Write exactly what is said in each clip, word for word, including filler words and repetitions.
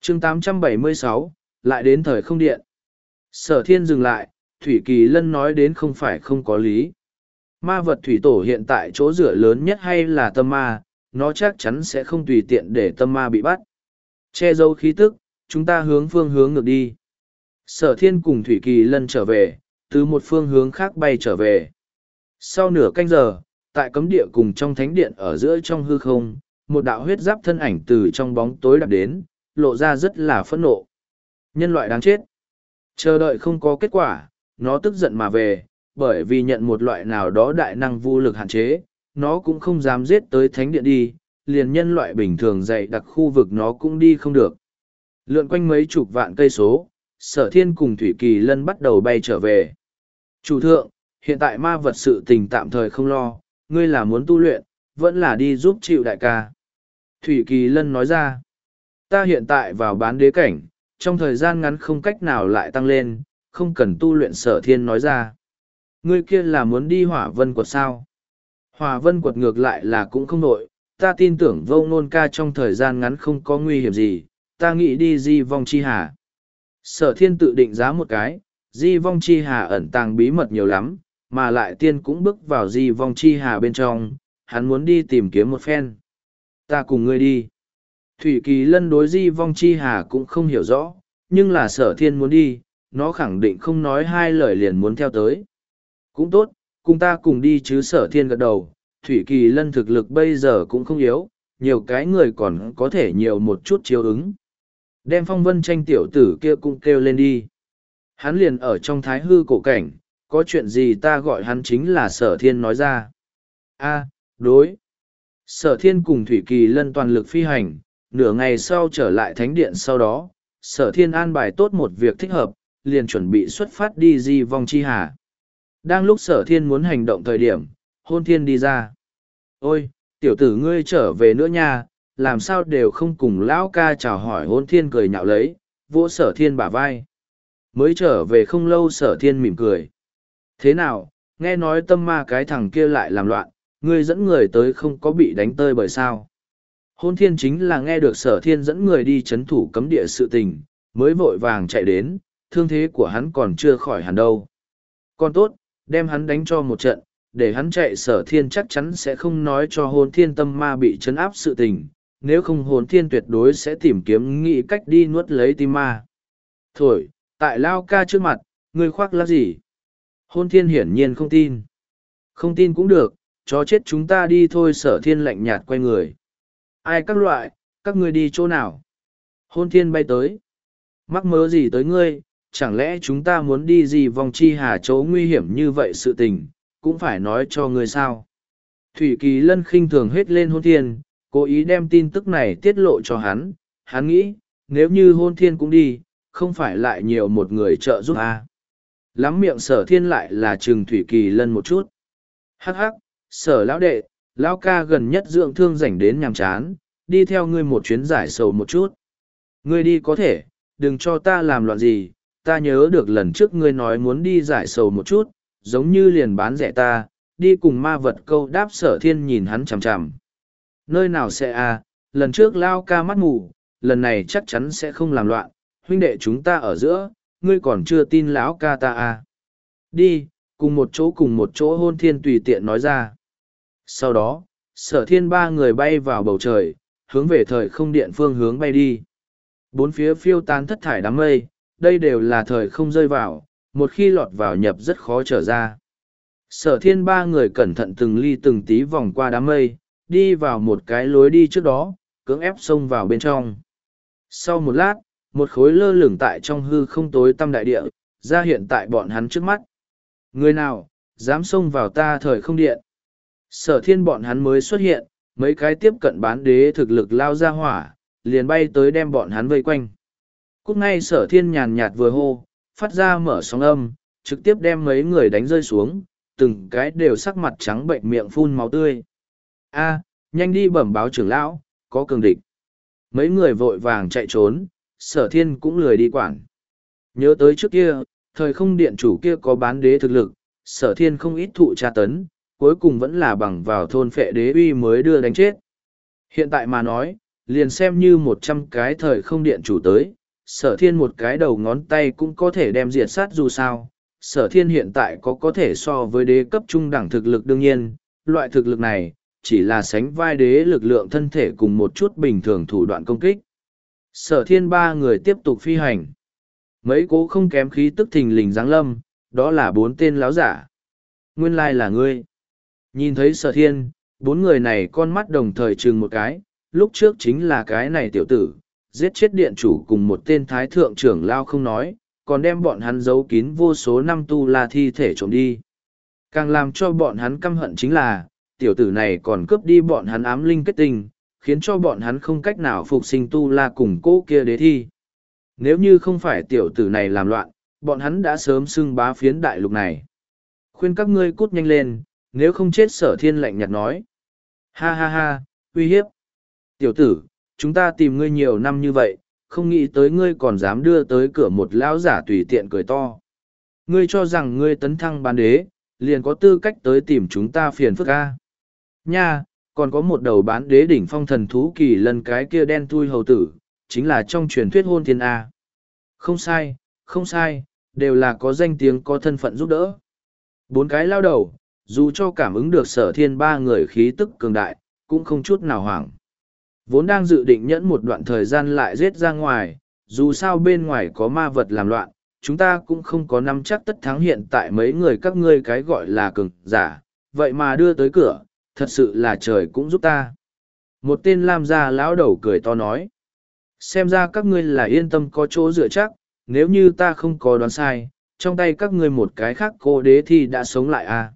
chương tám trăm bảy mươi sáu, lại đến thời không điện. Sở thiên dừng lại, Thủy Kỳ Lân nói đến không phải không có lý. Ma vật thủy tổ hiện tại chỗ dựa lớn nhất hay là tâm ma, nó chắc chắn sẽ không tùy tiện để tâm ma bị bắt. Che giấu khí tức, chúng ta hướng phương hướng ngược đi. Sở thiên cùng Thủy Kỳ Lân trở về, từ một phương hướng khác bay trở về. Sau nửa canh giờ, tại cấm địa cùng trong thánh điện ở giữa trong hư không, một đạo huyết giáp thân ảnh từ trong bóng tối đạp đến, lộ ra rất là phẫn nộ. Nhân loại đáng chết. Chờ đợi không có kết quả, nó tức giận mà về, bởi vì nhận một loại nào đó đại năng vô lực hạn chế, nó cũng không dám giết tới thánh điện đi, liền nhân loại bình thường dày đặc khu vực nó cũng đi không được. Lượn quanh mấy chục vạn cây số, Sở Thiên cùng Thủy Kỳ Lân bắt đầu bay trở về. Chủ thượng, hiện tại ma vật sự tình tạm thời không lo, ngươi là muốn tu luyện, vẫn là đi giúp chịu đại ca. Thủy Kỳ Lân nói ra, ta hiện tại vào bán đế cảnh, trong thời gian ngắn không cách nào lại tăng lên, không cần tu luyện. Sở Thiên nói ra, ngươi kia là muốn đi hỏa vân quật sao? Hỏa vân quật ngược lại là cũng không nổi, ta tin tưởng vô ngôn ca trong thời gian ngắn không có nguy hiểm gì, ta nghĩ đi di vong chi hà. Sở Thiên tự định giá một cái, di vong chi hà ẩn tàng bí mật nhiều lắm, mà lại tiên cũng bước vào di vong chi hà bên trong, hắn muốn đi tìm kiếm một phen. Ta cùng ngươi đi. Thủy Kỳ Lân đối di vong chi hà cũng không hiểu rõ, nhưng là Sở Thiên muốn đi, nó khẳng định không nói hai lời liền muốn theo tới. Cũng tốt, cùng ta cùng đi chứ. Sở Thiên gật đầu, Thủy Kỳ Lân thực lực bây giờ cũng không yếu, nhiều cái người còn có thể nhiều một chút chiếu ứng. Đem Phong Vân Tranh tiểu tử kia cũng kêu lên đi. Hắn liền ở trong thái hư cổ cảnh, có chuyện gì ta gọi hắn chính là. Sở Thiên nói ra. A, đối. Sở Thiên cùng Thủy Kỳ Lân toàn lực phi hành, nửa ngày sau trở lại thánh điện. Sau đó, Sở Thiên an bài tốt một việc thích hợp, liền chuẩn bị xuất phát đi di vong chi hà. Đang lúc Sở Thiên muốn hành động thời điểm, Hôn Thiên đi ra. Ôi, tiểu tử ngươi trở về nữa nha, làm sao đều không cùng lão ca chào hỏi. Hôn Thiên cười nhạo lấy, vỗ Sở Thiên bả vai. Mới trở về không lâu. Sở Thiên mỉm cười. Thế nào, nghe nói tâm ma cái thằng kia lại làm loạn, ngươi dẫn người tới không có bị đánh tơi bởi sao? Hôn Thiên chính là nghe được Sở Thiên dẫn người đi chấn thủ cấm địa sự tình, mới vội vàng chạy đến, thương thế của hắn còn chưa khỏi hẳn đâu. Còn tốt, đem hắn đánh cho một trận, để hắn chạy. Sở Thiên chắc chắn sẽ không nói cho Hôn Thiên tâm ma bị chấn áp sự tình, nếu không Hôn Thiên tuyệt đối sẽ tìm kiếm nghĩ cách đi nuốt lấy tim ma. Thổi, tại lao ca trước mặt, ngươi khoác lác gì? Hôn Thiên hiển nhiên không tin. Không tin cũng được, chó chết chúng ta đi thôi. Sở Thiên lạnh nhạt quay người. Ai các loại, các ngươi đi chỗ nào? Hôn Thiên bay tới. Mắc mớ gì tới ngươi, chẳng lẽ chúng ta muốn đi gì vòng chi hà chỗ nguy hiểm như vậy sự tình, cũng phải nói cho ngươi sao? Thủy Kỳ Lân khinh thường hết lên Hôn Thiên, cố ý đem tin tức này tiết lộ cho hắn. Hắn nghĩ, nếu như Hôn Thiên cũng đi, không phải lại nhiều một người trợ giúp à? Lắm miệng Sở Thiên lại là trừng Thủy Kỳ Lân một chút. Hắc hắc, Sở lão đệ, lão ca gần nhất dưỡng thương rảnh đến nhàm chán, đi theo ngươi một chuyến giải sầu một chút. Ngươi đi có thể, đừng cho ta làm loạn gì, ta nhớ được lần trước ngươi nói muốn đi giải sầu một chút, giống như liền bán rẻ ta, đi cùng ma vật câu đáp. Sở Thiên nhìn hắn chằm chằm. Nơi nào sẽ à, lần trước lao ca mắt mù, lần này chắc chắn sẽ không làm loạn, huynh đệ chúng ta ở giữa, ngươi còn chưa tin lão ca ta à. Đi, cùng một chỗ cùng một chỗ. Hôn Thiên tùy tiện nói ra. Sau đó, Sở Thiên ba người bay vào bầu trời, hướng về thời không điện phương hướng bay đi. Bốn phía phiêu tán thất thải đám mây, đây đều là thời không rơi vào, một khi lọt vào nhập rất khó trở ra. Sở Thiên ba người cẩn thận từng ly từng tí vòng qua đám mây, đi vào một cái lối đi trước đó, cưỡng ép xông vào bên trong. Sau một lát, một khối lơ lửng tại trong hư không tối tăm đại địa, ra hiện tại bọn hắn trước mắt. Người nào, dám xông vào ta thời không điện? Sở Thiên bọn hắn mới xuất hiện, mấy cái tiếp cận bán đế thực lực lao ra hỏa, liền bay tới đem bọn hắn vây quanh. Cút ngay. Sở Thiên nhàn nhạt vừa hô, phát ra mở sóng âm, trực tiếp đem mấy người đánh rơi xuống, từng cái đều sắc mặt trắng bệnh miệng phun máu tươi. A, nhanh đi bẩm báo trưởng lão, có cường địch. Mấy người vội vàng chạy trốn, Sở Thiên cũng lười đi quản. Nhớ tới trước kia, thời không điện chủ kia có bán đế thực lực, Sở Thiên không ít thụ tra tấn, cuối cùng vẫn là bằng vào thôn phệ đế uy mới đưa đánh chết. Hiện tại mà nói, liền xem như một trăm cái thời không điện chủ tới, sở thiên một cái đầu ngón tay cũng có thể đem diệt sát dù sao. Sở thiên hiện tại có có thể so với đế cấp trung đẳng thực lực đương nhiên, loại thực lực này, chỉ là sánh vai đế lực lượng thân thể cùng một chút bình thường thủ đoạn công kích. Sở thiên ba người tiếp tục phi hành. Mấy cố không kém khí tức thình lình giáng lâm, đó là bốn tên láo giả. Nguyên lai là ngươi. Nhìn thấy sở thiên, bốn người này con mắt đồng thời chừng một cái, lúc trước chính là cái này tiểu tử, giết chết điện chủ cùng một tên thái thượng trưởng lao không nói, còn đem bọn hắn giấu kín vô số năm tu la thi thể trộm đi. Càng làm cho bọn hắn căm hận chính là, tiểu tử này còn cướp đi bọn hắn ám linh kết tinh, khiến cho bọn hắn không cách nào phục sinh tu la cùng cố kia đế thi. Nếu như không phải tiểu tử này làm loạn, bọn hắn đã sớm xưng bá phiến đại lục này. Khuyên các ngươi cút nhanh lên, nếu không chết sở thiên lạnh nhạt nói. Ha ha ha, uy hiếp. Tiểu tử, chúng ta tìm ngươi nhiều năm như vậy, không nghĩ tới ngươi còn dám đưa tới cửa một lão giả tùy tiện cười to. Ngươi cho rằng ngươi tấn thăng bán đế, liền có tư cách tới tìm chúng ta phiền phức a. Nha, còn có một đầu bán đế đỉnh phong thần thú kỳ lần cái kia đen thui hầu tử, chính là trong truyền thuyết hôn thiên A. Không sai, không sai, đều là có danh tiếng có thân phận giúp đỡ. Bốn cái lao đầu, dù cho cảm ứng được sở thiên ba người khí tức cường đại, cũng không chút nào hoảng. Vốn đang dự định nhẫn một đoạn thời gian lại giết ra ngoài, dù sao bên ngoài có ma vật làm loạn, chúng ta cũng không có nắm chắc tất thắng hiện tại mấy người các ngươi cái gọi là cường giả, vậy mà đưa tới cửa, thật sự là trời cũng giúp ta. Một tên lam gia lão đầu cười to nói. Xem ra các ngươi là yên tâm có chỗ dựa chắc, nếu như ta không có đoán sai, trong tay các ngươi một cái khác cô đế thì đã sống lại à.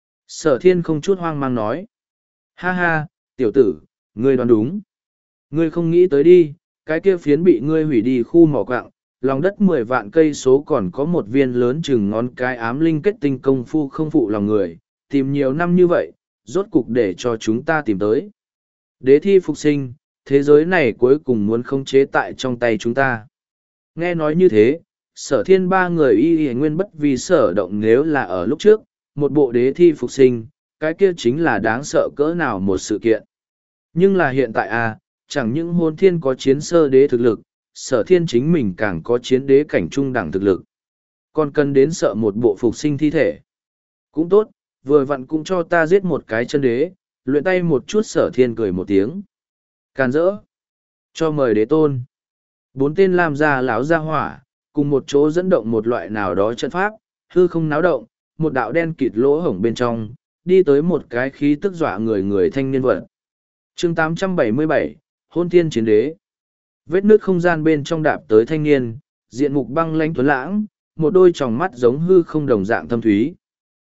Sở thiên không chút hoang mang nói. Ha ha, tiểu tử, ngươi đoán đúng. Ngươi không nghĩ tới đi, cái kia phiến bị ngươi hủy đi khu mỏ quạng, lòng đất mười vạn cây số còn có một viên lớn chừng ngón cái ám linh kết tinh công phu không phụ lòng người, tìm nhiều năm như vậy, rốt cục để cho chúng ta tìm tới. Đế thi phục sinh, thế giới này cuối cùng muốn khống chế tại trong tay chúng ta. Nghe nói như thế, sở thiên ba người y y nguyên bất vì sở động nếu là ở lúc trước, một bộ đế thi phục sinh, cái kia chính là đáng sợ cỡ nào một sự kiện. Nhưng là hiện tại à, chẳng những hôn thiên có chiến sơ đế thực lực, sở thiên chính mình càng có chiến đế cảnh trung đẳng thực lực. Còn cần đến sợ một bộ phục sinh thi thể. Cũng tốt, vừa vặn cũng cho ta giết một cái chân đế, luyện tay một chút sở thiên cười một tiếng. Càn rỡ. Cho mời đế tôn. Bốn tên làm ra lão ra hỏa, cùng một chỗ dẫn động một loại nào đó trận pháp, hư không náo động, một đạo đen kịt lỗ hổng bên trong, đi tới một cái khí tức dọa người người thanh niên vật. chương tám trăm bảy mươi bảy, hôn thiên chiến đế. Vết nước không gian bên trong đạp tới thanh niên, diện mục băng lãnh tuấn lãng, một đôi tròng mắt giống hư không đồng dạng thâm thúy.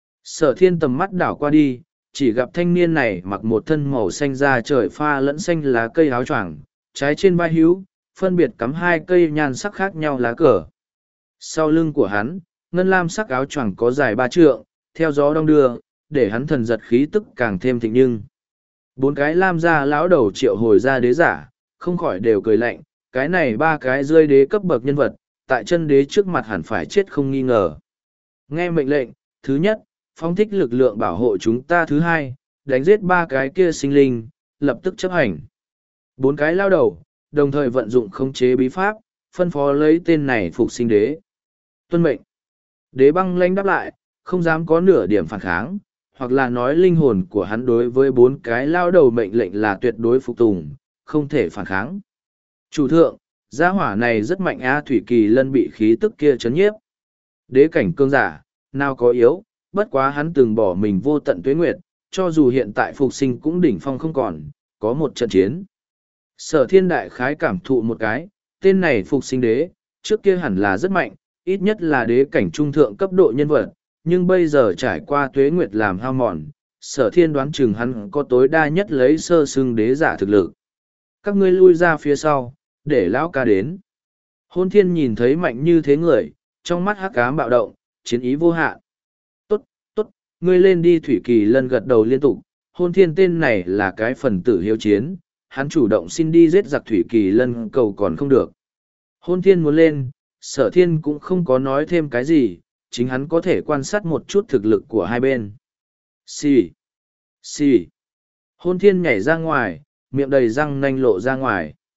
Sở thiên tầm mắt đảo qua đi, chỉ gặp thanh niên này mặc một thân màu xanh da trời pha lẫn xanh lá cây áo choàng, trái trên vai hữu, phân biệt cắm hai cây nhan sắc khác nhau lá cờ. Sau lưng của hắn, ngân lam sắc áo choàng có dài ba trượng, theo gió đong đưa, để hắn thần giật khí tức càng thêm thịnh nhưng. Bốn cái lam gia lão đầu triệu hồi ra đế giả, không khỏi đều cười lạnh, cái này ba cái rơi đế cấp bậc nhân vật, tại chân đế trước mặt hẳn phải chết không nghi ngờ. Nghe mệnh lệnh, thứ nhất, phóng thích lực lượng bảo hộ chúng ta, thứ hai, đánh giết ba cái kia sinh linh, lập tức chấp hành. Bốn cái lao đầu, đồng thời vận dụng khống chế bí pháp, phân phó lấy tên này phục sinh đế. Tuân mệnh. Đế băng lãnh đáp lại, không dám có nửa điểm phản kháng, hoặc là nói linh hồn của hắn đối với bốn cái lao đầu mệnh lệnh là tuyệt đối phục tùng, không thể phản kháng. Chủ thượng, gia hỏa này rất mạnh á. Thủy Kỳ Lân bị khí tức kia chấn nhiếp. Đế cảnh cương giả, nào có yếu, bất quá hắn từng bỏ mình vô tận tuế nguyệt, cho dù hiện tại phục sinh cũng đỉnh phong không còn, có một trận chiến. Sở thiên đại khái cảm thụ một cái, tên này phục sinh đế, trước kia hẳn là rất mạnh, ít nhất là đế cảnh trung thượng cấp độ nhân vật, nhưng bây giờ trải qua tuế nguyệt làm hao mòn, sở thiên đoán chừng hắn có tối đa nhất lấy sơ xưng đế giả thực lực. Các ngươi lui ra phía sau, để lão ca đến. Hôn thiên nhìn thấy mạnh như thế người, trong mắt hắc ám bạo động, chiến ý vô hạn. Tốt, tốt, ngươi lên đi. Thủy Kỳ Lân gật đầu liên tục, hôn thiên tên này là cái phần tử hiếu chiến, hắn chủ động xin đi giết giặc. Thủy Kỳ Lân cầu còn không được. Hôn thiên muốn lên, sở thiên cũng không có nói thêm cái gì, chính hắn có thể quan sát một chút thực lực của hai bên. Xì, xì. Hôn thiên nhảy ra ngoài, miệng đầy răng nanh lộ ra ngoài.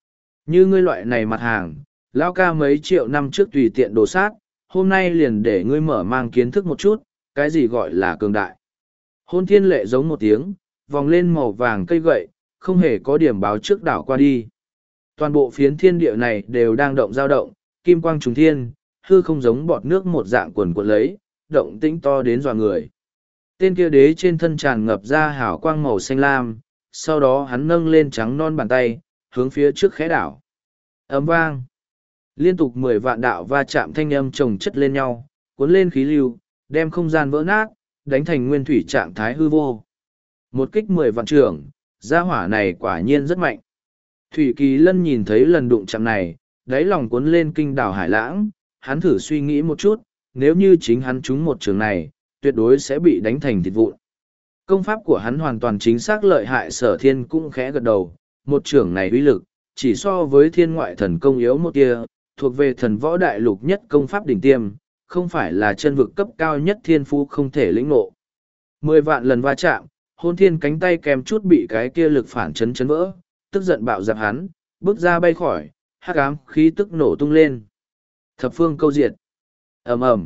Như ngươi loại này mặt hàng, lão ca mấy triệu năm trước tùy tiện đồ sát, hôm nay liền để ngươi mở mang kiến thức một chút, cái gì gọi là cường đại. Hôn thiên lệ giống một tiếng, vòng lên màu vàng cây gậy, không hề có điểm báo trước đảo qua đi. Toàn bộ phiến thiên địa này đều đang động dao động, kim quang trùng thiên, hư không giống bọt nước một dạng quần cuộn lấy, động tĩnh to đến dọa người. Tên kia đế trên thân tràn ngập ra hào quang màu xanh lam, sau đó hắn nâng lên trắng non bàn tay, hướng phía trước khẽ đảo. Ấm vang. Liên tục mười vạn đạo va chạm thanh âm chồng chất lên nhau, cuốn lên khí lưu, đem không gian vỡ nát, đánh thành nguyên thủy trạng thái hư vô. Một kích mười vạn trưởng, gia hỏa này quả nhiên rất mạnh. Thủy Kỳ Lân nhìn thấy lần đụng chạm này, đáy lòng cuốn lên kinh đảo hải lãng, hắn thử suy nghĩ một chút, nếu như chính hắn trúng một trường này, tuyệt đối sẽ bị đánh thành thịt vụn. Công pháp của hắn hoàn toàn chính xác lợi hại, Sở Thiên cũng khẽ gật đầu, một trường này uy lực, chỉ so với thiên ngoại thần công yếu một tia, thuộc về thần võ đại lục nhất công pháp đỉnh tiêm, không phải là chân vực cấp cao nhất thiên phú không thể lĩnh ngộ. Mười vạn lần va chạm, hôn thiên cánh tay kèm chút bị cái kia lực phản chấn chấn vỡ, tức giận bạo dạp hắn, bước ra bay khỏi, hắc ám khí tức nổ tung lên. Thập phương câu diệt. Ầm ầm.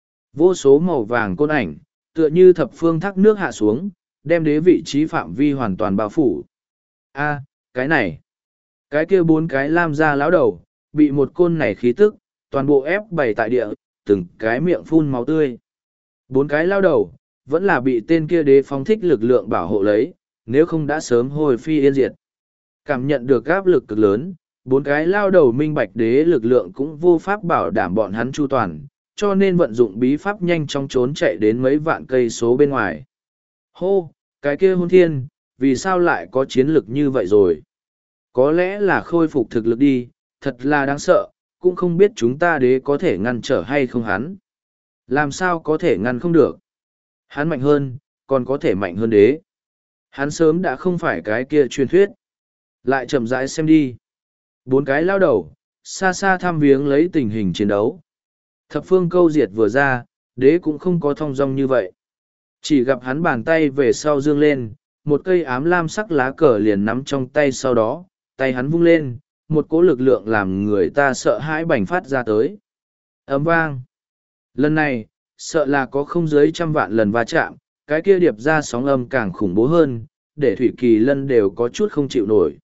Vô số màu vàng côn ảnh, tựa như thập phương thác nước hạ xuống, đem đế vị trí phạm vi hoàn toàn bao phủ. A, cái này. Cái kia bốn cái lam ra lão đầu, bị một côn này khí tức, toàn bộ ép bày tại địa, từng cái miệng phun máu tươi. Bốn cái lao đầu, vẫn là bị tên kia đế phóng thích lực lượng bảo hộ lấy, nếu không đã sớm hồi phi yên diệt. Cảm nhận được áp lực cực lớn, bốn cái lao đầu minh bạch đế lực lượng cũng vô pháp bảo đảm bọn hắn chu toàn, cho nên vận dụng bí pháp nhanh chóng trốn chạy đến mấy vạn cây số bên ngoài. Hô, cái kia hôn thiên, vì sao lại có chiến lực như vậy rồi? Có lẽ là khôi phục thực lực đi, thật là đáng sợ, cũng không biết chúng ta đế có thể ngăn trở hay không hắn. Làm sao có thể ngăn không được? Hắn mạnh hơn, còn có thể mạnh hơn đế. Hắn sớm đã không phải cái kia truyền thuyết. Lại chậm rãi xem đi. Bốn cái lao đầu, xa xa thăm viếng lấy tình hình chiến đấu. Thập phương câu diệt vừa ra, đế cũng không có thong dong như vậy. Chỉ gặp hắn bàn tay về sau dương lên, một cây ám lam sắc lá cờ liền nắm trong tay, sau đó, tay hắn vung lên, một cỗ lực lượng làm người ta sợ hãi bành phát ra tới. Ấm vang. Lần này, sợ là có không dưới trăm vạn lần va chạm, cái kia điệp ra sóng âm càng khủng bố hơn, để Thủy Kỳ Lân đều có chút không chịu nổi.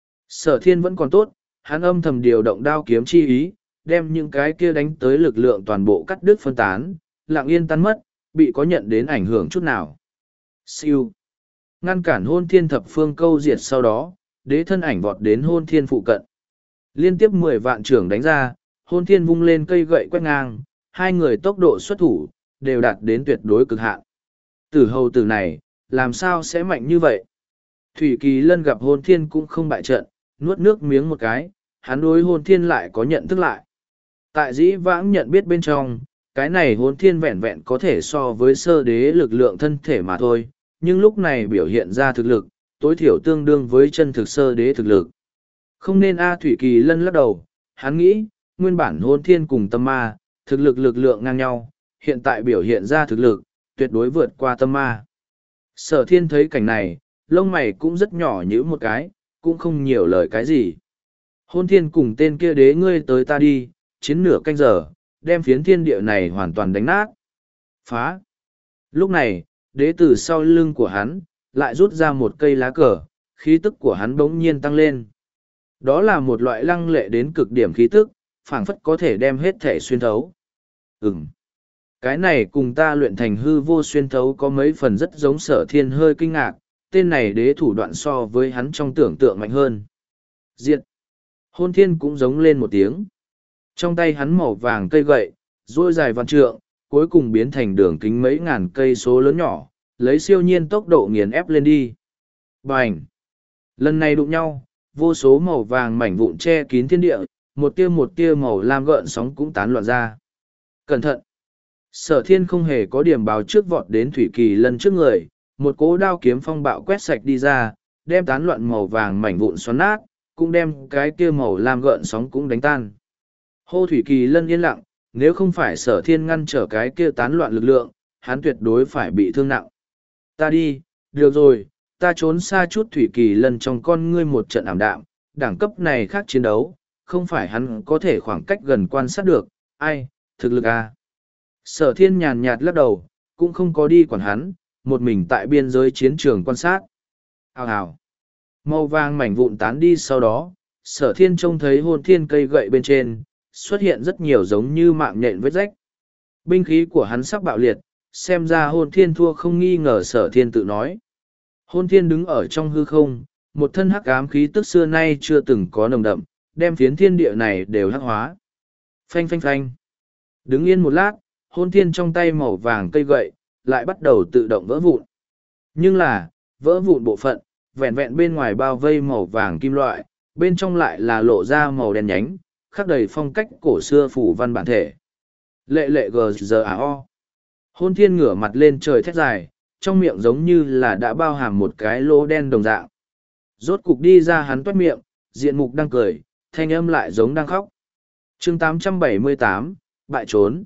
Sở Thiên vẫn còn tốt, hắn âm thầm điều động đao kiếm chi ý, đem những cái kia đánh tới lực lượng toàn bộ cắt đứt phân tán, lặng yên tan mất, bị có nhận đến ảnh hưởng chút nào. Siêu. Ngăn cản hôn thiên thập phương câu diệt, sau đó, đế thân ảnh vọt đến hôn thiên phụ cận. Liên tiếp mười vạn trưởng đánh ra, hôn thiên vung lên cây gậy quét ngang, hai người tốc độ xuất thủ, đều đạt đến tuyệt đối cực hạn. Tử hầu tử này, làm sao sẽ mạnh như vậy? Thủy Kỳ Lân gặp hôn thiên cũng không bại trận, nuốt nước miếng một cái, hắn đối hôn thiên lại có nhận thức lại. Tại dĩ vãng nhận biết bên trong, cái này hôn thiên vẹn vẹn có thể so với sơ đế lực lượng thân thể mà thôi, nhưng lúc này biểu hiện ra thực lực, tối thiểu tương đương với chân thực sơ đế thực lực. Không nên A Thủy Kỳ Lân lắc đầu, hắn nghĩ, nguyên bản hôn thiên cùng tâm ma, thực lực lực lượng ngang nhau, hiện tại biểu hiện ra thực lực, tuyệt đối vượt qua tâm ma. Sở Thiên thấy cảnh này, lông mày cũng rất nhỏ như một cái, cũng không nhiều lời cái gì. Hôn thiên cùng tên kia đế ngươi tới ta đi, chiến nửa canh giờ, đem phiến thiên địa này hoàn toàn đánh nát. Phá. Lúc này, đế từ sau lưng của hắn, lại rút ra một cây lá cờ, khí tức của hắn bỗng nhiên tăng lên. Đó là một loại lăng lệ đến cực điểm khí tức, phảng phất có thể đem hết thể xuyên thấu. Ừm. Cái này cùng ta luyện thành hư vô xuyên thấu có mấy phần rất giống Sở Thiên, hơi kinh ngạc, tên này đế thủ đoạn so với hắn trong tưởng tượng mạnh hơn. Diệt. Hôn thiên cũng giống lên một tiếng. Trong tay hắn màu vàng cây gậy, duỗi dài vạn trượng, cuối cùng biến thành đường kính mấy ngàn cây số lớn nhỏ, lấy siêu nhiên tốc độ nghiền ép lên đi. Bành! Lần này đụng nhau, vô số màu vàng mảnh vụn che kín thiên địa, một tia một tia màu lam gợn sóng cũng tán loạn ra. Cẩn thận! Sở Thiên không hề có điểm báo trước vọt đến Thủy Kỳ Lân trước người, một cỗ đao kiếm phong bạo quét sạch đi ra, đem tán loạn màu vàng mảnh vụn xoắn nát, cũng đem cái kia màu lam gợn sóng cũng đánh tan. Hô Thủy Kỳ Lân yên lặng, nếu không phải Sở Thiên ngăn trở cái kia tán loạn lực lượng, hắn tuyệt đối phải bị thương nặng. Ta đi, được rồi, ta trốn xa chút. Thủy Kỳ Lân trong con ngươi một trận ảm đạm, đẳng cấp này khác chiến đấu, không phải hắn có thể khoảng cách gần quan sát được, ai, thực lực à. Sở thiên nhàn nhạt lắc đầu, cũng không có đi quản hắn, một mình tại biên giới chiến trường quan sát. Hào hào. Màu vàng mảnh vụn tán đi sau đó, sở thiên trông thấy hôn thiên cây gậy bên trên, xuất hiện rất nhiều giống như mạng nhện vết rách. Binh khí của hắn sắp bạo liệt, xem ra hôn thiên thua không nghi ngờ sở thiên tự nói. Hôn thiên đứng ở trong hư không, một thân hắc ám khí tức xưa nay chưa từng có nồng đậm, đem phiến thiên địa này đều hắc hóa. Phanh phanh phanh. Đứng yên một lát, hôn thiên trong tay màu vàng cây gậy, lại bắt đầu tự động vỡ vụn. Nhưng là, vỡ vụn bộ phận, vẹn vẹn bên ngoài bao vây màu vàng kim loại, bên trong lại là lộ ra màu đen nhánh, khắc đầy phong cách cổ xưa phủ văn bản thể. Lệ lệ gờ giờ à o. Hôn thiên ngửa mặt lên trời thét dài, trong miệng giống như là đã bao hàm một cái lỗ đen đồng dạng. Rốt cục đi ra hắn toát miệng, diện mục đang cười, thanh âm lại giống đang khóc. chương tám trăm bảy mươi tám, bại trốn.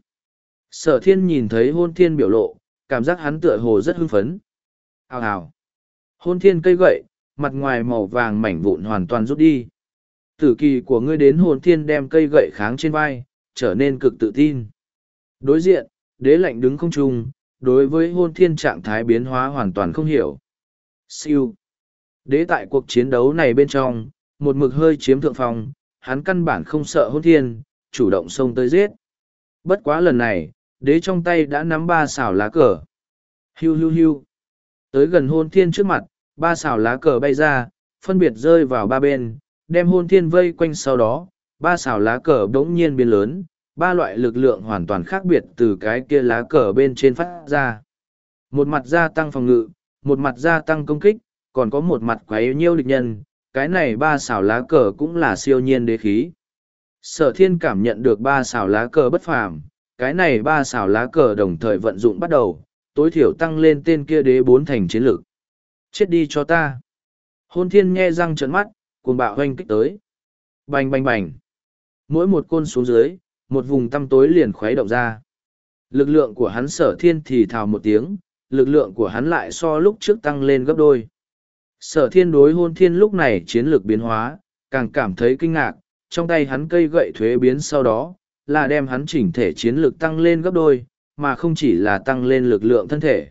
Sở thiên nhìn thấy hôn thiên biểu lộ, cảm giác hắn tựa hồ rất hưng phấn. Hào hào. Hôn thiên cây gậy, mặt ngoài màu vàng mảnh vụn hoàn toàn rút đi. Tử kỳ của ngươi đến hôn thiên đem cây gậy kháng trên vai, trở nên cực tự tin. Đối diện, đế lạnh đứng không trung, đối với hôn thiên trạng thái biến hóa hoàn toàn không hiểu. Siêu. Đế tại cuộc chiến đấu này bên trong, một mực hơi chiếm thượng phong, hắn căn bản không sợ hôn thiên, chủ động xông tới giết. Bất quá lần này, đế trong tay đã nắm ba xảo lá cờ. Hiu hiu hiu. Tới gần hôn thiên trước mặt, ba xảo lá cờ bay ra, phân biệt rơi vào ba bên, đem hôn thiên vây quanh sau đó, ba xảo lá cờ bỗng nhiên biến lớn, ba loại lực lượng hoàn toàn khác biệt từ cái kia lá cờ bên trên phát ra. Một mặt gia tăng phòng ngự, một mặt gia tăng công kích, còn có một mặt quấy nhiêu địch nhân, cái này ba xảo lá cờ cũng là siêu nhiên đế khí. Sở thiên cảm nhận được ba xảo lá cờ bất phàm, cái này ba xảo lá cờ đồng thời vận dụng bắt đầu, tối thiểu tăng lên tên kia đế bốn thành chiến lược. Chết đi cho ta. Hôn thiên nhe răng trợn mắt, cuồng bạo hoanh kích tới. Bành bành bành. Mỗi một côn xuống dưới, một vùng tăm tối liền khuấy động ra. Lực lượng của hắn sở thiên thì thào một tiếng, lực lượng của hắn lại so lúc trước tăng lên gấp đôi. Sở thiên đối hôn thiên lúc này chiến lược biến hóa, càng cảm thấy kinh ngạc, trong tay hắn cây gậy thuế biến sau đó, là đem hắn chỉnh thể chiến lược tăng lên gấp đôi, mà không chỉ là tăng lên lực lượng thân thể.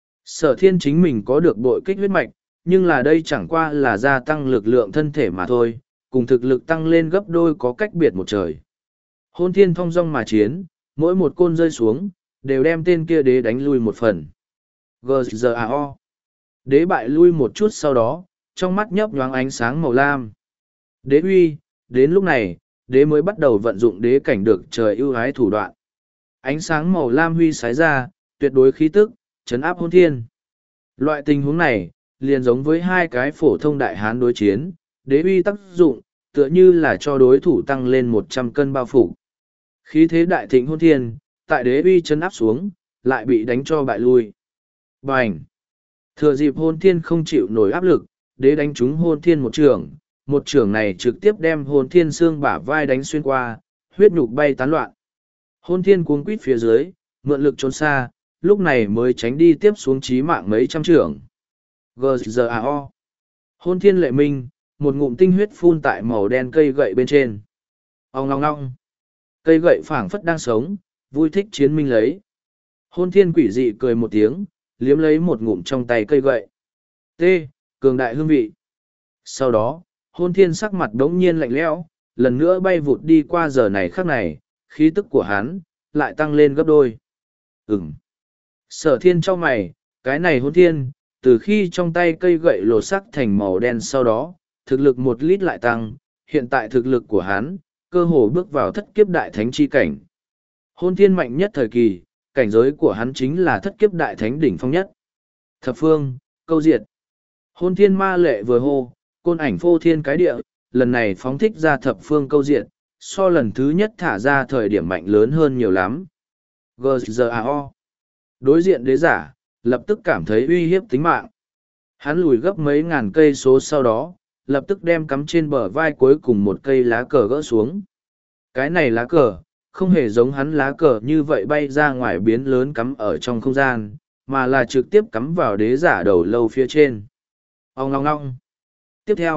Sở thiên chính mình có được bội kích huyết mạch, nhưng là đây chẳng qua là gia tăng lực lượng thân thể mà thôi, cùng thực lực tăng lên gấp đôi có cách biệt một trời. Hôn thiên thong dong mà chiến, mỗi một côn rơi xuống, đều đem tên kia đế đánh lui một phần. giê giê a o. Đế bại lui một chút sau đó, trong mắt nhấp nhoáng ánh sáng màu lam. Đế uy, đến lúc này, đế mới bắt đầu vận dụng đế cảnh được trời ưu ái thủ đoạn. Ánh sáng màu lam huy sái ra, tuyệt đối khí tức, chấn áp hôn thiên. Loại tình huống này, liền giống với hai cái phổ thông đại hán đối chiến, đế uy tác dụng, tựa như là cho đối thủ tăng lên một trăm cân bao phủ. Khí thế đại thịnh hôn thiên, tại đế uy chấn áp xuống, lại bị đánh cho bại lui. Bành! Thừa dịp hôn thiên không chịu nổi áp lực, đế đánh trúng hôn thiên một trường, một trường này trực tiếp đem hôn thiên xương bả vai đánh xuyên qua, huyết nhục bay tán loạn. Hôn thiên cuống quýt phía dưới, mượn lực trốn xa, lúc này mới tránh đi tiếp xuống chí mạng mấy trăm trường. giê giê a o. Hôn thiên lệ minh, một ngụm tinh huyết phun tại màu đen cây gậy bên trên. Ong long long. Cây gậy phảng phất đang sống, vui thích chiến minh lấy. Hôn thiên quỷ dị cười một tiếng, liếm lấy một ngụm trong tay cây gậy. T. Cường đại hương vị. Sau đó, hôn thiên sắc mặt đống nhiên lạnh lẽo, lần nữa bay vụt đi qua giờ này khắc này, khí tức của hắn, lại tăng lên gấp đôi. Ừm. Sở thiên cho mày, cái này hôn thiên, từ khi trong tay cây gậy lột sắc thành màu đen sau đó, thực lực một lít lại tăng, hiện tại thực lực của hắn, cơ hồ bước vào thất kiếp đại thánh chi cảnh. Hôn thiên mạnh nhất thời kỳ, cảnh giới của hắn chính là thất kiếp đại thánh đỉnh phong nhất. Thập phương, câu diệt. Hôn thiên ma lệ vừa hô, côn ảnh phô thiên cái địa, lần này phóng thích ra thập phương câu diệt, so lần thứ nhất thả ra thời điểm mạnh lớn hơn nhiều lắm. giê giê a o. Đối diện đế giả, lập tức cảm thấy uy hiếp tính mạng. Hắn lùi gấp mấy ngàn cây số sau đó, lập tức đem cắm trên bờ vai cuối cùng một cây lá cờ gỡ xuống. Cái này lá cờ, không hề giống hắn lá cờ như vậy bay ra ngoài biến lớn cắm ở trong không gian, mà là trực tiếp cắm vào đế giả đầu lâu phía trên. Ông ngong ngong. Tiếp theo,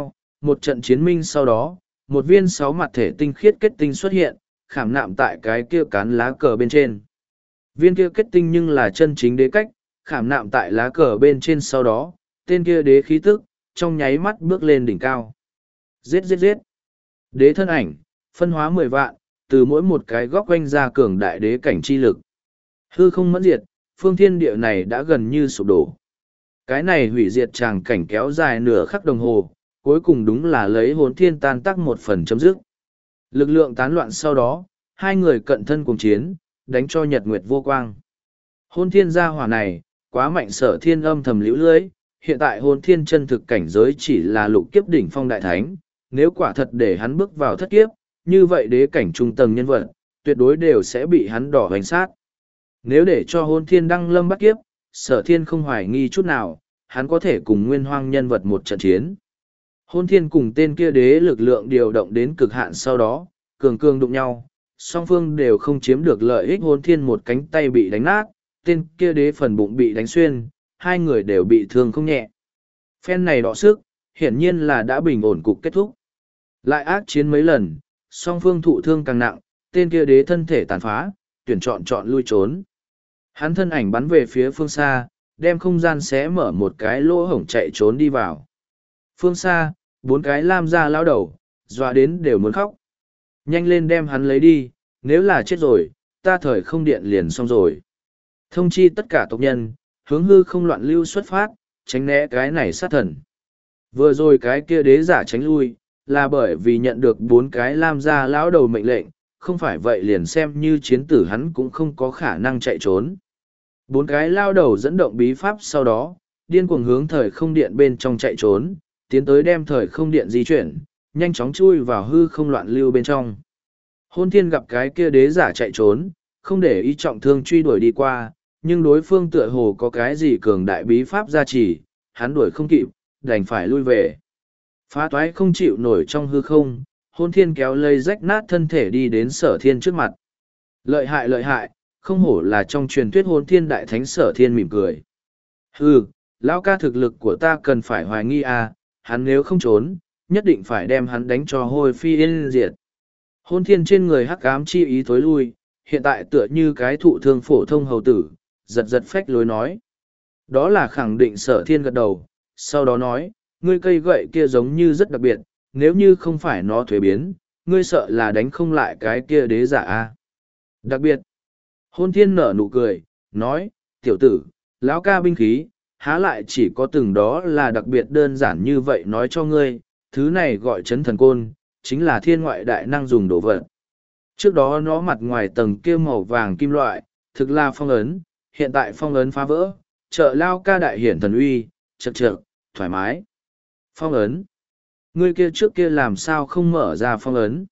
Một trận chiến minh sau đó, một viên sáu mặt thể tinh khiết kết tinh xuất hiện, khảm nạm tại cái kia cán lá cờ bên trên. Viên kia kết tinh nhưng là chân chính đế cách, khảm nạm tại lá cờ bên trên sau đó, tên kia đế khí tức, trong nháy mắt bước lên đỉnh cao. Giết giết giết. Đế thân ảnh, phân hóa mười vạn, từ mỗi một cái góc quanh ra cường đại đế cảnh chi lực. Hư không mẫn diệt, phương thiên địa này đã gần như sụp đổ. Cái này hủy diệt tràng cảnh kéo dài nửa khắc đồng hồ, cuối cùng đúng là lấy hồn thiên tan tác một phần chấm dứt. Lực lượng tán loạn sau đó, hai người cận thân cùng chiến, đánh cho nhật nguyệt vô quang. Hồn thiên gia hỏa này, quá mạnh, Sở Thiên âm thầm liễu lưới, hiện tại hồn thiên chân thực cảnh giới chỉ là lục kiếp đỉnh phong đại thánh, nếu quả thật để hắn bước vào thất kiếp, như vậy đế cảnh trung tầng nhân vật, tuyệt đối đều sẽ bị hắn đỏ hoành sát. Nếu để cho hồn thiên đăng lâm bắt kiếp, Sở Thiên không hoài nghi chút nào, hắn có thể cùng nguyên hoang nhân vật một trận chiến. Hôn thiên cùng tên kia đế lực lượng điều động đến cực hạn sau đó, cường cường đụng nhau, song phương đều không chiếm được lợi ích. Hôn thiên một cánh tay bị đánh nát, tên kia đế phần bụng bị đánh xuyên, hai người đều bị thương không nhẹ. Phen này đọ sức, hiển nhiên là đã bình ổn cục kết thúc. Lại ác chiến mấy lần, song phương thụ thương càng nặng, tên kia đế thân thể tàn phá, tuyển chọn chọn lui trốn. Hắn thân ảnh bắn về phía phương xa, đem không gian xé mở một cái lỗ hổng chạy trốn đi vào. Phương xa, bốn cái lam ra lao đầu, dọa đến đều muốn khóc. Nhanh lên đem hắn lấy đi, nếu là chết rồi, ta thời không điện liền xong rồi. Thông chi tất cả tộc nhân, hướng hư không loạn lưu xuất phát, tránh né cái này sát thần. Vừa rồi cái kia đế giả tránh lui, là bởi vì nhận được bốn cái lam ra lão đầu mệnh lệnh, không phải vậy liền xem như chiến tử hắn cũng không có khả năng chạy trốn. Bốn cái lao đầu dẫn động bí pháp sau đó, điên cuồng hướng thời không điện bên trong chạy trốn, tiến tới đem thời không điện di chuyển, nhanh chóng chui vào hư không loạn lưu bên trong. Hôn thiên gặp cái kia đế giả chạy trốn, không để ý trọng thương truy đuổi đi qua, nhưng đối phương tựa hồ có cái gì cường đại bí pháp gia trì, hắn đuổi không kịp, đành phải lui về. Phá toái không chịu nổi trong hư không, hôn thiên kéo lây rách nát thân thể đi đến Sở Thiên trước mặt. Lợi hại lợi hại, không hổ là trong truyền thuyết hôn thiên đại thánh. Sở Thiên mỉm cười. Hừ, lão ca thực lực của ta cần phải hoài nghi à, hắn nếu không trốn, nhất định phải đem hắn đánh cho hôi phi yên diệt. Hôn thiên trên người hắc ám chi ý thối lui, hiện tại tựa như cái thụ thương phổ thông hầu tử, giật giật phách lối nói. Đó là khẳng định. Sở Thiên gật đầu, sau đó nói, ngươi cây gậy kia giống như rất đặc biệt, nếu như không phải nó thuế biến, ngươi sợ là đánh không lại cái kia đế giả a. Đặc biệt. Hôn thiên nở nụ cười, nói, tiểu tử, lão ca binh khí, há lại chỉ có từng đó là đặc biệt đơn giản như vậy. Nói cho ngươi, thứ này gọi chấn thần côn, chính là thiên ngoại đại năng dùng đồ vật. Trước đó nó mặt ngoài tầng kia màu vàng kim loại, thực là phong ấn, hiện tại phong ấn phá vỡ, trợ lao ca đại hiển thần uy, chật chật, thoải mái. Phong ấn. Ngươi kia trước kia làm sao không mở ra phong ấn?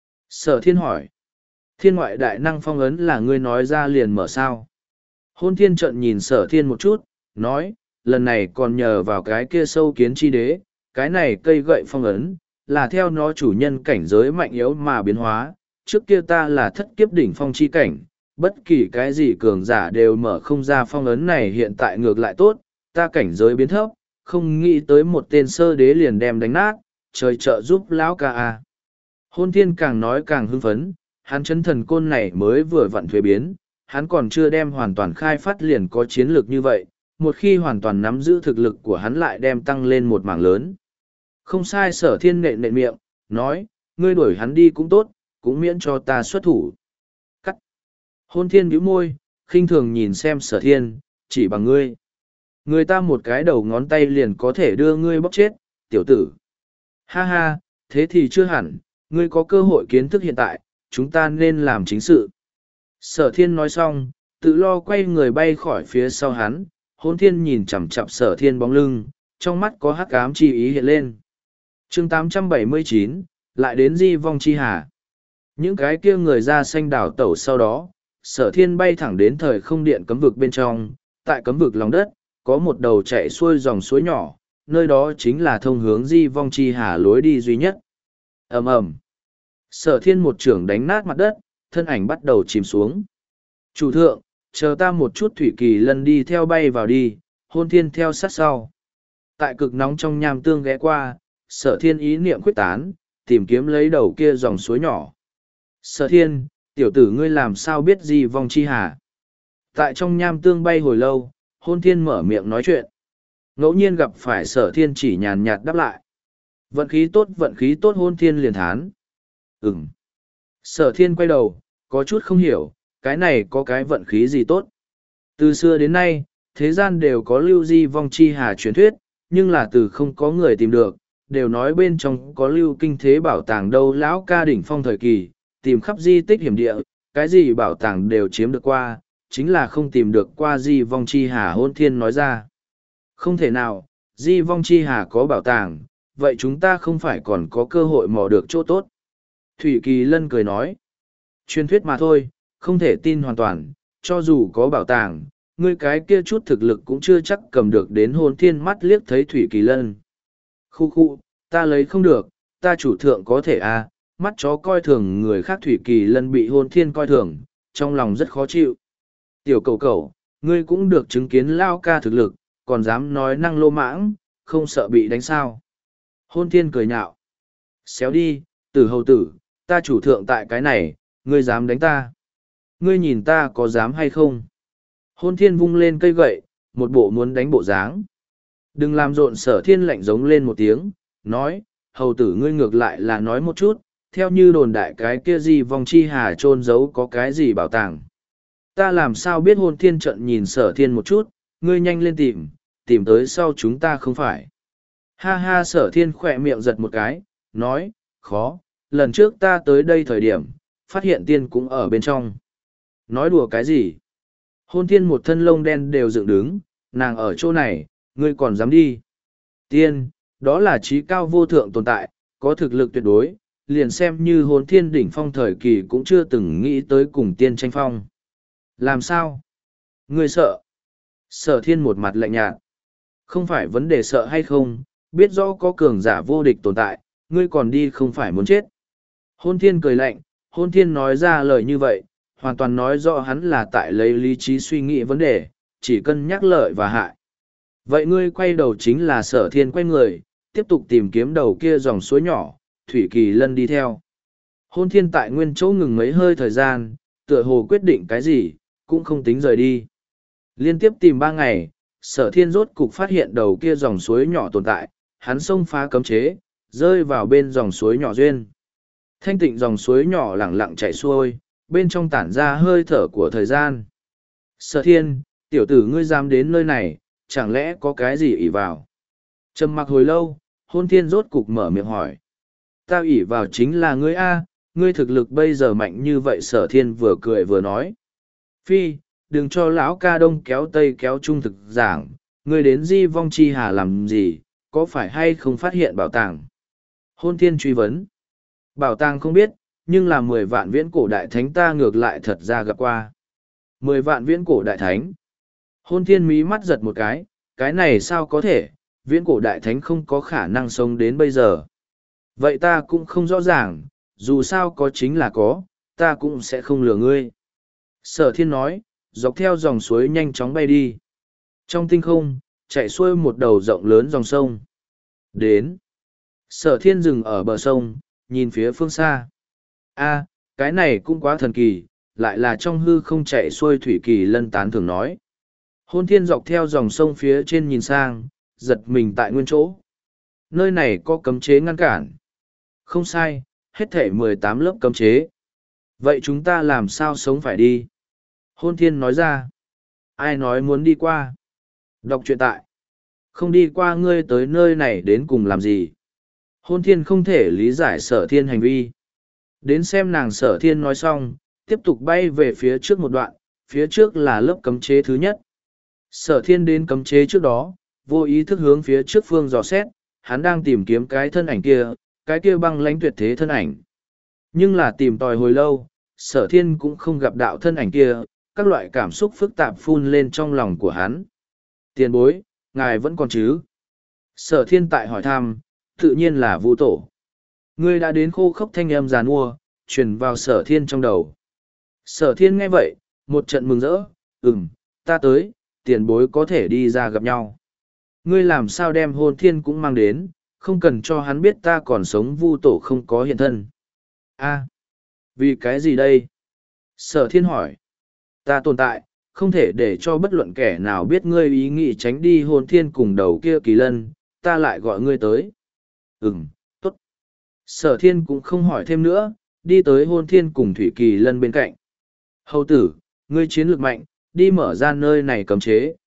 Sở Thiên hỏi. Thiên ngoại đại năng phong ấn là ngươi nói ra liền mở sao? Hôn thiên trận nhìn Sở Thiên một chút, nói, lần này còn nhờ vào cái kia sâu kiến chi đế, cái này cây gậy phong ấn, là theo nó chủ nhân cảnh giới mạnh yếu mà biến hóa. Trước kia ta là thất kiếp đỉnh phong chi cảnh, bất kỳ cái gì cường giả đều mở không ra phong ấn này. Hiện tại ngược lại tốt, ta cảnh giới biến thấp, không nghĩ tới một tên sơ đế liền đem đánh nát, trời trợ giúp lão ca à. Hôn thiên càng nói càng hưng phấn, hắn chấn thần côn này mới vừa vặn thuế biến, hắn còn chưa đem hoàn toàn khai phát liền có chiến lược như vậy, một khi hoàn toàn nắm giữ thực lực của hắn lại đem tăng lên một mảng lớn. Không sai. Sở Thiên nện nện miệng, nói, ngươi đuổi hắn đi cũng tốt, cũng miễn cho ta xuất thủ. Cắt. Hôn thiên bĩu môi, khinh thường nhìn xem Sở Thiên, chỉ bằng ngươi. Người ta một cái đầu ngón tay liền có thể đưa ngươi bóc chết, tiểu tử. Ha ha, thế thì chưa hẳn, ngươi có cơ hội kiến thức hiện tại, chúng ta nên làm chính sự. Sở Thiên nói xong, tự lo quay người bay khỏi phía sau hắn. Hôn thiên nhìn chằm chằm Sở Thiên bóng lưng, trong mắt có hắc ám chi ý hiện lên. Chương tám trăm bảy mươi chín, lại đến Di Vong Chi Hà. Những cái kia người ra xanh đảo tẩu sau đó, Sở Thiên bay thẳng đến thời không điện cấm vực bên trong. Tại cấm vực lòng đất, có một đầu chạy xuôi dòng suối nhỏ, nơi đó chính là thông hướng Di Vong Chi Hà lối đi duy nhất. Ầm ầm. Sở Thiên một chưởng đánh nát mặt đất, thân ảnh bắt đầu chìm xuống. Chủ thượng, chờ ta một chút. Thủy Kỳ Lân đi theo bay vào đi, Hôn thiên theo sát sau. Tại cực nóng trong nham tương ghé qua, Sở thiên ý niệm quyết tán, tìm kiếm lấy đầu kia dòng suối nhỏ. Sở thiên, tiểu tử ngươi làm sao biết gì vong chi hà? Tại trong nham tương bay hồi lâu, hôn thiên mở miệng nói chuyện. Ngẫu nhiên gặp phải sở thiên chỉ nhàn nhạt đáp lại. Vận khí tốt vận khí tốt hôn thiên liền thán. Ừm. Sở thiên quay đầu, có chút không hiểu, cái này có cái vận khí gì tốt. Từ xưa đến nay, thế gian đều có lưu di vong chi hà truyền thuyết, nhưng là từ không có người tìm được, đều nói bên trong có lưu kinh thế bảo tàng đâu lão ca đỉnh phong thời kỳ, tìm khắp di tích hiểm địa, cái gì bảo tàng đều chiếm được qua, chính là không tìm được qua di vong chi hà hôn thiên nói ra. Không thể nào, di vong chi hà có bảo tàng, vậy chúng ta không phải còn có cơ hội mò được chỗ tốt. Thủy Kỳ Lân cười nói, truyền thuyết mà thôi, không thể tin hoàn toàn, cho dù có bảo tàng, ngươi cái kia chút thực lực cũng chưa chắc cầm được đến hôn thiên mắt liếc thấy Thủy Kỳ Lân. Khu khu, ta lấy không được, ta chủ thượng có thể à, mắt chó coi thường người khác Thủy Kỳ Lân bị hôn thiên coi thường, trong lòng rất khó chịu. Tiểu cầu cầu, ngươi cũng được chứng kiến lao ca thực lực, còn dám nói năng lô mãng, không sợ bị đánh sao. Hôn thiên cười nhạo. Xéo đi, tử hầu tử, ta chủ thượng tại cái này, ngươi dám đánh ta. Ngươi nhìn ta có dám hay không? Hôn thiên vung lên cây gậy, một bộ muốn đánh bộ dáng. Đừng làm rộn sở thiên lạnh giống lên một tiếng, nói, hầu tử ngươi ngược lại là nói một chút, theo như đồn đại cái kia gì vong chi hà trôn giấu có cái gì bảo tàng. Ta làm sao biết hôn thiên trận nhìn sở thiên một chút, ngươi nhanh lên tìm, tìm tới sau chúng ta không phải. Ha ha sở thiên khỏe miệng giật một cái, nói, khó, lần trước ta tới đây thời điểm, phát hiện tiên cũng ở bên trong. Nói đùa cái gì? Hôn thiên một thân lông đen đều dựng đứng, nàng ở chỗ này, ngươi còn dám đi. Tiên, đó là trí cao vô thượng tồn tại, có thực lực tuyệt đối, liền xem như hôn thiên đỉnh phong thời kỳ cũng chưa từng nghĩ tới cùng tiên tranh phong. Làm sao? Ngươi sợ? Sở thiên một mặt lạnh nhạt. Không phải vấn đề sợ hay không, biết rõ có cường giả vô địch tồn tại, ngươi còn đi không phải muốn chết. Hôn thiên cười lạnh, hôn thiên nói ra lời như vậy, hoàn toàn nói rõ hắn là tại lấy lý trí suy nghĩ vấn đề, chỉ cân nhắc lợi và hại. Vậy ngươi quay đầu chính là sở thiên quay người, tiếp tục tìm kiếm đầu kia dòng suối nhỏ, Thủy Kỳ Lân đi theo. Hôn thiên tại nguyên chỗ ngừng mấy hơi thời gian, tựa hồ quyết định cái gì, cũng không tính rời đi. Liên tiếp tìm ba ngày, sở thiên rốt cục phát hiện đầu kia dòng suối nhỏ tồn tại, hắn xông phá cấm chế, rơi vào bên dòng suối nhỏ duyên. Thanh tịnh dòng suối nhỏ lẳng lặng chảy xuôi, bên trong tản ra hơi thở của thời gian. Sở thiên, tiểu tử ngươi dám đến nơi này, chẳng lẽ có cái gì ỷ vào? Trầm mặc hồi lâu, hôn thiên rốt cục mở miệng hỏi. Ta ỷ vào chính là ngươi A, ngươi thực lực bây giờ mạnh như vậy sở thiên vừa cười vừa nói. Phi, đừng cho lão ca đông kéo tây kéo trung thực giảng, ngươi đến di vong chi hà làm gì, có phải hay không phát hiện bảo tàng? Hôn thiên truy vấn. Bảo tàng không biết, nhưng là mười vạn viễn cổ đại thánh ta ngược lại thật ra gặp qua. Mười vạn viễn cổ đại thánh. Hôn thiên mí mắt giật một cái, cái này sao có thể, viễn cổ đại thánh không có khả năng sống đến bây giờ. Vậy ta cũng không rõ ràng, dù sao có chính là có, ta cũng sẽ không lừa ngươi. Sở thiên nói, dọc theo dòng suối nhanh chóng bay đi. Trong tinh không, chạy xuôi một đầu rộng lớn dòng sông. Đến. Sở thiên dừng ở bờ sông, nhìn phía phương xa. A, cái này cũng quá thần kỳ, lại là trong hư không chạy xuôi Thủy Kỳ Lân tán thường nói. Hôn thiên dọc theo dòng sông phía trên nhìn sang, giật mình tại nguyên chỗ. Nơi này có cấm chế ngăn cản. Không sai, hết thể mười tám lớp cấm chế. Vậy chúng ta làm sao sống phải đi? Hôn thiên nói ra. Ai nói muốn đi qua? Đọc truyện tại. Không đi qua ngươi tới nơi này đến cùng làm gì? Hôn thiên không thể lý giải sở thiên hành vi. Đến xem nàng sở thiên nói xong, tiếp tục bay về phía trước một đoạn, phía trước là lớp cấm chế thứ nhất. Sở thiên đến cấm chế trước đó, vô ý thức hướng phía trước phương dò xét, hắn đang tìm kiếm cái thân ảnh kia, cái kia băng lãnh tuyệt thế thân ảnh. Nhưng là tìm tòi hồi lâu, sở thiên cũng không gặp đạo thân ảnh kia, các loại cảm xúc phức tạp phun lên trong lòng của hắn. Tiền bối, ngài vẫn còn chứ? Sở thiên tại hỏi thăm, tự nhiên là Vũ Tổ. Ngươi đã đến khô khốc thanh âm giàn mua, truyền vào sở thiên trong đầu. Sở thiên nghe vậy, một trận mừng rỡ, ừm, ta tới, tiền bối có thể đi ra gặp nhau. Ngươi làm sao đem hôn thiên cũng mang đến, không cần cho hắn biết ta còn sống. Vu tổ không có hiện thân. A, vì cái gì đây? Sở thiên hỏi. Ta tồn tại, không thể để cho bất luận kẻ nào biết ngươi ý nghĩ tránh đi hồn thiên cùng đầu kia kỳ lân, ta lại gọi ngươi tới. Ừm, tốt. Sở thiên cũng không hỏi thêm nữa, đi tới hồn thiên cùng thủy kỳ lân bên cạnh. Hầu tử, ngươi chiến lược mạnh, đi mở ra nơi này cấm chế.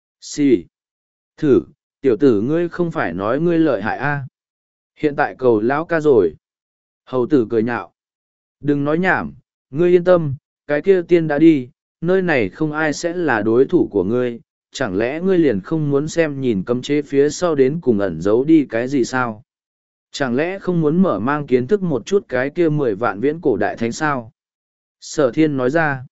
Xì. Thử, tiểu tử ngươi không phải nói ngươi lợi hại a? Hiện tại cầu lão ca rồi. Hầu tử cười nhạo. Đừng nói nhảm, ngươi yên tâm, cái kia tiên đã đi, nơi này không ai sẽ là đối thủ của ngươi, chẳng lẽ ngươi liền không muốn xem nhìn cấm chế phía sau đến cùng ẩn giấu đi cái gì sao? Chẳng lẽ không muốn mở mang kiến thức một chút cái kia mười vạn viễn cổ đại thánh sao? Sở thiên nói ra.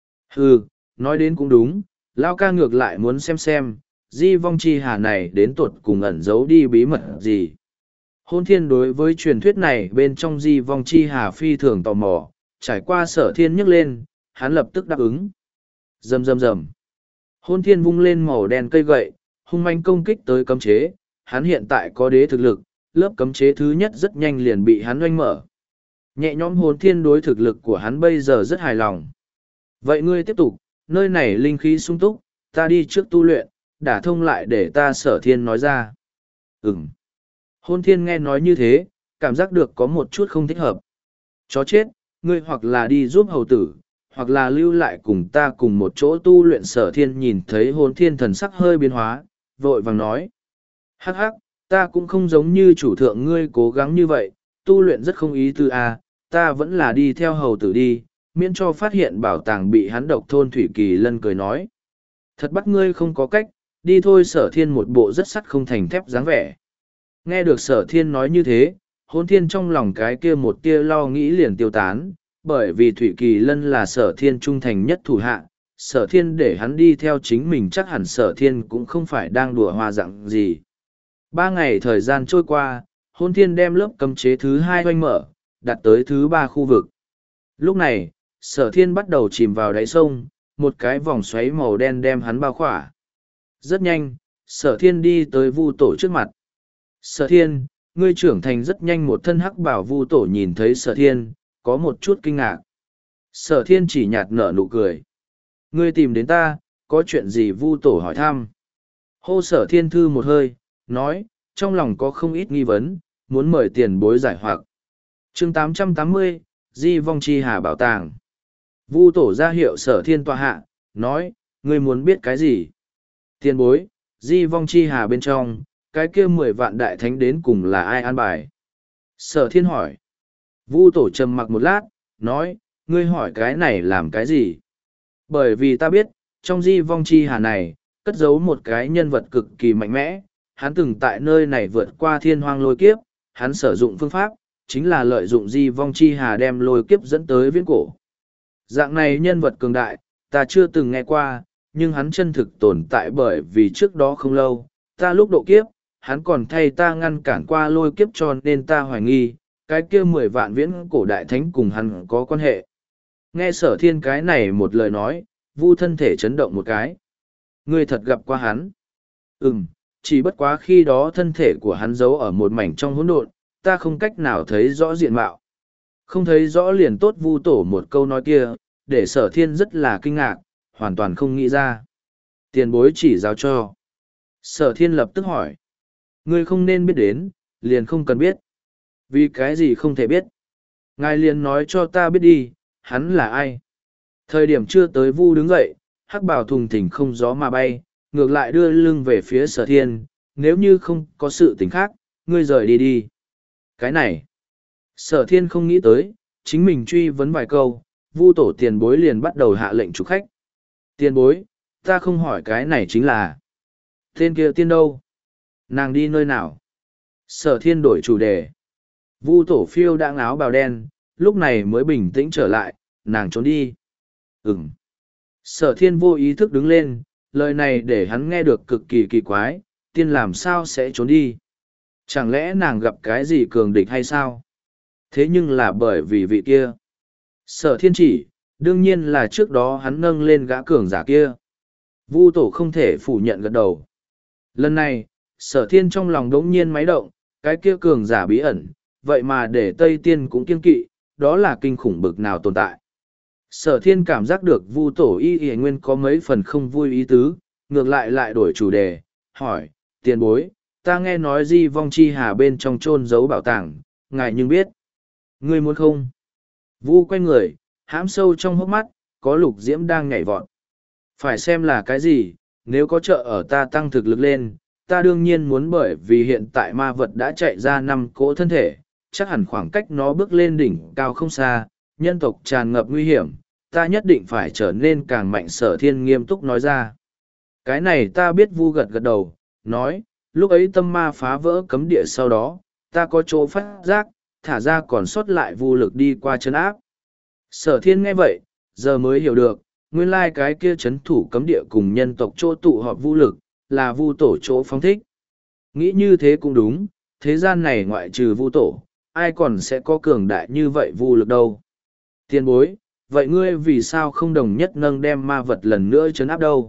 Ừ, nói đến cũng đúng, lao ca ngược lại muốn xem xem, di vong chi hà này đến tuột cùng ẩn giấu đi bí mật gì. Hôn thiên đối với truyền thuyết này bên trong di vong chi hà phi thường tò mò, trải qua sở thiên nhấc lên, hắn lập tức đáp ứng. Rầm rầm rầm. Hôn thiên vung lên màu đen cây gậy, hung manh công kích tới cấm chế, hắn hiện tại có đế thực lực, lớp cấm chế thứ nhất rất nhanh liền bị hắn oanh mở. Nhẹ nhõm hồn thiên đối thực lực của hắn bây giờ rất hài lòng. Vậy ngươi tiếp tục, nơi này linh khí sung túc, ta đi trước tu luyện, đả thông lại để ta sở thiên nói ra. Ừm. Hôn thiên nghe nói như thế, cảm giác được có một chút không thích hợp. Chó chết, ngươi hoặc là đi giúp hầu tử, hoặc là lưu lại cùng ta cùng một chỗ tu luyện. Sở thiên nhìn thấy hôn thiên thần sắc hơi biến hóa, vội vàng nói. Hắc hắc, ta cũng không giống như chủ thượng ngươi cố gắng như vậy, tu luyện rất không ý tư a, ta vẫn là đi theo hầu tử đi, miễn cho phát hiện bảo tàng bị hắn độc. Thôn Thủy Kỳ Lân cười nói. Thật bắt ngươi không có cách, đi thôi. Sở thiên một bộ rất sắt không thành thép dáng vẻ. Nghe được sở thiên nói như thế, hôn thiên trong lòng cái kia một tia lo nghĩ liền tiêu tán, bởi vì Thủy Kỳ Lân là sở thiên trung thành nhất thủ hạ, sở thiên để hắn đi theo chính mình chắc hẳn sở thiên cũng không phải đang đùa hoa dặn gì. Ba ngày thời gian trôi qua, hôn thiên đem lớp cấm chế thứ hai oanh mở, đặt tới thứ ba khu vực. Lúc này, sở thiên bắt đầu chìm vào đáy sông, một cái vòng xoáy màu đen đem hắn bao khỏa. Rất nhanh, sở thiên đi tới Vu tổ trước mặt. Sở thiên, ngươi trưởng thành rất nhanh. Một thân hắc bảo Vu tổ nhìn thấy sở thiên, có một chút kinh ngạc. Sở thiên chỉ nhạt nở nụ cười. Ngươi tìm đến ta, có chuyện gì? Vu tổ hỏi thăm. Hô sở thiên thư một hơi, nói, trong lòng có không ít nghi vấn, muốn mời tiền bối giải hoặc. chương tám trăm tám mươi, Di vong chi hà bảo tàng. Vu tổ ra hiệu sở thiên tọa hạ, nói, ngươi muốn biết cái gì? Tiền bối, Di vong chi hà bên trong, cái kia mười vạn đại thánh đến cùng là ai an bài? Sở thiên hỏi. Vu tổ trầm mặc một lát, nói, ngươi hỏi cái này làm cái gì? Bởi vì ta biết, trong di vong chi hà này, cất giấu một cái nhân vật cực kỳ mạnh mẽ, hắn từng tại nơi này vượt qua thiên hoang lôi kiếp, hắn sử dụng phương pháp, chính là lợi dụng di vong chi hà đem lôi kiếp dẫn tới viễn cổ. Dạng này nhân vật cường đại, ta chưa từng nghe qua, nhưng hắn chân thực tồn tại bởi vì trước đó không lâu, ta lúc độ kiếp, hắn còn thay ta ngăn cản qua lôi kiếp cho nên ta hoài nghi, cái kia mười vạn viễn cổ đại thánh cùng hắn có quan hệ. Nghe sở thiên cái này một lời nói, Vu thân thể chấn động một cái. Ngươi thật gặp qua hắn? Ừm, chỉ bất quá khi đó thân thể của hắn giấu ở một mảnh trong hỗn độn, ta không cách nào thấy rõ diện mạo. Không thấy rõ liền tốt. Vu tổ một câu nói kia, để sở thiên rất là kinh ngạc, hoàn toàn không nghĩ ra. Tiền bối chỉ giáo cho. Sở thiên lập tức hỏi. Ngươi không nên biết đến, liền không cần biết. Vì cái gì không thể biết? Ngài liền nói cho ta biết đi, hắn là ai? Thời điểm chưa tới, Vu đứng dậy, hắc bào thùng thình không gió mà bay, ngược lại đưa lưng về phía sở thiên. Nếu như không có sự tình khác, ngươi rời đi đi. Cái này, sở thiên không nghĩ tới, chính mình truy vấn vài câu, Vu tổ tiền bối liền bắt đầu hạ lệnh trục khách. Tiền bối, ta không hỏi cái này chính là. Tên kia tiên đâu? Nàng đi nơi nào? Sở thiên đổi chủ đề. Vu tổ phiêu đã áo bào đen, lúc này mới bình tĩnh trở lại, nàng trốn đi. Ừm. Sở thiên vô ý thức đứng lên, lời này để hắn nghe được cực kỳ kỳ quái, tiên làm sao sẽ trốn đi? Chẳng lẽ nàng gặp cái gì cường địch hay sao? Thế nhưng là bởi vì vị kia. Sở thiên chỉ, đương nhiên là trước đó hắn nâng lên gã cường giả kia. Vu tổ không thể phủ nhận gật đầu. Lần này, sở thiên trong lòng đống nhiên máy động, Cái kia cường giả bí ẩn, vậy mà để Tây Tiên cũng kiêng kỵ, đó là kinh khủng bực nào tồn tại. Sở thiên cảm giác được Vu tổ y y nguyên có mấy phần không vui ý tứ, ngược lại lại đổi chủ đề, hỏi, tiền bối, ta nghe nói di vong chi hà bên trong chôn giấu bảo tàng, ngài nhưng biết. Ngươi muốn không? Vu quay người, hãm sâu trong hốc mắt, có lục diễm đang nhảy vọt. Phải xem là cái gì, nếu có trợ ở ta tăng thực lực lên, ta đương nhiên muốn, bởi vì hiện tại ma vật đã chạy ra năm cỗ thân thể, chắc hẳn khoảng cách nó bước lên đỉnh cao không xa, nhân tộc tràn ngập nguy hiểm, ta nhất định phải trở nên càng mạnh. Sở thiên nghiêm túc nói ra. Cái này ta biết. Vu gật gật đầu, nói, lúc ấy tâm ma phá vỡ cấm địa sau đó, ta có chỗ phát giác, thả ra còn sót lại vu lực đi qua chân áp. Sở thiên nghe vậy, giờ mới hiểu được, nguyên lai cái kia chấn thủ cấm địa cùng nhân tộc chỗ tụ họp vu lực, là vu tổ chỗ phóng thích. Nghĩ như thế cũng đúng, thế gian này ngoại trừ vu tổ, ai còn sẽ có cường đại như vậy vu lực đâu. Tiền bối, vậy ngươi vì sao không đồng nhất nâng đem ma vật lần nữa chấn áp đâu?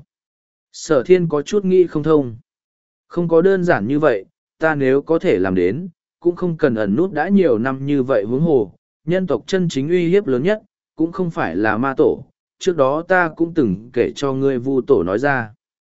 Sở thiên có chút nghĩ không thông. Không có đơn giản như vậy, ta nếu có thể làm đến, cũng không cần ẩn nút đã nhiều năm như vậy huống hồ. Nhân tộc chân chính uy hiếp lớn nhất, cũng không phải là ma tổ, trước đó ta cũng từng kể cho ngươi Vu tổ nói ra.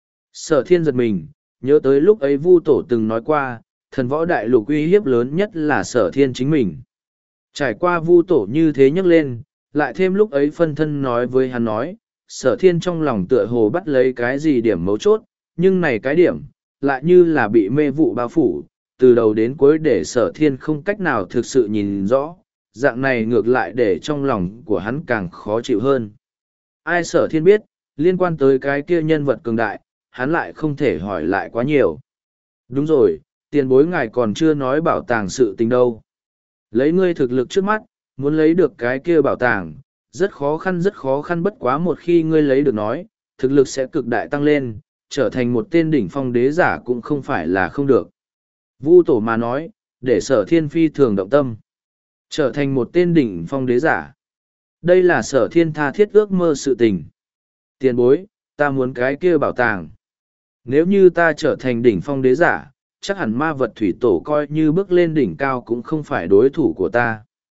Sở thiên giật mình, nhớ tới lúc ấy Vu tổ từng nói qua, thần võ đại lục uy hiếp lớn nhất là sở thiên chính mình. Trải qua Vu tổ như thế nhắc lên, lại thêm lúc ấy phân thân nói với hắn nói, sở thiên trong lòng tựa hồ bắt lấy cái gì điểm mấu chốt, nhưng này cái điểm, lại như là bị mê vụ bao phủ, từ đầu đến cuối để sở thiên không cách nào thực sự nhìn rõ, dạng này ngược lại để trong lòng của hắn càng khó chịu hơn. Ai sở thiên biết, liên quan tới cái kia nhân vật cường đại, hắn lại không thể hỏi lại quá nhiều. Đúng rồi, tiền bối ngài còn chưa nói bảo tàng sự tình đâu. Lấy ngươi thực lực trước mắt, muốn lấy được cái kia bảo tàng, rất khó khăn rất khó khăn, bất quá một khi ngươi lấy được nói, thực lực sẽ cực đại tăng lên, trở thành một tên đỉnh phong đế giả cũng không phải là không được. Vu tổ mà nói, để sở thiên phi thường động tâm. Trở thành một tên đỉnh phong đế giả. Đây là sở thiên tha thiết ước mơ sự tình. Tiền bối, ta muốn cái kia bảo tàng. Nếu như ta trở thành đỉnh phong đế giả, chắc hẳn ma vật thủy tổ coi như bước lên đỉnh cao cũng không phải đối thủ của ta.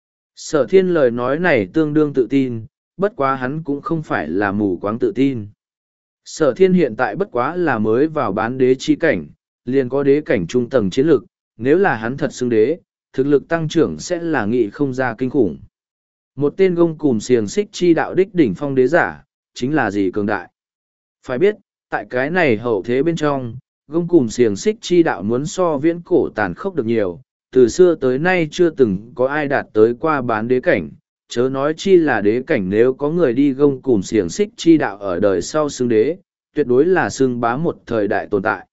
Sở thiên lời nói này tương đương tự tin, bất quá hắn cũng không phải là mù quáng tự tin. Sở thiên hiện tại bất quá là mới vào bán đế chi cảnh, liền có đế cảnh trung tầng chiến lực, nếu là hắn thật xưng đế, thực lực tăng trưởng sẽ là nghị không ra kinh khủng. Một tên gông cùm xiềng xích chi đạo đích đỉnh phong đế giả, chính là gì cường đại. Phải biết, tại cái này hậu thế bên trong, gông cùm xiềng xích chi đạo muốn so viễn cổ tàn khốc được nhiều, từ xưa tới nay chưa từng có ai đạt tới qua bán đế cảnh, chớ nói chi là đế cảnh. Nếu có người đi gông cùm xiềng xích chi đạo ở đời sau xưng đế, tuyệt đối là xưng bá một thời đại tồn tại.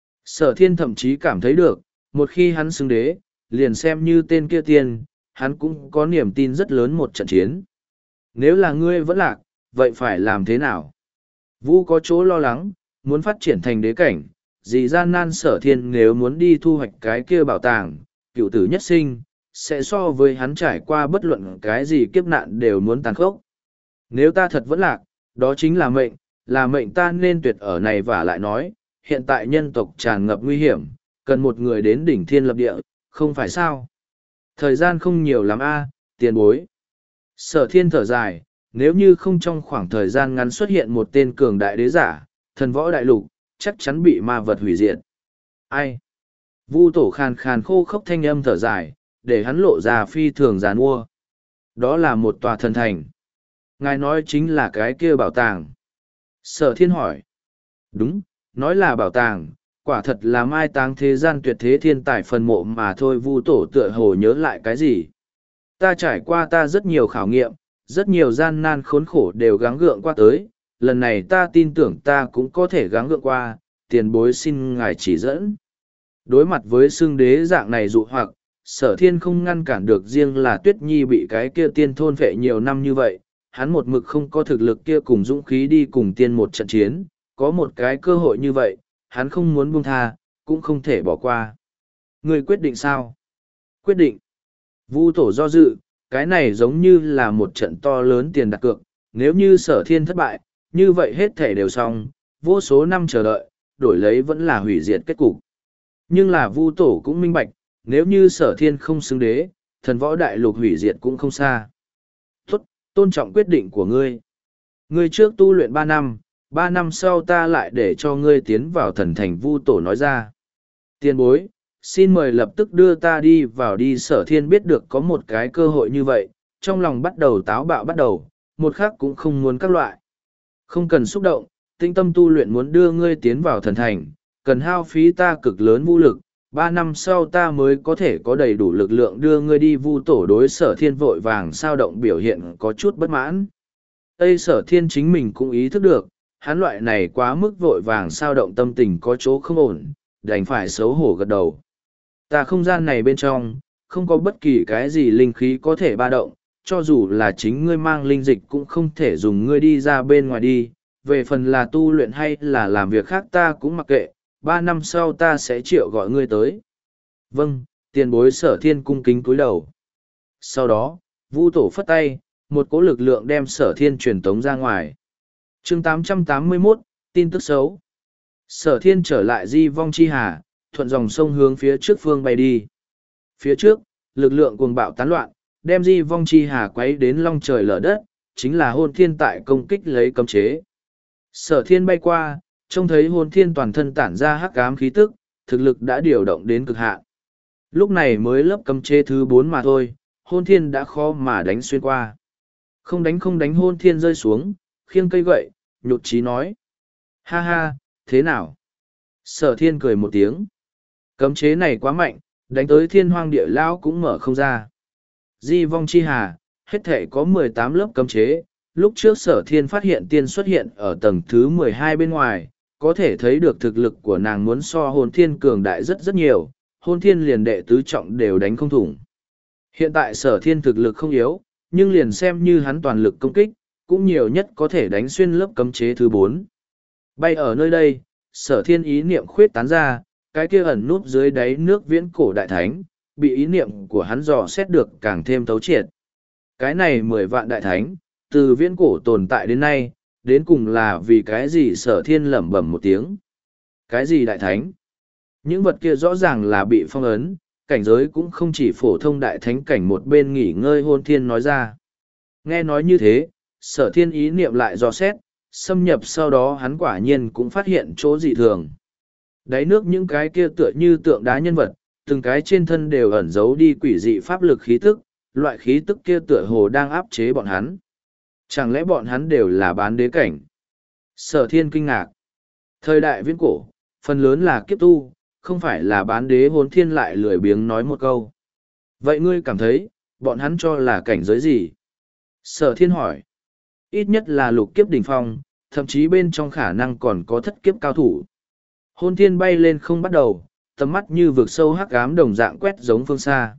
Sở thiên thậm chí cảm thấy được, một khi hắn xưng đế, liền xem như tên kia tiên, hắn cũng có niềm tin rất lớn một trận chiến. Nếu là ngươi vẫn lạc, vậy phải làm thế nào? Vu có chỗ lo lắng, muốn phát triển thành đế cảnh, gì gian nan. Sở thiên nếu muốn đi thu hoạch cái kia bảo tàng, cựu tử nhất sinh, sẽ so với hắn trải qua bất luận cái gì kiếp nạn đều muốn tàn khốc. Nếu ta thật vẫn lạc, đó chính là mệnh, là mệnh ta nên tuyệt ở này. Và lại nói, hiện tại nhân tộc tràn ngập nguy hiểm, cần một người đến đỉnh thiên lập địa, không phải sao? Thời gian không nhiều lắm a, tiền bối. Sở thiên thở dài, nếu như không trong khoảng thời gian ngắn xuất hiện một tên cường đại đế giả, thần võ đại lục, chắc chắn bị ma vật hủy diệt. Ai? Vu tổ khàn khàn khô khốc thanh âm thở dài, để hắn lộ ra phi thường giàn mua. Đó là một tòa thần thành. Ngài nói chính là cái kia bảo tàng. Sở thiên hỏi. Đúng, nói là bảo tàng, quả thật là mai táng thế gian tuyệt thế thiên tài phần mộ mà thôi. Vu tổ tựa hồ nhớ lại cái gì. Ta trải qua ta rất nhiều khảo nghiệm, rất nhiều gian nan khốn khổ đều gắng gượng qua tới, lần này ta tin tưởng ta cũng có thể gắng gượng qua, tiền bối xin ngài chỉ dẫn. Đối mặt với xương đế dạng này dụ hoặc, sở thiên không ngăn cản được, riêng là Tuyết Nhi bị cái kia tiên thôn phệ nhiều năm như vậy, hắn một mực không có thực lực kia cùng dũng khí đi cùng tiên một trận chiến, có một cái cơ hội như vậy, hắn không muốn buông tha, cũng không thể bỏ qua. Người quyết định sao? Quyết định. Vu tổ do dự, cái này giống như là một trận to lớn tiền đặt cược, nếu như sở thiên thất bại, như vậy hết thể đều xong, vô số năm chờ đợi, đổi lấy vẫn là hủy diệt kết cục. Nhưng là Vu tổ cũng minh bạch, nếu như sở thiên không xứng đế, thần võ đại lục hủy diệt cũng không xa. Tốt, tôn trọng quyết định của ngươi. Ngươi trước tu luyện ba năm, ba năm sau ta lại để cho ngươi tiến vào thần thành vu tổ nói ra. Tiên bối, xin mời lập tức đưa ta đi vào đi. Sở thiên biết được có một cái cơ hội như vậy, trong lòng bắt đầu táo bạo bắt đầu, một khác cũng không muốn các loại. Không cần xúc động, tinh tâm tu luyện muốn đưa ngươi tiến vào thần thành, cần hao phí ta cực lớn vũ lực, ba năm sau ta mới có thể có đầy đủ lực lượng đưa ngươi đi vu tổ. Đối sở thiên vội vàng sao động biểu hiện có chút bất mãn. Tây sở thiên chính mình cũng ý thức được, hắn loại này quá mức vội vàng sao động tâm tình có chỗ không ổn, đành phải xấu hổ gật đầu. Ta không gian này bên trong, không có bất kỳ cái gì linh khí có thể ba động, cho dù là chính ngươi mang linh dịch cũng không thể dùng ngươi đi ra bên ngoài đi. Về phần là tu luyện hay là làm việc khác ta cũng mặc kệ, ba năm sau ta sẽ triệu gọi ngươi tới. Vâng, tiền bối. Sở thiên cung kính cúi đầu. Sau đó, vu tổ phất tay, một cỗ lực lượng đem sở thiên truyền tống ra ngoài. chương tám trăm tám mươi mốt, tin tức xấu. Sở thiên trở lại di vong chi hà, thuận dòng sông hướng phía trước phương bay đi. Phía trước, lực lượng cuồng bạo tán loạn, đem di vong chi hà quấy đến long trời lở đất, chính là hôn thiên tại công kích lấy cấm chế. Sở thiên bay qua, trông thấy hôn thiên toàn thân tản ra hắc ám khí tức, thực lực đã điều động đến cực hạn. Lúc này mới lớp cấm chế thứ bốn mà thôi, hôn thiên đã khó mà đánh xuyên qua. Không đánh không đánh. Hôn thiên rơi xuống, khiêng cây gậy, nhụt chí nói. Ha ha, thế nào? Sở thiên cười một tiếng. Cấm chế này quá mạnh, đánh tới thiên hoang địa lão cũng mở không ra. Di vong chi hà, hết thể có mười tám lớp cấm chế. Lúc trước sở thiên phát hiện tiên xuất hiện ở tầng thứ mười hai bên ngoài, có thể thấy được thực lực của nàng muốn so hồn thiên cường đại rất rất nhiều, hồn thiên liền đệ tứ trọng đều đánh không thủng. Hiện tại sở thiên thực lực không yếu, nhưng liền xem như hắn toàn lực công kích, cũng nhiều nhất có thể đánh xuyên lớp cấm chế thứ bốn. Bay ở nơi đây, sở thiên ý niệm khuyết tán ra, cái kia ẩn núp dưới đáy nước viễn cổ đại thánh, bị ý niệm của hắn dò xét được càng thêm thấu triệt. Cái này mười vạn đại thánh, từ viễn cổ tồn tại đến nay, đến cùng là vì cái gì? Sở thiên lẩm bẩm một tiếng. Cái gì đại thánh? Những vật kia rõ ràng là bị phong ấn, cảnh giới cũng không chỉ phổ thông đại thánh cảnh. Một bên nghỉ ngơi hôn thiên nói ra. Nghe nói như thế, sở thiên ý niệm lại dò xét, xâm nhập sau đó hắn quả nhiên cũng phát hiện chỗ dị thường. Đáy nước những cái kia tựa như tượng đá nhân vật, từng cái trên thân đều ẩn giấu đi quỷ dị pháp lực khí tức, loại khí tức kia tựa hồ đang áp chế bọn hắn. Chẳng lẽ bọn hắn đều là bán đế cảnh? Sở thiên kinh ngạc. Thời đại viễn cổ, phần lớn là kiếp tu, không phải là bán đế. Hồn thiên lại lười biếng nói một câu. Vậy ngươi cảm thấy, bọn hắn cho là cảnh giới gì? Sở thiên hỏi. Ít nhất là lục kiếp đỉnh phong, thậm chí bên trong khả năng còn có thất kiếp cao thủ. Hồn thiên bay lên không bắt đầu, tầm mắt như vực sâu hắc ám đồng dạng quét giống phương xa.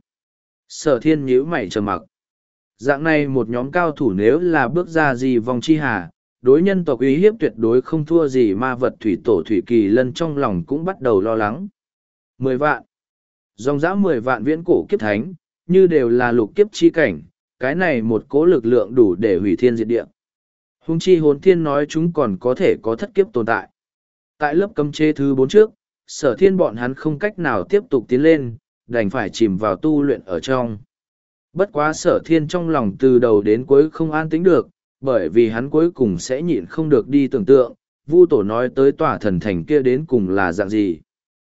Sở thiên nhíu mày trầm mặc. Dạng này một nhóm cao thủ nếu là bước ra gì vòng chi hà, đối nhân tộc uy hiếp tuyệt đối không thua gì ma vật thủy tổ Thủy Kỳ Lân. Trong lòng cũng bắt đầu lo lắng. Mười vạn. Dòng dã mười vạn viễn cổ kiếp thánh, như đều là lục kiếp chi cảnh, cái này một cố lực lượng đủ để hủy thiên diệt địa. Hung chi hồn thiên nói chúng còn có thể có thất kiếp tồn tại. Tại lớp cấm chế thứ bốn trước, sở thiên bọn hắn không cách nào tiếp tục tiến lên, đành phải chìm vào tu luyện ở trong. Bất quá sở thiên trong lòng từ đầu đến cuối không an tĩnh được, bởi vì hắn cuối cùng sẽ nhịn không được đi tưởng tượng, Vu tổ nói tới tòa thần thành kia đến cùng là dạng gì.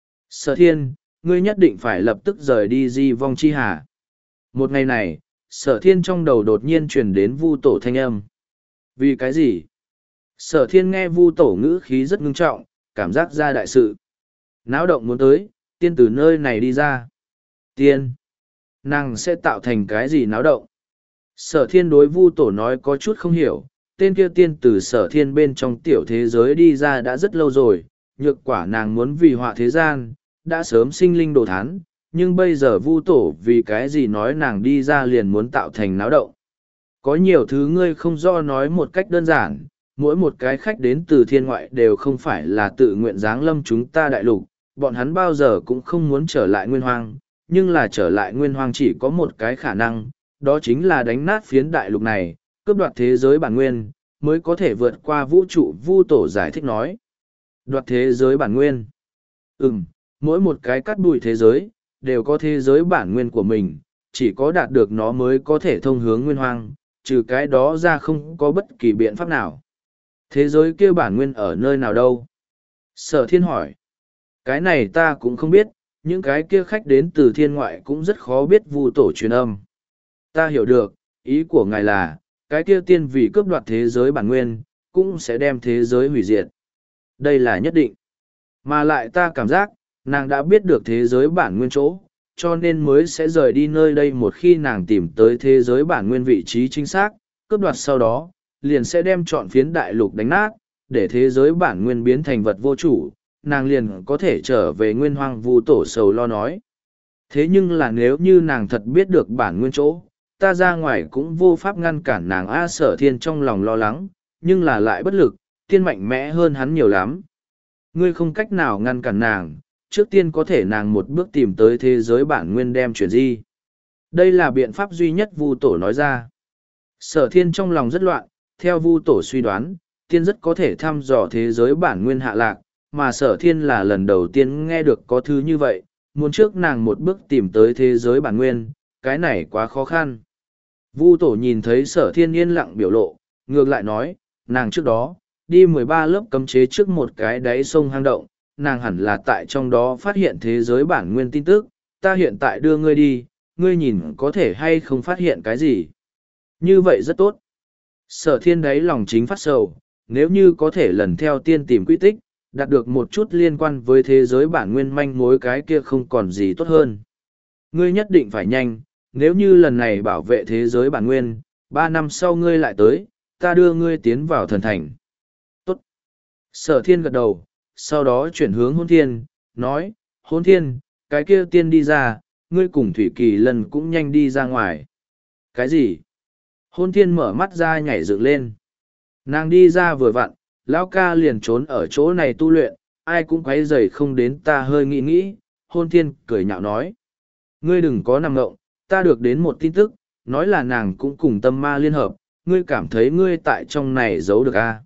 Sở thiên, ngươi nhất định phải lập tức rời đi di vong chi hà. Một ngày này, sở thiên trong đầu đột nhiên truyền đến Vu tổ thanh âm. Vì cái gì? Sở thiên nghe Vu tổ ngữ khí rất ngưng trọng, cảm giác ra đại sự. Náo động muốn tới, tiên từ nơi này đi ra. Tiên. Nàng sẽ tạo thành cái gì náo động? Sở thiên đối Vu tổ nói có chút không hiểu, tên kia tiên từ sở thiên bên trong tiểu thế giới đi ra đã rất lâu rồi, nhược quả nàng muốn vì họa thế gian, đã sớm sinh linh đồ thán, nhưng bây giờ Vu tổ vì cái gì nói nàng đi ra liền muốn tạo thành náo động. Có nhiều thứ ngươi không do nói một cách đơn giản, mỗi một cái khách đến từ thiên ngoại đều không phải là tự nguyện giáng lâm chúng ta đại lục, bọn hắn bao giờ cũng không muốn trở lại nguyên hoang, nhưng là trở lại nguyên hoang chỉ có một cái khả năng, đó chính là đánh nát phiến đại lục này, cướp đoạt thế giới bản nguyên, mới có thể vượt qua vũ trụ. Vu tổ giải thích nói. Đoạt thế giới bản nguyên. Ừm, mỗi một cái cắt bụi thế giới, đều có thế giới bản nguyên của mình, chỉ có đạt được nó mới có thể thông hướng nguyên hoang, trừ cái đó ra không có bất kỳ biện pháp nào. Thế giới kia bản nguyên ở nơi nào đâu? Sở thiên hỏi. Cái này ta cũng không biết, những cái kia khách đến từ thiên ngoại cũng rất khó biết vu tổ truyền âm. Ta hiểu được, ý của ngài là, cái kia tiên vì cướp đoạt thế giới bản nguyên, cũng sẽ đem thế giới hủy diệt. Đây là nhất định. Mà lại ta cảm giác, nàng đã biết được thế giới bản nguyên chỗ, cho nên mới sẽ rời đi nơi đây một khi nàng tìm tới thế giới bản nguyên vị trí chính xác, cướp đoạt sau đó, liền sẽ đem trọn phiến đại lục đánh nát, để thế giới bản nguyên biến thành vật vô chủ, nàng liền có thể trở về nguyên hoang vu tổ sầu lo nói. Thế nhưng là nếu như nàng thật biết được bản nguyên chỗ, ta ra ngoài cũng vô pháp ngăn cản nàng. A Sở Thiên trong lòng lo lắng, nhưng là lại bất lực, tiên mạnh mẽ hơn hắn nhiều lắm. Ngươi không cách nào ngăn cản nàng, trước tiên có thể nàng một bước tìm tới thế giới bản nguyên đem chuyển di. Đây là biện pháp duy nhất vu tổ nói ra. Sở Thiên trong lòng rất loạn, theo vu tổ suy đoán, tiên rất có thể thăm dò thế giới bản nguyên hạ lạc, mà Sở Thiên là lần đầu tiên nghe được có thứ như vậy, muốn trước nàng một bước tìm tới thế giới bản nguyên, cái này quá khó khăn. Vu tổ nhìn thấy Sở Thiên yên lặng biểu lộ, ngược lại nói, nàng trước đó, đi mười ba lớp cấm chế trước một cái đáy sông hang động, nàng hẳn là tại trong đó phát hiện thế giới bản nguyên tin tức, ta hiện tại đưa ngươi đi, ngươi nhìn có thể hay không phát hiện cái gì. Như vậy rất tốt. Sở Thiên đáy lòng chính phát sầu, nếu như có thể lần theo tiên tìm quy tích, đạt được một chút liên quan với thế giới bản nguyên manh mối, cái kia không còn gì tốt hơn. Ngươi nhất định phải nhanh, nếu như lần này bảo vệ thế giới bản nguyên, ba năm sau ngươi lại tới, ta đưa ngươi tiến vào thần thành. Tốt. Sở Thiên gật đầu, sau đó chuyển hướng Hôn Thiên, nói, Hôn Thiên, cái kia tiên đi ra, ngươi cùng Thủy Kỳ Lân cũng nhanh đi ra ngoài. Cái gì? Hôn Thiên mở mắt ra nhảy dựng lên. Nàng đi ra vừa vặn, lão ca liền trốn ở chỗ này tu luyện, ai cũng quấy rầy không đến. Ta hơi nghĩ nghĩ, Hôn Thiên cười nhạo nói. Ngươi đừng có nằm ngộng, ta được đến một tin tức, nói là nàng cũng cùng tâm ma liên hợp, ngươi cảm thấy ngươi tại trong này giấu được à?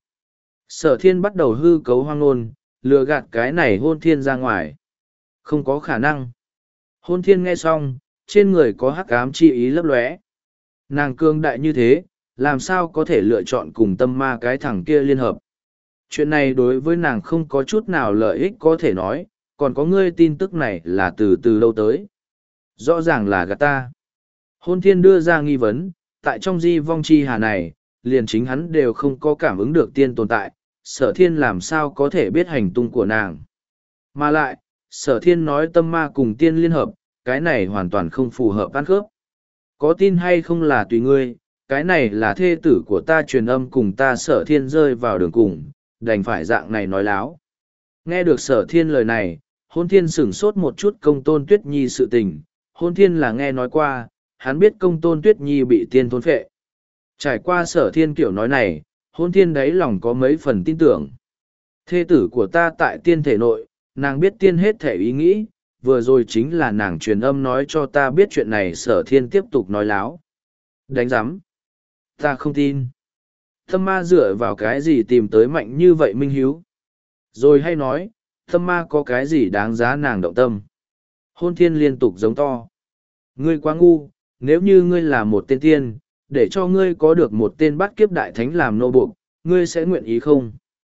Sở Thiên bắt đầu hư cấu hoang ngôn, lừa gạt cái này Hôn Thiên ra ngoài. Không có khả năng. Hôn Thiên nghe xong, trên người có hắc ám chi ý lấp lóe. Nàng cương đại như thế, làm sao có thể lựa chọn cùng tâm ma cái thằng kia liên hợp. Chuyện này đối với nàng không có chút nào lợi ích có thể nói, còn có ngươi tin tức này là từ từ lâu tới. Rõ ràng là gạt ta. Hôn Thiên đưa ra nghi vấn, tại trong di vong chi hà này, liền chính hắn đều không có cảm ứng được tiên tồn tại, Sở Thiên làm sao có thể biết hành tung của nàng. Mà lại, Sở Thiên nói tâm ma cùng tiên liên hợp, cái này hoàn toàn không phù hợp ăn khớp. Có tin hay không là tùy ngươi, cái này là thê tử của ta truyền âm cùng ta. Sở Thiên rơi vào đường cùng, đành phải dạng này nói láo. Nghe được Sở Thiên lời này, Hôn Thiên sửng sốt một chút Công Tôn Tuyết Nhi sự tình. Hôn Thiên là nghe nói qua, hắn biết Công Tôn Tuyết Nhi bị tiên thôn phệ. Trải qua Sở Thiên kiểu nói này, Hôn Thiên đáy lòng có mấy phần tin tưởng. Thê tử của ta tại tiên thể nội, nàng biết tiên hết thể ý nghĩ, vừa rồi chính là nàng truyền âm nói cho ta biết chuyện này. Sở Thiên tiếp tục nói láo. Đánh giám. Ta không tin. Tâm ma dựa vào cái gì tìm tới mạnh như vậy minh hiếu? Rồi hay nói, tâm ma có cái gì đáng giá nàng động tâm? Hôn Thiên liên tục giống to. Ngươi quá ngu, nếu như ngươi là một tên tiên, để cho ngươi có được một tên bắt kiếp đại thánh làm nô buộc, ngươi sẽ nguyện ý không?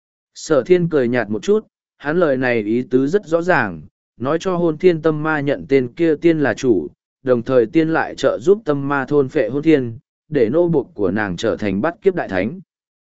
Sở Thiên cười nhạt một chút, hắn lời này ý tứ rất rõ ràng, nói cho Hôn Thiên tâm ma nhận tên kia tiên là chủ, đồng thời tiên lại trợ giúp tâm ma thôn phệ Hôn Thiên, để nô buộc của nàng trở thành bắt kiếp đại thánh.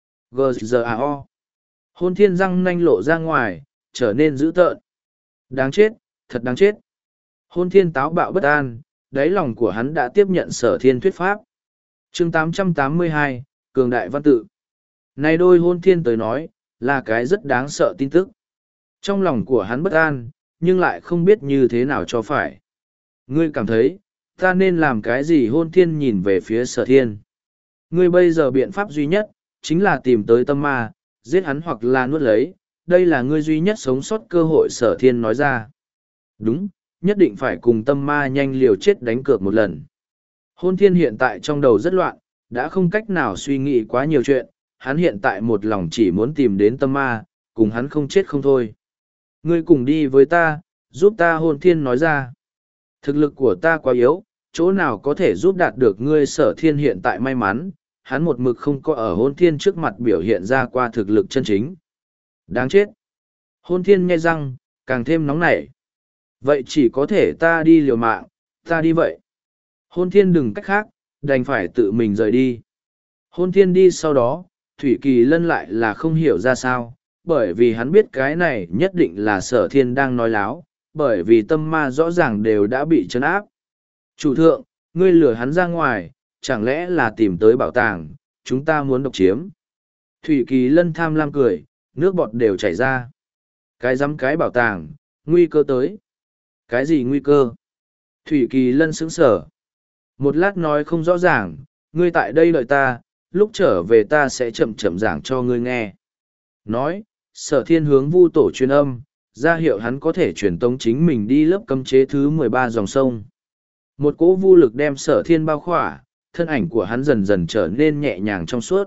G G A O. Hôn Thiên răng nanh lộ ra ngoài, trở nên dữ tợn. Đáng chết, thật đáng chết. Hôn Thiên táo bạo bất an, đáy lòng của hắn đã tiếp nhận Sở Thiên thuyết pháp. Chương tám trăm tám mươi hai, Cường Đại Văn Tự. Này đôi Hôn Thiên tới nói, là cái rất đáng sợ tin tức. Trong lòng của hắn bất an, nhưng lại không biết như thế nào cho phải. Ngươi cảm thấy, ta nên làm cái gì? Hôn Thiên nhìn về phía Sở Thiên. Ngươi bây giờ biện pháp duy nhất, chính là tìm tới tâm ma, giết hắn hoặc là nuốt lấy, đây là ngươi duy nhất sống sót cơ hội. Sở Thiên nói ra. Đúng, nhất định phải cùng tâm ma nhanh liều chết đánh cược một lần. Hôn Thiên hiện tại trong đầu rất loạn, đã không cách nào suy nghĩ quá nhiều chuyện, hắn hiện tại một lòng chỉ muốn tìm đến tâm ma, cùng hắn không chết không thôi. Ngươi cùng đi với ta, giúp ta. Hôn Thiên nói ra. Thực lực của ta quá yếu, chỗ nào có thể giúp đạt được ngươi Sở Thiên hiện tại may mắn, hắn một mực không có ở Hôn Thiên trước mặt biểu hiện ra qua thực lực chân chính. Đáng chết! Hôn Thiên nghe răng, càng thêm nóng nảy. Vậy chỉ có thể ta đi liều mạng, ta đi vậy. Hôn Thiên đừng cách khác, đành phải tự mình rời đi. Hôn Thiên đi sau đó, Thủy Kỳ Lân lại là không hiểu ra sao, bởi vì hắn biết cái này nhất định là Sở Thiên đang nói láo, bởi vì tâm ma rõ ràng đều đã bị trấn áp. Chủ thượng, ngươi lừa hắn ra ngoài, chẳng lẽ là tìm tới bảo tàng, chúng ta muốn độc chiếm. Thủy Kỳ Lân tham lam cười, nước bọt đều chảy ra. Cái dám cái bảo tàng, nguy cơ tới. Cái gì nguy cơ? Thủy Kỳ Lân sững sờ. Một lát nói không rõ ràng, ngươi tại đây đợi ta, lúc trở về ta sẽ chậm chậm giảng cho ngươi nghe. Nói, Sở Thiên hướng Vu Tổ truyền âm, ra hiệu hắn có thể truyền tống chính mình đi lớp cấm chế thứ mười ba dòng sông. Một cỗ vu lực đem Sở Thiên bao khỏa, thân ảnh của hắn dần dần trở nên nhẹ nhàng trong suốt.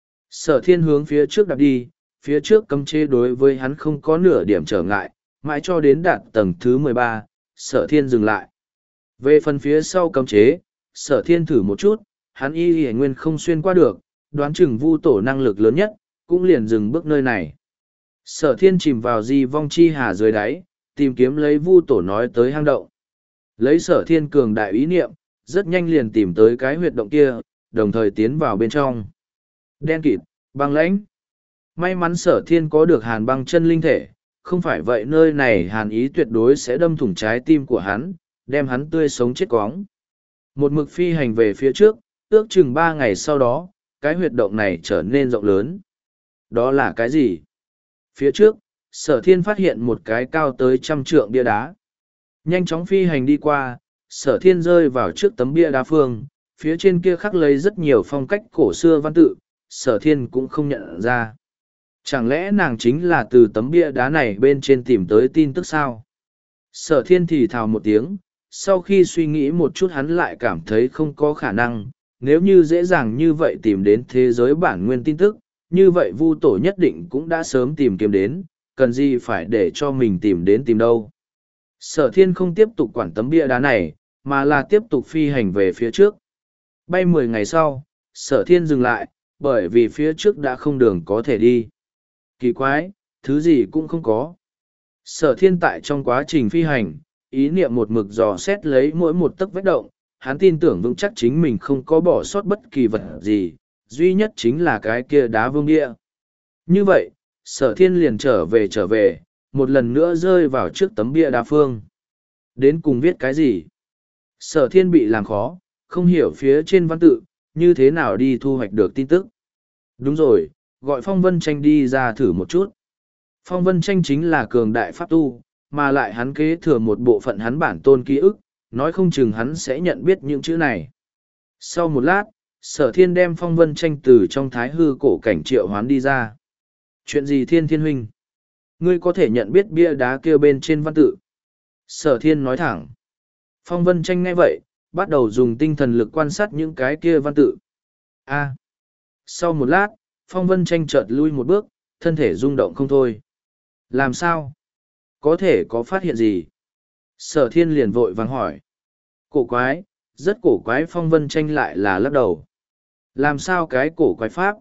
Sở Thiên hướng phía trước đạp đi, phía trước cấm chế đối với hắn không có nửa điểm trở ngại, mãi cho đến đạt tầng thứ mười ba, Sở Thiên dừng lại. Về phần phía sau cấm chế, Sở Thiên thử một chút, hắn y y nguyên không xuyên qua được, đoán chừng Vu Tổ năng lực lớn nhất, cũng liền dừng bước nơi này. Sở Thiên chìm vào di vong chi hà dưới đáy, tìm kiếm lấy Vu Tổ nói tới hang động. Lấy Sở Thiên cường đại ý niệm, rất nhanh liền tìm tới cái huyệt động kia, đồng thời tiến vào bên trong. Đen kịt, băng lãnh. May mắn Sở Thiên có được hàn băng chân linh thể, không phải vậy nơi này hàn ý tuyệt đối sẽ đâm thủng trái tim của hắn, đem hắn tươi sống chết cóng. Một mực phi hành về phía trước, ước chừng ba ngày sau đó, cái huyệt động này trở nên rộng lớn. Đó là cái gì? Phía trước, Sở Thiên phát hiện một cái cao tới trăm trượng bia đá. Nhanh chóng phi hành đi qua, Sở Thiên rơi vào trước tấm bia đá phương, phía trên kia khắc lấy rất nhiều phong cách cổ xưa văn tự, Sở Thiên cũng không nhận ra. Chẳng lẽ nàng chính là từ tấm bia đá này bên trên tìm tới tin tức sao? Sở Thiên thì thào một tiếng, sau khi suy nghĩ một chút hắn lại cảm thấy không có khả năng, nếu như dễ dàng như vậy tìm đến thế giới bản nguyên tin tức, như vậy Vu Tổ nhất định cũng đã sớm tìm kiếm đến, cần gì phải để cho mình tìm đến tìm đâu. Sở Thiên không tiếp tục quản tấm bia đá này, mà là tiếp tục phi hành về phía trước. Bay mười ngày sau, Sở Thiên dừng lại, bởi vì phía trước đã không đường có thể đi. Kỳ quái, thứ gì cũng không có. Sở Thiên tại trong quá trình phi hành, ý niệm một mực dò xét lấy mỗi một tấc vết động, hắn tin tưởng vững chắc chính mình không có bỏ sót bất kỳ vật gì, duy nhất chính là cái kia đá vương địa. Như vậy, Sở Thiên liền trở về trở về, một lần nữa rơi vào trước tấm bia đá phương. Đến cùng viết cái gì? Sở Thiên bị làm khó, không hiểu phía trên văn tự, như thế nào đi thu hoạch được tin tức. Đúng rồi, gọi Phong Vân Tranh đi ra thử một chút. Phong Vân Tranh chính là cường đại pháp tu, mà lại hắn kế thừa một bộ phận hắn bản tôn ký ức, nói không chừng hắn sẽ nhận biết những chữ này. Sau một lát, Sở Thiên đem Phong Vân Tranh từ trong thái hư cổ cảnh triệu hoán đi ra. Chuyện gì Thiên Thiên huynh? Ngươi có thể nhận biết bia đá kia bên trên văn tự. Sở Thiên nói thẳng. Phong Vân Tranh nghe vậy, bắt đầu dùng tinh thần lực quan sát những cái kia văn tự. A. Sau một lát, Phong Vân Tranh chợt lui một bước, thân thể rung động không thôi. Làm sao? Có thể có phát hiện gì? Sở Thiên liền vội vàng hỏi. Cổ quái, rất cổ quái. Phong Vân Tranh lại là lắc đầu. Làm sao cái cổ quái pháp?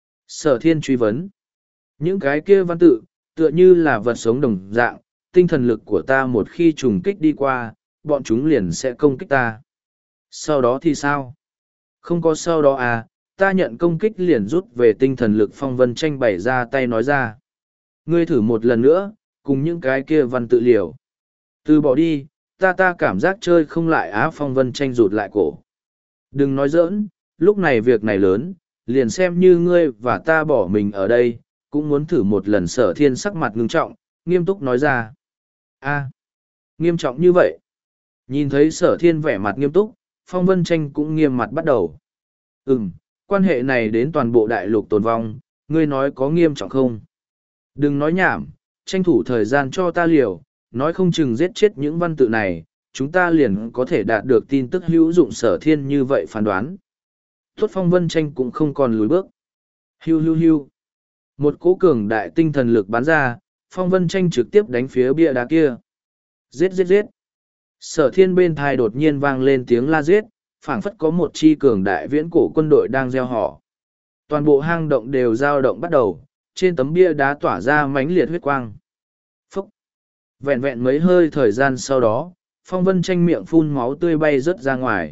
Sở Thiên truy vấn. Những cái kia văn tự, tựa như là vật sống đồng dạng, tinh thần lực của ta một khi trùng kích đi qua, bọn chúng liền sẽ công kích ta. Sau đó thì sao? Không có sau đó à, ta nhận công kích liền rút về tinh thần lực. Phong Vân Tranh bày ra tay nói ra. Ngươi thử một lần nữa, cùng những cái kia văn tự liều. Từ bỏ đi, ta ta cảm giác chơi không lại á. Phong Vân Tranh rụt lại cổ. Đừng nói giỡn, lúc này việc này lớn, liền xem như ngươi và ta bỏ mình ở đây, cũng muốn thử một lần. Sở Thiên sắc mặt ngưng trọng, nghiêm túc nói ra. A, nghiêm trọng như vậy. Nhìn thấy Sở Thiên vẻ mặt nghiêm túc, Phong Vân Tranh cũng nghiêm mặt bắt đầu. Ừm, quan hệ này đến toàn bộ đại lục tồn vong, ngươi nói có nghiêm trọng không? Đừng nói nhảm, tranh thủ thời gian cho ta liều, nói không chừng giết chết những văn tự này, chúng ta liền có thể đạt được tin tức hữu dụng. Sở Thiên như vậy phán đoán. Tốt. Phong Vân Tranh cũng không còn lùi bước. Hiu hiu hiu. Một cỗ cường đại tinh thần lực bắn ra, Phong Vân Tranh trực tiếp đánh phía bia đá kia. Giết giết giết. Sở thiên bên thai đột nhiên vang lên tiếng la giết, phảng phất có một chi cường đại viễn cổ quân đội đang gieo họ. Toàn bộ hang động đều dao động bắt đầu, trên tấm bia đá tỏa ra mãnh liệt huyết quang. Phúc! Vẹn vẹn mấy hơi thời gian sau đó, Phong Vân Tranh miệng phun máu tươi bay rớt ra ngoài.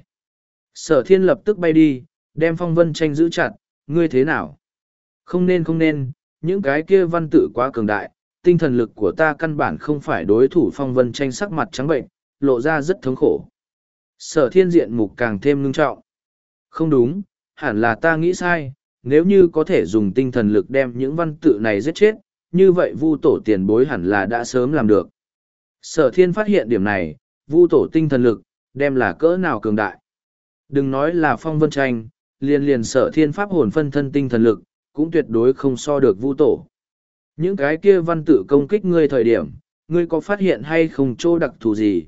Sở thiên lập tức bay đi, đem Phong Vân Tranh giữ chặt, ngươi thế nào? Không nên không nên, những cái kia văn tự quá cường đại, tinh thần lực của ta căn bản không phải đối thủ. Phong Vân Tranh sắc mặt trắng bệnh, lộ ra rất thống khổ. Sở thiên diện mục càng thêm ngưng trọng. Không đúng, hẳn là ta nghĩ sai, nếu như có thể dùng tinh thần lực đem những văn tự này giết chết, như vậy Vu tổ tiền bối hẳn là đã sớm làm được. Sở thiên phát hiện điểm này, Vu tổ tinh thần lực, đem là cỡ nào cường đại. Đừng nói là Phong Vân Tranh, liền liền sở thiên pháp hồn phân thân tinh thần lực, cũng tuyệt đối không so được Vu tổ. Những cái kia văn tự công kích ngươi thời điểm, ngươi có phát hiện hay không chỗ đặc thù gì?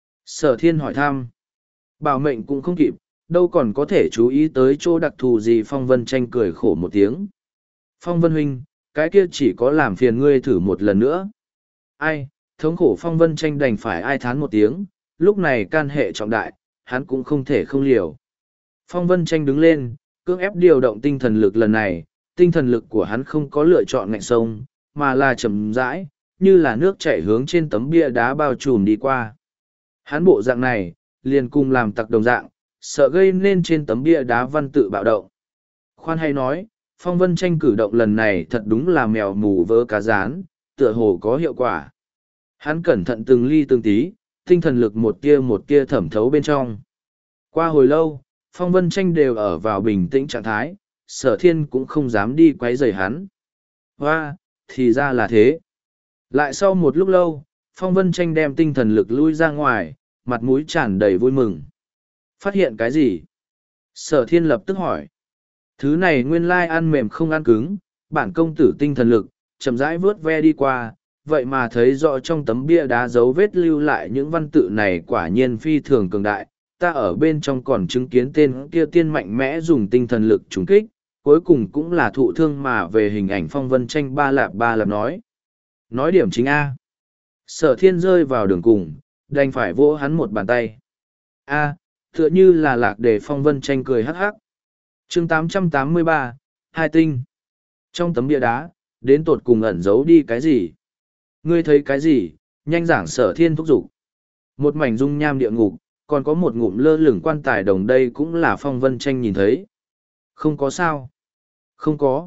Sở thiên hỏi thăm. Bảo mệnh cũng không kịp, đâu còn có thể chú ý tới chỗ đặc thù gì. Phong Vân Tranh cười khổ một tiếng. Phong Vân huynh, cái kia chỉ có làm phiền ngươi thử một lần nữa. Ai, thống khổ Phong Vân Tranh đành phải ai thán một tiếng, lúc này can hệ trọng đại, hắn cũng không thể không liều. Phong Vân Tranh đứng lên, cưỡng ép điều động tinh thần lực lần này, tinh thần lực của hắn không có lựa chọn ngạnh sông, mà là chậm rãi, như là nước chảy hướng trên tấm bia đá bao trùm đi qua. Hắn bộ dạng này, liền cùng làm tặc đồng dạng, sợ gây nên trên tấm bia đá văn tự bạo động. Khoan hay nói, Phong Vân Tranh cử động lần này thật đúng là mèo mù vớ cá rán, tựa hồ có hiệu quả. Hắn cẩn thận từng ly từng tí, tinh thần lực một tia một tia thẩm thấu bên trong. Qua hồi lâu, Phong Vân Tranh đều ở vào bình tĩnh trạng thái, sở thiên cũng không dám đi quấy rầy hắn. Hoa, thì ra là thế. Lại sau một lúc lâu, Phong Vân Tranh đem tinh thần lực lui ra ngoài, mặt mũi tràn đầy vui mừng. Phát hiện cái gì? Sở thiên lập tức hỏi. Thứ này nguyên lai ăn mềm không ăn cứng, bản công tử tinh thần lực, chậm rãi vớt ve đi qua, vậy mà thấy rõ trong tấm bia đá dấu vết lưu lại những văn tự này quả nhiên phi thường cường đại. Ta ở bên trong còn chứng kiến tên kia tiên mạnh mẽ dùng tinh thần lực trúng kích, cuối cùng cũng là thụ thương mà về hình ảnh. Phong Vân Tranh ba lạp ba lạp nói. Nói điểm chính A. Sở thiên rơi vào đường cùng, đành phải vỗ hắn một bàn tay. A, tựa như là lạc để. Phong Vân Tranh cười hắc hắc. chương tám trăm tám mươi ba, hai tinh. Trong tấm bia đá, đến tột cùng ẩn giấu đi cái gì? Ngươi thấy cái gì? Nhanh giảng. Sở thiên thúc giục. Một mảnh dung nham địa ngục, còn có một ngụm lơ lửng quan tài đồng, đây cũng là Phong Vân Tranh nhìn thấy. Không có sao. Không có.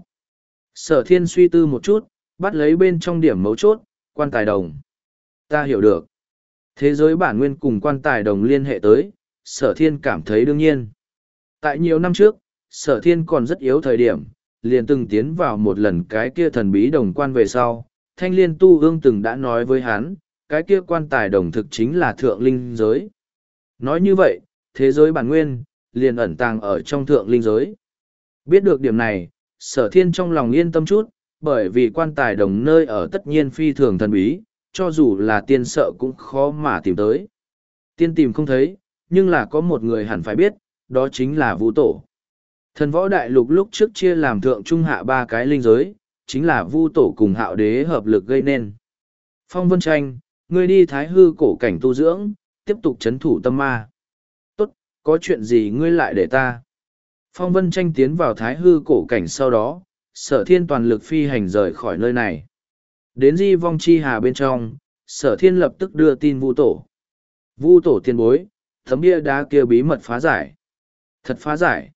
Sở thiên suy tư một chút, bắt lấy bên trong điểm mấu chốt, quan tài đồng. Ta hiểu được. Thế giới bản nguyên cùng quan tài đồng liên hệ tới, sở thiên cảm thấy đương nhiên. Tại nhiều năm trước, sở thiên còn rất yếu thời điểm, liền từng tiến vào một lần cái kia thần bí đồng quan về sau. Thanh Liên Tu Ương từng đã nói với hắn, cái kia quan tài đồng thực chính là thượng linh giới. Nói như vậy, thế giới bản nguyên, liền ẩn tàng ở trong thượng linh giới. Biết được điểm này, sở thiên trong lòng yên tâm chút, bởi vì quan tài đồng nơi ở tất nhiên phi thường thần bí, cho dù là tiên sợ cũng khó mà tìm tới. Tiên tìm không thấy, nhưng là có một người hẳn phải biết, đó chính là Vu tổ. Thần võ đại lục lúc trước chia làm thượng trung hạ ba cái linh giới, chính là Vu tổ cùng Hạo đế hợp lực gây nên. Phong Vân Tranh, ngươi đi thái hư cổ cảnh tu dưỡng, tiếp tục chấn thủ tâm ma. Tốt, có chuyện gì ngươi lại để ta. Phong Vân Tranh tiến vào thái hư cổ cảnh sau đó, sở thiên toàn lực phi hành rời khỏi nơi này. Đến di vong chi hà bên trong, sở thiên lập tức đưa tin Vu tổ. Vu tổ tiền bối, tấm bia đá kia bí mật phá giải. Thật phá giải.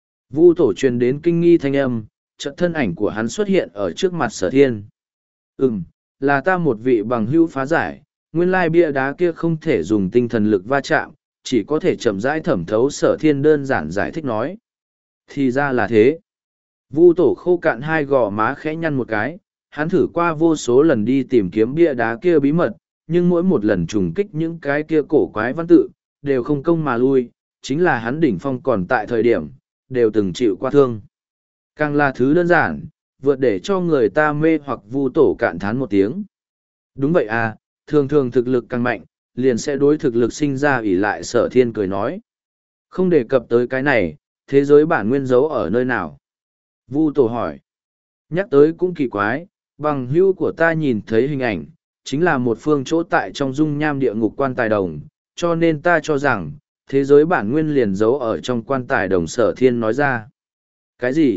Vu tổ truyền đến kinh nghi thanh âm, chợt thân ảnh của hắn xuất hiện ở trước mặt sở thiên. Ừm, là ta một vị bằng hữu phá giải, nguyên lai bia đá kia không thể dùng tinh thần lực va chạm, chỉ có thể chậm rãi thẩm thấu. Sở thiên đơn giản giải thích nói. Thì ra là thế. Vu tổ khô cạn hai gò má khẽ nhăn một cái, hắn thử qua vô số lần đi tìm kiếm bia đá kia bí mật, nhưng mỗi một lần trùng kích những cái kia cổ quái văn tự, đều không công mà lui, chính là hắn đỉnh phong còn tại thời điểm, đều từng chịu qua thương. Càng là thứ đơn giản, vượt để cho người ta mê hoặc. Vu tổ cạn thán một tiếng. Đúng vậy à, thường thường thực lực càng mạnh, liền sẽ đối thực lực sinh ra ỷ lại. Sở thiên cười nói. Không đề cập tới cái này, thế giới bản nguyên giấu ở nơi nào? Vu tổ hỏi. Nhắc tới cũng kỳ quái, bằng hữu của ta nhìn thấy hình ảnh, chính là một phương chỗ tại trong dung nham địa ngục quan tài đồng, cho nên ta cho rằng, thế giới bản nguyên liền giấu ở trong quan tài đồng. Sở thiên nói ra. Cái gì?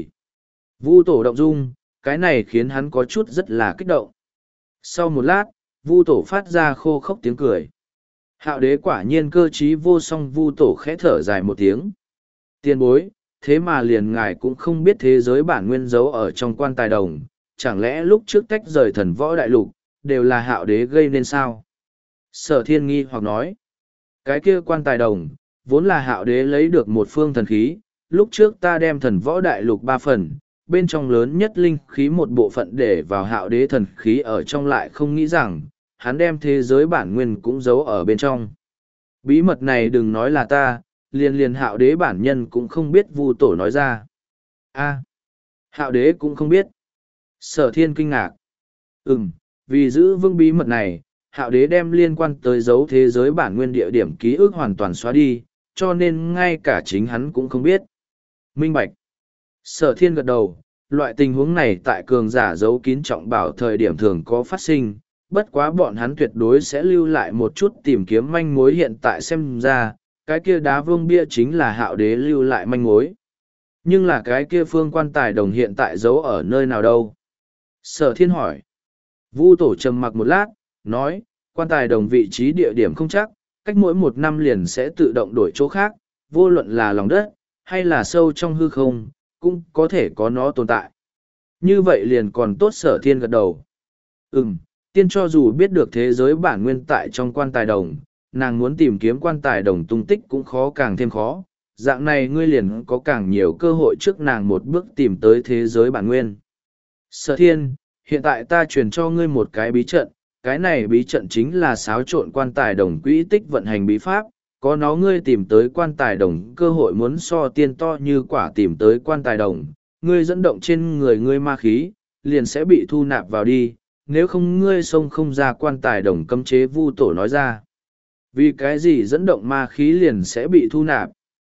Vu tổ động dung, cái này khiến hắn có chút rất là kích động. Sau một lát, Vu tổ phát ra khô khốc tiếng cười. Hạo đế quả nhiên cơ trí vô song. Vu tổ khẽ thở dài một tiếng. Tiên bối, thế mà liền ngài cũng không biết thế giới bản nguyên giấu ở trong quan tài đồng, chẳng lẽ lúc trước tách rời thần võ đại lục, đều là hạo đế gây nên sao? Sở thiên nghi hoặc nói, cái kia quan tài đồng, vốn là hạo đế lấy được một phương thần khí, lúc trước ta đem thần võ đại lục ba phần, bên trong lớn nhất linh khí một bộ phận để vào hạo đế thần khí ở trong, lại không nghĩ rằng, hắn đem thế giới bản nguyên cũng giấu ở bên trong. Bí mật này đừng nói là ta, liền liền hạo đế bản nhân cũng không biết. Vu tổ nói ra. A, hạo đế cũng không biết. Sở thiên kinh ngạc. Ừm, vì giữ vững bí mật này, hạo đế đem liên quan tới dấu thế giới bản nguyên địa điểm ký ức hoàn toàn xóa đi, cho nên ngay cả chính hắn cũng không biết. Minh bạch. Sở thiên gật đầu, loại tình huống này tại cường giả giấu kín trọng bảo thời điểm thường có phát sinh, bất quá bọn hắn tuyệt đối sẽ lưu lại một chút tìm kiếm manh mối. Hiện tại xem ra, cái kia đá vương bia chính là hạo đế lưu lại manh mối. Nhưng là cái kia phương quan tài đồng hiện tại giấu ở nơi nào đâu? Sở thiên hỏi. Vu tổ trầm mặc một lát, nói, quan tài đồng vị trí địa điểm không chắc, cách mỗi một năm liền sẽ tự động đổi chỗ khác, vô luận là lòng đất, hay là sâu trong hư không, cũng có thể có nó tồn tại. Như vậy liền còn tốt. Sở thiên gật đầu. Ừm, tiên cho dù biết được thế giới bản nguyên tại trong quan tài đồng, nàng muốn tìm kiếm quan tài đồng tung tích cũng khó càng thêm khó. Dạng này ngươi liền có càng nhiều cơ hội trước nàng một bước tìm tới thế giới bản nguyên. Sở thiên, hiện tại ta truyền cho ngươi một cái bí trận, cái này bí trận chính là xáo trộn quan tài đồng quỹ tích vận hành bí pháp, có nó ngươi tìm tới quan tài đồng cơ hội muốn so tiên to như quả. Tìm tới quan tài đồng, ngươi dẫn động trên người ngươi ma khí, liền sẽ bị thu nạp vào đi, nếu không ngươi xông không ra quan tài đồng cấm chế. Vu tổ nói ra. Vì cái gì dẫn động ma khí liền sẽ bị thu nạp?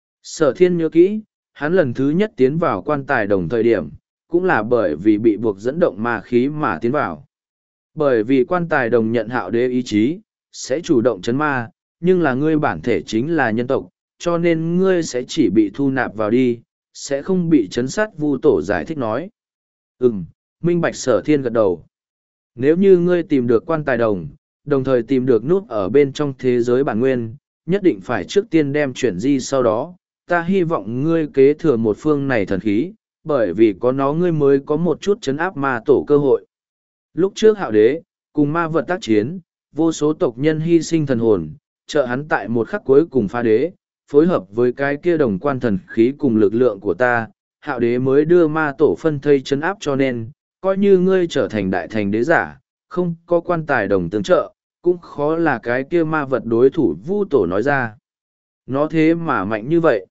Sở thiên nhớ kỹ, hắn lần thứ nhất tiến vào quan tài đồng thời điểm, cũng là bởi vì bị buộc dẫn động ma khí mà tiến vào. Bởi vì quan tài đồng nhận hạo đế ý chí, sẽ chủ động chấn ma, nhưng là ngươi bản thể chính là nhân tộc, cho nên ngươi sẽ chỉ bị thu nạp vào đi, sẽ không bị chấn sát. Vu tổ giải thích nói. Ừm, minh bạch. Sở thiên gật đầu. Nếu như ngươi tìm được quan tài đồng, đồng thời tìm được nút ở bên trong thế giới bản nguyên, nhất định phải trước tiên đem chuyển di. Sau đó, ta hy vọng ngươi kế thừa một phương này thần khí, bởi vì có nó ngươi mới có một chút chấn áp ma tổ cơ hội. Lúc trước hạo đế, cùng ma vật tác chiến, vô số tộc nhân hy sinh thần hồn, trợ hắn tại một khắc cuối cùng phá đế, phối hợp với cái kia đồng quan thần khí cùng lực lượng của ta, hạo đế mới đưa ma tổ phân thây chấn áp. Cho nên, coi như ngươi trở thành đại thành đế giả, không có quan tài đồng tương trợ, cũng khó là cái kia ma vật đối thủ. Vu tổ nói ra. Nó thế mà mạnh như vậy.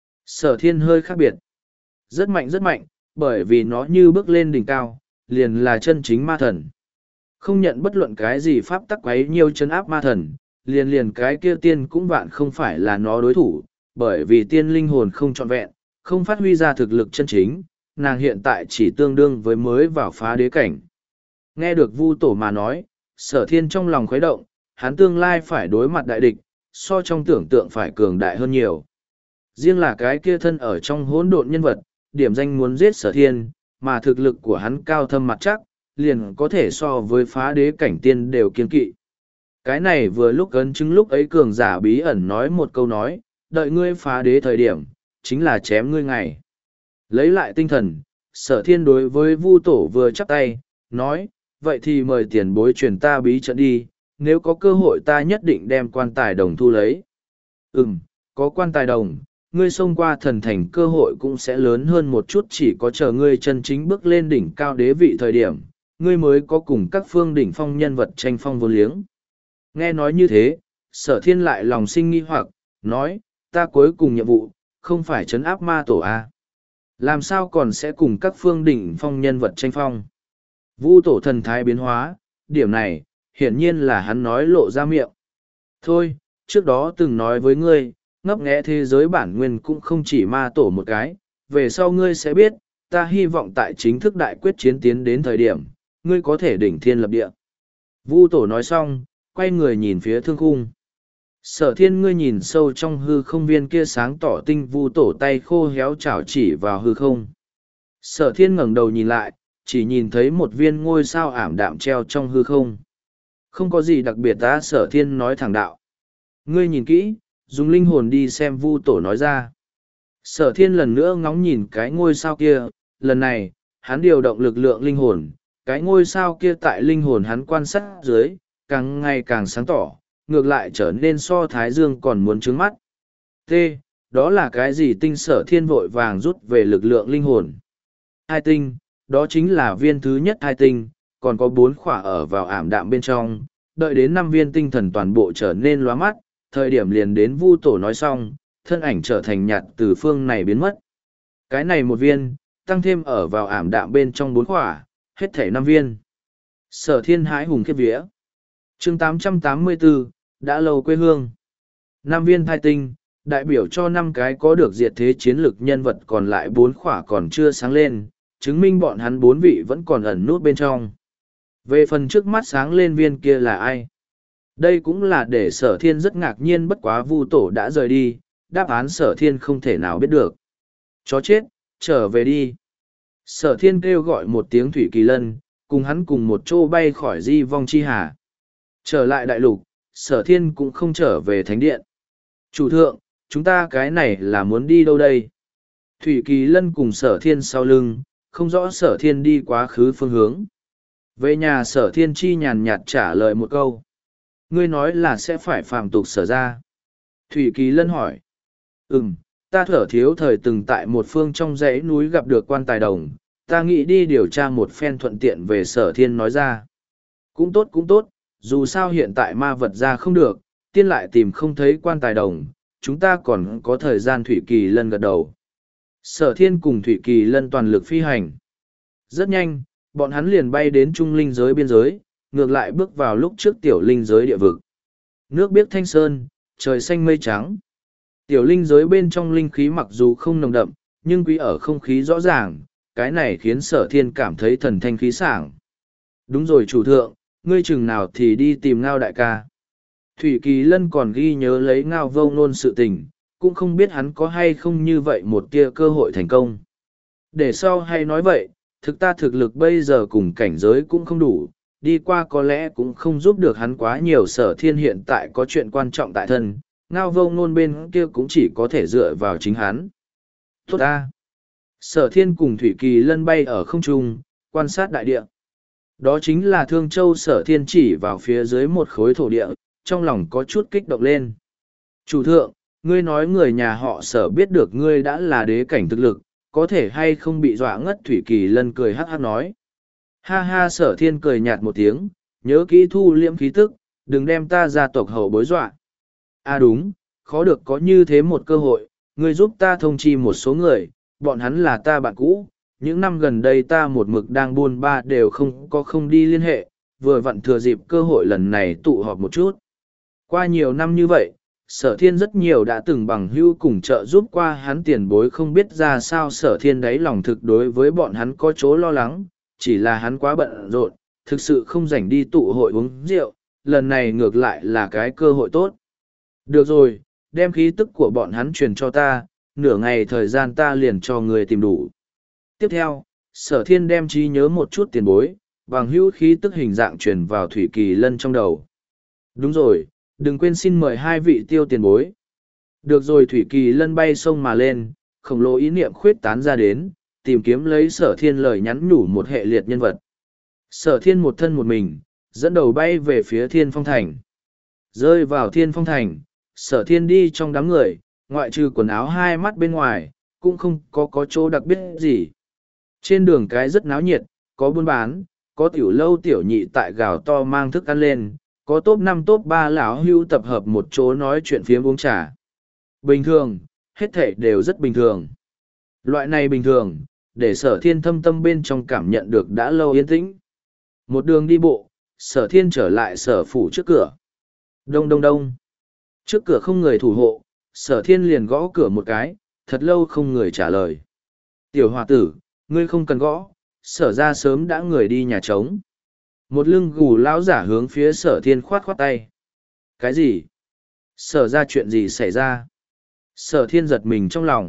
Sở thiên hơi khác biệt. Rất mạnh rất mạnh, bởi vì nó như bước lên đỉnh cao, liền là chân chính ma thần. Không nhận bất luận cái gì pháp tắc quấy nhiều chân áp ma thần, liền liền cái kia tiên cũng vạn không phải là nó đối thủ, bởi vì tiên linh hồn không trọn vẹn, không phát huy ra thực lực chân chính, nàng hiện tại chỉ tương đương với mới vào phá đế cảnh. Nghe được Vu tổ mà nói, sở thiên trong lòng khuấy động, hắn tương lai phải đối mặt đại địch, so trong tưởng tượng phải cường đại hơn nhiều. Riêng là cái kia thân ở trong hỗn độn nhân vật, điểm danh muốn giết sở thiên, mà thực lực của hắn cao thâm mặt chắc, liền có thể so với phá đế cảnh tiên đều kiên kỵ. Cái này vừa lúc ấn chứng lúc ấy cường giả bí ẩn nói một câu nói, đợi ngươi phá đế thời điểm, chính là chém ngươi ngày. Lấy lại tinh thần, sở thiên đối với Vu tổ vừa chắp tay, nói, vậy thì mời tiền bối truyền ta bí trận đi, nếu có cơ hội ta nhất định đem quan tài đồng thu lấy. Ừm, có quan tài đồng, ngươi xông qua thần thành cơ hội cũng sẽ lớn hơn một chút. Chỉ có chờ ngươi chân chính bước lên đỉnh cao đế vị thời điểm, ngươi mới có cùng các phương đỉnh phong nhân vật tranh phong vô liếng. Nghe nói như thế, sở thiên lại lòng sinh nghi hoặc, nói, ta cuối cùng nhiệm vụ, không phải trấn áp ma tổ A. Làm sao còn sẽ cùng các phương đỉnh phong nhân vật tranh phong? Vu tổ thần thái biến hóa, điểm này, hiển nhiên là hắn nói lộ ra miệng. Thôi, trước đó từng nói với ngươi, ngấp nghé thế giới bản nguyên cũng không chỉ ma tổ một cái, về sau ngươi sẽ biết, ta hy vọng tại chính thức đại quyết chiến tiến đến thời điểm, ngươi có thể đỉnh thiên lập địa. Vu tổ nói xong, quay người nhìn phía thương khung. Sở thiên ngươi nhìn sâu trong hư không viên kia sáng tỏ tinh vu tổ tay khô héo chảo chỉ vào hư không. Sở thiên ngẩng đầu nhìn lại, chỉ nhìn thấy một viên ngôi sao ảm đạm treo trong hư không. Không có gì đặc biệt ta, sở thiên nói thẳng đạo. Ngươi nhìn kỹ, dùng linh hồn đi xem vu tổ nói ra. Sở thiên lần nữa ngóng nhìn cái ngôi sao kia, lần này, hắn điều động lực lượng linh hồn, cái ngôi sao kia tại linh hồn hắn quan sát dưới, càng ngày càng sáng tỏ, ngược lại trở nên so thái dương còn muốn trướng mắt. T. Đó là cái gì? Tinh sở thiên vội vàng rút về lực lượng linh hồn. Hai tinh, đó chính là viên thứ nhất hai tinh, còn có bốn khỏa ở vào ảm đạm bên trong, đợi đến năm viên tinh thần toàn bộ trở nên lóa mắt, thời điểm liền đến vu tổ nói xong, thân ảnh trở thành nhạt từ phương này biến mất. Cái này một viên, tăng thêm ở vào ảm đạm bên trong bốn khỏa, hết thể năm viên. Sở thiên hãi hùng khiếp vía. chương tám trăm tám mươi bốn, đã lâu quê hương. Năm viên thai tinh, đại biểu cho năm cái có được diệt thế chiến lực nhân vật, còn lại bốn khỏa còn chưa sáng lên, chứng minh bọn hắn bốn vị vẫn còn ẩn nút bên trong. Về phần trước mắt sáng lên viên kia là ai? Đây cũng là để sở thiên rất ngạc nhiên, bất quá vu tổ đã rời đi, đáp án sở thiên không thể nào biết được. Chó chết, trở về đi. Sở thiên kêu gọi một tiếng thủy kỳ lân, cùng hắn cùng một chỗ bay khỏi di vong chi hà. Trở lại đại lục, sở thiên cũng không trở về thánh điện. Chủ thượng, chúng ta cái này là muốn đi đâu đây? Thủy kỳ lân cùng sở thiên sau lưng, không rõ sở thiên đi quá khứ phương hướng. Về nhà, sở thiên chi nhàn nhạt trả lời một câu. Ngươi nói là sẽ phải phàm tục sở ra. Thủy kỳ lân hỏi. Ừm, ta thở thiếu thời từng tại một phương trong dãy núi gặp được quan tài đồng, ta nghĩ đi điều tra một phen thuận tiện về sở thiên nói ra. Cũng tốt cũng tốt, dù sao hiện tại ma vật ra không được, tiên lại tìm không thấy quan tài đồng, chúng ta còn có thời gian. Thủy kỳ lân gật đầu. Sở thiên cùng Thủy kỳ lân toàn lực phi hành. Rất nhanh, bọn hắn liền bay đến trung linh giới biên giới, ngược lại bước vào lúc trước tiểu linh giới địa vực. Nước biếc thanh sơn, trời xanh mây trắng. Tiểu linh giới bên trong linh khí mặc dù không nồng đậm, nhưng quý ở không khí rõ ràng, cái này khiến sở thiên cảm thấy thần thanh khí sảng. Đúng rồi chủ thượng, ngươi chừng nào thì đi tìm Ngao đại ca. Thủy kỳ lân còn ghi nhớ lấy Ngao vô ngôn sự tình, cũng không biết hắn có hay không như vậy một tia cơ hội thành công. Để sau hay nói vậy, thực ta thực lực bây giờ cùng cảnh giới cũng không đủ, đi qua có lẽ cũng không giúp được hắn quá nhiều. Sở thiên hiện tại có chuyện quan trọng tại thân, Ngao vô ngôn bên kia cũng chỉ có thể dựa vào chính hắn. Tốt ta! Sở thiên cùng Thủy kỳ lân bay ở không trung, quan sát đại địa. Đó chính là Thương Châu. Sở thiên chỉ vào phía dưới một khối thổ địa, trong lòng có chút kích động lên. Chủ thượng, ngươi nói người nhà họ Sở biết được ngươi đã là đế cảnh thực lực, có thể hay không bị dọa ngất? Thủy kỳ lân cười hắc hắc nói. Ha ha, sở thiên cười nhạt một tiếng, nhớ kỹ thu liễm khí tức, đừng đem ta gia tộc hậu bối dọa. À đúng, khó được có như thế một cơ hội, ngươi giúp ta thông chi một số người, bọn hắn là ta bạn cũ, những năm gần đây ta một mực đang buôn ba đều không có không đi liên hệ, vừa vặn thừa dịp cơ hội lần này tụ họp một chút. Qua nhiều năm như vậy, sở thiên rất nhiều đã từng bằng hữu cùng trợ giúp qua hắn tiền bối, không biết ra sao sở thiên đáy lòng thực đối với bọn hắn có chỗ lo lắng, chỉ là hắn quá bận rộn, thực sự không rảnh đi tụ hội uống rượu, lần này ngược lại là cái cơ hội tốt. Được rồi, đem khí tức của bọn hắn truyền cho ta, nửa ngày thời gian ta liền cho người tìm đủ. Tiếp theo, sở thiên đem trí nhớ một chút tiền bối, bằng hữu khí tức hình dạng truyền vào Thủy kỳ lân trong đầu. Đúng rồi, đừng quên xin mời hai vị tiêu tiền bối. Được rồi. Thủy kỳ lân bay sông mà lên, khổng lồ ý niệm khuyết tán ra đến, tìm kiếm lấy sở thiên lời nhắn nhủ một hệ liệt nhân vật. Sở thiên một thân một mình, dẫn đầu bay về phía Thiên Phong Thành. Rơi vào Thiên Phong Thành, sở thiên đi trong đám người, ngoại trừ quần áo hai mắt bên ngoài, cũng không có có chỗ đặc biệt gì. Trên đường cái rất náo nhiệt, có buôn bán, có tiểu lâu tiểu nhị tại gào to mang thức ăn lên, có top năm top ba lão hưu tập hợp một chỗ nói chuyện phiếm uống trà. Bình thường, hết thảy đều rất bình thường. Loại này bình thường, để sở thiên thâm tâm bên trong cảm nhận được đã lâu yên tĩnh. Một đường đi bộ, sở thiên trở lại sở phủ trước cửa. Đông đông đông. Trước cửa không người thủ hộ, sở thiên liền gõ cửa một cái, thật lâu không người trả lời. Tiểu hòa tử, ngươi không cần gõ, sở ra sớm đã người đi nhà trống. Một lưng gù lão giả hướng phía sở thiên khoát khoát tay. Cái gì? Sở ra chuyện gì xảy ra? Sở thiên giật mình trong lòng.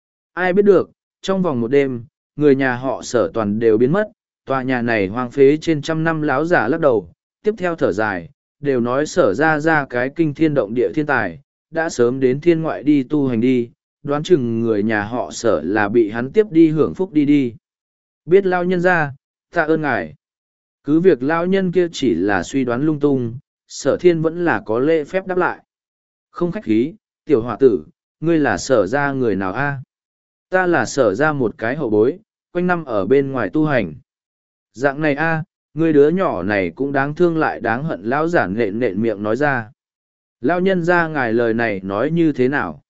Ai biết được, trong vòng một đêm, người nhà họ sở toàn đều biến mất, tòa nhà này hoang phế trên trăm năm láo giả lắc đầu, tiếp theo thở dài, đều nói sở ra ra cái kinh thiên động địa thiên tài, đã sớm đến thiên ngoại đi tu hành đi, đoán chừng người nhà họ sở là bị hắn tiếp đi hưởng phúc đi đi. Biết lao nhân ra, tạ ơn ngài. Cứ việc lao nhân kia chỉ là suy đoán lung tung, sở thiên vẫn là có lễ phép đáp lại. Không khách khí, tiểu hòa tử, ngươi là sở ra người nào a? Ta là sở ra một cái hậu bối, quanh năm ở bên ngoài tu hành. Dạng này a, ngươi đứa nhỏ này cũng đáng thương lại đáng hận. Lão giả nện nện miệng nói ra. Lão nhân ra ngài lời này nói như thế nào?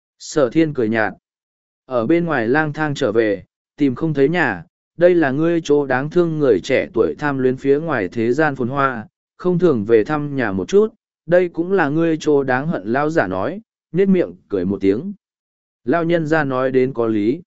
Sở thiên cười nhạt. Ở bên ngoài lang thang trở về, tìm không thấy nhà, đây là ngươi chỗ đáng thương. Người trẻ tuổi tham luyến phía ngoài thế gian phồn hoa, không thường về thăm nhà một chút, đây cũng là ngươi chỗ đáng hận. Lão giả nói, nhếch miệng cười một tiếng. Lão nhân ra nói đến có lý.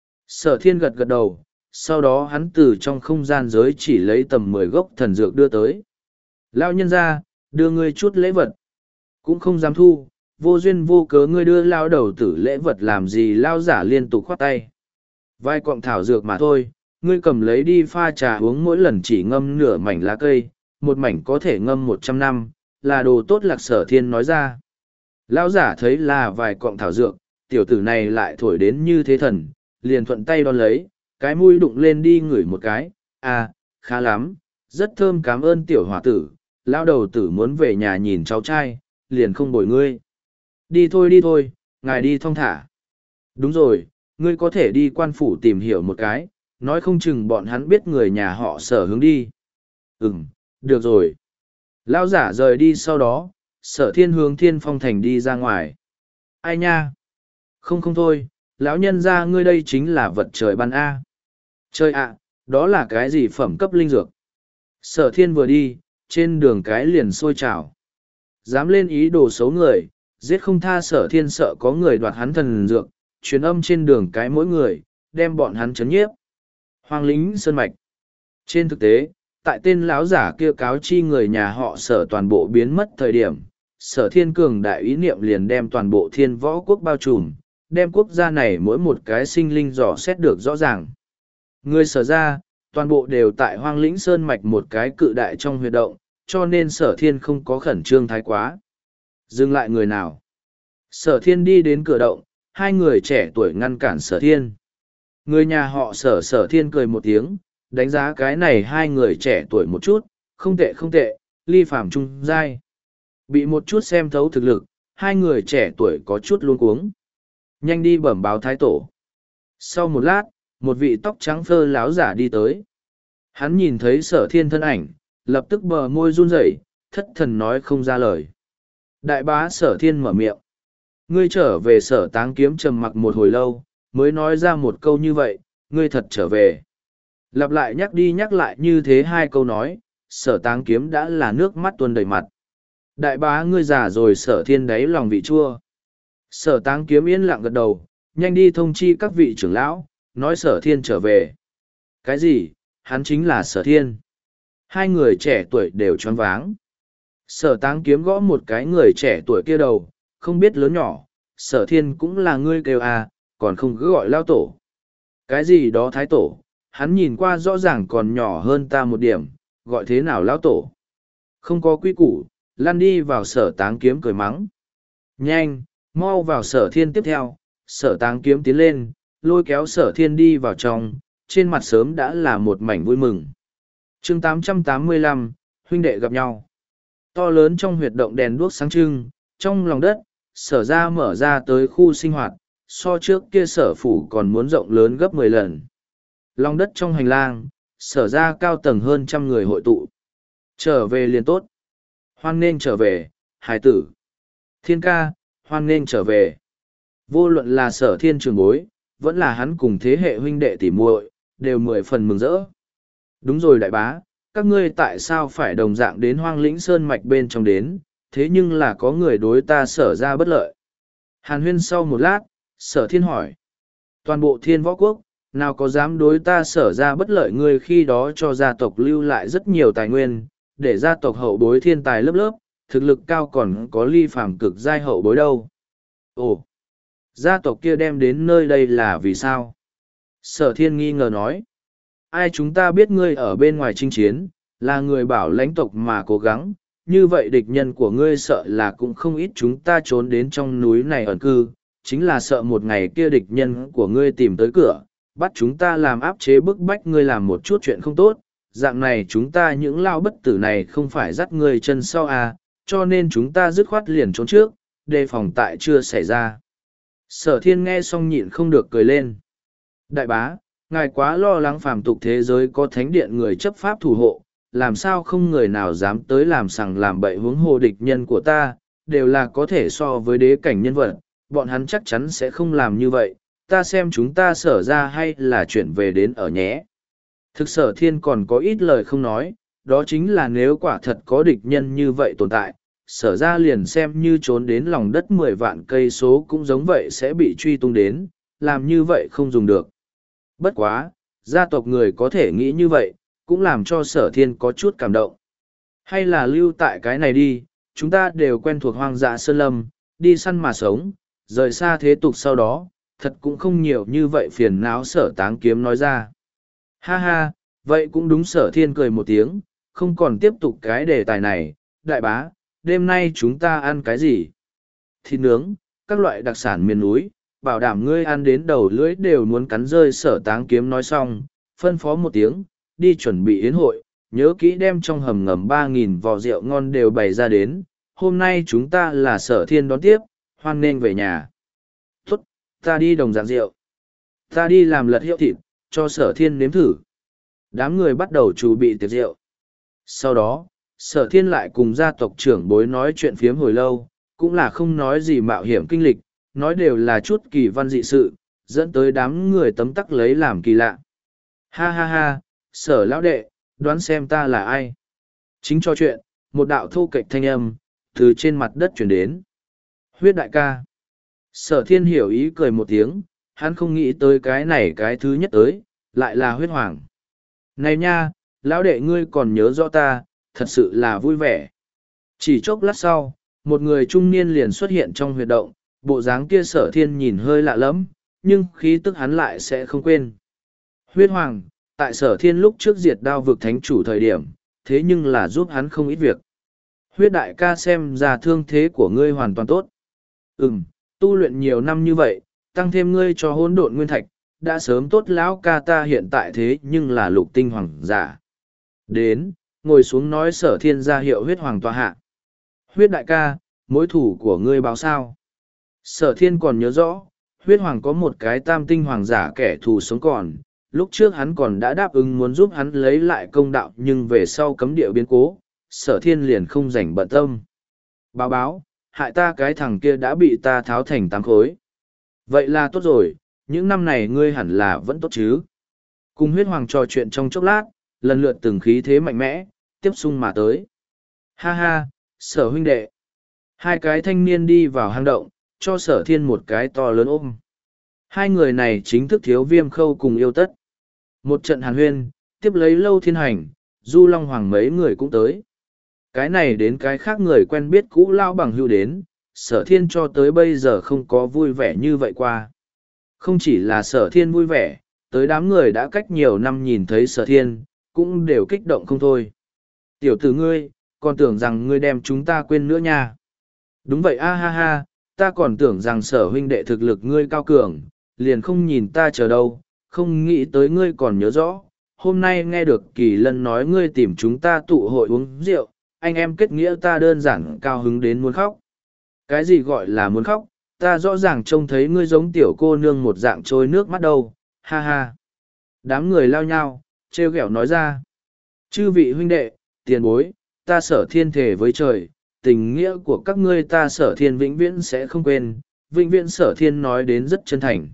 Sở thiên gật gật đầu, sau đó hắn từ trong không gian giới chỉ lấy tầm mười gốc thần dược đưa tới. Lão nhân ra, đưa ngươi chút lễ vật. Cũng không dám thu, vô duyên vô cớ ngươi đưa lao đầu tử lễ vật làm gì? Lao giả liên tục khoát tay. Vài cọng thảo dược mà thôi, ngươi cầm lấy đi pha trà uống, mỗi lần chỉ ngâm nửa mảnh lá cây, một mảnh có thể ngâm một trăm năm, là đồ tốt. Lạc Sở thiên nói ra. Lão giả thấy là vài cọng thảo dược, tiểu tử này lại thổi đến như thế thần, liền thuận tay đón lấy, cái mũi đụng lên đi ngửi một cái. À, khá lắm, rất thơm, cảm ơn tiểu hòa tử. Lão đầu tử muốn về nhà nhìn cháu trai, liền không bồi ngươi. Đi thôi đi thôi, ngài đi thong thả. Đúng rồi, ngươi có thể đi quan phủ tìm hiểu một cái, nói không chừng bọn hắn biết người nhà họ sở hướng đi. Ừm, được rồi. Lão giả rời đi, sau đó sở thiên hướng Thiên Phong thành đi ra ngoài. Ai nha? Không không thôi, lão nhân ra ngươi đây chính là vật trời ban a. Trời ạ, đó là cái gì phẩm cấp linh dược? Sở thiên vừa đi, trên đường cái liền sôi trào. Dám lên ý đồ xấu người, giết không tha. Sở thiên sợ có người đoạt hắn thần dược, truyền âm trên đường cái mỗi người, đem bọn hắn chấn nhiếp. Hoang lính sơn mạch. Trên thực tế, tại tên lão giả kia cáo chi người nhà họ sở toàn bộ biến mất thời điểm, sở thiên cường đại ý niệm liền đem toàn bộ thiên võ quốc bao trùm, đem quốc gia này mỗi một cái sinh linh dò xét được rõ ràng. Người sở ra, toàn bộ đều tại hoang lĩnh sơn mạch một cái cự đại trong huyệt động, cho nên sở thiên không có khẩn trương thái quá. Dừng lại người nào? Sở thiên đi đến cửa động, hai người trẻ tuổi ngăn cản sở thiên. Người nhà họ sở sở thiên cười một tiếng, đánh giá cái này hai người trẻ tuổi một chút, không tệ không tệ, ly phàm trung giai. Bị một chút xem thấu thực lực, hai người trẻ tuổi có chút luống cuống. Nhanh đi bẩm báo thái tổ. Sau một lát, một vị tóc trắng phơ láo giả đi tới. Hắn nhìn thấy sở thiên thân ảnh, lập tức bờ môi run rẩy, thất thần nói không ra lời. Đại bá sở thiên mở miệng. Ngươi trở về. Sở táng kiếm trầm mặc một hồi lâu, mới nói ra một câu như vậy, ngươi thật trở về. Lặp lại nhắc đi nhắc lại như thế hai câu nói, sở táng kiếm đã là nước mắt tuôn đầy mặt. Đại bá ngươi già rồi. Sở thiên đáy lòng vị chua. Sở táng kiếm yên lặng gật đầu, nhanh đi thông chi các vị trưởng lão, nói sở thiên trở về. Cái gì? Hắn chính là sở thiên. Hai người trẻ tuổi đều choáng váng. Sở táng kiếm gõ một cái người trẻ tuổi kia đầu, không biết lớn nhỏ, sở thiên cũng là ngươi kêu à, còn không cứ gọi lao tổ. Cái gì đó thái tổ, hắn nhìn qua rõ ràng còn nhỏ hơn ta một điểm, gọi thế nào lao tổ. Không có quy củ, lăn đi vào. Sở táng kiếm cười mắng. Nhanh, mau vào. Sở thiên tiếp theo, sở táng kiếm tiến lên, lôi kéo sở thiên đi vào trong, trên mặt sớm đã là một mảnh vui mừng. chương tám trăm tám mươi lăm, huynh đệ gặp nhau. To lớn trong huyệt động đèn đuốc sáng trưng, trong lòng đất, sở ra mở ra tới khu sinh hoạt, so trước kia sở phủ còn muốn rộng lớn gấp mười lần. Lòng đất trong hành lang, sở ra cao tầng hơn trăm người hội tụ. Trở về liền tốt. Hoan nên trở về, hải tử. Thiên ca, hoan nên trở về. Vô luận là sở thiên trường bối, vẫn là hắn cùng thế hệ huynh đệ tỉ muội, đều mười phần mừng rỡ. Đúng rồi đại bá, các ngươi tại sao phải đồng dạng đến hoang lĩnh sơn mạch bên trong đến, thế nhưng là có người đối ta sở ra bất lợi. Hàn huyên sau một lát, sở thiên hỏi. Toàn bộ thiên võ quốc, nào có dám đối ta sở ra bất lợi? Ngươi khi đó cho gia tộc lưu lại rất nhiều tài nguyên, để gia tộc hậu bối thiên tài lớp lớp, thực lực cao còn có ly phàm cực giai hậu bối đâu. Ồ, gia tộc kia đem đến nơi đây là vì sao? Sở thiên nghi ngờ nói. Ai chúng ta biết ngươi ở bên ngoài chinh chiến, là người bảo lãnh tộc mà cố gắng, như vậy địch nhân của ngươi sợ là cũng không ít chúng ta trốn đến trong núi này ẩn cư, chính là sợ một ngày kia địch nhân của ngươi tìm tới cửa, bắt chúng ta làm áp chế bức bách ngươi làm một chút chuyện không tốt, dạng này chúng ta những lao bất tử này không phải dắt ngươi chân sau à, cho nên chúng ta dứt khoát liền trốn trước, đề phòng tại chưa xảy ra. Sở thiên nghe xong nhịn không được cười lên. Đại bá, ngài quá lo lắng phàm tục thế giới có thánh điện người chấp pháp thủ hộ, làm sao không người nào dám tới làm sằng làm bậy huống hồ địch nhân của ta, đều là có thể so với đế cảnh nhân vật, bọn hắn chắc chắn sẽ không làm như vậy, ta xem chúng ta sở ra hay là chuyển về đến ở nhé. Thực sở thiên còn có ít lời không nói, đó chính là nếu quả thật có địch nhân như vậy tồn tại, sở ra liền xem như trốn đến lòng đất mười vạn cây số cũng giống vậy sẽ bị truy tung đến, làm như vậy không dùng được. Bất quá, gia tộc người có thể nghĩ như vậy, cũng làm cho sở thiên có chút cảm động. Hay là lưu tại cái này đi, chúng ta đều quen thuộc hoang dã sơn lâm, đi săn mà sống, rời xa thế tục sau đó, thật cũng không nhiều như vậy phiền não sở táng kiếm nói ra. Ha ha, vậy cũng đúng sở thiên cười một tiếng, không còn tiếp tục cái đề tài này, đại bá, đêm nay chúng ta ăn cái gì? Thịt nướng, các loại đặc sản miền núi, bảo đảm ngươi ăn đến đầu lưỡi đều muốn cắn rơi sở táng kiếm nói xong, phân phó một tiếng, đi chuẩn bị yến hội, nhớ kỹ đem trong hầm ngầm ba nghìn vò rượu ngon đều bày ra đến, hôm nay chúng ta là sở thiên đón tiếp, hoan nghênh về nhà. Tốt, ta đi đồng dạng rượu. Ta đi làm lật hiệu thịt, cho sở thiên nếm thử. Đám người bắt đầu chuẩn bị tiệc rượu. Sau đó, sở thiên lại cùng gia tộc trưởng bối nói chuyện phiếm hồi lâu, cũng là không nói gì mạo hiểm kinh lịch, nói đều là chút kỳ văn dị sự, dẫn tới đám người tấm tắc lấy làm kỳ lạ. Ha ha ha, sở lão đệ, đoán xem ta là ai. Chính cho chuyện, một đạo thô kệch thanh âm, từ trên mặt đất chuyển đến. Huyết đại ca. Sở thiên hiểu ý cười một tiếng, hắn không nghĩ tới cái này cái thứ nhất tới, lại là huyết hoàng. Này nha, lão đệ ngươi còn nhớ rõ ta, thật sự là vui vẻ. Chỉ chốc lát sau, một người trung niên liền xuất hiện trong huyệt động, bộ dáng kia sở thiên nhìn hơi lạ lẫm, nhưng khí tức hắn lại sẽ không quên. Huyết hoàng, tại sở thiên lúc trước diệt đao vực thánh chủ thời điểm, thế nhưng là giúp hắn không ít việc. Huyết đại ca xem ra thương thế của ngươi hoàn toàn tốt. Ừm, tu luyện nhiều năm như vậy, tăng thêm ngươi cho hỗn độn nguyên thạch, đã sớm tốt lão ca ta hiện tại thế nhưng là lục tinh hoàng giả. Đến, ngồi xuống nói sở thiên ra hiệu huyết hoàng tòa hạ. Huyết đại ca, mối thủ của ngươi báo sao? Sở thiên còn nhớ rõ, huyết hoàng có một cái tam tinh hoàng giả kẻ thù sống còn, lúc trước hắn còn đã đáp ứng muốn giúp hắn lấy lại công đạo nhưng về sau cấm địa biến cố, sở thiên liền không rảnh bận tâm. Báo báo, hại ta cái thằng kia đã bị ta tháo thành tám khối. Vậy là tốt rồi, những năm này ngươi hẳn là vẫn tốt chứ. Cùng huyết hoàng trò chuyện trong chốc lát, lần lượt từng khí thế mạnh mẽ, tiếp xung mà tới. Ha ha, sở huynh đệ. Hai cái thanh niên đi vào hang động, cho sở thiên một cái to lớn ôm. Hai người này chính thức thiếu viêm khâu cùng yêu tất. Một trận hàn huyên, tiếp lấy lâu thiên hành, du long hoàng mấy người cũng tới. Cái này đến cái khác người quen biết cũ lao bằng hưu đến, sở thiên cho tới bây giờ không có vui vẻ như vậy qua. Không chỉ là sở thiên vui vẻ, tới đám người đã cách nhiều năm nhìn thấy sở thiên, cũng đều kích động không thôi. Tiểu tử ngươi, còn tưởng rằng ngươi đem chúng ta quên nữa nha. Đúng vậy a ha ha, ta còn tưởng rằng sở huynh đệ thực lực ngươi cao cường, liền không nhìn ta chờ đâu, không nghĩ tới ngươi còn nhớ rõ. Hôm nay nghe được Kỳ Lân nói ngươi tìm chúng ta tụ hội uống rượu, anh em kết nghĩa ta đơn giản cao hứng đến muốn khóc. Cái gì gọi là muốn khóc, ta rõ ràng trông thấy ngươi giống tiểu cô nương một dạng trôi nước mắt đâu, ha ha. Đám người lao nhau, trêu ghẹo nói ra. Chư vị huynh đệ, tiền bối, ta sở thiên thể với trời, tình nghĩa của các ngươi ta sở thiên vĩnh viễn sẽ không quên, vĩnh viễn sở thiên nói đến rất chân thành.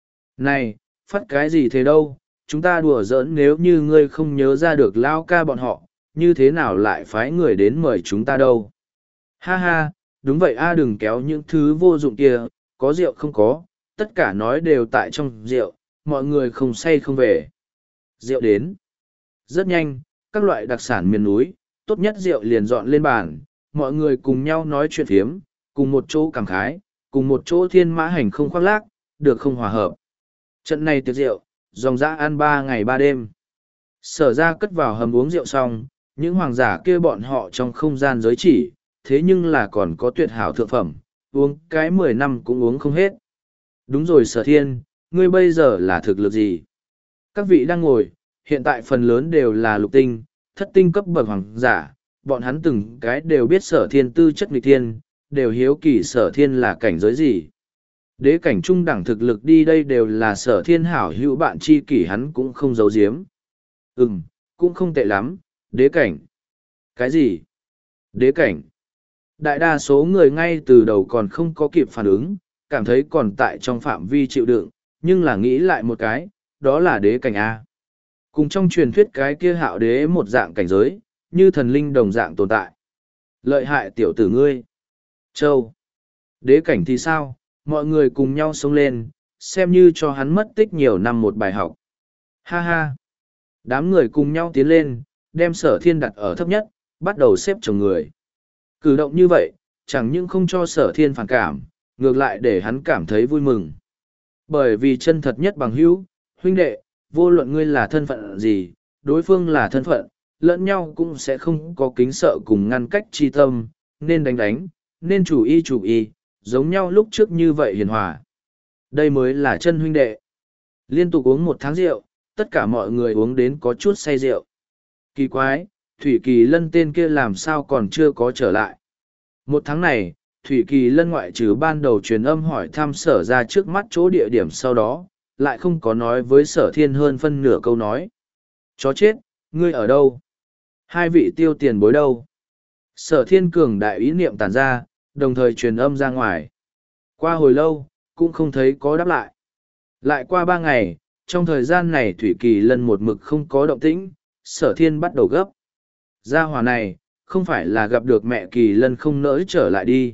Này, phát cái gì thế đâu, chúng ta đùa giỡn nếu như ngươi không nhớ ra được lao ca bọn họ, như thế nào lại phái người đến mời chúng ta đâu. Ha ha, đúng vậy a đừng kéo những thứ vô dụng kia, có rượu không có, tất cả nói đều tại trong rượu, mọi người không say không về. Rượu đến. Rất nhanh, các loại đặc sản miền núi, tốt nhất rượu liền dọn lên bàn, mọi người cùng nhau nói chuyện phiếm, cùng một chỗ cảm khái, cùng một chỗ thiên mã hành không khoác lác, được không hòa hợp. Trận này tiệc rượu, dòng dã ăn ba ngày ba đêm. Sở ra cất vào hầm uống rượu xong, những hoàng giả kia bọn họ trong không gian giới chỉ, thế nhưng là còn có tuyệt hảo thượng phẩm, uống cái mười năm cũng uống không hết. Đúng rồi Sở Thiên, ngươi bây giờ là thực lực gì? Các vị đang ngồi, hiện tại phần lớn đều là lục tinh, thất tinh cấp bậc hoàng giả, bọn hắn từng cái đều biết Sở Thiên tư chất nghịch thiên, đều hiếu kỳ Sở Thiên là cảnh giới gì. Đế cảnh trung đẳng thực lực đi đây đều là Sở Thiên hảo hữu bạn chi kỷ hắn cũng không giấu giếm. Ừm, cũng không tệ lắm, đế cảnh. Cái gì? Đế cảnh. Đại đa số người ngay từ đầu còn không có kịp phản ứng, cảm thấy còn tại trong phạm vi chịu đựng, nhưng là nghĩ lại một cái, đó là đế cảnh A. Cùng trong truyền thuyết cái kia hạo đế một dạng cảnh giới, như thần linh đồng dạng tồn tại. Lợi hại tiểu tử ngươi. Châu. Đế cảnh thì sao? Mọi người cùng nhau sống lên, xem như cho hắn mất tích nhiều năm một bài học. Ha ha. Đám người cùng nhau tiến lên, đem Sở Thiên đặt ở thấp nhất, bắt đầu xếp chồng người. Cử động như vậy, chẳng những không cho Sở Thiên phản cảm, ngược lại để hắn cảm thấy vui mừng. Bởi vì chân thật nhất bằng hữu, huynh đệ, vô luận ngươi là thân phận gì, đối phương là thân phận, lẫn nhau cũng sẽ không có kính sợ cùng ngăn cách chi tâm, nên đánh đánh, nên chủ y chủ y, giống nhau lúc trước như vậy hiền hòa. Đây mới là chân huynh đệ. Liên tục uống một tháng rượu, tất cả mọi người uống đến có chút say rượu. Kỳ quái, Thủy Kỳ Lân tên kia làm sao còn chưa có trở lại. Một tháng này, Thủy Kỳ Lân ngoại trừ ban đầu truyền âm hỏi thăm Sở ra trước mắt chỗ địa điểm sau đó, lại không có nói với Sở Thiên hơn phân nửa câu nói. Chó chết, ngươi ở đâu? Hai vị tiêu tiền bối đâu? Sở Thiên cường đại ý niệm tản ra, đồng thời truyền âm ra ngoài. Qua hồi lâu, cũng không thấy có đáp lại. Lại qua ba ngày, trong thời gian này Thủy Kỳ Lân một mực không có động tĩnh, Sở Thiên bắt đầu gấp. Gia hỏa này, không phải là gặp được mẹ Kỳ Lân không nỡ trở lại đi.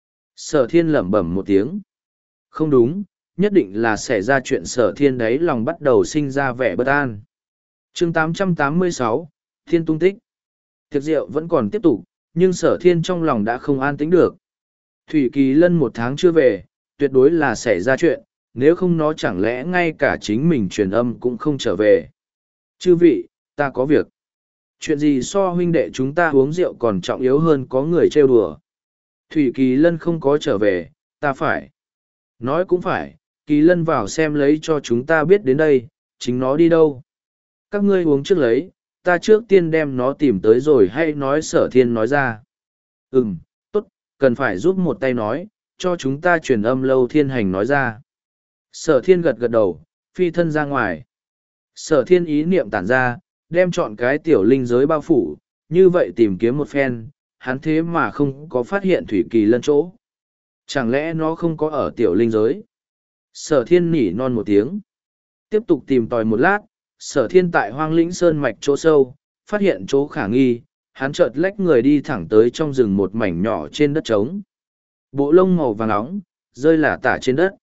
Sở Thiên lẩm bẩm một tiếng. Không đúng, nhất định là xảy ra chuyện Sở Thiên đấy lòng bắt đầu sinh ra vẻ bất an. chương tám trăm tám mươi sáu, Thiên tung tích. Tiệc rượu vẫn còn tiếp tục, nhưng Sở Thiên trong lòng đã không an tĩnh được. Thủy Kỳ Lân một tháng chưa về, tuyệt đối là xảy ra chuyện, nếu không nó chẳng lẽ ngay cả chính mình truyền âm cũng không trở về. Chư vị, ta có việc. Chuyện gì so huynh đệ chúng ta uống rượu còn trọng yếu hơn có người trêu đùa. Thủy Kỳ Lân không có trở về, ta phải. Nói cũng phải, Kỳ Lân vào xem lấy cho chúng ta biết đến đây, chính nó đi đâu. Các ngươi uống trước lấy, ta trước tiên đem nó tìm tới rồi hay nói Sở Thiên nói ra. Ừm, tốt, cần phải giúp một tay nói, cho chúng ta truyền âm Lâu Thiên Hành nói ra. Sở Thiên gật gật đầu, phi thân ra ngoài. Sở Thiên ý niệm tản ra, đem chọn cái tiểu linh giới bao phủ, như vậy tìm kiếm một phen, hắn thế mà không có phát hiện Thủy Kỳ Lân chỗ. Chẳng lẽ nó không có ở tiểu linh giới? Sở Thiên nỉ non một tiếng. Tiếp tục tìm tòi một lát, Sở Thiên tại hoang lĩnh sơn mạch chỗ sâu, phát hiện chỗ khả nghi, hắn chợt lách người đi thẳng tới trong rừng một mảnh nhỏ trên đất trống. Bộ lông màu vàng nóng, rơi lả tả trên đất.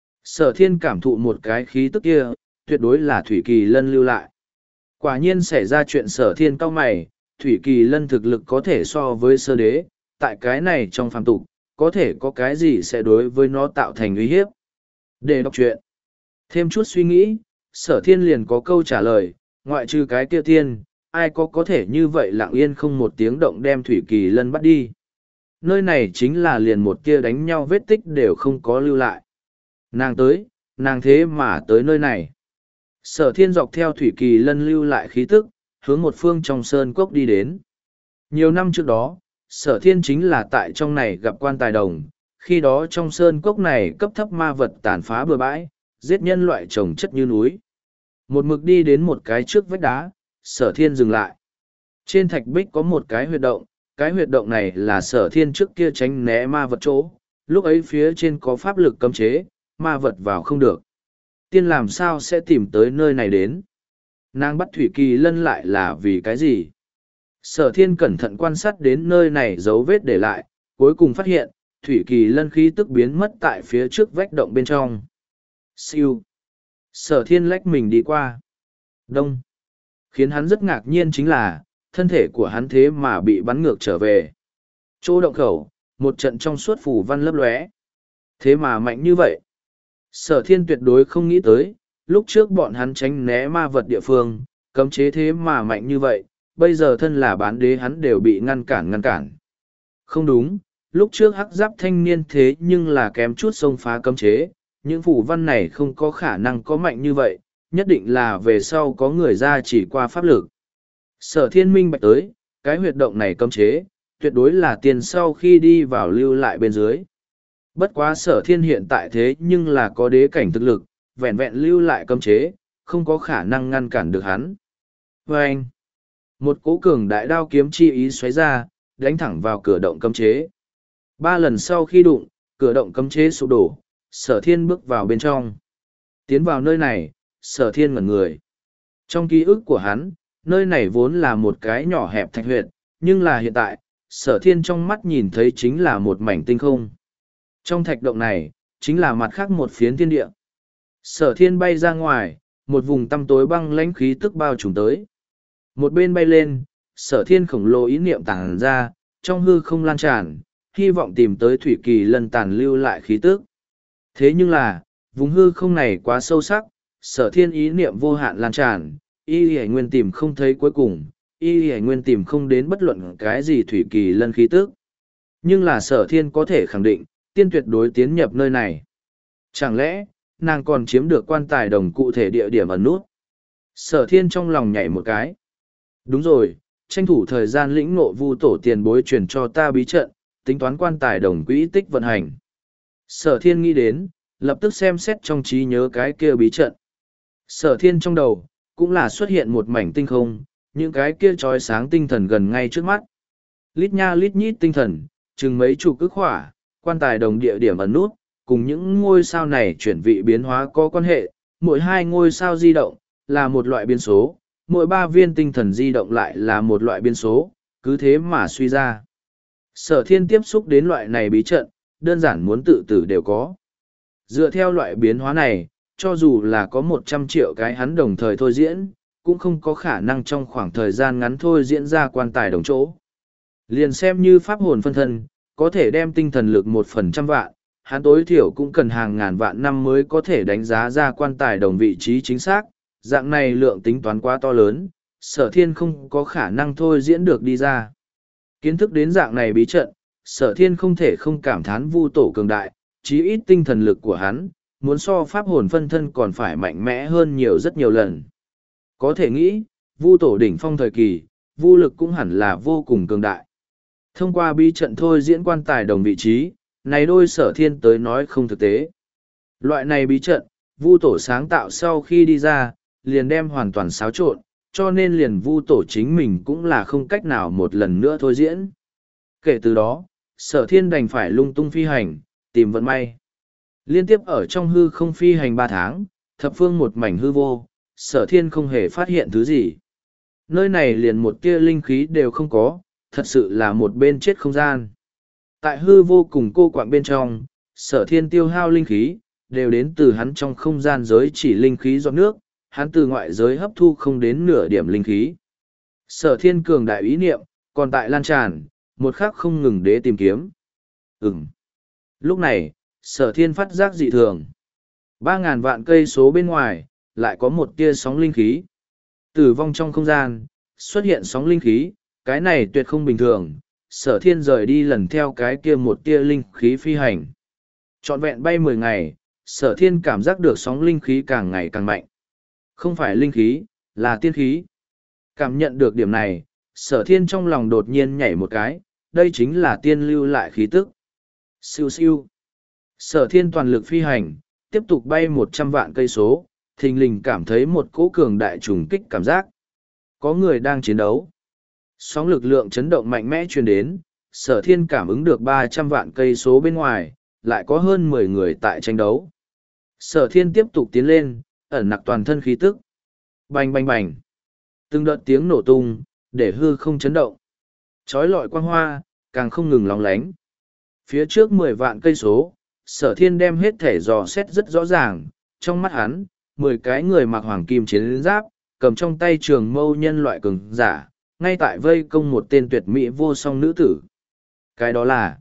Sở Thiên cảm thụ một cái khí tức kia, tuyệt đối là Thủy Kỳ Lân lưu lại. Quả nhiên xảy ra chuyện Sở Thiên cau mày, Thủy Kỳ Lân thực lực có thể so với sơ đế, tại cái này trong phàm tục, có thể có cái gì sẽ đối với nó tạo thành uy hiếp. Để đọc truyện. Thêm chút suy nghĩ, Sở Thiên liền có câu trả lời, ngoại trừ cái kia tiên, ai có có thể như vậy lặng yên không một tiếng động đem Thủy Kỳ Lân bắt đi. Nơi này chính là liền một kia đánh nhau vết tích đều không có lưu lại. Nàng tới, nàng thế mà tới nơi này. Sở Thiên dọc theo Thủy Kỳ Lân lưu lại khí tức, hướng một phương trong sơn cốc đi đến. Nhiều năm trước đó, Sở Thiên chính là tại trong này gặp quan tài đồng, khi đó trong sơn cốc này cấp thấp ma vật tàn phá bừa bãi, giết nhân loại trồng chất như núi. Một mực đi đến một cái trước vách đá, Sở Thiên dừng lại. Trên thạch bích có một cái huyệt động, cái huyệt động này là Sở Thiên trước kia tránh né ma vật chỗ, lúc ấy phía trên có pháp lực cấm chế, ma vật vào không được. Tiên làm sao sẽ tìm tới nơi này đến? Nàng bắt Thủy Kỳ Lân lại là vì cái gì? Sở Thiên cẩn thận quan sát đến nơi này dấu vết để lại, cuối cùng phát hiện, Thủy Kỳ Lân khí tức biến mất tại phía trước vách động bên trong. Siêu. Sở Thiên lách mình đi qua. Đông. Khiến hắn rất ngạc nhiên chính là, thân thể của hắn thế mà bị bắn ngược trở về. Chỗ động khẩu, một trận trong suốt phủ văn lấp lóe. Thế mà mạnh như vậy. Sở thiên tuyệt đối không nghĩ tới, lúc trước bọn hắn tránh né ma vật địa phương, cấm chế thế mà mạnh như vậy, bây giờ thân là bán đế hắn đều bị ngăn cản ngăn cản. Không đúng, lúc trước hắc giáp thanh niên thế nhưng là kém chút xông phá cấm chế, những phủ văn này không có khả năng có mạnh như vậy, nhất định là về sau có người ra chỉ qua pháp lực. Sở thiên minh bạch tới, cái huyệt động này cấm chế, tuyệt đối là tiền sau khi đi vào lưu lại bên dưới. Bất quá sở thiên hiện tại thế nhưng là có đế cảnh thực lực, vẹn vẹn lưu lại cấm chế, không có khả năng ngăn cản được hắn. Và anh, một cỗ cường đại đao kiếm chi ý xoáy ra, đánh thẳng vào cửa động cấm chế. Ba lần sau khi đụng, cửa động cấm chế sụp đổ, sở thiên bước vào bên trong. Tiến vào nơi này, sở thiên ngẩn người. Trong ký ức của hắn, nơi này vốn là một cái nhỏ hẹp thạch huyệt, nhưng là hiện tại, sở thiên trong mắt nhìn thấy chính là một mảnh tinh không. Trong thạch động này, chính là mặt khác một phiến thiên địa. Sở thiên bay ra ngoài, một vùng tăm tối băng lãnh khí tức bao trùm tới. Một bên bay lên, sở thiên khổng lồ ý niệm tàng ra, trong hư không lan tràn, hy vọng tìm tới thủy kỳ lân tàn lưu lại khí tức. Thế nhưng là, vùng hư không này quá sâu sắc, sở thiên ý niệm vô hạn lan tràn, y hề nguyên tìm không thấy cuối cùng, y hề nguyên tìm không đến bất luận cái gì thủy kỳ lân khí tức. Nhưng là sở thiên có thể khẳng định, tiên tuyệt đối tiến nhập nơi này. Chẳng lẽ, nàng còn chiếm được quan tài đồng cụ thể địa điểm ẩn nút? Sở thiên trong lòng nhảy một cái. Đúng rồi, tranh thủ thời gian lĩnh ngộ vu tổ tiền bối truyền cho ta bí trận, tính toán quan tài đồng quỹ tích vận hành. Sở thiên nghĩ đến, lập tức xem xét trong trí nhớ cái kia bí trận. Sở thiên trong đầu, cũng là xuất hiện một mảnh tinh không, những cái kia trói sáng tinh thần gần ngay trước mắt. Lít nha lít nhít tinh thần, chừng mấy chục ức hỏa, quan tài đồng địa điểm ẩn nút, cùng những ngôi sao này chuyển vị biến hóa có quan hệ, mỗi hai ngôi sao di động, là một loại biến số, mỗi ba viên tinh thần di động lại là một loại biến số, cứ thế mà suy ra. Sở thiên tiếp xúc đến loại này bí trận, đơn giản muốn tự tử đều có. Dựa theo loại biến hóa này, cho dù là có một trăm triệu cái hắn đồng thời thôi diễn, cũng không có khả năng trong khoảng thời gian ngắn thôi diễn ra quan tài đồng chỗ. Liền xem như pháp hồn phân thân, có thể đem tinh thần lực một phần trăm vạn, hắn tối thiểu cũng cần hàng ngàn vạn năm mới có thể đánh giá ra quan tài đồng vị trí chính xác, dạng này lượng tính toán quá to lớn, sở thiên không có khả năng thôi diễn được đi ra. Kiến thức đến dạng này bí trận, sở thiên không thể không cảm thán vu tổ cường đại, chí ít tinh thần lực của hắn, muốn so pháp hồn phân thân còn phải mạnh mẽ hơn nhiều rất nhiều lần. Có thể nghĩ, vu tổ đỉnh phong thời kỳ, vu lực cũng hẳn là vô cùng cường đại. Thông qua bí trận thôi diễn quan tài đồng vị trí, này đôi sở thiên tới nói không thực tế. Loại này bí trận, vu tổ sáng tạo sau khi đi ra, liền đem hoàn toàn xáo trộn, cho nên liền vu tổ chính mình cũng là không cách nào một lần nữa thôi diễn. Kể từ đó, sở thiên đành phải lung tung phi hành, tìm vận may. Liên tiếp ở trong hư không phi hành ba tháng, thập phương một mảnh hư vô, sở thiên không hề phát hiện thứ gì. Nơi này liền một tia linh khí đều không có, thật sự là một bên chết không gian. Tại hư vô cùng cô quạng bên trong, sở thiên tiêu hao linh khí, đều đến từ hắn trong không gian giới chỉ linh khí giọt nước, hắn từ ngoại giới hấp thu không đến nửa điểm linh khí. Sở thiên cường đại ý niệm, còn tại lan tràn, một khắc không ngừng để tìm kiếm. Ừm. Lúc này, sở thiên phát giác dị thường. Ba ngàn vạn cây số bên ngoài, lại có một tia sóng linh khí. Tử vong trong không gian, xuất hiện sóng linh khí, cái này tuyệt không bình thường. Sở thiên rời đi lần theo cái kia một tia linh khí phi hành. Trọn vẹn bay mười ngày, sở thiên cảm giác được sóng linh khí càng ngày càng mạnh. Không phải linh khí, là tiên khí. Cảm nhận được điểm này, sở thiên trong lòng đột nhiên nhảy một cái, đây chính là tiên lưu lại khí tức. Siêu siêu. Sở thiên toàn lực phi hành, tiếp tục bay một trăm vạn cây số, thình lình cảm thấy một cỗ cường đại trùng kích cảm giác. Có người đang chiến đấu. Sóng lực lượng chấn động mạnh mẽ truyền đến, sở thiên cảm ứng được ba trăm vạn cây số bên ngoài, lại có hơn mười người tại tranh đấu. Sở thiên tiếp tục tiến lên, ẩn nặc toàn thân khí tức. Bành bành bành. Từng đợt tiếng nổ tung, để hư không chấn động. Chói lọi quang hoa, càng không ngừng lóng lánh. Phía trước mười vạn cây số, sở thiên đem hết thể dò xét rất rõ ràng. Trong mắt hắn, mười cái người mặc hoàng kim chiến giáp, cầm trong tay trường mâu nhân loại cường giả, ngay tại vây công một tên tuyệt mỹ vô song nữ tử. Cái đó là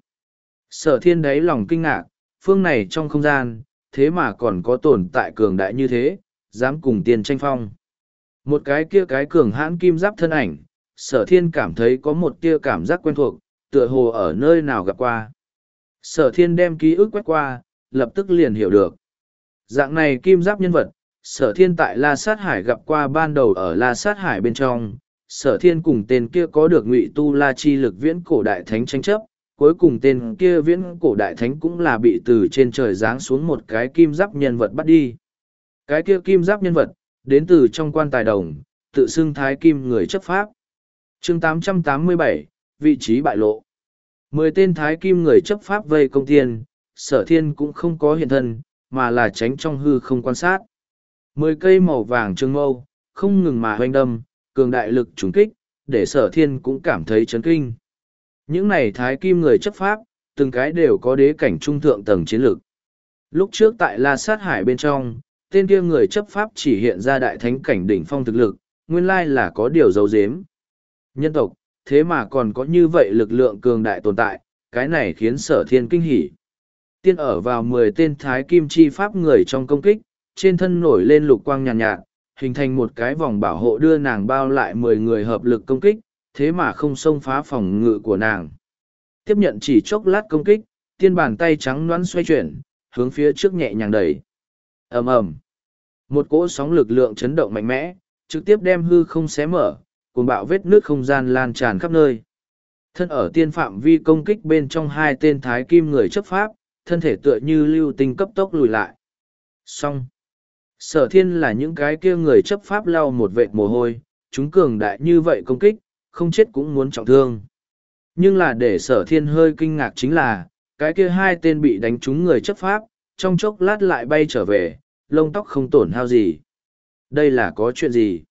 Sở thiên đáy lòng kinh ngạc, phương này trong không gian, thế mà còn có tồn tại cường đại như thế, dám cùng tiên tranh phong. Một cái kia cái cường hãn kim giáp thân ảnh, sở thiên cảm thấy có một tia cảm giác quen thuộc, tựa hồ ở nơi nào gặp qua. Sở thiên đem ký ức quét qua, lập tức liền hiểu được. Dạng này kim giáp nhân vật, sở thiên tại La Sát Hải gặp qua ban đầu ở La Sát Hải bên trong, sở thiên cùng tên kia có được ngụy tu la chi lực viễn cổ đại thánh tranh chấp, cuối cùng tên kia viễn cổ đại thánh cũng là bị từ trên trời giáng xuống một cái kim giáp nhân vật bắt đi. Cái kia kim giáp nhân vật, đến từ trong quan tài đồng, tự xưng thái kim người chấp pháp. Chương tám trăm tám mươi bảy, vị trí bại lộ. Mười tên thái kim người chấp pháp vây công tiên, sở thiên cũng không có hiện thân, mà là tránh trong hư không quan sát. Mười cây màu vàng trường mâu, không ngừng mà hoành đâm, cường đại lực trúng kích, để sở thiên cũng cảm thấy chấn kinh. Những này thái kim người chấp pháp, từng cái đều có đế cảnh trung thượng tầng chiến lược. Lúc trước tại La Sát Hải bên trong, tên kia người chấp pháp chỉ hiện ra đại thánh cảnh đỉnh phong thực lực, nguyên lai là có điều giấu giếm. Nhân tộc, thế mà còn có như vậy lực lượng cường đại tồn tại, cái này khiến sở thiên kinh hỉ. Tiên ở vào mười tên thái kim chi pháp người trong công kích, trên thân nổi lên lục quang nhàn nhạt, nhạt, hình thành một cái vòng bảo hộ đưa nàng bao lại mười người hợp lực công kích, thế mà không xông phá phòng ngự của nàng. Tiếp nhận chỉ chốc lát công kích, tiên bàn tay trắng nõn xoay chuyển, hướng phía trước nhẹ nhàng đẩy. Ầm ầm. Một cỗ sóng lực lượng chấn động mạnh mẽ, trực tiếp đem hư không xé mở, cuồng bạo vết nước không gian lan tràn khắp nơi. Thân ở tiên phạm vi công kích bên trong hai tên thái kim người chấp pháp, thân thể tựa như lưu tinh cấp tốc lùi lại. Xong. Sở thiên là những cái kia người chấp pháp lau một vệt mồ hôi, chúng cường đại như vậy công kích, không chết cũng muốn trọng thương. Nhưng là để sở thiên hơi kinh ngạc chính là, cái kia hai tên bị đánh trúng người chấp pháp, trong chốc lát lại bay trở về, lông tóc không tổn hao gì. Đây là có chuyện gì?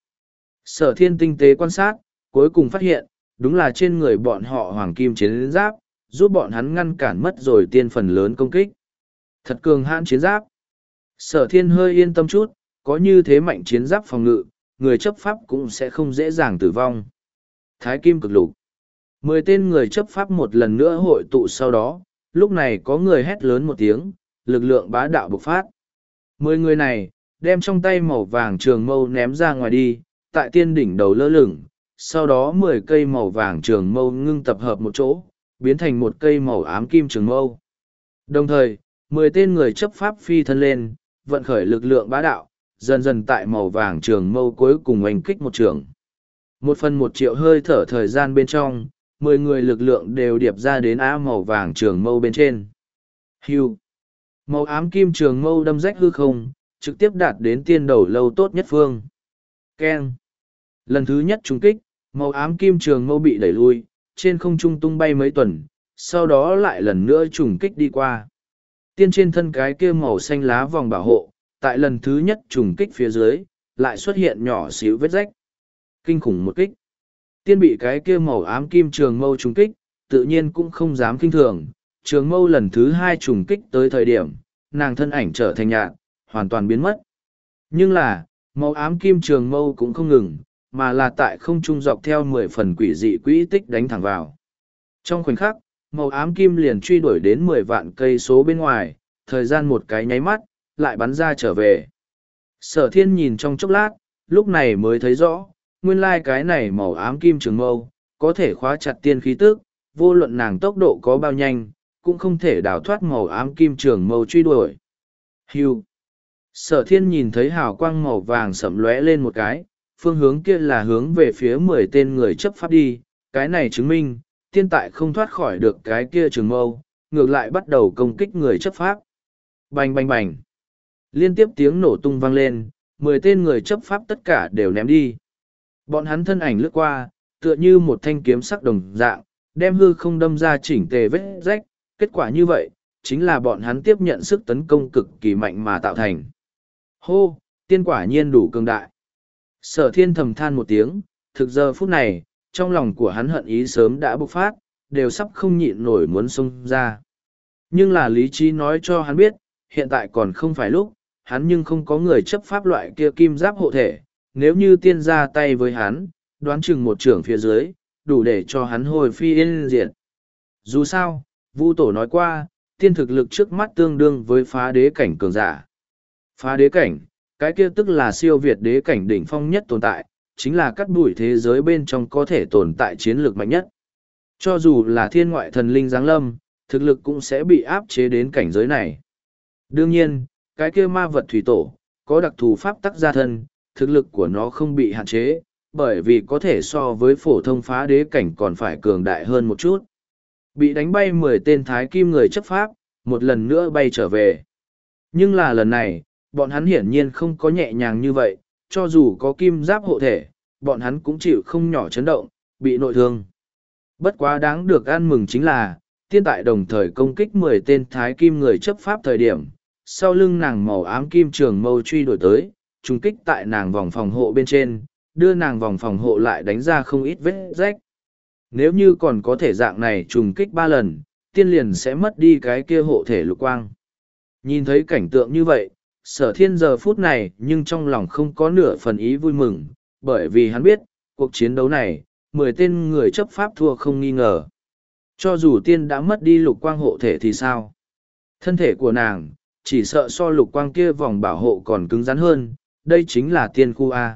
Sở thiên tinh tế quan sát, cuối cùng phát hiện, đúng là trên người bọn họ hoàng kim chiến giáp, giúp bọn hắn ngăn cản mất rồi tiên phần lớn công kích. Thật cường hãn chiến giáp. Sở thiên hơi yên tâm chút, có như thế mạnh chiến giáp phòng ngự, người chấp pháp cũng sẽ không dễ dàng tử vong. Thái kim cực lục. Mười tên người chấp pháp một lần nữa hội tụ sau đó, lúc này có người hét lớn một tiếng, lực lượng bá đạo bộc phát. Mười người này, đem trong tay màu vàng trường mâu ném ra ngoài đi, tại tiên đỉnh đầu lơ lửng, sau đó mười cây màu vàng trường mâu ngưng tập hợp một chỗ, biến thành một cây màu ám kim trường mâu. Đồng thời, mười tên người chấp pháp phi thân lên, vận khởi lực lượng bá đạo, dần dần tại màu vàng trường mâu cuối cùng oanh kích một trường. Một phần một triệu hơi thở thời gian bên trong, mười người lực lượng đều điệp ra đến á màu vàng trường mâu bên trên. Hưu. Màu ám kim trường mâu đâm rách hư không, trực tiếp đạt đến tiên đầu lâu tốt nhất phương. Keng. Lần thứ nhất trúng kích, màu ám kim trường mâu bị đẩy lui, trên không trung tung bay mấy tuần, sau đó lại lần nữa trùng kích đi qua. Tiên trên thân cái kia màu xanh lá vòng bảo hộ, tại lần thứ nhất trùng kích phía dưới, lại xuất hiện nhỏ xíu vết rách. Kinh khủng một kích. Tiên bị cái kia màu ám kim trường mâu trùng kích, tự nhiên cũng không dám kinh thường. Trường mâu lần thứ hai trùng kích tới thời điểm, nàng thân ảnh trở thành nhạt, hoàn toàn biến mất. Nhưng là, màu ám kim trường mâu cũng không ngừng, mà là tại không trung dọc theo mười phần quỷ dị quỹ tích đánh thẳng vào. Trong khoảnh khắc, màu ám kim liền truy đuổi đến mười vạn cây số bên ngoài, thời gian một cái nháy mắt, lại bắn ra trở về. Sở thiên nhìn trong chốc lát, lúc này mới thấy rõ, nguyên lai cái này màu ám kim trường mâu, có thể khóa chặt tiên khí tức, vô luận nàng tốc độ có bao nhanh, cũng không thể đào thoát màu ám kim trường mâu truy đuổi. Hưu. Sở thiên nhìn thấy hào quang màu vàng sẫm lóe lên một cái, phương hướng kia là hướng về phía mười tên người chấp pháp đi, cái này chứng minh, tiên tại không thoát khỏi được cái kia trường mâu, ngược lại bắt đầu công kích người chấp pháp. Bành bành bành. Liên tiếp tiếng nổ tung vang lên, mười tên người chấp pháp tất cả đều ném đi. Bọn hắn thân ảnh lướt qua, tựa như một thanh kiếm sắc đồng dạng, đem hư không đâm ra chỉnh tề vết rách, kết quả như vậy, chính là bọn hắn tiếp nhận sức tấn công cực kỳ mạnh mà tạo thành. Hô, tiên quả nhiên đủ cường đại. Sở thiên thầm than một tiếng, thực giờ phút này, trong lòng của hắn hận ý sớm đã bộc phát, đều sắp không nhịn nổi muốn xông ra. Nhưng là lý trí nói cho hắn biết, hiện tại còn không phải lúc, hắn nhưng không có người chấp pháp loại kia kim giáp hộ thể, nếu như tiên ra tay với hắn, đoán chừng một trưởng phía dưới, đủ để cho hắn hồi phi yên diệt. Dù sao, Vu Tổ nói qua, tiên thực lực trước mắt tương đương với phá đế cảnh cường giả. Phá đế cảnh, cái kia tức là siêu việt đế cảnh đỉnh phong nhất tồn tại, chính là cắt đuổi thế giới bên trong có thể tồn tại chiến lược mạnh nhất. Cho dù là thiên ngoại thần linh giáng lâm, thực lực cũng sẽ bị áp chế đến cảnh giới này. Đương nhiên, cái kia ma vật thủy tổ, có đặc thù pháp tắc gia thân, thực lực của nó không bị hạn chế, bởi vì có thể so với phổ thông phá đế cảnh còn phải cường đại hơn một chút. Bị đánh bay mười tên thái kim người chấp pháp, một lần nữa bay trở về. Nhưng là lần này, bọn hắn hiển nhiên không có nhẹ nhàng như vậy, cho dù có kim giáp hộ thể, bọn hắn cũng chịu không nhỏ chấn động, bị nội thương. Bất quá đáng được ăn mừng chính là, tiên tại đồng thời công kích mười tên thái kim người chấp pháp thời điểm, sau lưng nàng màu ám kim trường mâu truy đuổi tới, trùng kích tại nàng vòng phòng hộ bên trên, đưa nàng vòng phòng hộ lại đánh ra không ít vết rách. Nếu như còn có thể dạng này trùng kích ba lần, tiên liền sẽ mất đi cái kia hộ thể lục quang. Nhìn thấy cảnh tượng như vậy, sở thiên giờ phút này nhưng trong lòng không có nửa phần ý vui mừng, bởi vì hắn biết, cuộc chiến đấu này, mười tên người chấp pháp thua không nghi ngờ. Cho dù tiên đã mất đi lục quang hộ thể thì sao? Thân thể của nàng, chỉ sợ so lục quang kia vòng bảo hộ còn cứng rắn hơn, đây chính là tiên khu A.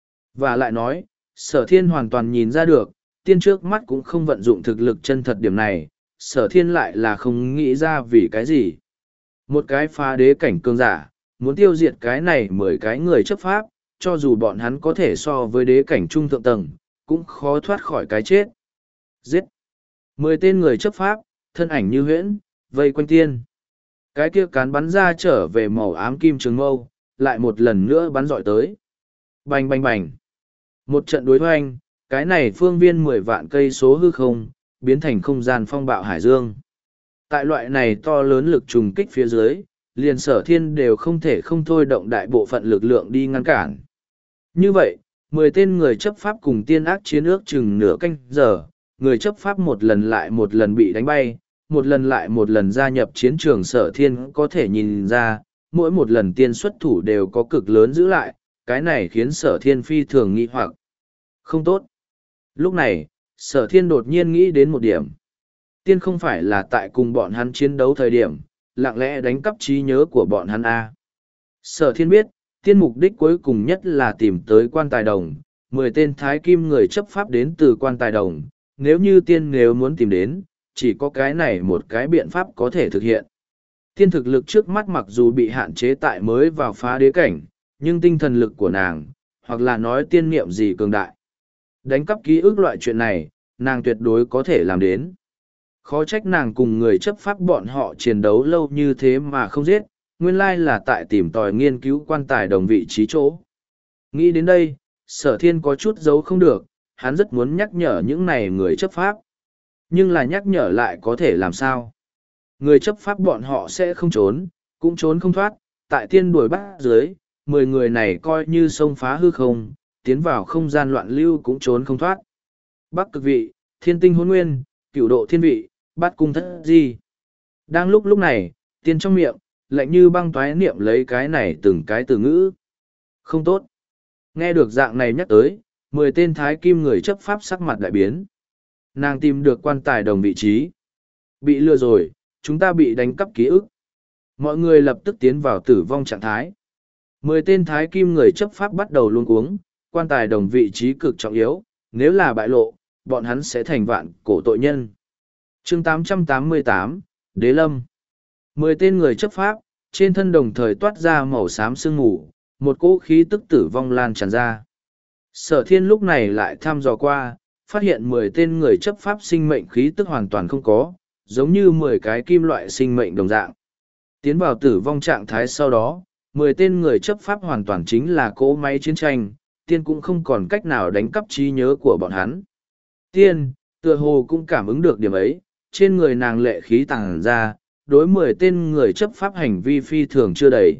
Và lại nói, sở thiên hoàn toàn nhìn ra được, tiên trước mắt cũng không vận dụng thực lực chân thật điểm này, sở thiên lại là không nghĩ ra vì cái gì. Một cái phá đế cảnh cường giả, muốn tiêu diệt cái này mười cái người chấp pháp, cho dù bọn hắn có thể so với đế cảnh trung thượng tầng, cũng khó thoát khỏi cái chết. Giết! Mười tên người chấp pháp, thân ảnh như huyễn, vây quanh tiên. Cái kia cán bắn ra trở về màu ám kim trường mâu, lại một lần nữa bắn dọi tới. Bành bành bành! Một trận đối hoành, cái này phương viên mười vạn cây số hư không, biến thành không gian phong bạo hải dương. Tại loại này to lớn lực trùng kích phía dưới, liền sở thiên đều không thể không thôi động đại bộ phận lực lượng đi ngăn cản. Như vậy, mười tên người chấp pháp cùng tiên ác chiến ước chừng nửa canh giờ, người chấp pháp một lần lại một lần bị đánh bay, một lần lại một lần gia nhập chiến trường sở thiên có thể nhìn ra, mỗi một lần tiên xuất thủ đều có cực lớn giữ lại, cái này khiến sở thiên phi thường nghi hoặc. Không tốt. Lúc này, sở thiên đột nhiên nghĩ đến một điểm. Tiên không phải là tại cùng bọn hắn chiến đấu thời điểm, lặng lẽ đánh cắp trí nhớ của bọn hắn A. Sở thiên biết, tiên mục đích cuối cùng nhất là tìm tới quan tài đồng, mười tên thái kim người chấp pháp đến từ quan tài đồng, nếu như tiên nếu muốn tìm đến, chỉ có cái này một cái biện pháp có thể thực hiện. Tiên thực lực trước mắt mặc dù bị hạn chế tại mới vào phá đế cảnh, nhưng tinh thần lực của nàng, hoặc là nói tiên niệm gì cường đại. Đánh cắp ký ức loại chuyện này, nàng tuyệt đối có thể làm đến. Khó trách nàng cùng người chấp pháp bọn họ chiến đấu lâu như thế mà không giết, nguyên lai là tại tìm tòi nghiên cứu quan tài đồng vị trí chỗ. Nghĩ đến đây, sở thiên có chút giấu không được, hắn rất muốn nhắc nhở những này người chấp pháp. Nhưng là nhắc nhở lại có thể làm sao? Người chấp pháp bọn họ sẽ không trốn, cũng trốn không thoát, tại tiên đuổi bắt dưới, mười người này coi như sông phá hư không, tiến vào không gian loạn lưu cũng trốn không thoát. Bắc cực vị, thiên tinh hôn nguyên, cửu độ thiên vị, bát cung thất di. Đang lúc lúc này, tiên trong miệng, lạnh như băng toái niệm lấy cái này từng cái từ ngữ. Không tốt. Nghe được dạng này nhắc tới, mười tên thái kim người chấp pháp sắc mặt đại biến. Nàng tìm được quan tài đồng vị trí. Bị lừa rồi, chúng ta bị đánh cắp ký ức. Mọi người lập tức tiến vào tử vong trạng thái. Mười tên thái kim người chấp pháp bắt đầu luôn cuống, quan tài đồng vị trí cực trọng yếu, nếu là bại lộ, bọn hắn sẽ thành vạn cổ tội nhân. Chương tám trăm tám mươi tám, Đế Lâm. Mười tên người chấp pháp, trên thân đồng thời toát ra màu xám sương mù, một cỗ khí tức tử vong lan tràn ra. Sở thiên lúc này lại thăm dò qua, phát hiện mười tên người chấp pháp sinh mệnh khí tức hoàn toàn không có, giống như mười cái kim loại sinh mệnh đồng dạng. Tiến vào tử vong trạng thái sau đó, mười tên người chấp pháp hoàn toàn chính là cỗ máy chiến tranh, tiên cũng không còn cách nào đánh cắp trí nhớ của bọn hắn. Tiên, tựa hồ cũng cảm ứng được điểm ấy, trên người nàng lệ khí tàng ra, đối mười tên người chấp pháp hành vi phi thường chưa đầy.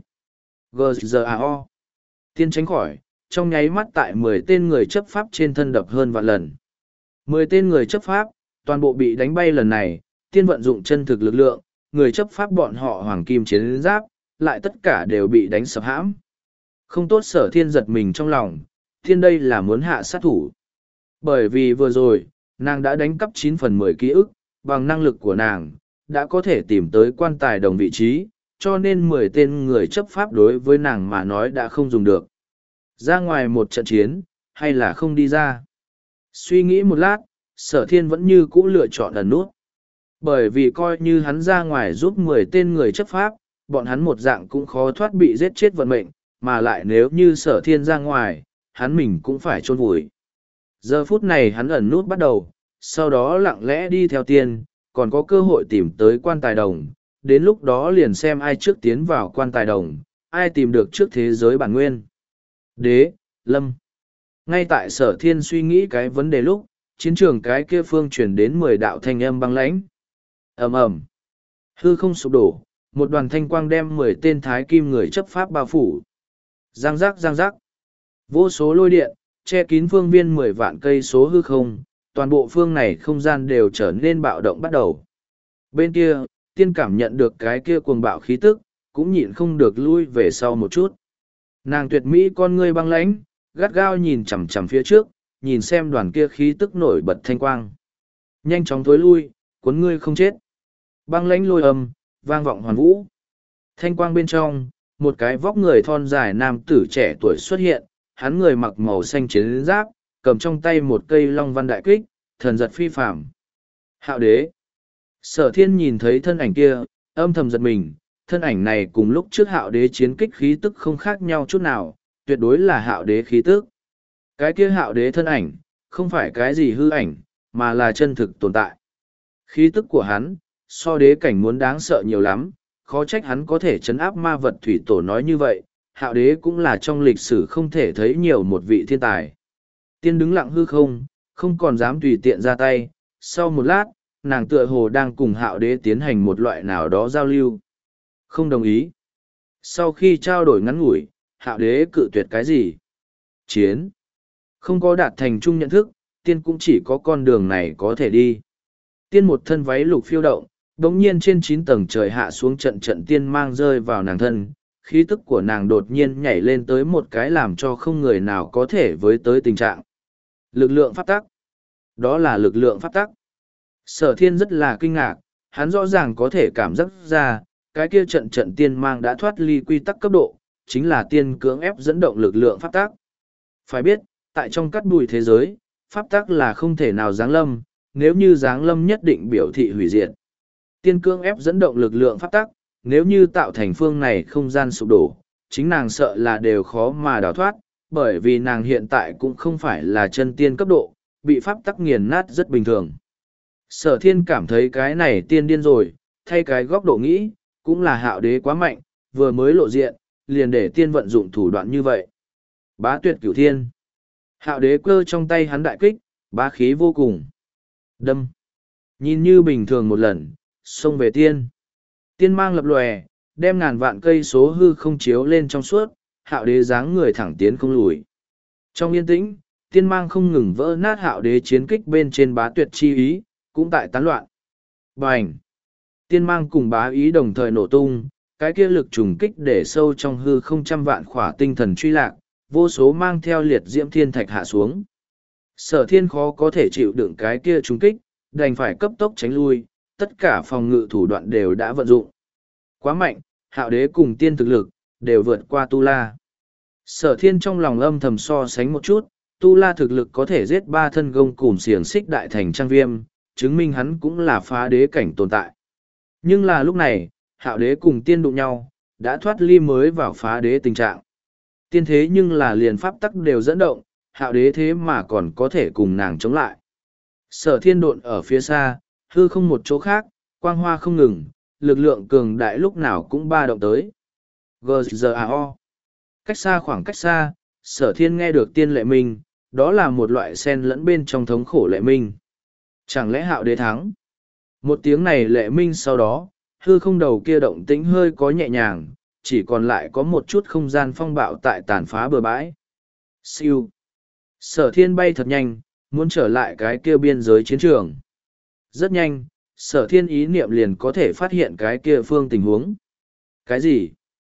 Gzao. Tiên tránh khỏi, trong nháy mắt tại mười tên người chấp pháp trên thân đập hơn vạn lần. Mười tên người chấp pháp, toàn bộ bị đánh bay lần này, tiên vận dụng chân thực lực lượng, người chấp pháp bọn họ hoàng kim chiến giáp, lại tất cả đều bị đánh sập hãm. Không tốt, sở thiên giật mình trong lòng, thiên đây là muốn hạ sát thủ. Bởi vì vừa rồi, nàng đã đánh cắp chín phần mười ký ức, bằng năng lực của nàng, đã có thể tìm tới quan tài đồng vị trí, cho nên mười tên người chấp pháp đối với nàng mà nói đã không dùng được. Ra ngoài một trận chiến, hay là không đi ra? Suy nghĩ một lát, sở thiên vẫn như cũ lựa chọn ẩn nút. Bởi vì coi như hắn ra ngoài giúp mười tên người chấp pháp, bọn hắn một dạng cũng khó thoát bị giết chết vận mệnh, mà lại nếu như sở thiên ra ngoài, hắn mình cũng phải chôn vùi. Giờ phút này hắn ẩn nút bắt đầu, sau đó lặng lẽ đi theo tiên, còn có cơ hội tìm tới quan tài đồng, đến lúc đó liền xem ai trước tiến vào quan tài đồng, ai tìm được trước thế giới bản nguyên. Đế, Lâm. Ngay tại sở thiên suy nghĩ cái vấn đề lúc, chiến trường cái kia phương truyền đến mười đạo thanh âm băng lãnh. Ầm ầm, hư không sụp đổ, một đoàn thanh quang đem mười tên thái kim người chấp pháp bao phủ. Giang giác giang giác, vô số lôi điện che kín phương viên mười vạn cây số hư không, toàn bộ phương này không gian đều trở nên bạo động bắt đầu. Bên kia, tiên cảm nhận được cái kia cuồng bạo khí tức, cũng nhịn không được lui về sau một chút. Nàng tuyệt mỹ con ngươi băng lãnh, gắt gao nhìn chằm chằm phía trước, nhìn xem đoàn kia khí tức nổi bật thanh quang. Nhanh chóng thối lui, cuốn ngươi không chết. Băng lãnh lôi âm, vang vọng hoàn vũ. Thanh quang bên trong, một cái vóc người thon dài nam tử trẻ tuổi xuất hiện, hắn người mặc màu xanh chiến giáp, cầm trong tay một cây long văn đại kích, thần giật phi phạm. Hạo đế. Sở thiên nhìn thấy thân ảnh kia, âm thầm giật mình, thân ảnh này cùng lúc trước hạo đế chiến kích khí tức không khác nhau chút nào, tuyệt đối là hạo đế khí tức. Cái kia hạo đế thân ảnh, không phải cái gì hư ảnh, mà là chân thực tồn tại. Khí tức của hắn, so đế cảnh muốn đáng sợ nhiều lắm, khó trách hắn có thể chấn áp ma vật thủy tổ nói như vậy, hạo đế cũng là trong lịch sử không thể thấy nhiều một vị thiên tài. Tiên đứng lặng hư không, không còn dám tùy tiện ra tay, sau một lát, nàng tựa hồ đang cùng hạo đế tiến hành một loại nào đó giao lưu. Không đồng ý. Sau khi trao đổi ngắn ngủi, hạo đế cự tuyệt cái gì? Chiến. Không có đạt thành chung nhận thức, tiên cũng chỉ có con đường này có thể đi. Tiên một thân váy lục phiêu động, đống nhiên trên chín tầng trời hạ xuống trận trận tiên mang rơi vào nàng thân, khí tức của nàng đột nhiên nhảy lên tới một cái làm cho không người nào có thể với tới tình trạng. Lực lượng pháp tắc. Đó là lực lượng pháp tắc. Sở thiên rất là kinh ngạc, hắn rõ ràng có thể cảm giác ra, cái kia trận trận tiên mang đã thoát ly quy tắc cấp độ, chính là tiên cưỡng ép dẫn động lực lượng pháp tắc. Phải biết, tại trong cắt bụi thế giới, pháp tắc là không thể nào giáng lâm, nếu như giáng lâm nhất định biểu thị hủy diệt. Tiên cưỡng ép dẫn động lực lượng pháp tắc, nếu như tạo thành phương này không gian sụp đổ, chính nàng sợ là đều khó mà đào thoát, bởi vì nàng hiện tại cũng không phải là chân tiên cấp độ, bị pháp tắc nghiền nát rất bình thường. Sở thiên cảm thấy cái này tiên điên rồi, thay cái góc độ nghĩ, cũng là hạo đế quá mạnh, vừa mới lộ diện, liền để tiên vận dụng thủ đoạn như vậy. Bá tuyệt cửu thiên. Hạo đế cơ trong tay hắn đại kích, bá khí vô cùng. Đâm. Nhìn như bình thường một lần, xông về tiên. Tiên mang lập lòe, đem ngàn vạn cây số hư không chiếu lên trong suốt, hạo đế dáng người thẳng tiến không lùi. Trong yên tĩnh, tiên mang không ngừng vỡ nát hạo đế chiến kích bên trên bá tuyệt chi ý, cũng tại tán loạn. Bành! Tiên mang cùng bá ý đồng thời nổ tung, cái kia lực trùng kích để sâu trong hư không trăm vạn khỏa tinh thần truy lạc, vô số mang theo liệt diễm thiên thạch hạ xuống. Sở thiên khó có thể chịu đựng cái kia trùng kích, đành phải cấp tốc tránh lui, tất cả phòng ngự thủ đoạn đều đã vận dụng. Quá mạnh, hạo đế cùng tiên thực lực, đều vượt qua Tu La. Sở thiên trong lòng âm thầm so sánh một chút, Tu La thực lực có thể giết ba thân gông cùm xiềng xích đại thành trang viêm, chứng minh hắn cũng là phá đế cảnh tồn tại. Nhưng là lúc này, hạo đế cùng tiên đụng nhau, đã thoát ly mới vào phá đế tình trạng. Tiên thế nhưng là liền pháp tắc đều dẫn động, hạo đế thế mà còn có thể cùng nàng chống lại. Sở thiên độn ở phía xa, hư không một chỗ khác, quang hoa không ngừng, lực lượng cường đại lúc nào cũng ba động tới. giê giê a o. Cách xa khoảng cách xa, sở thiên nghe được tiên lệ minh, đó là một loại sen lẫn bên trong thống khổ lệ minh. Chẳng lẽ hạo đế thắng? Một tiếng này lệ minh sau đó, hư không đầu kia động tĩnh hơi có nhẹ nhàng, chỉ còn lại có một chút không gian phong bạo tại tàn phá bờ bãi. Siêu. Sở thiên bay thật nhanh, muốn trở lại cái kia biên giới chiến trường. Rất nhanh, sở thiên ý niệm liền có thể phát hiện cái kia phương tình huống. Cái gì?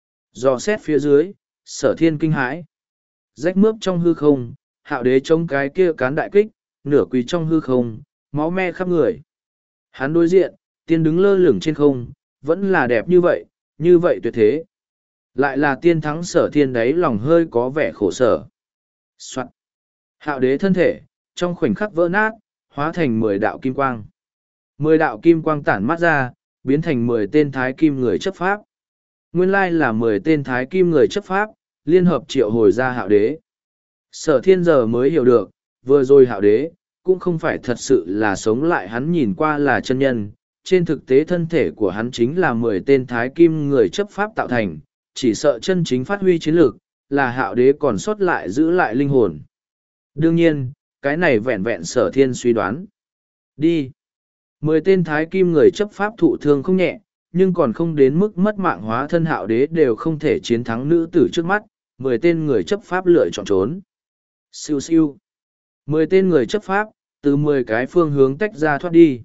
Dò xét phía dưới, sở thiên kinh hãi. Rách mướp trong hư không, hạo đế chống cái kia cán đại kích, nửa quỳ trong hư không, máu me khắp người. Hắn đối diện, tiên đứng lơ lửng trên không, vẫn là đẹp như vậy, như vậy tuyệt thế. Lại là tiên thắng Sở Thiên đấy, lòng hơi có vẻ khổ sở. Soạn. Hạo đế thân thể, trong khoảnh khắc vỡ nát, hóa thành mười đạo kim quang. Mười đạo kim quang tản mắt ra, biến thành mười tên thái kim người chấp pháp. Nguyên lai là mười tên thái kim người chấp pháp, liên hợp triệu hồi ra hạo đế. Sở Thiên giờ mới hiểu được, vừa rồi hạo đế, cũng không phải thật sự là sống lại, hắn nhìn qua là chân nhân. Trên thực tế thân thể của hắn chính là mười tên thái kim người chấp pháp tạo thành, chỉ sợ chân chính phát huy chiến lược, là hạo đế còn sót lại giữ lại linh hồn. Đương nhiên, cái này vẹn vẹn Sở Thiên suy đoán. Đi. Mười tên thái kim người chấp pháp thụ thương không nhẹ, nhưng còn không đến mức mất mạng, hóa thân hạo đế đều không thể chiến thắng nữ tử trước mắt. Mười tên người chấp pháp lựa chọn trốn. Siêu siêu. Mười tên người chấp pháp, từ mười cái phương hướng tách ra thoát đi.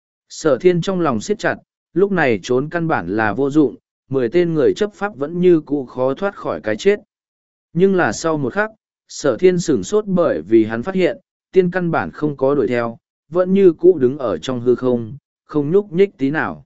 Sở Thiên trong lòng siết chặt, lúc này trốn căn bản là vô dụng, mười tên người chấp pháp vẫn như cũ khó thoát khỏi cái chết. Nhưng là sau một khắc, Sở Thiên sửng sốt bởi vì hắn phát hiện, tiên căn bản không có đuổi theo, vẫn như cũ đứng ở trong hư không, không nhúc nhích tí nào.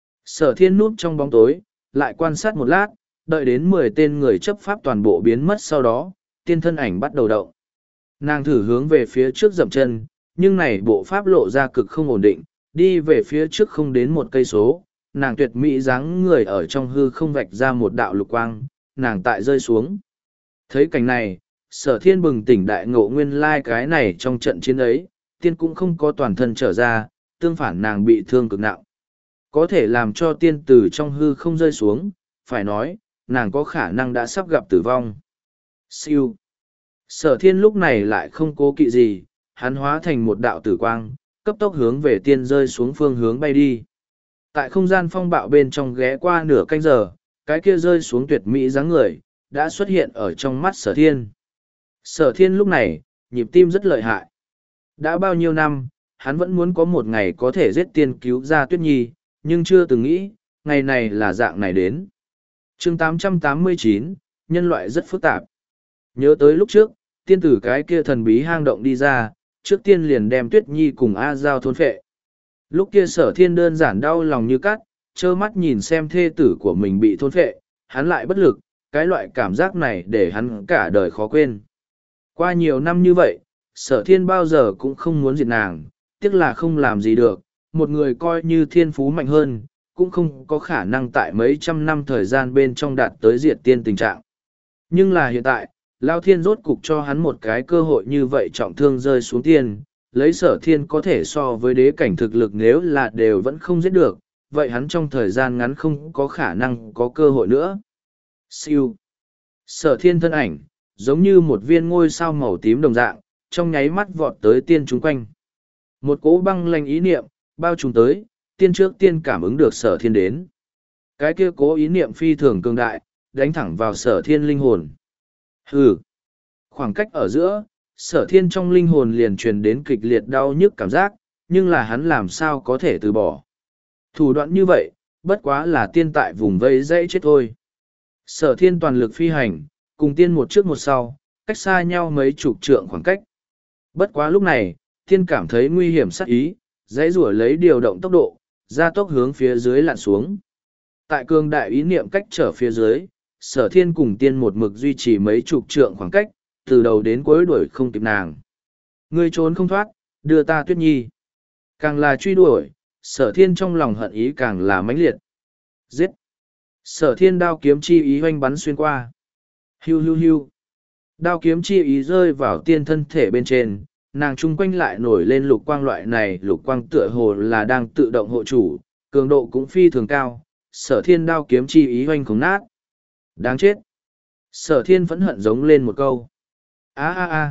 Sở Thiên núp trong bóng tối, lại quan sát một lát, đợi đến mười tên người chấp pháp toàn bộ biến mất sau đó, tiên thân ảnh bắt đầu động. Nàng thử hướng về phía trước dậm chân, nhưng này bộ pháp lộ ra cực không ổn định, đi về phía trước không đến một cây số, nàng tuyệt mỹ dáng người ở trong hư không vạch ra một đạo lục quang, nàng tại rơi xuống. Thấy cảnh này, Sở Thiên bừng tỉnh đại ngộ, nguyên lai cái này trong trận chiến ấy, tiên cũng không có toàn thân trở ra, tương phản nàng bị thương cực nặng. Có thể làm cho tiên từ trong hư không rơi xuống, phải nói, nàng có khả năng đã sắp gặp tử vong. Siêu. Sở Thiên lúc này lại không cố kỵ gì, hắn hóa thành một đạo tử quang, cấp tốc hướng về tiên rơi xuống phương hướng bay đi. Tại không gian phong bạo bên trong ghé qua nửa canh giờ, cái kia rơi xuống tuyệt mỹ dáng người, đã xuất hiện ở trong mắt Sở Thiên. Sở Thiên lúc này, nhịp tim rất lợi hại. Đã bao nhiêu năm, hắn vẫn muốn có một ngày có thể giết tiên cứu ra Tuyết Nhi, nhưng chưa từng nghĩ, ngày này là dạng này đến. chương tám trăm tám mươi chín, nhân loại rất phức tạp. Nhớ tới lúc trước, tiên tử cái kia thần bí hang động đi ra, trước tiên liền đem Tuyết Nhi cùng A Giao thôn phệ. Lúc kia Sở Thiên đơn giản đau lòng như cắt, trơ mắt nhìn xem thê tử của mình bị thôn phệ, hắn lại bất lực, cái loại cảm giác này để hắn cả đời khó quên. Qua nhiều năm như vậy, Sở Thiên bao giờ cũng không muốn diệt nàng, tiếc là không làm gì được, một người coi như thiên phú mạnh hơn, cũng không có khả năng tại mấy trăm năm thời gian bên trong đạt tới diệt tiên tình trạng. Nhưng là hiện tại, Lao Thiên rốt cục cho hắn một cái cơ hội như vậy, trọng thương rơi xuống tiên, lấy Sở Thiên có thể so với đế cảnh thực lực, nếu là đều vẫn không giết được, vậy hắn trong thời gian ngắn không có khả năng có cơ hội nữa. Siêu. Sở Thiên thân ảnh, giống như một viên ngôi sao màu tím đồng dạng, trong nháy mắt vọt tới tiên chúng quanh. Một cỗ băng lanh ý niệm, bao trùm tới, tiên trước tiên cảm ứng được Sở Thiên đến. Cái kia cố ý niệm phi thường cường đại, đánh thẳng vào Sở Thiên linh hồn. Hừ. Khoảng cách ở giữa, Sở Thiên trong linh hồn liền truyền đến kịch liệt đau nhức cảm giác, nhưng là hắn làm sao có thể từ bỏ. Thủ đoạn như vậy, bất quá là tiên tại vùng vây dãy chết thôi. Sở Thiên toàn lực phi hành, cùng tiên một trước một sau, cách xa nhau mấy chục trượng khoảng cách. Bất quá lúc này, tiên cảm thấy nguy hiểm sát ý, dãy rủa lấy điều động tốc độ, ra tốc hướng phía dưới lặn xuống. Tại cường đại ý niệm cách trở phía dưới, Sở Thiên cùng tiên một mực duy trì mấy chục trượng khoảng cách, từ đầu đến cuối đuổi không kịp nàng. Ngươi trốn không thoát, đưa ta Tuyết Nhi. Càng là truy đuổi, Sở Thiên trong lòng hận ý càng là mãnh liệt. Giết! Sở Thiên đao kiếm chi ý hoanh bắn xuyên qua. Hiu hiu hiu! Đao kiếm chi ý rơi vào tiên thân thể bên trên, nàng chung quanh lại nổi lên lục quang, loại này lục quang tựa hồ là đang tự động hộ chủ, cường độ cũng phi thường cao. Sở Thiên đao kiếm chi ý hoanh không nát. Đáng chết! Sở Thiên phẫn hận giống lên một câu. A a a!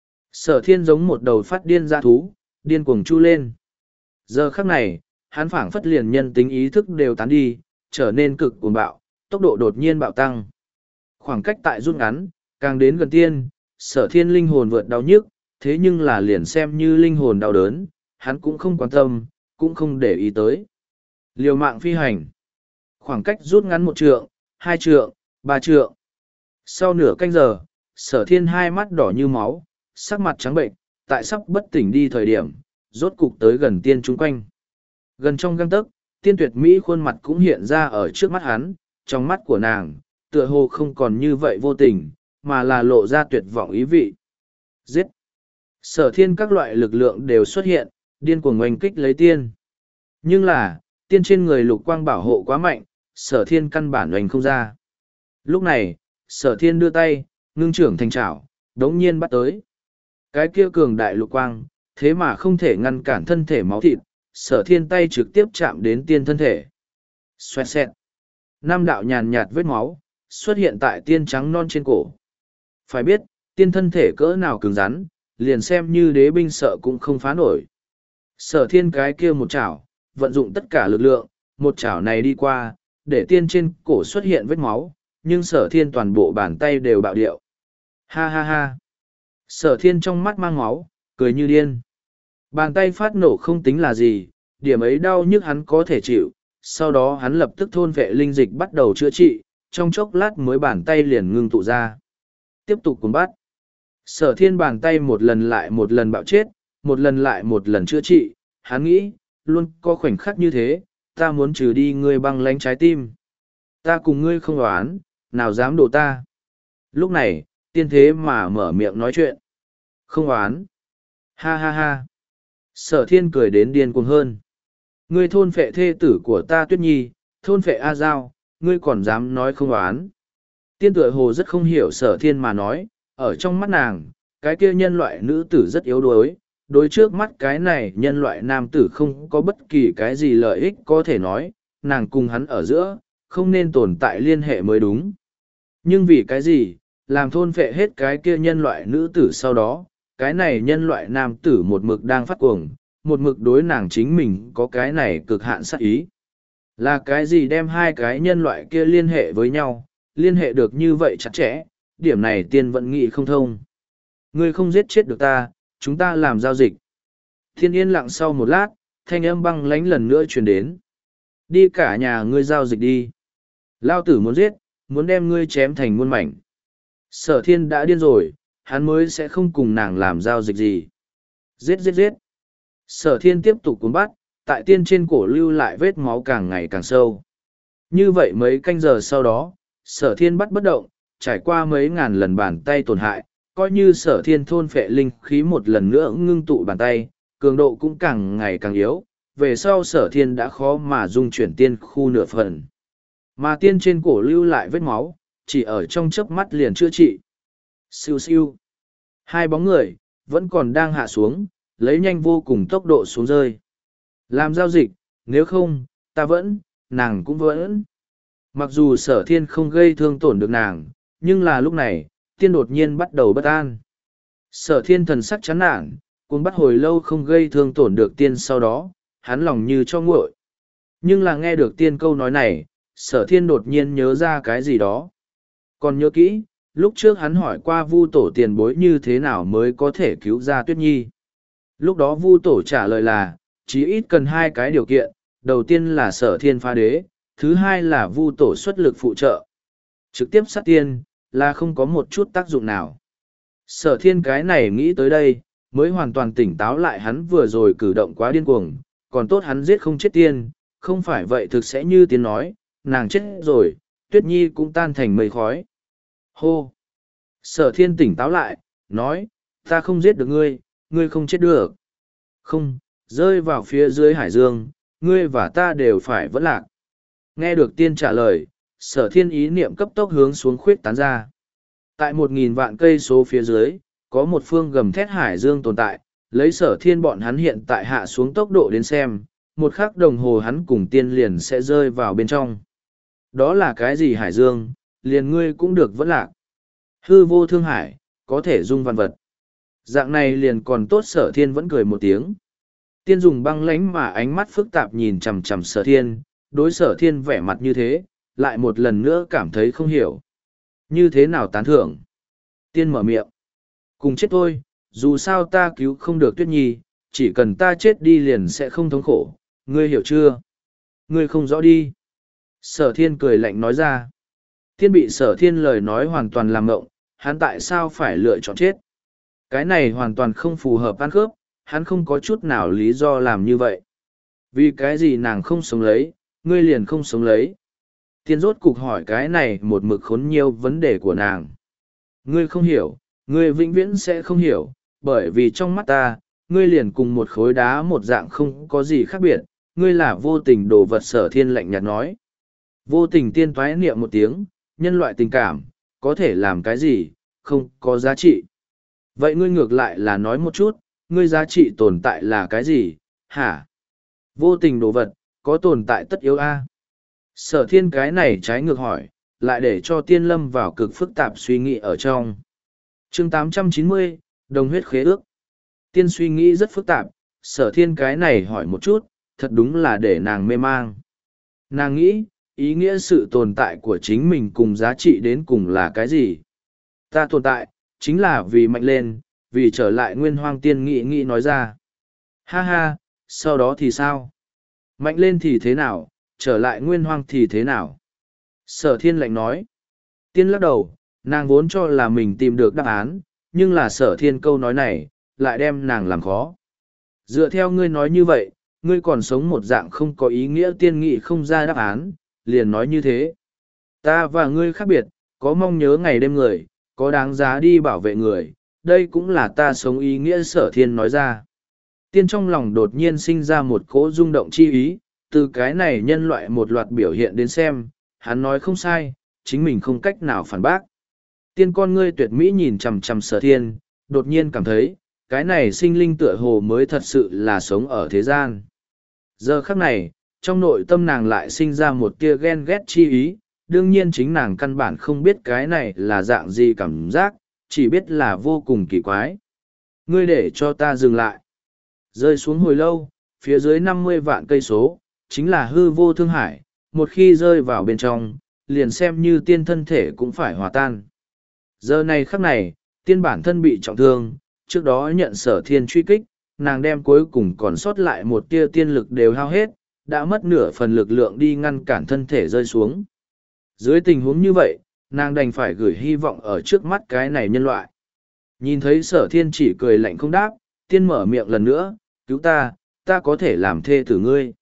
Sở Thiên giống một đầu phát điên dã thú, điên cuồng chu lên. Giờ khắc này, hắn phảng phất liền nhân tính ý thức đều tán đi, trở nên cực cuồng bạo, tốc độ đột nhiên bạo tăng. Khoảng cách tại rút ngắn, càng đến gần tiên, Sở Thiên linh hồn vượt đau nhức, thế nhưng là liền xem như linh hồn đau đớn, hắn cũng không quan tâm, cũng không để ý tới. Liều mạng phi hành. Khoảng cách rút ngắn một trượng, hai trượng, ba trượng. Sau nửa canh giờ, Sở Thiên hai mắt đỏ như máu, sắc mặt trắng bệnh, tại sắp bất tỉnh đi thời điểm, rốt cục tới gần tiên chung quanh. Gần trong găng tấc, tiên tuyệt mỹ khuôn mặt cũng hiện ra ở trước mắt hắn, trong mắt của nàng, tựa hồ không còn như vậy vô tình, mà là lộ ra tuyệt vọng ý vị. Giết! Sở thiên các loại lực lượng đều xuất hiện, điên cuồng oanh kích lấy tiên. Nhưng là, tiên trên người lục quang bảo hộ quá mạnh, sở thiên căn bản oanh không ra. Lúc này, sở thiên đưa tay, ngưng trưởng thành trảo, đống nhiên bắt tới. Cái kia cường đại lục quang, thế mà không thể ngăn cản thân thể máu thịt, sở thiên tay trực tiếp chạm đến tiên thân thể. Xoẹt xẹt. Năm đạo nhàn nhạt vết máu, xuất hiện tại tiên trắng non trên cổ. Phải biết, tiên thân thể cỡ nào cứng rắn, liền xem như đế binh sợ cũng không phá nổi. Sở thiên cái kia một chảo, vận dụng tất cả lực lượng, một chảo này đi qua, để tiên trên cổ xuất hiện vết máu, nhưng sở thiên toàn bộ bàn tay đều bạo điệu. Ha ha ha. Sở thiên trong mắt mang máu, cười như điên. Bàn tay phát nổ không tính là gì, điểm ấy đau nhức hắn có thể chịu, sau đó hắn lập tức thôn vệ linh dịch bắt đầu chữa trị, trong chốc lát mới bàn tay liền ngưng tụ ra. Tiếp tục cuốn bắt. Sở thiên bàn tay một lần lại một lần bạo chết, một lần lại một lần chữa trị, hắn nghĩ, luôn có khoảnh khắc như thế, ta muốn trừ đi ngươi băng lánh trái tim. Ta cùng ngươi không đoán, nào dám đổ ta. Lúc này, tiên thế mà mở miệng nói chuyện. Không đoán. Ha ha ha. Sở thiên cười đến điên cuồng hơn. Ngươi thôn phệ thê tử của ta Tuyết Nhi, thôn phệ A Giao, ngươi còn dám nói không đoán. Tiên tựa hồ rất không hiểu sở thiên mà nói, ở trong mắt nàng, cái kia nhân loại nữ tử rất yếu đuối, đối trước mắt cái này nhân loại nam tử không có bất kỳ cái gì lợi ích có thể nói, nàng cùng hắn ở giữa, không nên tồn tại liên hệ mới đúng. Nhưng vì cái gì, làm thôn phệ hết cái kia nhân loại nữ tử sau đó, cái này nhân loại nam tử một mực đang phát cuồng, một mực đối nàng chính mình có cái này cực hạn sát ý. Là cái gì đem hai cái nhân loại kia liên hệ với nhau, liên hệ được như vậy chặt chẽ, điểm này tiên vẫn nghĩ không thông. Ngươi không giết chết được ta, chúng ta làm giao dịch. Thiên yên lặng sau một lát, thanh âm băng lánh lần nữa truyền đến. Đi cả nhà ngươi giao dịch đi. Lao tử muốn giết, muốn đem ngươi chém thành muôn mảnh. Sở thiên đã điên rồi, hắn mới sẽ không cùng nàng làm giao dịch gì. Giết giết giết. Sở thiên tiếp tục cuốn bắt, tại tiên trên cổ lưu lại vết máu càng ngày càng sâu. Như vậy mấy canh giờ sau đó, sở thiên bắt bất động, trải qua mấy ngàn lần bàn tay tổn hại, coi như sở thiên thôn phệ linh khí một lần nữa ngưng tụ bàn tay, cường độ cũng càng ngày càng yếu, về sau sở thiên đã khó mà dung chuyển tiên khu nửa phần. Mà tiên trên cổ lưu lại vết máu, chỉ ở trong chớp mắt liền chữa trị. Siêu siêu. Hai bóng người, vẫn còn đang hạ xuống, lấy nhanh vô cùng tốc độ xuống rơi. Làm giao dịch, nếu không, ta vẫn, nàng cũng vẫn. Mặc dù sở thiên không gây thương tổn được nàng, nhưng là lúc này, tiên đột nhiên bắt đầu bất an. Sở thiên thần sắc chán nản, cũng bắt hồi lâu không gây thương tổn được tiên sau đó, hắn lòng như cho nguội. Nhưng là nghe được tiên câu nói này, sở thiên đột nhiên nhớ ra cái gì đó. Còn nhớ kỹ, lúc trước hắn hỏi qua Vu tổ tiền bối như thế nào mới có thể cứu ra Tuyết Nhi. Lúc đó Vu tổ trả lời là, chỉ ít cần hai cái điều kiện, đầu tiên là sở thiên phá đế, thứ hai là Vu tổ xuất lực phụ trợ. Trực tiếp sát tiên, là không có một chút tác dụng nào. Sở thiên cái này nghĩ tới đây, mới hoàn toàn tỉnh táo lại hắn vừa rồi cử động quá điên cuồng, còn tốt hắn giết không chết tiên, không phải vậy thực sẽ như tiên nói, nàng chết rồi, Tuyết Nhi cũng tan thành mây khói. Hô! Sở thiên tỉnh táo lại, nói, ta không giết được ngươi, ngươi không chết được. Không, rơi vào phía dưới hải dương, ngươi và ta đều phải vẫn lạc. Nghe được tiên trả lời, sở thiên ý niệm cấp tốc hướng xuống khuyết tán ra. Tại một nghìn vạn cây số phía dưới, có một phương gầm thét hải dương tồn tại, lấy sở thiên bọn hắn hiện tại hạ xuống tốc độ đến xem, một khắc đồng hồ hắn cùng tiên liền sẽ rơi vào bên trong. Đó là cái gì hải dương, liền ngươi cũng được vẫn lạc. Hư vô thương hải, có thể dung văn vật. Dạng này liền còn tốt sở thiên vẫn cười một tiếng. Tiên dùng băng lánh mà ánh mắt phức tạp nhìn chằm chằm sở thiên, đối sở thiên vẻ mặt như thế, lại một lần nữa cảm thấy không hiểu. Như thế nào tán thưởng? Tiên mở miệng. Cùng chết thôi, dù sao ta cứu không được Tuyết Nhi, chỉ cần ta chết đi liền sẽ không thống khổ, ngươi hiểu chưa? Ngươi không rõ đi. Sở thiên cười lạnh nói ra. Tiên bị sở thiên lời nói hoàn toàn làm ngộng, hắn tại sao phải lựa chọn chết? Cái này hoàn toàn không phù hợp ăn khớp, hắn không có chút nào lý do làm như vậy. Vì cái gì nàng không sống lấy, ngươi liền không sống lấy. Tiên rốt cục hỏi cái này một mực khốn nhiều vấn đề của nàng. Ngươi không hiểu, ngươi vĩnh viễn sẽ không hiểu, bởi vì trong mắt ta, ngươi liền cùng một khối đá một dạng không có gì khác biệt, ngươi là vô tình đồ vật. Sở thiên lạnh nhạt nói. Vô tình tiên toái niệm một tiếng, nhân loại tình cảm, có thể làm cái gì, không có giá trị. Vậy ngươi ngược lại là nói một chút, ngươi giá trị tồn tại là cái gì, hả? Vô tình đồ vật, có tồn tại tất yếu a? Sở thiên cái này trái ngược hỏi, lại để cho tiên lâm vào cực phức tạp suy nghĩ ở trong. chương tám trăm chín mươi, đồng huyết khế ước. Tiên suy nghĩ rất phức tạp, sở thiên cái này hỏi một chút, thật đúng là để nàng mê mang. Nàng nghĩ, ý nghĩa sự tồn tại của chính mình cùng giá trị đến cùng là cái gì? Ta tồn tại, chính là vì mạnh lên, vì trở lại nguyên hoang. Tiên nghĩ nghĩ nói ra. Ha ha, sau đó thì sao? Mạnh lên thì thế nào, trở lại nguyên hoang thì thế nào? Sở thiên lạnh nói. Tiên lắc đầu, nàng vốn cho là mình tìm được đáp án, nhưng là sở thiên câu nói này, lại đem nàng làm khó. Dựa theo ngươi nói như vậy, ngươi còn sống một dạng không có ý nghĩa. Tiên nghị không ra đáp án, liền nói như thế. Ta và ngươi khác biệt, có mong nhớ ngày đêm người, có đáng giá đi bảo vệ người, đây cũng là ta sống ý nghĩa. Sở thiên nói ra. Tiên trong lòng đột nhiên sinh ra một cỗ rung động chi ý, từ cái này nhân loại một loạt biểu hiện đến xem, hắn nói không sai, chính mình không cách nào phản bác. Tiên con ngươi tuyệt mỹ nhìn chằm chằm sở thiên, đột nhiên cảm thấy, cái này sinh linh tựa hồ mới thật sự là sống ở thế gian. Giờ khắc này, trong nội tâm nàng lại sinh ra một tia ghen ghét chi ý, đương nhiên chính nàng căn bản không biết cái này là dạng gì cảm giác, chỉ biết là vô cùng kỳ quái. Ngươi để cho ta dừng lại. Rơi xuống hồi lâu, phía dưới năm mươi vạn cây số, chính là hư vô thương hải, một khi rơi vào bên trong, liền xem như tiên thân thể cũng phải hòa tan. Giờ này khắc này, tiên bản thân bị trọng thương, trước đó nhận sở thiên truy kích, nàng đem cuối cùng còn sót lại một tia tiên lực đều hao hết, đã mất nửa phần lực lượng đi ngăn cản thân thể rơi xuống. Dưới tình huống như vậy, nàng đành phải gửi hy vọng ở trước mắt cái này nhân loại. Nhìn thấy sở thiên chỉ cười lạnh không đáp, tiên mở miệng lần nữa, cứu ta, ta có thể làm thê tử ngươi.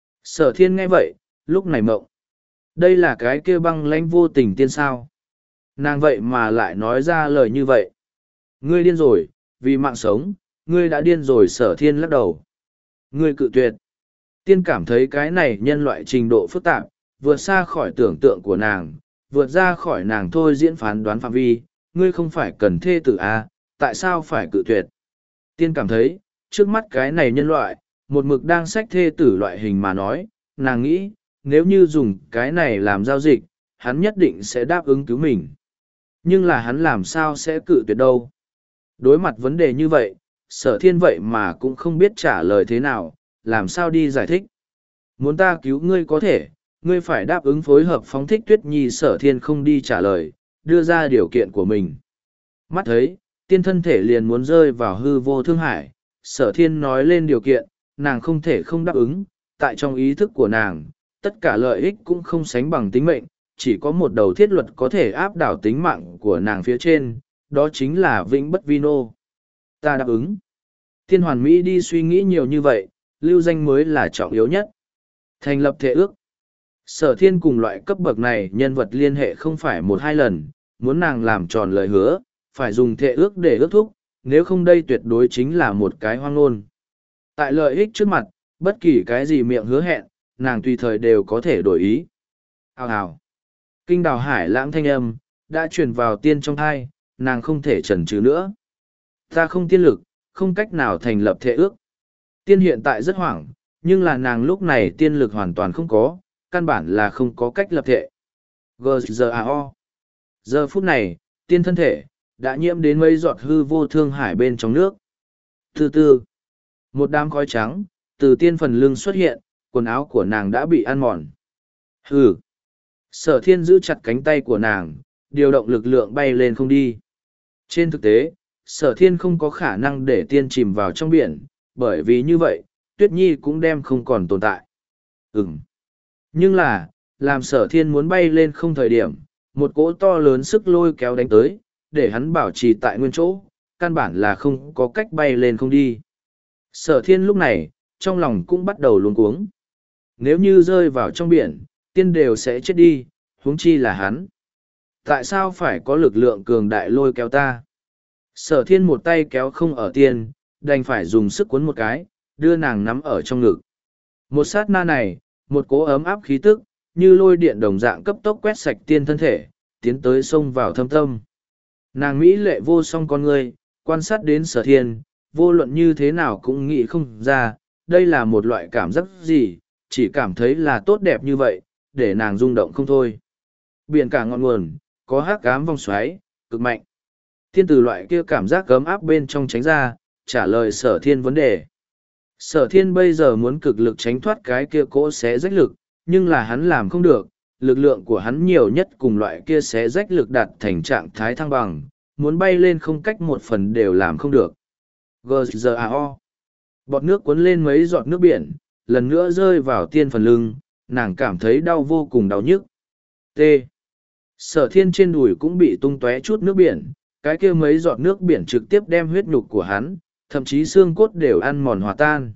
Sở thiên nghe vậy, lúc này mộng. Đây là cái kia băng lãnh vô tình tiên sao. Nàng vậy mà lại nói ra lời như vậy. Ngươi điên rồi, vì mạng sống, ngươi đã điên rồi. Sở thiên lắc đầu. Ngươi cự tuyệt. Tiên cảm thấy cái này nhân loại trình độ phức tạp, vượt xa khỏi tưởng tượng của nàng, vượt ra khỏi nàng thôi diễn phán đoán phạm vi. Ngươi không phải cần thê tử à, tại sao phải cự tuyệt? Tiên cảm thấy, trước mắt cái này nhân loại, một mực đang xách thê tử loại hình mà nói, nàng nghĩ, nếu như dùng cái này làm giao dịch, hắn nhất định sẽ đáp ứng cứu mình. Nhưng là hắn làm sao sẽ cự tuyệt đâu? Đối mặt vấn đề như vậy, sở thiên vậy mà cũng không biết trả lời thế nào, làm sao đi giải thích. Muốn ta cứu ngươi có thể, ngươi phải đáp ứng phối hợp phóng thích Tuyết Nhi. Sở thiên không đi trả lời, đưa ra điều kiện của mình. Mắt thấy, tiên thân thể liền muốn rơi vào hư vô thương hải, sở thiên nói lên điều kiện, nàng không thể không đáp ứng. Tại trong ý thức của nàng, tất cả lợi ích cũng không sánh bằng tính mệnh, chỉ có một đầu thiết luật có thể áp đảo tính mạng của nàng phía trên, đó chính là vĩnh bất vi nô. Ta đáp ứng. Tiên hoàn mỹ đi suy nghĩ nhiều như vậy, lưu danh mới là trọng yếu nhất. Thành lập thể ước. Sở thiên cùng loại cấp bậc này nhân vật liên hệ không phải một hai lần, muốn nàng làm tròn lời hứa, phải dùng thể ước để ước thúc, nếu không đây tuyệt đối chính là một cái hoang ngôn. Tại lợi ích trước mặt, bất kỳ cái gì miệng hứa hẹn, nàng tùy thời đều có thể đổi ý. Hào hào. Kinh đào hải lãng thanh âm, đã truyền vào tiên trong thai, nàng không thể chần chừ nữa. Ta không tiên lực, không cách nào thành lập thể ước. Tiên hiện tại rất hoảng, nhưng là nàng lúc này tiên lực hoàn toàn không có, căn bản là không có cách lập thể. G-Z-A-O. Giờ phút này, tiên thân thể, đã nhiễm đến mấy giọt hư vô thương hải bên trong nước. Từ từ, một đám khói trắng, từ tiên phần lưng xuất hiện, quần áo của nàng đã bị ăn mòn. Hừ. Sở thiên giữ chặt cánh tay của nàng, điều động lực lượng bay lên không đi. Trên thực tế, sở thiên không có khả năng để tiên chìm vào trong biển, bởi vì như vậy, Tuyết Nhi cũng đem không còn tồn tại. Ừm. Nhưng là, làm sở thiên muốn bay lên không thời điểm, một cỗ to lớn sức lôi kéo đánh tới, để hắn bảo trì tại nguyên chỗ, căn bản là không có cách bay lên không đi. Sở thiên lúc này, trong lòng cũng bắt đầu luống cuống. Nếu như rơi vào trong biển, tiên đều sẽ chết đi, huống chi là hắn. Tại sao phải có lực lượng cường đại lôi kéo ta? Sở thiên một tay kéo không ở tiên, đành phải dùng sức cuốn một cái, đưa nàng nắm ở trong ngực. Một sát na này, một cỗ ấm áp khí tức, như lôi điện đồng dạng cấp tốc quét sạch tiên thân thể, tiến tới sông vào thâm tâm. Nàng Mỹ lệ vô song con người, quan sát đến sở thiên, vô luận như thế nào cũng nghĩ không ra, đây là một loại cảm giác gì, chỉ cảm thấy là tốt đẹp như vậy, để nàng rung động không thôi. Biển cả ngọn nguồn, có hắc ám vòng xoáy, cực mạnh. Thiên từ loại kia cảm giác ấm áp bên trong tránh ra, trả lời sở thiên vấn đề. Sở thiên bây giờ muốn cực lực tránh thoát cái kia cỗ xé rách lực, nhưng là hắn làm không được, lực lượng của hắn nhiều nhất cùng loại kia xé rách lực đạt thành trạng thái thăng bằng, muốn bay lên không cách một phần đều làm không được. giê giê a o. Bọt nước cuốn lên mấy giọt nước biển, lần nữa rơi vào tiên phần lưng, nàng cảm thấy đau vô cùng đau nhức. T. Sở thiên trên đùi cũng bị tung tóe chút nước biển, cái kia mấy giọt nước biển trực tiếp đem huyết nhục của hắn, thậm chí xương cốt đều ăn mòn hòa tan.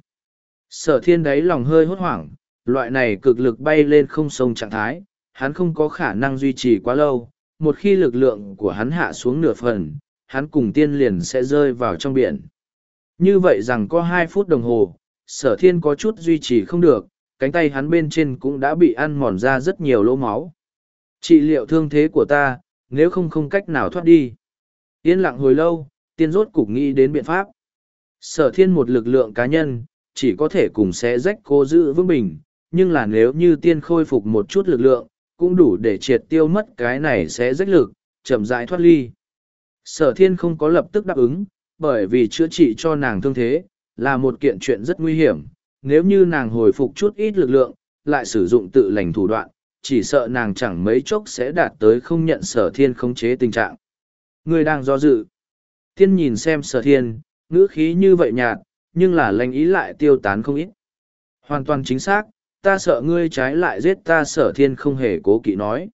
Sở thiên đáy lòng hơi hốt hoảng, loại này cực lực bay lên không sông trạng thái, hắn không có khả năng duy trì quá lâu, một khi lực lượng của hắn hạ xuống nửa phần, hắn cùng tiên liền sẽ rơi vào trong biển. Như vậy rằng có hai phút đồng hồ, sở thiên có chút duy trì không được, cánh tay hắn bên trên cũng đã bị ăn mòn ra rất nhiều lỗ máu. Trị liệu thương thế của ta, nếu không không cách nào thoát đi. Yên lặng hồi lâu, tiên rốt cục nghĩ đến biện pháp. Sở thiên một lực lượng cá nhân, chỉ có thể cùng xé rách cô giữ vững bình, nhưng là nếu như tiên khôi phục một chút lực lượng, cũng đủ để triệt tiêu mất cái này xé rách lực, chậm rãi thoát ly. Sở thiên không có lập tức đáp ứng, bởi vì chữa trị cho nàng thương thế, là một kiện chuyện rất nguy hiểm. Nếu như nàng hồi phục chút ít lực lượng, lại sử dụng tự lành thủ đoạn, chỉ sợ nàng chẳng mấy chốc sẽ đạt tới không nhận sở thiên khống chế tình trạng. Người đang do dự. Tiên nhìn xem sở thiên, ngữ khí như vậy nhạt, nhưng là lành ý lại tiêu tán không ít. Hoàn toàn chính xác, ta sợ ngươi trái lại giết ta, sở thiên không hề cố kỵ nói.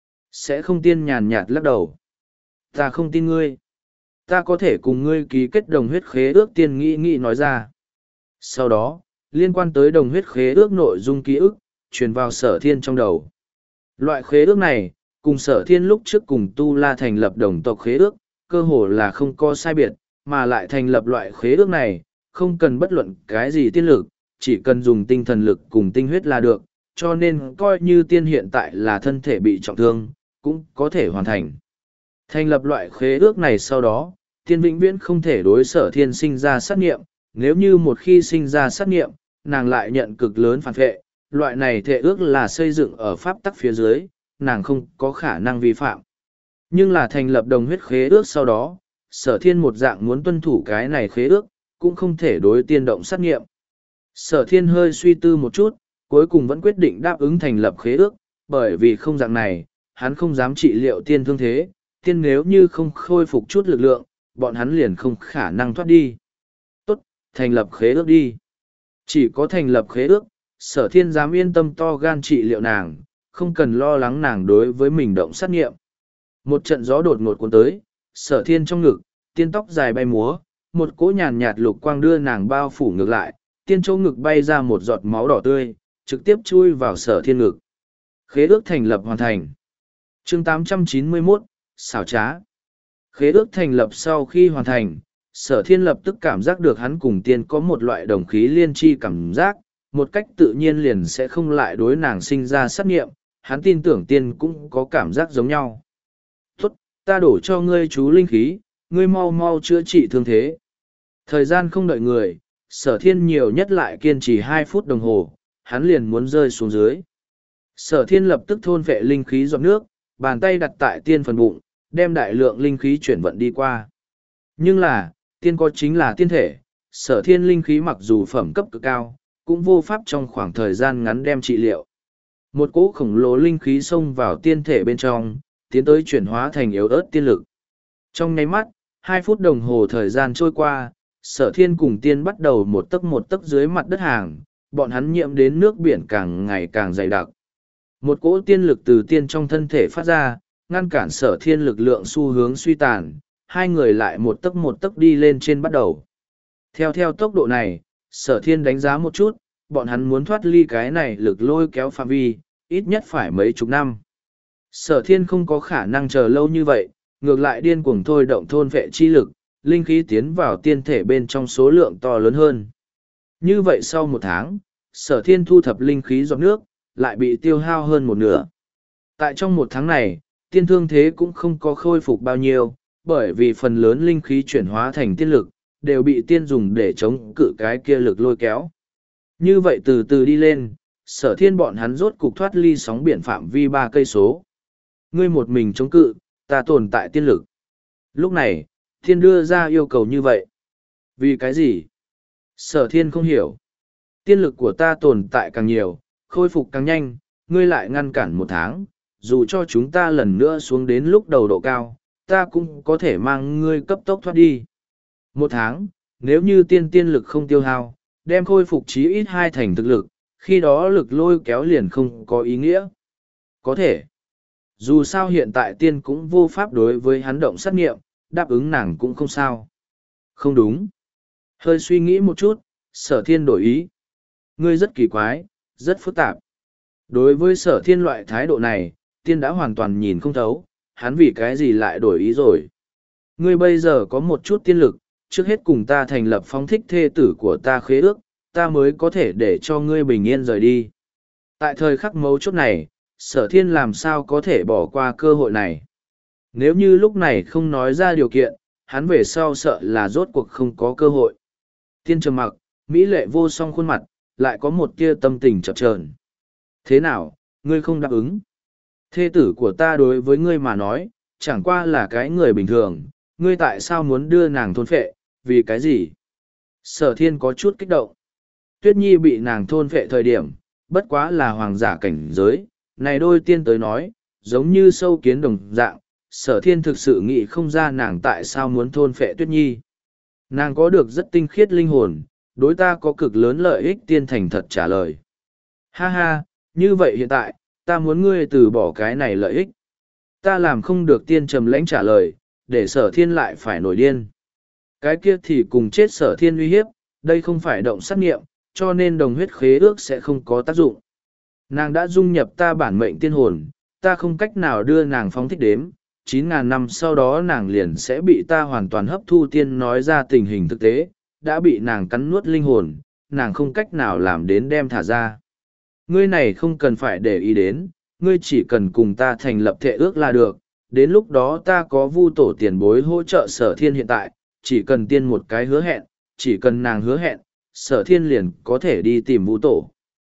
Sẽ không. Tiên nhàn nhạt lắc đầu. Ta không tin ngươi. Ta có thể cùng ngươi ký kết đồng huyết khế ước, tiên nghĩ nghĩ nói ra. Sau đó, liên quan tới đồng huyết khế ước nội dung ký ức, truyền vào sở thiên trong đầu. Loại khế ước này, cùng sở thiên lúc trước cùng Tu La thành lập đồng tộc khế ước, cơ hồ là không có sai biệt, mà lại thành lập loại khế ước này, không cần bất luận cái gì tiên lực, chỉ cần dùng tinh thần lực cùng tinh huyết là được, cho nên coi như tiên hiện tại là thân thể bị trọng thương, cũng có thể hoàn thành. Thành lập loại khế ước này sau đó, tiên vĩnh viễn không thể đối sở thiên sinh ra sát nghiệm, nếu như một khi sinh ra sát nghiệm, nàng lại nhận cực lớn phản vệ, loại này thệ ước là xây dựng ở pháp tắc phía dưới, nàng không có khả năng vi phạm. Nhưng là thành lập đồng huyết khế ước sau đó, sở thiên một dạng muốn tuân thủ cái này khế ước, cũng không thể đối tiên động sát nghiệm. Sở thiên hơi suy tư một chút, cuối cùng vẫn quyết định đáp ứng thành lập khế ước, bởi vì không dạng này, hắn không dám trị liệu tiên thương thế, tiên nếu như không khôi phục chút lực lượng, bọn hắn liền không khả năng thoát đi. Tốt, thành lập khế ước đi. Chỉ có thành lập khế ước, sở thiên dám yên tâm to gan trị liệu nàng, không cần lo lắng nàng đối với mình động sát nghiệm. Một trận gió đột ngột cuốn tới, sở thiên trong ngực, tiên tóc dài bay múa, một cỗ nhàn nhạt lục quang đưa nàng bao phủ ngược lại, tiên chỗ ngực bay ra một giọt máu đỏ tươi, trực tiếp chui vào sở thiên ngực. Khế ước thành lập hoàn thành. Chương tám trăm chín mươi mốt, xảo trá. Khế ước thành lập sau khi hoàn thành, sở thiên lập tức cảm giác được hắn cùng tiên có một loại đồng khí liên chi cảm giác, một cách tự nhiên liền sẽ không lại đối nàng sinh ra sát nghiệm, hắn tin tưởng tiên cũng có cảm giác giống nhau. Tốt, ta đổ cho ngươi chú linh khí, ngươi mau mau chữa trị thương thế. Thời gian không đợi người, sở thiên nhiều nhất lại kiên trì hai phút đồng hồ, hắn liền muốn rơi xuống dưới. Sở thiên lập tức thôn vệ linh khí giọt nước, bàn tay đặt tại tiên phần bụng, đem đại lượng linh khí chuyển vận đi qua. Nhưng là, tiên có chính là tiên thể, sở thiên linh khí mặc dù phẩm cấp cực cao, cũng vô pháp trong khoảng thời gian ngắn đem trị liệu. Một cỗ khổng lồ linh khí xông vào tiên thể bên trong, tiến tới chuyển hóa thành yếu ớt tiên lực. Trong nháy mắt, hai phút đồng hồ thời gian trôi qua, sở thiên cùng tiên bắt đầu một tấc một tấc dưới mặt đất hàng, bọn hắn nhiễm đến nước biển càng ngày càng dày đặc. Một cỗ tiên lực từ tiên trong thân thể phát ra, ngăn cản sở thiên lực lượng xu hướng suy tàn, hai người lại một tấc một tấc đi lên trên bắt đầu. Theo theo tốc độ này, Sở thiên đánh giá một chút, bọn hắn muốn thoát ly cái này lực lôi kéo phạm vi, ít nhất phải mấy chục năm. Sở thiên không có khả năng chờ lâu như vậy, ngược lại điên cuồng thôi động thôn vệ chi lực, linh khí tiến vào tiên thể bên trong số lượng to lớn hơn. Như vậy sau một tháng, sở thiên thu thập linh khí giọt nước, lại bị tiêu hao hơn một nửa. Tại trong một tháng này, tiên thương thế cũng không có khôi phục bao nhiêu, bởi vì phần lớn linh khí chuyển hóa thành tiên lực, đều bị tiên dùng để chống cự cái kia lực lôi kéo. Như vậy từ từ đi lên, sở thiên bọn hắn rốt cục thoát ly sóng biển phạm vi ba cây số. Ngươi một mình chống cự, ta tồn tại tiên lực. Lúc này, thiên đưa ra yêu cầu như vậy. Vì cái gì? Sở thiên không hiểu. Tiên lực của ta tồn tại càng nhiều, khôi phục càng nhanh, ngươi lại ngăn cản một tháng, dù cho chúng ta lần nữa xuống đến lúc đầu độ cao, ta cũng có thể mang ngươi cấp tốc thoát đi. Một tháng, nếu như tiên tiên lực không tiêu hao, đem khôi phục chí ít hai thành thực lực, khi đó lực lôi kéo liền không có ý nghĩa. Có thể. Dù sao hiện tại tiên cũng vô pháp đối với hắn động sát nghiệm, đáp ứng nàng cũng không sao. Không đúng. Hơi suy nghĩ một chút, sở thiên đổi ý. Ngươi rất kỳ quái, rất phức tạp. Đối với sở thiên loại thái độ này, tiên đã hoàn toàn nhìn không thấu, hắn vì cái gì lại đổi ý rồi. Ngươi bây giờ có một chút tiên lực, trước hết cùng ta thành lập phóng thích thê tử của ta khế ước, ta mới có thể để cho ngươi bình yên rời đi. Tại thời khắc mấu chốt này, sở thiên làm sao có thể bỏ qua cơ hội này. Nếu như lúc này không nói ra điều kiện, hắn về sau sợ là rốt cuộc không có cơ hội. Tiên trầm mặc, mỹ lệ vô song khuôn mặt, lại có một tia tâm tình chập chờn. Thế nào, ngươi không đáp ứng? Thê tử của ta đối với ngươi mà nói, chẳng qua là cái người bình thường, ngươi tại sao muốn đưa nàng thôn phệ, vì cái gì? Sở thiên có chút kích động. Tuyết Nhi bị nàng thôn phệ thời điểm, bất quá là hoàng giả cảnh giới, này đôi tiên tới nói, giống như sâu kiến đồng dạng, sở thiên thực sự nghĩ không ra nàng tại sao muốn thôn phệ Tuyết Nhi. Nàng có được rất tinh khiết linh hồn, đối ta có cực lớn lợi ích, tiên thành thật trả lời. Ha ha, như vậy hiện tại, ta muốn ngươi từ bỏ cái này lợi ích. Ta làm không được, tiên trầm lãnh trả lời, để sở thiên lại phải nổi điên. Cái kia thì cùng chết sở thiên uy hiếp, đây không phải động sát nghiệm, cho nên đồng huyết khế ước sẽ không có tác dụng. Nàng đã dung nhập ta bản mệnh tiên hồn, ta không cách nào đưa nàng phóng thích đếm, chín ngàn năm sau đó nàng liền sẽ bị ta hoàn toàn hấp thu. Tiên nói ra tình hình thực tế, đã bị nàng cắn nuốt linh hồn, nàng không cách nào làm đến đem thả ra. Ngươi này không cần phải để ý đến, ngươi chỉ cần cùng ta thành lập thệ ước là được, đến lúc đó ta có vu tổ tiền bối hỗ trợ sở thiên hiện tại, chỉ cần tiên một cái hứa hẹn, chỉ cần nàng hứa hẹn, sở thiên liền có thể đi tìm vu tổ.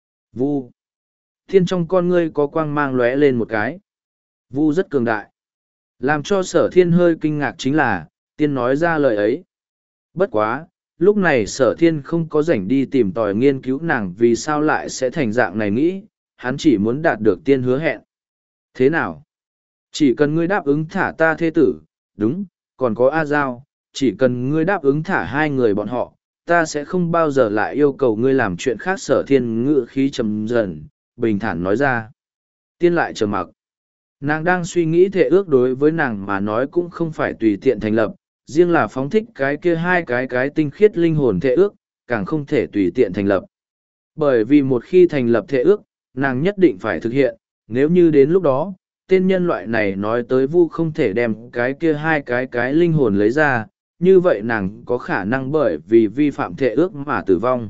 Vu. Thiên trong con ngươi có quang mang lóe lên một cái. Vu rất cường đại. Làm cho sở thiên hơi kinh ngạc chính là, tiên nói ra lời ấy. Bất quá, lúc này sở thiên không có rảnh đi tìm tòi nghiên cứu nàng vì sao lại sẽ thành dạng này nghĩ, hắn chỉ muốn đạt được tiên hứa hẹn. Thế nào? Chỉ cần ngươi đáp ứng thả ta thê tử, đúng, còn có A Giao, chỉ cần ngươi đáp ứng thả hai người bọn họ, ta sẽ không bao giờ lại yêu cầu ngươi làm chuyện khác. Sở thiên ngự khí trầm dần, bình thản nói ra. Tiên lại trầm mặc. Nàng đang suy nghĩ thệ ước đối với nàng mà nói cũng không phải tùy tiện thành lập, riêng là phóng thích cái kia hai cái cái tinh khiết linh hồn thệ ước, càng không thể tùy tiện thành lập. Bởi vì một khi thành lập thệ ước, nàng nhất định phải thực hiện, nếu như đến lúc đó, tên nhân loại này nói tới vu không thể đem cái kia hai cái cái linh hồn lấy ra, như vậy nàng có khả năng bởi vì vi phạm thệ ước mà tử vong.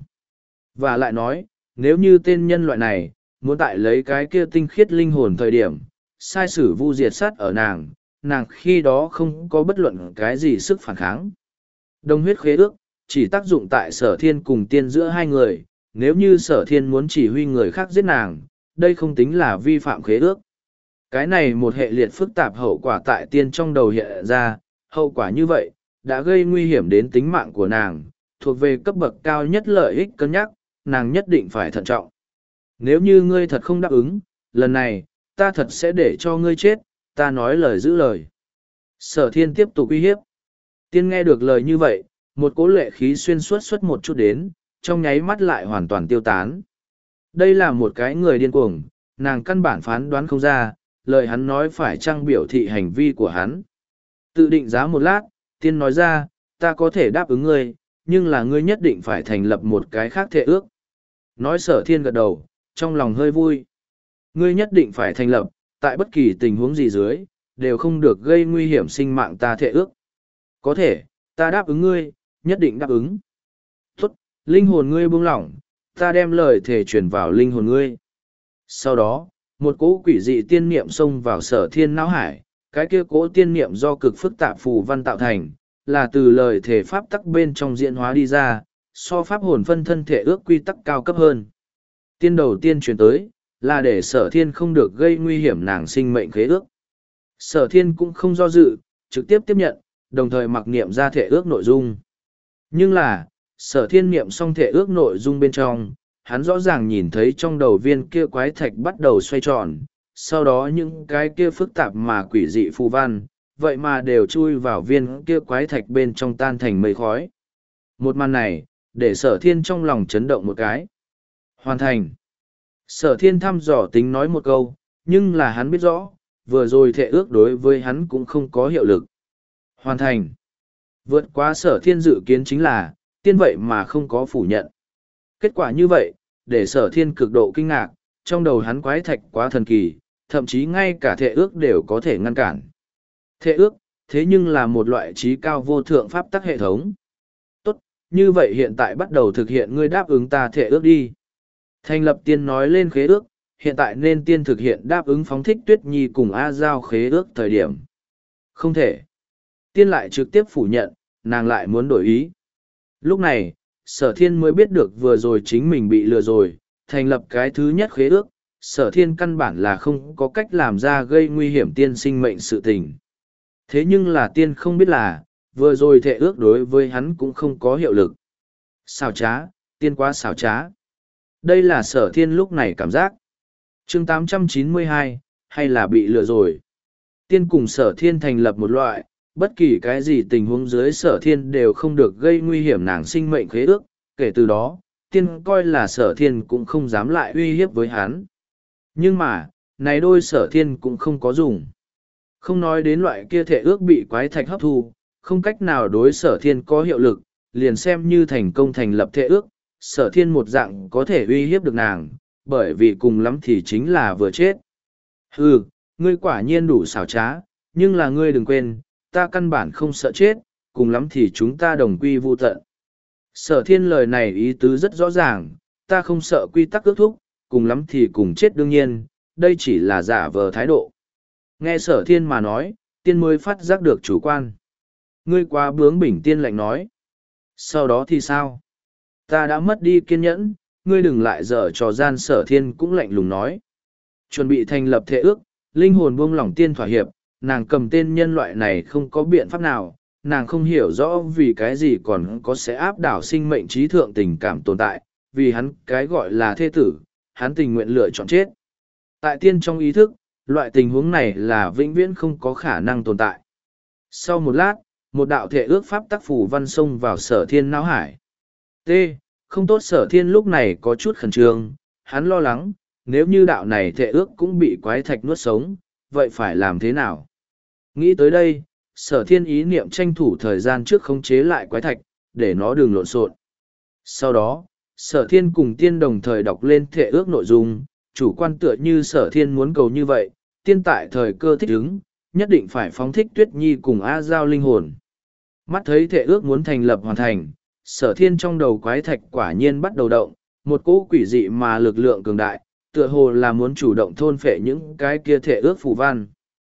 Và lại nói, nếu như tên nhân loại này, muốn tại lấy cái kia tinh khiết linh hồn thời điểm, sai sử vu diệt sát ở nàng, nàng khi đó không có bất luận cái gì sức phản kháng. Đồng huyết khế ước, chỉ tác dụng tại sở thiên cùng tiên giữa hai người, nếu như sở thiên muốn chỉ huy người khác giết nàng, đây không tính là vi phạm khế ước. Cái này một hệ liệt phức tạp hậu quả tại tiên trong đầu hiện ra, hậu quả như vậy, đã gây nguy hiểm đến tính mạng của nàng, thuộc về cấp bậc cao nhất lợi ích cân nhắc, nàng nhất định phải thận trọng. Nếu như ngươi thật không đáp ứng, lần này, ta thật sẽ để cho ngươi chết, ta nói lời giữ lời. Sở thiên tiếp tục uy hiếp. Tiên nghe được lời như vậy, một cỗ lệ khí xuyên suốt suốt một chút đến, trong nháy mắt lại hoàn toàn tiêu tán. Đây là một cái người điên cuồng, nàng căn bản phán đoán không ra, lời hắn nói phải chăng biểu thị hành vi của hắn. Tự định giá một lát, tiên nói ra, ta có thể đáp ứng ngươi, nhưng là ngươi nhất định phải thành lập một cái khác thệ ước. Nói Sở Thiên gật đầu, trong lòng hơi vui. Ngươi nhất định phải thành lập, tại bất kỳ tình huống gì dưới, đều không được gây nguy hiểm sinh mạng ta thệ ước. Có thể, ta đáp ứng ngươi, nhất định đáp ứng. Tốt, linh hồn ngươi buông lỏng, ta đem lời thể truyền vào linh hồn ngươi. Sau đó, một cỗ quỷ dị tiên niệm xông vào Sở Thiên não hải, cái kia cỗ tiên niệm do cực phức tạp phù văn tạo thành, là từ lời thể pháp tắc bên trong diễn hóa đi ra, so pháp hồn phân thân thể ước quy tắc cao cấp hơn. Tiên đầu tiên truyền tới, là để Sở Thiên không được gây nguy hiểm nàng sinh mệnh khế ước. Sở Thiên cũng không do dự, trực tiếp tiếp nhận, đồng thời mặc niệm ra thể ước nội dung. Nhưng là, Sở Thiên niệm xong thể ước nội dung bên trong, hắn rõ ràng nhìn thấy trong đầu viên kia quái thạch bắt đầu xoay tròn, sau đó những cái kia phức tạp mà quỷ dị phù văn, vậy mà đều chui vào viên kia quái thạch bên trong tan thành mây khói. Một màn này, để Sở Thiên trong lòng chấn động một cái. Hoàn thành. Sở Thiên thăm dò tính nói một câu, nhưng là hắn biết rõ, vừa rồi thệ ước đối với hắn cũng không có hiệu lực. Hoàn thành. Vượt quá Sở Thiên dự kiến chính là, tiên vậy mà không có phủ nhận. Kết quả như vậy, để Sở Thiên cực độ kinh ngạc, trong đầu hắn quái thạch quá thần kỳ, thậm chí ngay cả thệ ước đều có thể ngăn cản. Thệ ước, thế nhưng là một loại trí cao vô thượng pháp tắc hệ thống. Tốt, như vậy hiện tại bắt đầu thực hiện ngươi đáp ứng ta thệ ước đi. Thành lập tiên nói lên khế ước, hiện tại nên tiên thực hiện đáp ứng phóng thích Tuyết Nhi cùng A Giao khế ước thời điểm. Không thể. Tiên lại trực tiếp phủ nhận, nàng lại muốn đổi ý. Lúc này, Sở Thiên mới biết được vừa rồi chính mình bị lừa rồi, thành lập cái thứ nhất khế ước, Sở Thiên căn bản là không có cách làm ra gây nguy hiểm tiên sinh mệnh sự tình. Thế nhưng là tiên không biết là, vừa rồi thệ ước đối với hắn cũng không có hiệu lực. Xảo trá, tiên quá xảo trá. Đây là Sở Thiên lúc này cảm giác. Chương tám trăm chín mươi hai, hay là bị lừa rồi. Tiên cùng Sở Thiên thành lập một loại, bất kỳ cái gì tình huống dưới Sở Thiên đều không được gây nguy hiểm nàng sinh mệnh khế ước, kể từ đó, tiên coi là Sở Thiên cũng không dám lại uy hiếp với hắn. Nhưng mà, này đôi Sở Thiên cũng không có dùng. Không nói đến loại kia thể ước bị quái thạch hấp thu, không cách nào đối Sở Thiên có hiệu lực, liền xem như thành công thành lập thể ước, Sở Thiên một dạng có thể uy hiếp được nàng, bởi vì cùng lắm thì chính là vừa chết. Hừ, ngươi quả nhiên đủ xảo trá, nhưng là ngươi đừng quên, ta căn bản không sợ chết, cùng lắm thì chúng ta đồng quy vu tận. Sở Thiên lời này ý tứ rất rõ ràng, ta không sợ quy tắc ước thúc, cùng lắm thì cùng chết đương nhiên, đây chỉ là giả vờ thái độ. Nghe Sở Thiên mà nói, tiên mới phát giác được chủ quan. Ngươi quá bướng bỉnh, tiên lạnh nói. Sau đó thì sao? Ta đã mất đi kiên nhẫn, ngươi đừng lại dở trò gian. Sở Thiên cũng lạnh lùng nói. Chuẩn bị thành lập thể ước, linh hồn buông lỏng tiên thỏa hiệp, nàng cầm tên nhân loại này không có biện pháp nào, nàng không hiểu rõ vì cái gì còn có sẽ áp đảo sinh mệnh trí thượng tình cảm tồn tại, vì hắn cái gọi là thê tử, hắn tình nguyện lựa chọn chết. Tại tiên trong ý thức, loại tình huống này là vĩnh viễn không có khả năng tồn tại. Sau một lát, một đạo thể ước pháp tác phủ văn xông vào Sở Thiên não hải. T. Không tốt. Sở Thiên lúc này có chút khẩn trương, hắn lo lắng, nếu như đạo này thể ước cũng bị quái thạch nuốt sống, vậy phải làm thế nào? Nghĩ tới đây, Sở Thiên ý niệm tranh thủ thời gian trước khống chế lại quái thạch, để nó đừng lộn xộn. Sau đó, Sở Thiên cùng tiên đồng thời đọc lên thể ước nội dung, chủ quan tựa như Sở Thiên muốn cầu như vậy, tiên tại thời cơ thích ứng, nhất định phải phóng thích Tuyết Nhi cùng A Giao linh hồn. Mắt thấy thể ước muốn thành lập hoàn thành, Sở Thiên trong đầu quái thạch quả nhiên bắt đầu động, một cỗ quỷ dị mà lực lượng cường đại, tựa hồ là muốn chủ động thôn phệ những cái kia thể ước phù văn.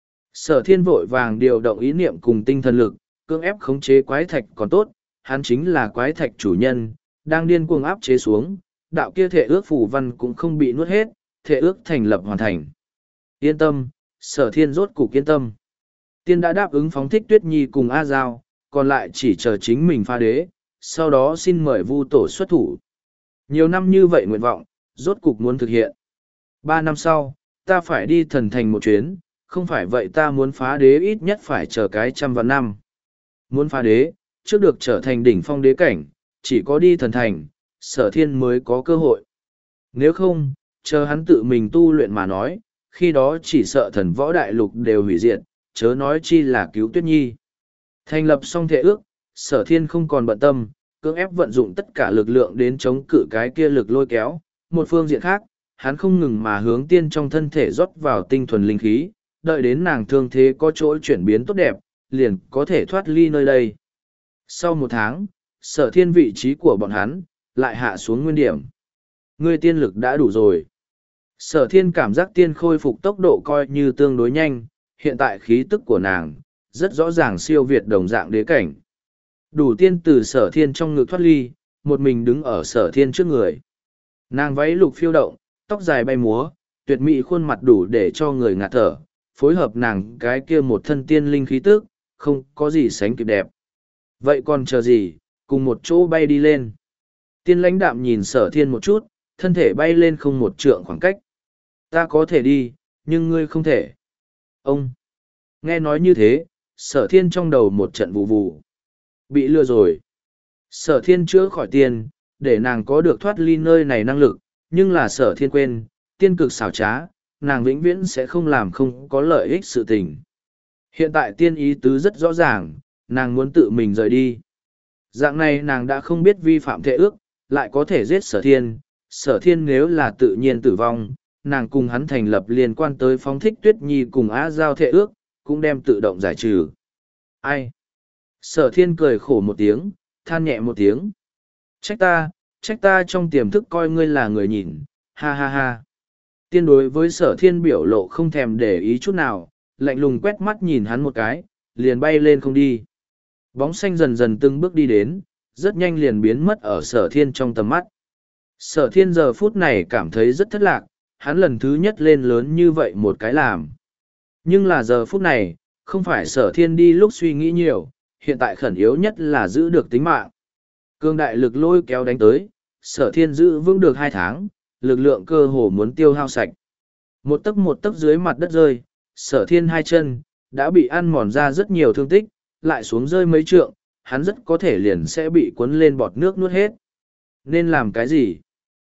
Sở Thiên vội vàng điều động ý niệm cùng tinh thần lực, cưỡng ép khống chế quái thạch còn tốt, hắn chính là quái thạch chủ nhân, đang điên cuồng áp chế xuống, đạo kia thể ước phù văn cũng không bị nuốt hết, thể ước thành lập hoàn thành. Yên tâm, Sở Thiên rốt cục yên tâm. Tiên đã đáp ứng phóng thích Tuyết Nhi cùng A Giao, còn lại chỉ chờ chính mình pha đế, sau đó xin mời Vu Tổ xuất thủ. Nhiều năm như vậy nguyện vọng, rốt cục muốn thực hiện. Ba năm sau, ta phải đi thần thành một chuyến, không phải vậy ta muốn phá đế ít nhất phải chờ cái trăm vạn năm. Muốn phá đế, trước được trở thành đỉnh phong đế cảnh, chỉ có đi thần thành, Sở Thiên mới có cơ hội. Nếu không, chờ hắn tự mình tu luyện mà nói, khi đó chỉ sợ thần võ đại lục đều hủy diệt, chớ nói chi là cứu Tuyết Nhi. Thành lập xong thể ước, Sở Thiên không còn bận tâm, cưỡng ép vận dụng tất cả lực lượng đến chống cự cái kia lực lôi kéo. Một phương diện khác, hắn không ngừng mà hướng tiên trong thân thể rót vào tinh thuần linh khí, đợi đến nàng thương thế có chỗ chuyển biến tốt đẹp, liền có thể thoát ly nơi đây. Sau một tháng, sở thiên vị trí của bọn hắn, lại hạ xuống nguyên điểm. Ngươi tiên lực đã đủ rồi. Sở thiên cảm giác tiên khôi phục tốc độ coi như tương đối nhanh, hiện tại khí tức của nàng, rất rõ ràng siêu việt đồng dạng đế cảnh. Đủ tiên từ sở thiên trong ngực thoát ly, một mình đứng ở sở thiên trước người. Nàng váy lục phiêu động, tóc dài bay múa, tuyệt mỹ khuôn mặt đủ để cho người ngạt thở, phối hợp nàng cái kia một thân tiên linh khí tức, không có gì sánh kịp đẹp. Vậy còn chờ gì, cùng một chỗ bay đi lên. Tiên lãnh đạm nhìn sở thiên một chút, thân thể bay lên không một trượng khoảng cách. Ta có thể đi, nhưng ngươi không thể. Ông! Nghe nói như thế, sở thiên trong đầu một trận vù vù. Bị lừa rồi. Sở thiên chữa khỏi tiên, để nàng có được thoát ly nơi này năng lực, nhưng là sở thiên quên, tiên cực xảo trá, nàng vĩnh viễn sẽ không làm không có lợi ích sự tình. Hiện tại tiên ý tứ rất rõ ràng, nàng muốn tự mình rời đi. Dạng này nàng đã không biết vi phạm thệ ước, lại có thể giết sở thiên. Sở thiên nếu là tự nhiên tử vong, nàng cùng hắn thành lập liên quan tới phóng thích tuyết nhi cùng á giao thệ ước, cũng đem tự động giải trừ. Ai? Sở thiên cười khổ một tiếng, than nhẹ một tiếng. Trách ta, trách ta trong tiềm thức coi ngươi là người nhìn, ha ha ha. Tiên đối với sở thiên biểu lộ không thèm để ý chút nào, lạnh lùng quét mắt nhìn hắn một cái, liền bay lên không đi. Bóng xanh dần dần từng bước đi đến, rất nhanh liền biến mất ở sở thiên trong tầm mắt. Sở thiên giờ phút này cảm thấy rất thất lạc, hắn lần thứ nhất lên lớn như vậy một cái làm. Nhưng là giờ phút này, không phải sở thiên đi lúc suy nghĩ nhiều, hiện tại khẩn yếu nhất là giữ được tính mạng. Cương đại lực lôi kéo đánh tới, sở thiên giữ vững được hai tháng, lực lượng cơ hồ muốn tiêu hao sạch. Một tấc một tấc dưới mặt đất rơi, sở thiên hai chân, đã bị ăn mòn ra rất nhiều thương tích, lại xuống rơi mấy trượng, hắn rất có thể liền sẽ bị cuốn lên bọt nước nuốt hết. Nên làm cái gì?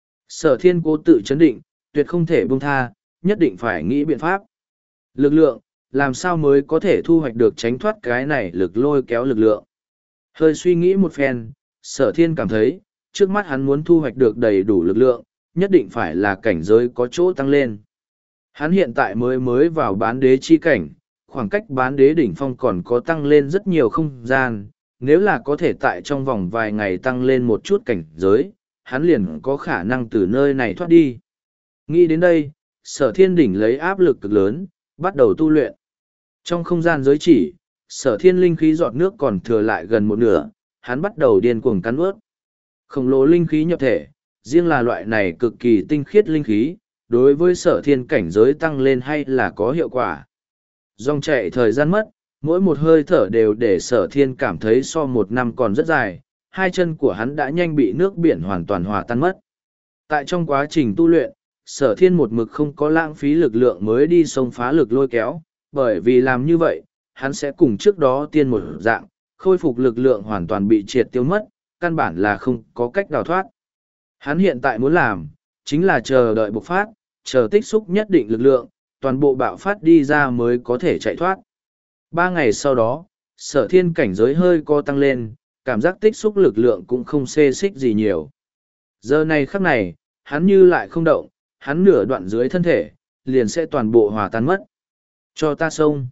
Sở thiên cố tự chấn định, tuyệt không thể buông tha, nhất định phải nghĩ biện pháp. Lực lượng, làm sao mới có thể thu hoạch được tránh thoát cái này lực lôi kéo lực lượng. Hơi suy nghĩ một phen, sở thiên cảm thấy, trước mắt hắn muốn thu hoạch được đầy đủ lực lượng, nhất định phải là cảnh giới có chỗ tăng lên. Hắn hiện tại mới mới vào bán đế chi cảnh, khoảng cách bán đế đỉnh phong còn có tăng lên rất nhiều không gian, nếu là có thể tại trong vòng vài ngày tăng lên một chút cảnh giới, hắn liền có khả năng từ nơi này thoát đi. Nghĩ đến đây, sở thiên đỉnh lấy áp lực cực lớn, bắt đầu tu luyện. Trong không gian giới chỉ, sở thiên linh khí giọt nước còn thừa lại gần một nửa, hắn bắt đầu điên cuồng cắn ướt. Khổng lồ linh khí nhập thể, riêng là loại này cực kỳ tinh khiết linh khí, đối với sở thiên cảnh giới tăng lên hay là có hiệu quả. Dòng chạy thời gian mất, mỗi một hơi thở đều để sở thiên cảm thấy so một năm còn rất dài, hai chân của hắn đã nhanh bị nước biển hoàn toàn hòa tan mất. Tại trong quá trình tu luyện, sở thiên một mực không có lãng phí lực lượng mới đi xông phá lực lôi kéo, bởi vì làm như vậy, hắn sẽ cùng trước đó tiên một dạng, khôi phục lực lượng hoàn toàn bị triệt tiêu mất, căn bản là không có cách đào thoát. Hắn hiện tại muốn làm, chính là chờ đợi bộc phát, chờ tích xúc nhất định lực lượng, toàn bộ bạo phát đi ra mới có thể chạy thoát. Ba ngày sau đó, sở thiên cảnh giới hơi co tăng lên, cảm giác tích xúc lực lượng cũng không xê xích gì nhiều. Giờ này khắc này, hắn như lại không động, hắn nửa đoạn dưới thân thể, liền sẽ toàn bộ hòa tan mất. Cho ta xông.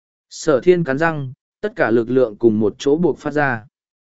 Sở thiên cắn răng, tất cả lực lượng cùng một chỗ buộc phát ra.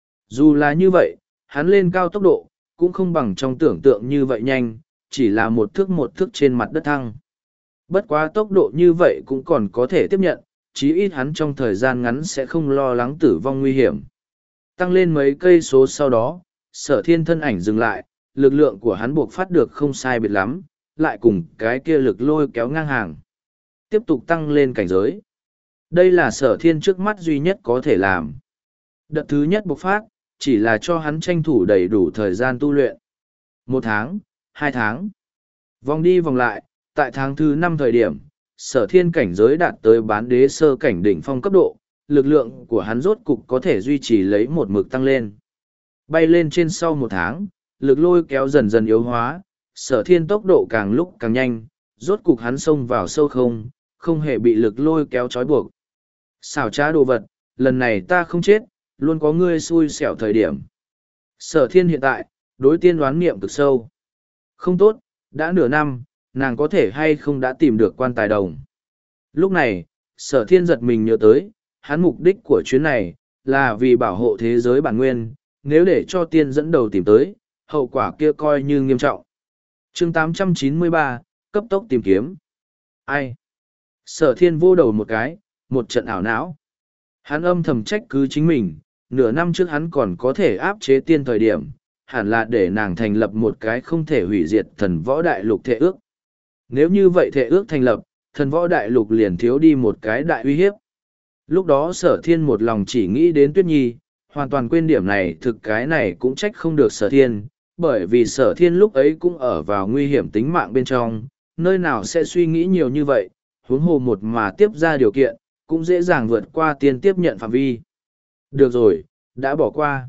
Dù là như vậy, hắn lên cao tốc độ, cũng không bằng trong tưởng tượng như vậy nhanh, chỉ là một thước một thước trên mặt đất thăng. Bất quá tốc độ như vậy cũng còn có thể tiếp nhận, chí ít hắn trong thời gian ngắn sẽ không lo lắng tử vong nguy hiểm. Tăng lên mấy cây số sau đó, sở thiên thân ảnh dừng lại, lực lượng của hắn buộc phát được không sai biệt lắm, lại cùng cái kia lực lôi kéo ngang hàng. Tiếp tục tăng lên cảnh giới. Đây là sở thiên trước mắt duy nhất có thể làm. Đợt thứ nhất bộc phát, chỉ là cho hắn tranh thủ đầy đủ thời gian tu luyện. Một tháng, hai tháng. Vòng đi vòng lại, tại tháng thứ năm thời điểm, sở thiên cảnh giới đạt tới bán đế sơ cảnh đỉnh phong cấp độ, lực lượng của hắn rốt cục có thể duy trì lấy một mực tăng lên. Bay lên trên sau một tháng, lực lôi kéo dần dần yếu hóa, sở thiên tốc độ càng lúc càng nhanh, rốt cục hắn xông vào sâu không, không hề bị lực lôi kéo trói buộc. Xảo trá đồ vật, lần này ta không chết, luôn có ngươi xui xẻo thời điểm. Sở thiên hiện tại, đối tiên đoán niệm cực sâu. Không tốt, đã nửa năm, nàng có thể hay không đã tìm được quan tài đồng. Lúc này, sở thiên giật mình nhớ tới, hắn mục đích của chuyến này, là vì bảo hộ thế giới bản nguyên, nếu để cho tiên dẫn đầu tìm tới, hậu quả kia coi như nghiêm trọng. chương tám trăm chín mươi ba, cấp tốc tìm kiếm. Ai? Sở thiên vô đầu một cái, một trận ảo não. Hắn âm thầm trách cứ chính mình, nửa năm trước hắn còn có thể áp chế tiên thời điểm, hẳn là để nàng thành lập một cái không thể hủy diệt thần võ đại lục thệ ước. Nếu như vậy thệ ước thành lập, thần võ đại lục liền thiếu đi một cái đại uy hiếp. Lúc đó sở thiên một lòng chỉ nghĩ đến Tuyết Nhi, hoàn toàn quên điểm này, thực cái này cũng trách không được sở thiên, bởi vì sở thiên lúc ấy cũng ở vào nguy hiểm tính mạng bên trong, nơi nào sẽ suy nghĩ nhiều như vậy, huống hồ một mà tiếp ra điều kiện, cũng dễ dàng vượt qua tiên tiếp nhận phạm vi. Được rồi, đã bỏ qua.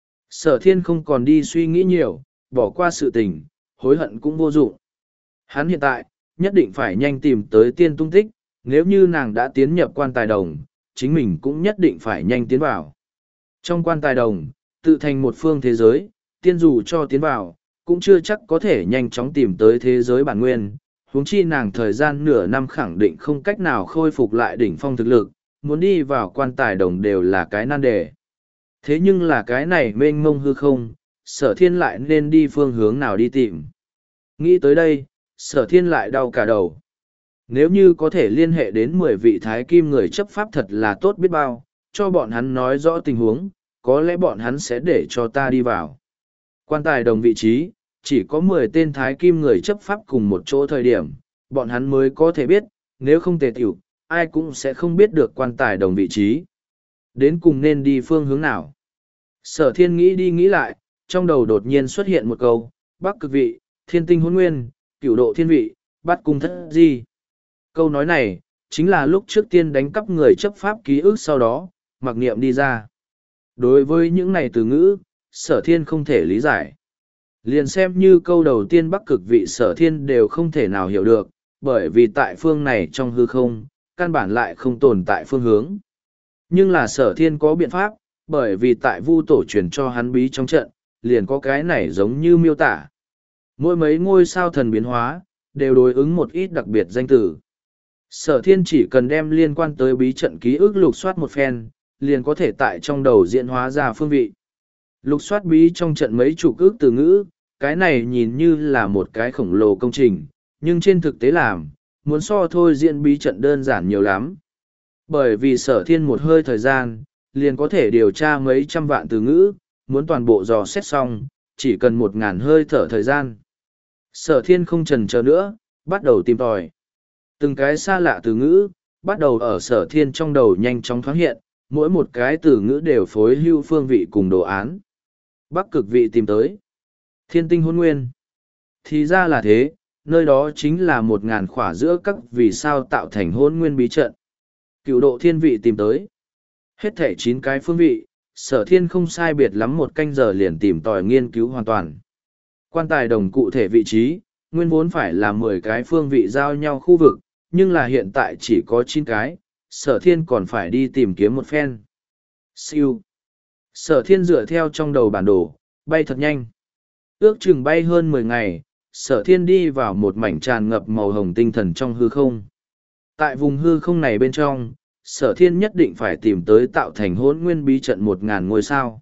Sở thiên không còn đi suy nghĩ nhiều, bỏ qua sự tình, hối hận cũng vô dụng. Hắn hiện tại, nhất định phải nhanh tìm tới tiên tung tích, nếu như nàng đã tiến nhập quan tài đồng, chính mình cũng nhất định phải nhanh tiến vào. Trong quan tài đồng, tự thành một phương thế giới, tiên dù cho tiến vào, cũng chưa chắc có thể nhanh chóng tìm tới thế giới bản nguyên. Huống chi nàng thời gian nửa năm khẳng định không cách nào khôi phục lại đỉnh phong thực lực, muốn đi vào quan tài đồng đều là cái nan đề. Thế nhưng là cái này mênh mông hư không, sở thiên lại nên đi phương hướng nào đi tìm. Nghĩ tới đây, sở thiên lại đau cả đầu. Nếu như có thể liên hệ đến mười vị thái kim người chấp pháp thật là tốt biết bao, cho bọn hắn nói rõ tình huống, có lẽ bọn hắn sẽ để cho ta đi vào. Quan tài đồng vị trí, chỉ có mười tên thái kim người chấp pháp cùng một chỗ thời điểm, bọn hắn mới có thể biết, nếu không tề tiểu, ai cũng sẽ không biết được quan tài đồng vị trí. Đến cùng nên đi phương hướng nào? Sở thiên nghĩ đi nghĩ lại, trong đầu đột nhiên xuất hiện một câu, Bắc cực vị, thiên tinh hôn nguyên, cửu độ thiên vị, bát cung thất di. Câu nói này, chính là lúc trước tiên đánh cắp người chấp pháp ký ức sau đó, mặc niệm đi ra. Đối với những này từ ngữ, sở thiên không thể lý giải. Liền xem như câu đầu tiên Bắc cực vị sở thiên đều không thể nào hiểu được, bởi vì tại phương này trong hư không, căn bản lại không tồn tại phương hướng. Nhưng là sở thiên có biện pháp, bởi vì tại vu tổ truyền cho hắn bí trong trận, liền có cái này giống như miêu tả. Mỗi mấy ngôi sao thần biến hóa, đều đối ứng một ít đặc biệt danh từ. Sở thiên chỉ cần đem liên quan tới bí trận ký ức lục soát một phen, liền có thể tại trong đầu diễn hóa ra phương vị. Lục soát bí trong trận mấy chục ước từ ngữ, cái này nhìn như là một cái khổng lồ công trình, nhưng trên thực tế làm, muốn so thôi diễn bí trận đơn giản nhiều lắm. Bởi vì sở thiên một hơi thời gian, liền có thể điều tra mấy trăm vạn từ ngữ, muốn toàn bộ dò xét xong, chỉ cần một ngàn hơi thở thời gian. Sở thiên không chần chờ nữa, bắt đầu tìm tòi. Từng cái xa lạ từ ngữ, bắt đầu ở sở thiên trong đầu nhanh chóng thoáng hiện, mỗi một cái từ ngữ đều phối hưu phương vị cùng đồ án. Bắc cực vị tìm tới. Thiên tinh hôn nguyên. Thì ra là thế, nơi đó chính là một ngàn khỏa giữa các vì sao tạo thành hôn nguyên bí trận. Cựu độ thiên vị tìm tới. Hết thể chín cái phương vị, sở thiên không sai biệt lắm một canh giờ liền tìm tòi nghiên cứu hoàn toàn. Quan tài đồng cụ thể vị trí, nguyên vốn phải là mười cái phương vị giao nhau khu vực, nhưng là hiện tại chỉ có chín cái, sở thiên còn phải đi tìm kiếm một phen. Siêu. Sở thiên dựa theo trong đầu bản đồ, bay thật nhanh. Ước chừng bay hơn mười ngày, sở thiên đi vào một mảnh tràn ngập màu hồng tinh thần trong hư không. Tại vùng hư không này bên trong, sở thiên nhất định phải tìm tới tạo thành hỗn nguyên bí trận một ngàn ngôi sao.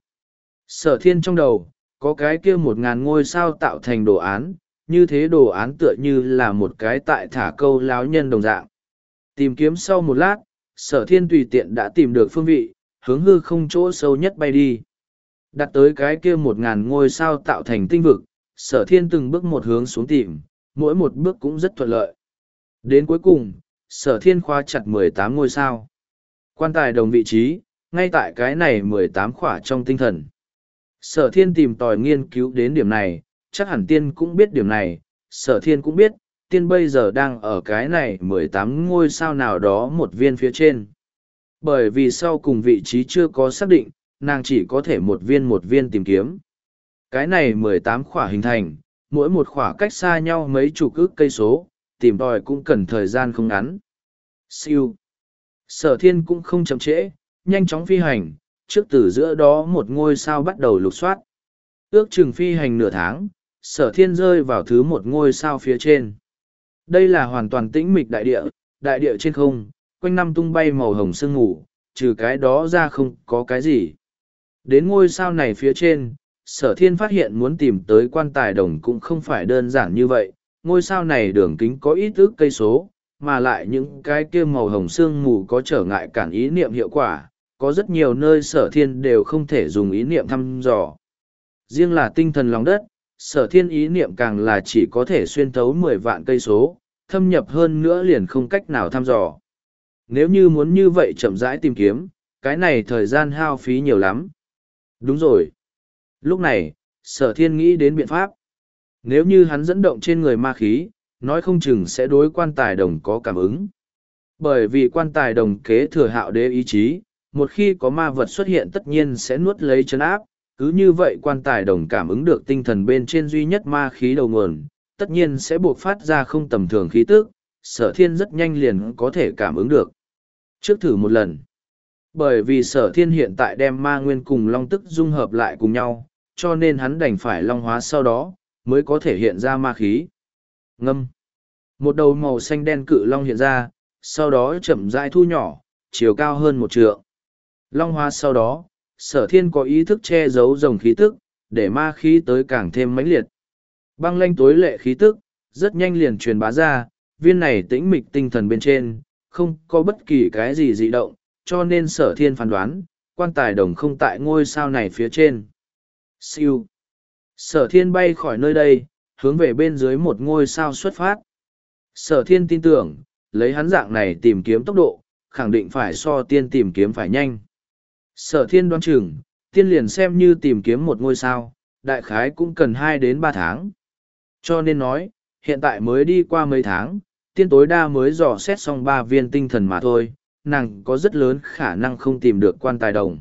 Sở thiên trong đầu, có cái kia một ngàn ngôi sao tạo thành đồ án, như thế đồ án tựa như là một cái tại thả câu láo nhân đồng dạng. Tìm kiếm sau một lát, sở thiên tùy tiện đã tìm được phương vị, hướng hư không chỗ sâu nhất bay đi. Đặt tới cái kia một ngàn ngôi sao tạo thành tinh vực, sở thiên từng bước một hướng xuống tìm, mỗi một bước cũng rất thuận lợi. Đến cuối cùng, sở thiên khóa chặt mười tám ngôi sao. Quan tài đồng vị trí, ngay tại cái này mười tám khỏa trong tinh thần. Sở thiên tìm tòi nghiên cứu đến điểm này, chắc hẳn tiên cũng biết điểm này, sở thiên cũng biết, tiên bây giờ đang ở cái này mười tám ngôi sao nào đó một viên phía trên. Bởi vì sau cùng vị trí chưa có xác định, nàng chỉ có thể một viên một viên tìm kiếm. Cái này mười tám khỏa hình thành, mỗi một khỏa cách xa nhau mấy chục ức cây số, tìm tòi cũng cần thời gian không ngắn. Siêu. Sở thiên cũng không chậm trễ, nhanh chóng phi hành, trước từ giữa đó một ngôi sao bắt đầu lục soát. Ước chừng phi hành nửa tháng, sở thiên rơi vào thứ một ngôi sao phía trên. Đây là hoàn toàn tĩnh mịch đại địa, đại địa trên không, quanh năm tung bay màu hồng sương mù, trừ cái đó ra không có cái gì. Đến ngôi sao này phía trên, sở thiên phát hiện muốn tìm tới quan tài đồng cũng không phải đơn giản như vậy. Ngôi sao này đường kính có ít ước cây số, mà lại những cái kia màu hồng sương mù có trở ngại cản ý niệm hiệu quả, có rất nhiều nơi sở thiên đều không thể dùng ý niệm thăm dò. Riêng là tinh thần lòng đất, sở thiên ý niệm càng là chỉ có thể xuyên thấu mười vạn cây số, thâm nhập hơn nữa liền không cách nào thăm dò. Nếu như muốn như vậy chậm rãi tìm kiếm, cái này thời gian hao phí nhiều lắm. Đúng rồi. Lúc này, sở thiên nghĩ đến biện pháp. Nếu như hắn dẫn động trên người ma khí, nói không chừng sẽ đối quan tài đồng có cảm ứng. Bởi vì quan tài đồng kế thừa hạo đế ý chí, một khi có ma vật xuất hiện tất nhiên sẽ nuốt lấy chân áp, cứ như vậy quan tài đồng cảm ứng được tinh thần bên trên duy nhất ma khí đầu nguồn, tất nhiên sẽ buộc phát ra không tầm thường khí tức, sở thiên rất nhanh liền có thể cảm ứng được. Trước thử một lần. Bởi vì sở thiên hiện tại đem ma nguyên cùng long tức dung hợp lại cùng nhau, cho nên hắn đành phải long hóa sau đó, mới có thể hiện ra ma khí. Ngâm. Một đầu màu xanh đen cự long hiện ra, sau đó chậm rãi thu nhỏ, chiều cao hơn một trượng. Long hóa sau đó, sở thiên có ý thức che giấu dòng khí tức, để ma khí tới càng thêm mãnh liệt. Băng lanh tối lệ khí tức, rất nhanh liền truyền bá ra, viên này tĩnh mịch tinh thần bên trên, không có bất kỳ cái gì dị động, cho nên sở thiên phán đoán, quan tài đồng không tại ngôi sao này phía trên. Siêu. Sở thiên bay khỏi nơi đây, hướng về bên dưới một ngôi sao xuất phát. Sở thiên tin tưởng, lấy hắn dạng này tìm kiếm tốc độ, khẳng định phải so tiên tìm kiếm phải nhanh. Sở thiên đoán chừng, tiên liền xem như tìm kiếm một ngôi sao, đại khái cũng cần hai đến ba tháng. Cho nên nói, hiện tại mới đi qua mấy tháng, tiên tối đa mới dò xét xong ba viên tinh thần mà thôi, nàng có rất lớn khả năng không tìm được quan tài đồng.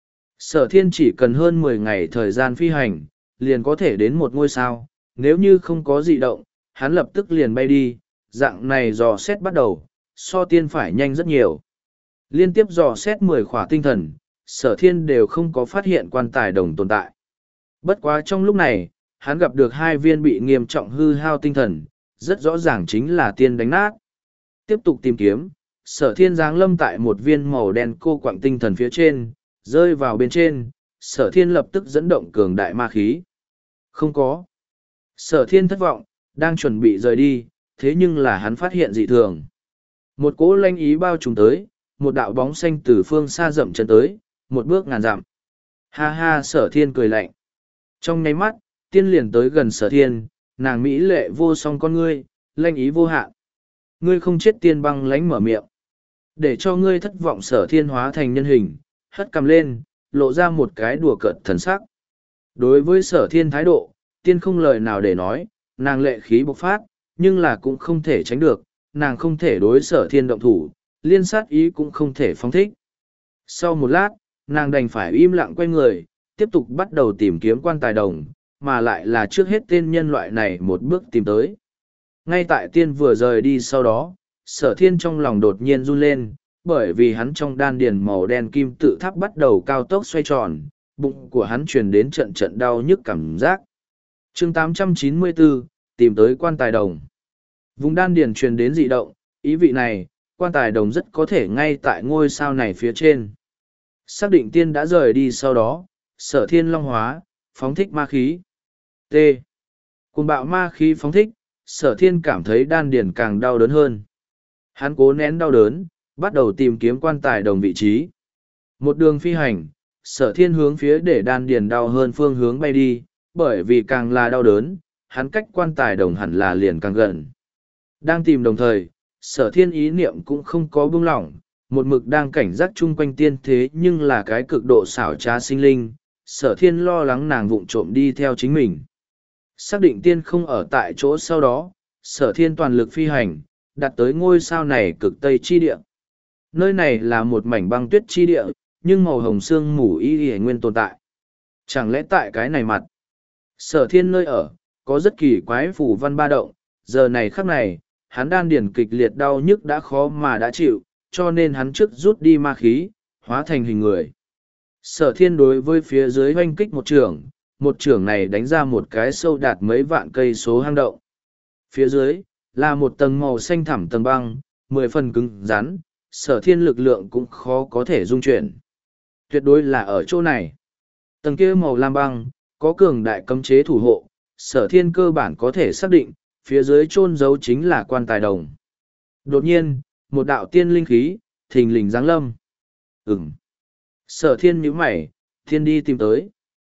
Sở thiên chỉ cần hơn mười ngày thời gian phi hành, liền có thể đến một ngôi sao, nếu như không có dị động, hắn lập tức liền bay đi, dạng này dò xét bắt đầu, so tiên phải nhanh rất nhiều. Liên tiếp dò xét mười khỏa tinh thần, sở thiên đều không có phát hiện quan tài đồng tồn tại. Bất quá trong lúc này, hắn gặp được hai viên bị nghiêm trọng hư hao tinh thần, rất rõ ràng chính là tiên đánh nát. Tiếp tục tìm kiếm, sở thiên giáng lâm tại một viên màu đen cô quạng tinh thần phía trên, rơi vào bên trên, sở thiên lập tức dẫn động cường đại ma khí. Không có. Sở thiên thất vọng, đang chuẩn bị rời đi, thế nhưng là hắn phát hiện dị thường. Một cỗ lanh ý bao trùm tới, một đạo bóng xanh từ phương xa dậm chân tới, một bước ngàn dặm. Ha ha, sở thiên cười lạnh. Trong nháy mắt, tiên liền tới gần sở thiên, nàng mỹ lệ vô song con ngươi, lanh ý vô hạn. Ngươi không chết, tiên băng lánh mở miệng. Để cho ngươi thất vọng, sở thiên hóa thành nhân hình, hất cầm lên, lộ ra một cái đùa cợt thần sắc. Đối với sở thiên thái độ, tiên không lời nào để nói, nàng lệ khí bộc phát, nhưng là cũng không thể tránh được, nàng không thể đối sở thiên động thủ, liên sát ý cũng không thể phóng thích. Sau một lát, nàng đành phải im lặng quay người, tiếp tục bắt đầu tìm kiếm quan tài đồng, mà lại là trước hết tên nhân loại này một bước tìm tới. Ngay tại tiên vừa rời đi sau đó, sở thiên trong lòng đột nhiên run lên, bởi vì hắn trong đan điền màu đen kim tự tháp bắt đầu cao tốc xoay tròn, bụng của hắn truyền đến trận trận đau nhức cảm giác. chương tám trăm chín mươi bốn, tìm tới quan tài đồng. Vùng đan điền truyền đến dị động, ý vị này, quan tài đồng rất có thể ngay tại ngôi sao này phía trên. Xác định tiên đã rời đi sau đó, sở thiên long hóa, phóng thích ma khí. T. Cùng bạo ma khí phóng thích, sở thiên cảm thấy đan điền càng đau đớn hơn. Hắn cố nén đau đớn, bắt đầu tìm kiếm quan tài đồng vị trí. Một đường phi hành, sở thiên hướng phía để đan điền đau hơn phương hướng bay đi, bởi vì càng là đau đớn, hắn cách quan tài đồng hẳn là liền càng gần. Đang tìm đồng thời, sở thiên ý niệm cũng không có buông lỏng, một mực đang cảnh giác chung quanh tiên thế nhưng là cái cực độ xảo trá sinh linh, sở thiên lo lắng nàng vụng trộm đi theo chính mình. Xác định tiên không ở tại chỗ sau đó, sở thiên toàn lực phi hành, đặt tới ngôi sao này cực tây chi địa. Nơi này là một mảnh băng tuyết chi địa, nhưng màu hồng sương mù y y nguyên tồn tại. Chẳng lẽ tại cái này mặt? Sở thiên nơi ở, có rất kỳ quái phù văn ba động, giờ này khắc này, hắn đan điền kịch liệt đau nhức đã khó mà đã chịu, cho nên hắn trước rút đi ma khí, hóa thành hình người. Sở thiên đối với phía dưới hoanh kích một trường, một chưởng này đánh ra một cái sâu đạt mấy vạn cây số hang động. Phía dưới, là một tầng màu xanh thẳm tầng băng, mười phần cứng rắn, sở thiên lực lượng cũng khó có thể dung chuyển. Tuyệt đối là ở chỗ này. Tầng kia màu lam băng, có cường đại cấm chế thủ hộ, sở thiên cơ bản có thể xác định, phía dưới chôn giấu chính là quan tài đồng. Đột nhiên, một đạo tiên linh khí, thình lình giáng lâm. Ừm. Sở thiên nhíu mày, thiên đi tìm tới.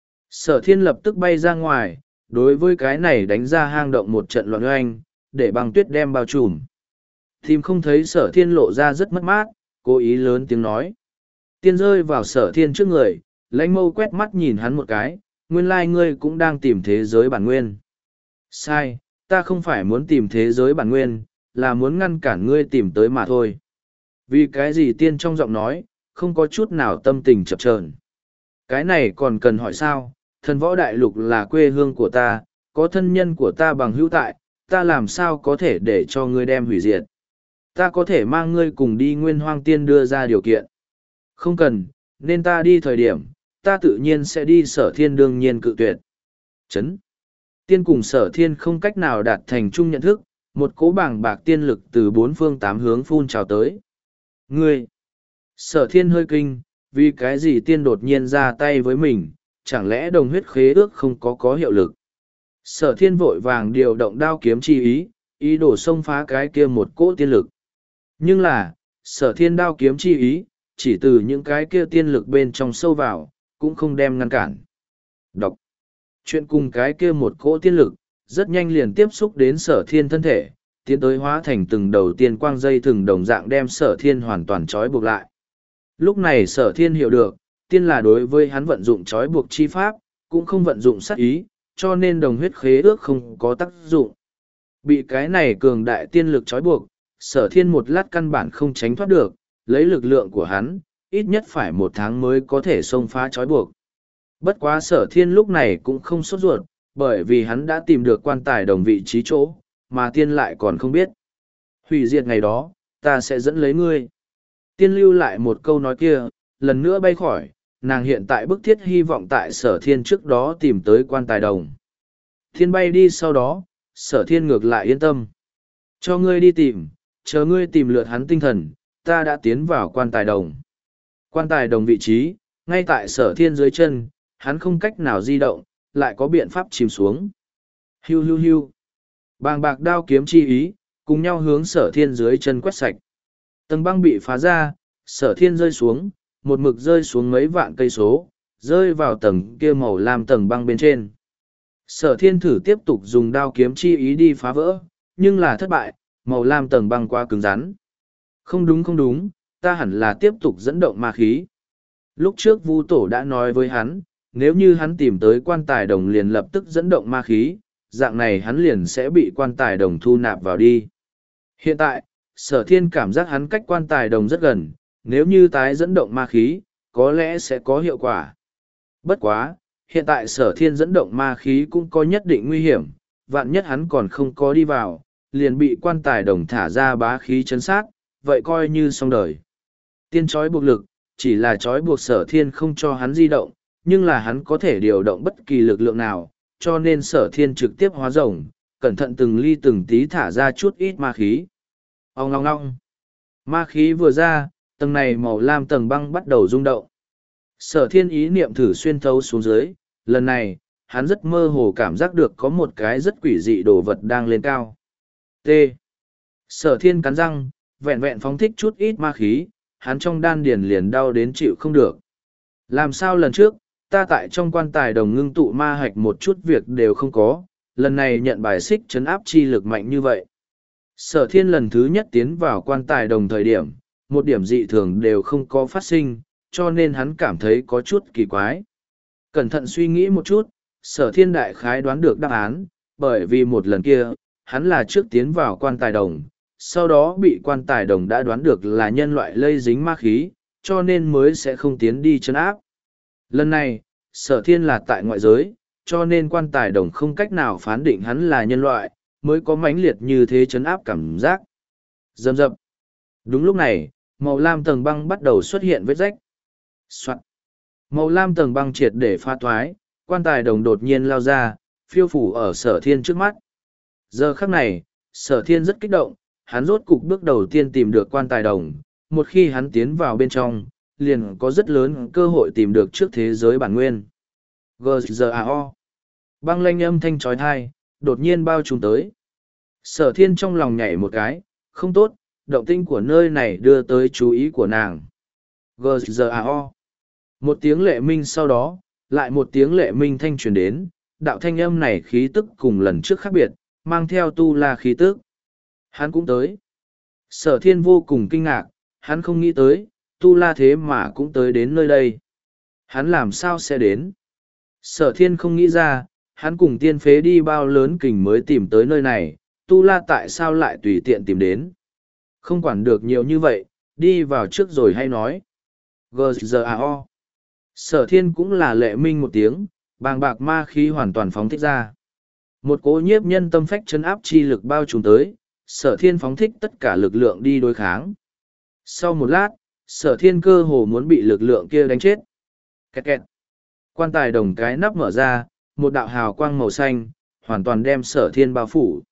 Sở thiên lập tức bay ra ngoài, đối với cái này đánh ra hang động một trận loạn oanh, để băng tuyết đem bao trùm. Tìm không thấy sở thiên lộ ra rất mất mát, cố ý lớn tiếng nói. Tiên rơi vào sở thiên trước người, lãnh mâu quét mắt nhìn hắn một cái, nguyên lai ngươi cũng đang tìm thế giới bản nguyên. Sai, ta không phải muốn tìm thế giới bản nguyên, là muốn ngăn cản ngươi tìm tới mà thôi. Vì cái gì tiên trong giọng nói, không có chút nào tâm tình chập chờn. Cái này còn cần hỏi sao, thần võ đại lục là quê hương của ta, có thân nhân của ta bằng hữu tại, ta làm sao có thể để cho ngươi đem hủy diệt. Ta có thể mang ngươi cùng đi nguyên hoang tiên đưa ra điều kiện. Không cần, nên ta đi thời điểm, ta tự nhiên sẽ đi sở thiên đương nhiên cự tuyệt. Chấn. Tiên cùng sở thiên không cách nào đạt thành chung nhận thức, một cỗ bảng bạc tiên lực từ bốn phương tám hướng phun trào tới. Ngươi! Sở thiên hơi kinh, vì cái gì tiên đột nhiên ra tay với mình, chẳng lẽ đồng huyết khế ước không có có hiệu lực. Sở thiên vội vàng điều động đao kiếm chi ý, ý đồ xông phá cái kia một cỗ tiên lực. Nhưng là, sở thiên đao kiếm chi ý, chỉ từ những cái kia tiên lực bên trong sâu vào, cũng không đem ngăn cản. Đọc. Chuyện cùng cái kia một cỗ tiên lực, rất nhanh liền tiếp xúc đến sở thiên thân thể, tiến tới hóa thành từng đầu tiên quang dây thừng đồng dạng đem sở thiên hoàn toàn trói buộc lại. Lúc này sở thiên hiểu được, tiên là đối với hắn vận dụng trói buộc chi pháp, cũng không vận dụng sát ý, cho nên đồng huyết khế ước không có tác dụng. Bị cái này cường đại tiên lực trói buộc, sở thiên một lát căn bản không tránh thoát được, lấy lực lượng của hắn, ít nhất phải một tháng mới có thể xông phá trói buộc. Bất quá sở thiên lúc này cũng không sốt ruột, bởi vì hắn đã tìm được quan tài đồng vị trí chỗ, mà tiên lại còn không biết. Hủy diệt ngày đó, ta sẽ dẫn lấy ngươi. Tiên lưu lại một câu nói kia, lần nữa bay khỏi, nàng hiện tại bức thiết hy vọng tại sở thiên trước đó tìm tới quan tài đồng. Thiên bay đi sau đó, sở thiên ngược lại yên tâm. Cho ngươi đi tìm, chờ ngươi tìm lượt hắn tinh thần, ta đã tiến vào quan tài đồng. Quan tài đồng vị trí, ngay tại sở thiên dưới chân, hắn không cách nào di động, lại có biện pháp chìm xuống. Hiu hiu hiu. Bàng bạc đao kiếm chi ý, cùng nhau hướng sở thiên dưới chân quét sạch. Tầng băng bị phá ra, sở thiên rơi xuống, một mực rơi xuống mấy vạn cây số, rơi vào tầng kia màu lam tầng băng bên trên. Sở thiên thử tiếp tục dùng đao kiếm chi ý đi phá vỡ, nhưng là thất bại, màu lam tầng băng quá cứng rắn. Không đúng không đúng, ta hẳn là tiếp tục dẫn động ma khí. Lúc trước Vu Tổ đã nói với hắn, nếu như hắn tìm tới quan tài đồng liền lập tức dẫn động ma khí, dạng này hắn liền sẽ bị quan tài đồng thu nạp vào đi. Hiện tại, sở thiên cảm giác hắn cách quan tài đồng rất gần, nếu như tái dẫn động ma khí, có lẽ sẽ có hiệu quả. Bất quá, hiện tại sở thiên dẫn động ma khí cũng có nhất định nguy hiểm, vạn nhất hắn còn không có đi vào, liền bị quan tài đồng thả ra bá khí chấn sát, vậy coi như xong đời. Tiên trói buộc lực, chỉ là trói buộc sở thiên không cho hắn di động, nhưng là hắn có thể điều động bất kỳ lực lượng nào, cho nên sở thiên trực tiếp hóa rồng, cẩn thận từng ly từng tí thả ra chút ít ma khí. Ông ngong ngong. Ma khí vừa ra, tầng này màu lam tầng băng bắt đầu rung động. Sở thiên ý niệm thử xuyên thấu xuống dưới, lần này, hắn rất mơ hồ cảm giác được có một cái rất quỷ dị đồ vật đang lên cao. T. Sở thiên cắn răng, vẹn vẹn phóng thích chút ít ma khí, hắn trong đan điền liền đau đến chịu không được. Làm sao lần trước, ta tại trong quan tài đồng ngưng tụ ma hạch một chút việc đều không có, lần này nhận bài xích chấn áp chi lực mạnh như vậy. Sở thiên lần thứ nhất tiến vào quan tài đồng thời điểm, một điểm dị thường đều không có phát sinh, cho nên hắn cảm thấy có chút kỳ quái. Cẩn thận suy nghĩ một chút, sở thiên đại khái đoán được đáp án, bởi vì một lần kia, hắn là trước tiến vào quan tài đồng, sau đó bị quan tài đồng đã đoán được là nhân loại lây dính ma khí, cho nên mới sẽ không tiến đi chấn áp. Lần này, sở thiên là tại ngoại giới, cho nên quan tài đồng không cách nào phán định hắn là nhân loại, mới có mãnh liệt như thế chấn áp cảm giác. Dầm dập. Đúng lúc này, màu lam tầng băng bắt đầu xuất hiện vết rách. Soạn. Màu lam tầng băng triệt để pha thoái, Quan tài đồng đột nhiên lao ra, phiêu phủ ở sở thiên trước mắt. Giờ khắc này, sở thiên rất kích động, hắn rốt cục bước đầu tiên tìm được quan tài đồng. Một khi hắn tiến vào bên trong, liền có rất lớn cơ hội tìm được trước thế giới bản nguyên. giê giê a o. Băng lanh âm thanh trói thai, đột nhiên bao trùm tới. Sở thiên trong lòng nhảy một cái, không tốt, động tinh của nơi này đưa tới chú ý của nàng. giê giê a o. Một tiếng lệ minh sau đó, lại một tiếng lệ minh thanh truyền đến, đạo thanh âm này khí tức cùng lần trước khác biệt, mang theo tu la khí tức. Hắn cũng tới. Sở thiên vô cùng kinh ngạc, hắn không nghĩ tới, tu la thế mà cũng tới đến nơi đây. Hắn làm sao sẽ đến? Sở thiên không nghĩ ra, hắn cùng tiên phế đi bao lớn kình mới tìm tới nơi này, tu la tại sao lại tùy tiện tìm đến? Không quản được nhiều như vậy, đi vào trước rồi hay nói. giê giê a o. Sở thiên cũng là lệ minh một tiếng, bàng bạc ma khí hoàn toàn phóng thích ra. Một cỗ nhiếp nhân tâm phách chấn áp chi lực bao trùm tới, sở thiên phóng thích tất cả lực lượng đi đối kháng. Sau một lát, sở thiên cơ hồ muốn bị lực lượng kia đánh chết. Kẹt kẹt. Quan tài đồng cái nắp mở ra, một đạo hào quang màu xanh, hoàn toàn đem sở thiên bao phủ.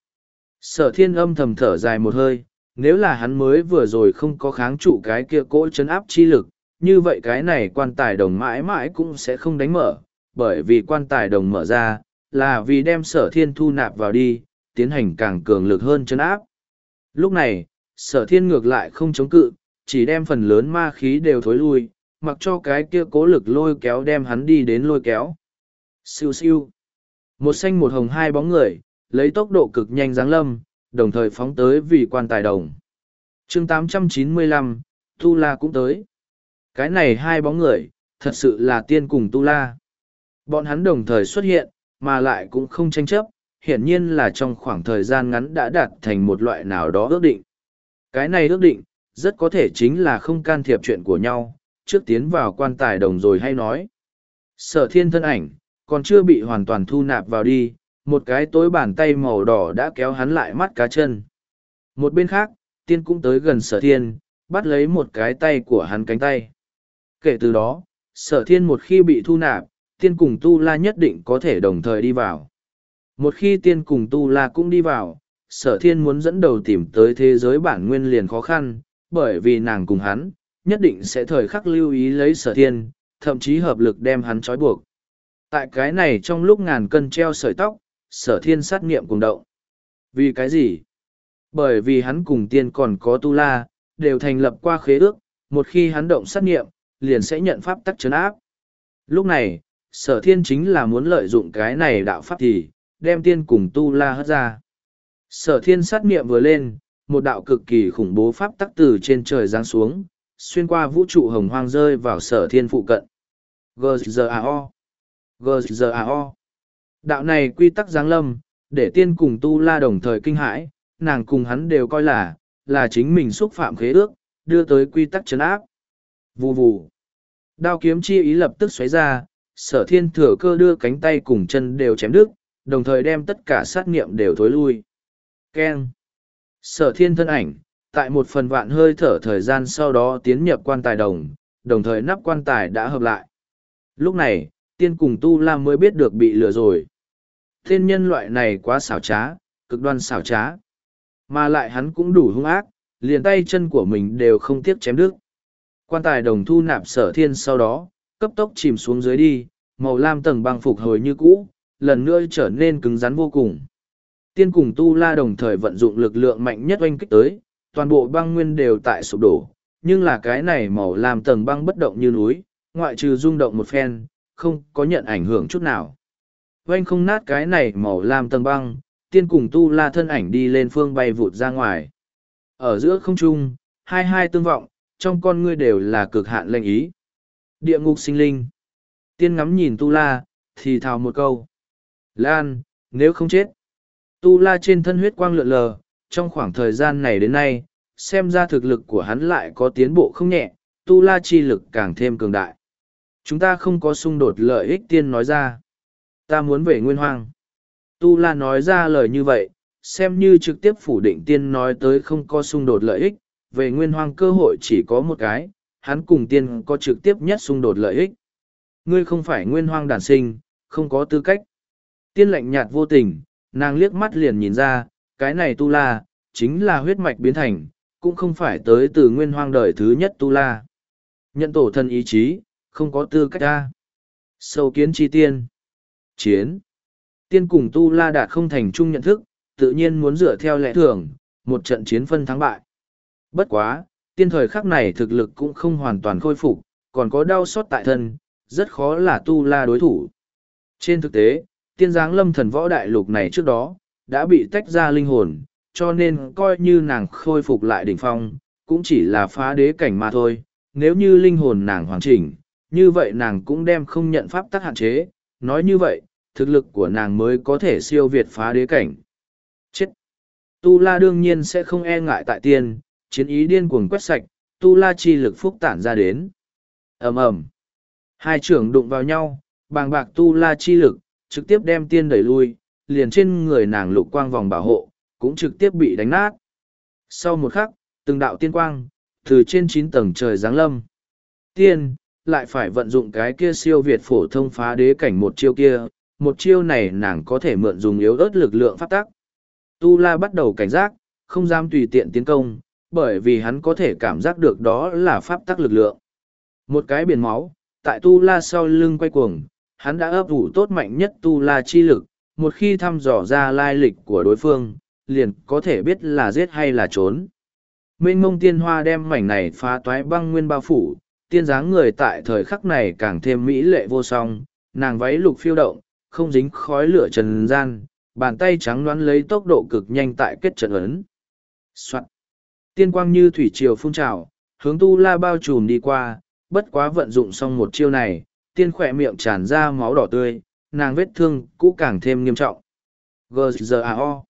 Sở thiên âm thầm thở dài một hơi, nếu là hắn mới vừa rồi không có kháng trụ cái kia cỗ chấn áp chi lực, như vậy cái này quan tài đồng mãi mãi cũng sẽ không đánh mở, bởi vì quan tài đồng mở ra, là vì đem sở thiên thu nạp vào đi, tiến hành càng cường lực hơn chấn áp. Lúc này, sở thiên ngược lại không chống cự, chỉ đem phần lớn ma khí đều thối lui, mặc cho cái kia cố lực lôi kéo đem hắn đi đến lôi kéo. Siêu siêu. Một xanh một hồng hai bóng người, lấy tốc độ cực nhanh giáng lâm, đồng thời phóng tới vì quan tài đồng. chương tám trăm chín mươi lăm, Tu La cũng tới. Cái này hai bóng người, thật sự là tiên cùng Tu La. Bọn hắn đồng thời xuất hiện, mà lại cũng không tranh chấp, hiển nhiên là trong khoảng thời gian ngắn đã đạt thành một loại nào đó ước định. Cái này ước định, rất có thể chính là không can thiệp chuyện của nhau, trước tiến vào quan tài đồng rồi hay nói. Sở thiên thân ảnh, còn chưa bị hoàn toàn thu nạp vào đi, một cái tối bàn tay màu đỏ đã kéo hắn lại mắt cá chân. Một bên khác, tiên cũng tới gần sở thiên, bắt lấy một cái tay của hắn cánh tay. Kể từ đó, sở thiên một khi bị thu nạp, tiên cùng tu la nhất định có thể đồng thời đi vào. Một khi tiên cùng tu la cũng đi vào, sở thiên muốn dẫn đầu tìm tới thế giới bản nguyên liền khó khăn, bởi vì nàng cùng hắn, nhất định sẽ thời khắc lưu ý lấy sở thiên, thậm chí hợp lực đem hắn trói buộc. Tại cái này trong lúc ngàn cân treo sợi tóc, sở thiên sát nghiệm cùng động. Vì cái gì? Bởi vì hắn cùng tiên còn có tu la, đều thành lập qua khế ước, một khi hắn động sát nghiệm, liền sẽ nhận pháp tắc trấn áp. Lúc này, sở thiên chính là muốn lợi dụng cái này đạo pháp thì, đem tiên cùng tu la hất ra. Sở thiên sát nghiệm vừa lên, một đạo cực kỳ khủng bố pháp tắc từ trên trời giáng xuống, xuyên qua vũ trụ hồng hoang rơi vào sở thiên phụ cận. giê giê a o. giê giê a o. Đạo này quy tắc giáng lâm, để tiên cùng tu la đồng thời kinh hãi, nàng cùng hắn đều coi là, là chính mình xúc phạm khế ước, đưa tới quy tắc trấn áp. Vù vù. Đao kiếm chi ý lập tức xoáy ra, sở thiên thừa cơ đưa cánh tay cùng chân đều chém đứt, đồng thời đem tất cả sát nghiệm đều thối lui. Keng. Sở thiên thân ảnh, tại một phần vạn hơi thở thời gian sau đó tiến nhập quan tài đồng, đồng thời nắp quan tài đã hợp lại. Lúc này, tiên cùng tu la mới biết được bị lừa rồi. Tên nhân loại này quá xảo trá, cực đoan xảo trá. Mà lại hắn cũng đủ hung ác, liền tay chân của mình đều không tiếc chém đứt. Quan tài đồng thu nạp sở thiên sau đó, cấp tốc chìm xuống dưới đi, màu lam tầng băng phục hồi như cũ, lần nữa trở nên cứng rắn vô cùng. Tiên cùng tu la đồng thời vận dụng lực lượng mạnh nhất oanh kích tới, toàn bộ băng nguyên đều tại sụp đổ, nhưng là cái này màu lam tầng băng bất động như núi, ngoại trừ rung động một phen, không có nhận ảnh hưởng chút nào. Oanh không nát cái này màu lam tầng băng, tiên cùng tu la thân ảnh đi lên phương bay vụt ra ngoài. Ở giữa không trung, hai hai tương vọng, trong con ngươi đều là cực hạn lệnh ý. Địa ngục sinh linh. Tiên ngắm nhìn tu la, thì thào một câu. Lan, nếu không chết. Tu la trên thân huyết quang lượn lờ, trong khoảng thời gian này đến nay, xem ra thực lực của hắn lại có tiến bộ không nhẹ, tu la chi lực càng thêm cường đại. Chúng ta không có xung đột lợi ích, tiên nói ra. Ta muốn về Nguyên Hoang. Tu la nói ra lời như vậy, xem như trực tiếp phủ định tiên nói tới không có xung đột lợi ích, về Nguyên Hoang cơ hội chỉ có một cái, hắn cùng tiên có trực tiếp nhất xung đột lợi ích. Ngươi không phải Nguyên Hoang đản sinh, không có tư cách. Tiên lạnh nhạt vô tình, nàng liếc mắt liền nhìn ra, cái này tu la, chính là huyết mạch biến thành, cũng không phải tới từ nguyên hoang đời thứ nhất tu la. Nhận tổ thân ý chí, không có tư cách ra. Sâu kiến chi tiên. Chiến. Tiên cùng tu la đạt không thành chung nhận thức, tự nhiên muốn dựa theo lẽ thường, một trận chiến phân thắng bại. Bất quá, tiên thời khắc này thực lực cũng không hoàn toàn khôi phục, còn có đau xót tại thân, rất khó là tu la đối thủ. Trên thực tế, tiên giáng lâm thần võ đại lục này trước đó, đã bị tách ra linh hồn, cho nên coi như nàng khôi phục lại đỉnh phong, cũng chỉ là phá đế cảnh mà thôi. Nếu như linh hồn nàng hoàn chỉnh, như vậy nàng cũng đem không nhận pháp tắc hạn chế, nói như vậy, thực lực của nàng mới có thể siêu việt phá đế cảnh. Chết! Tu La đương nhiên sẽ không e ngại tại tiên, chiến ý điên cuồng quét sạch, Tu La chi lực phúc tản ra đến. ầm ầm, hai trưởng đụng vào nhau, bàng bạc Tu La chi lực, trực tiếp đem tiên đẩy lui, liền trên người nàng lục quang vòng bảo hộ, cũng trực tiếp bị đánh nát. Sau một khắc, từng đạo tiên quang, từ trên chín tầng trời giáng lâm. Tiên, lại phải vận dụng cái kia siêu việt phổ thông phá đế cảnh một chiêu kia, một chiêu này nàng có thể mượn dùng yếu ớt lực lượng pháp tắc. Tu La bắt đầu cảnh giác, không dám tùy tiện tiến công, bởi vì hắn có thể cảm giác được đó là pháp tắc lực lượng. Một cái biển máu, tại Tu La sau lưng quay cuồng, hắn đã ấp ủ tốt mạnh nhất Tu La chi lực, một khi thăm dò ra lai lịch của đối phương, liền có thể biết là giết hay là trốn. Mênh mông tiên hoa đem mảnh này phá toái băng nguyên bao phủ, tiên dáng người tại thời khắc này càng thêm mỹ lệ vô song, nàng váy lục phiêu động, không dính khói lửa trần gian, bàn tay trắng đoán lấy tốc độ cực nhanh tại kết trận ấn. Soạn. Tiên quang như thủy triều phun trào, hướng Tu La bao trùm đi qua, bất quá vận dụng xong một chiêu này, tiên khỏe miệng tràn ra máu đỏ tươi, nàng vết thương cũ càng thêm nghiêm trọng. giê giê a o.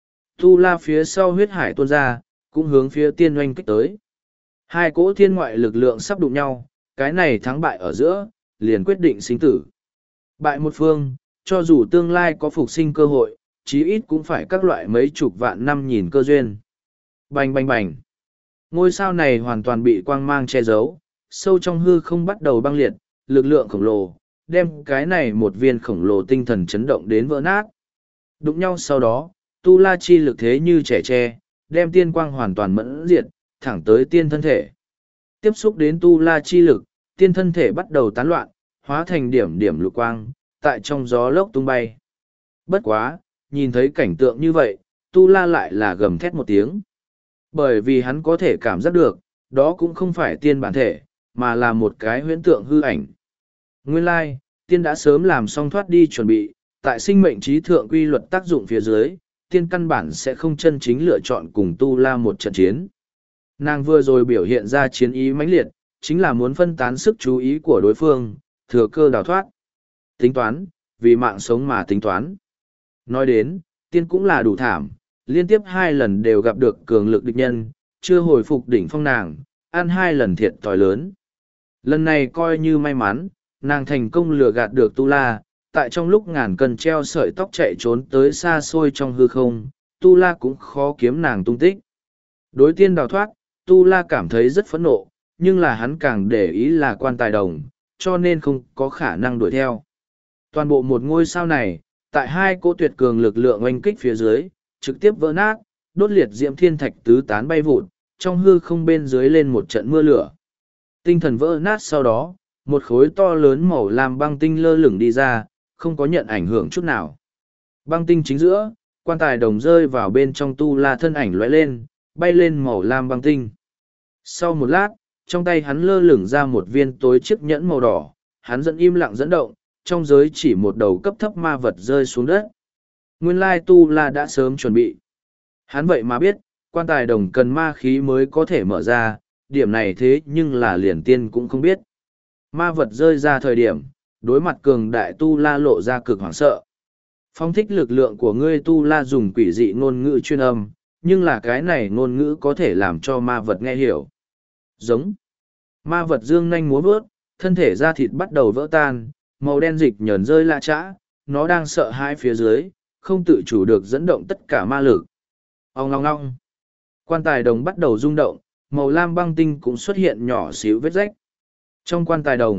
Tu La phía sau huyết hải tuôn ra, cũng hướng phía tiên oanh kích tới. Hai cỗ thiên ngoại lực lượng sắp đụng nhau, cái này thắng bại ở giữa, liền quyết định sinh tử. Bại một phương, cho dù tương lai có phục sinh cơ hội, chí ít cũng phải các loại mấy chục vạn năm nhìn cơ duyên. Bành bành bành. Ngôi sao này hoàn toàn bị quang mang che giấu, sâu trong hư không bắt đầu băng liệt, lực lượng khổng lồ, đem cái này một viên khổng lồ tinh thần chấn động đến vỡ nát. Đụng nhau sau đó, Tu La chi lực thế như trẻ tre, đem tiên quang hoàn toàn mẫn diệt, thẳng tới tiên thân thể. Tiếp xúc đến Tu La chi lực, tiên thân thể bắt đầu tán loạn, hóa thành điểm điểm lục quang, tại trong gió lốc tung bay. Bất quá, nhìn thấy cảnh tượng như vậy, Tu La lại là gầm thét một tiếng. Bởi vì hắn có thể cảm giác được, đó cũng không phải tiên bản thể, mà là một cái huyễn tượng hư ảnh. Nguyên lai, tiên đã sớm làm xong thoát đi chuẩn bị, tại sinh mệnh trí thượng quy luật tác dụng phía dưới, tiên căn bản sẽ không chân chính lựa chọn cùng Tu La một trận chiến. Nàng vừa rồi biểu hiện ra chiến ý mãnh liệt, chính là muốn phân tán sức chú ý của đối phương, thừa cơ đào thoát. Tính toán, vì mạng sống mà tính toán. Nói đến, tiên cũng là đủ thảm, liên tiếp hai lần đều gặp được cường lực địch nhân, chưa hồi phục đỉnh phong nàng, ăn hai lần thiệt thòi lớn. Lần này coi như may mắn, nàng thành công lừa gạt được Tu La, tại trong lúc ngàn cân treo sợi tóc chạy trốn tới xa xôi trong hư không, Tu La cũng khó kiếm nàng tung tích. Đối tiên đào thoát, Tu La cảm thấy rất phẫn nộ, nhưng là hắn càng để ý là quan tài đồng, cho nên không có khả năng đuổi theo. Toàn bộ một ngôi sao này, tại hai cỗ tuyệt cường lực lượng oanh kích phía dưới, trực tiếp vỡ nát, đốt liệt diễm thiên thạch tứ tán bay vụt, trong hư không bên dưới lên một trận mưa lửa. Tinh thần vỡ nát sau đó, một khối to lớn màu lam băng tinh lơ lửng đi ra, không có nhận ảnh hưởng chút nào. Băng tinh chính giữa, quan tài đồng rơi vào bên trong Tu La thân ảnh lóe lên, bay lên màu lam băng tinh. Sau một lát, trong tay hắn lơ lửng ra một viên tối chiếc nhẫn màu đỏ, hắn dẫn im lặng dẫn động, trong giới chỉ một đầu cấp thấp ma vật rơi xuống đất. Nguyên lai Tu La đã sớm chuẩn bị. Hắn vậy mà biết, quan tài đồng cần ma khí mới có thể mở ra, điểm này thế nhưng là liền tiên cũng không biết. Ma vật rơi ra thời điểm, đối mặt cường đại Tu La lộ ra cực hoảng sợ. Phong thích lực lượng của ngươi Tu La dùng quỷ dị ngôn ngữ chuyên âm, nhưng là cái này ngôn ngữ có thể làm cho ma vật nghe hiểu. Giống. Ma vật dương nanh múa vớt, thân thể da thịt bắt đầu vỡ tan, màu đen dịch nhờn rơi lạ trã, nó đang sợ hai phía dưới, không tự chủ được dẫn động tất cả ma lực. Ông ngong ngong. Quan tài đồng bắt đầu rung động, màu lam băng tinh cũng xuất hiện nhỏ xíu vết rách. Trong quan tài đồng,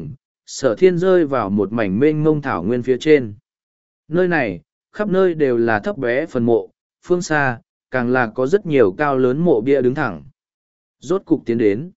sở thiên rơi vào một mảnh mênh mông thảo nguyên phía trên. Nơi này, khắp nơi đều là thấp bé phần mộ, phương xa, càng là có rất nhiều cao lớn mộ bia đứng thẳng. Rốt cục tiến đến.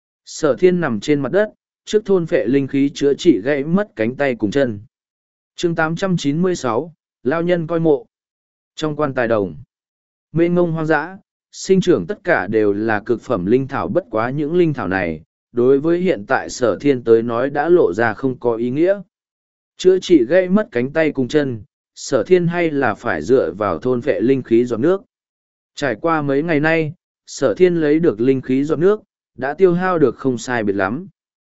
Sở thiên nằm trên mặt đất, trước thôn phệ linh khí chữa trị gãy mất cánh tay cùng chân. chương tám trăm chín mươi sáu, Lao nhân coi mộ. Trong quan tài đồng, mênh ngông hoang dã, sinh trưởng tất cả đều là cực phẩm linh thảo, bất quá những linh thảo này, đối với hiện tại sở thiên tới nói đã lộ ra không có ý nghĩa. Chữa trị gãy mất cánh tay cùng chân, sở thiên hay là phải dựa vào thôn phệ linh khí giọt nước. Trải qua mấy ngày nay, sở thiên lấy được linh khí giọt nước, đã tiêu hao được không sai biệt lắm.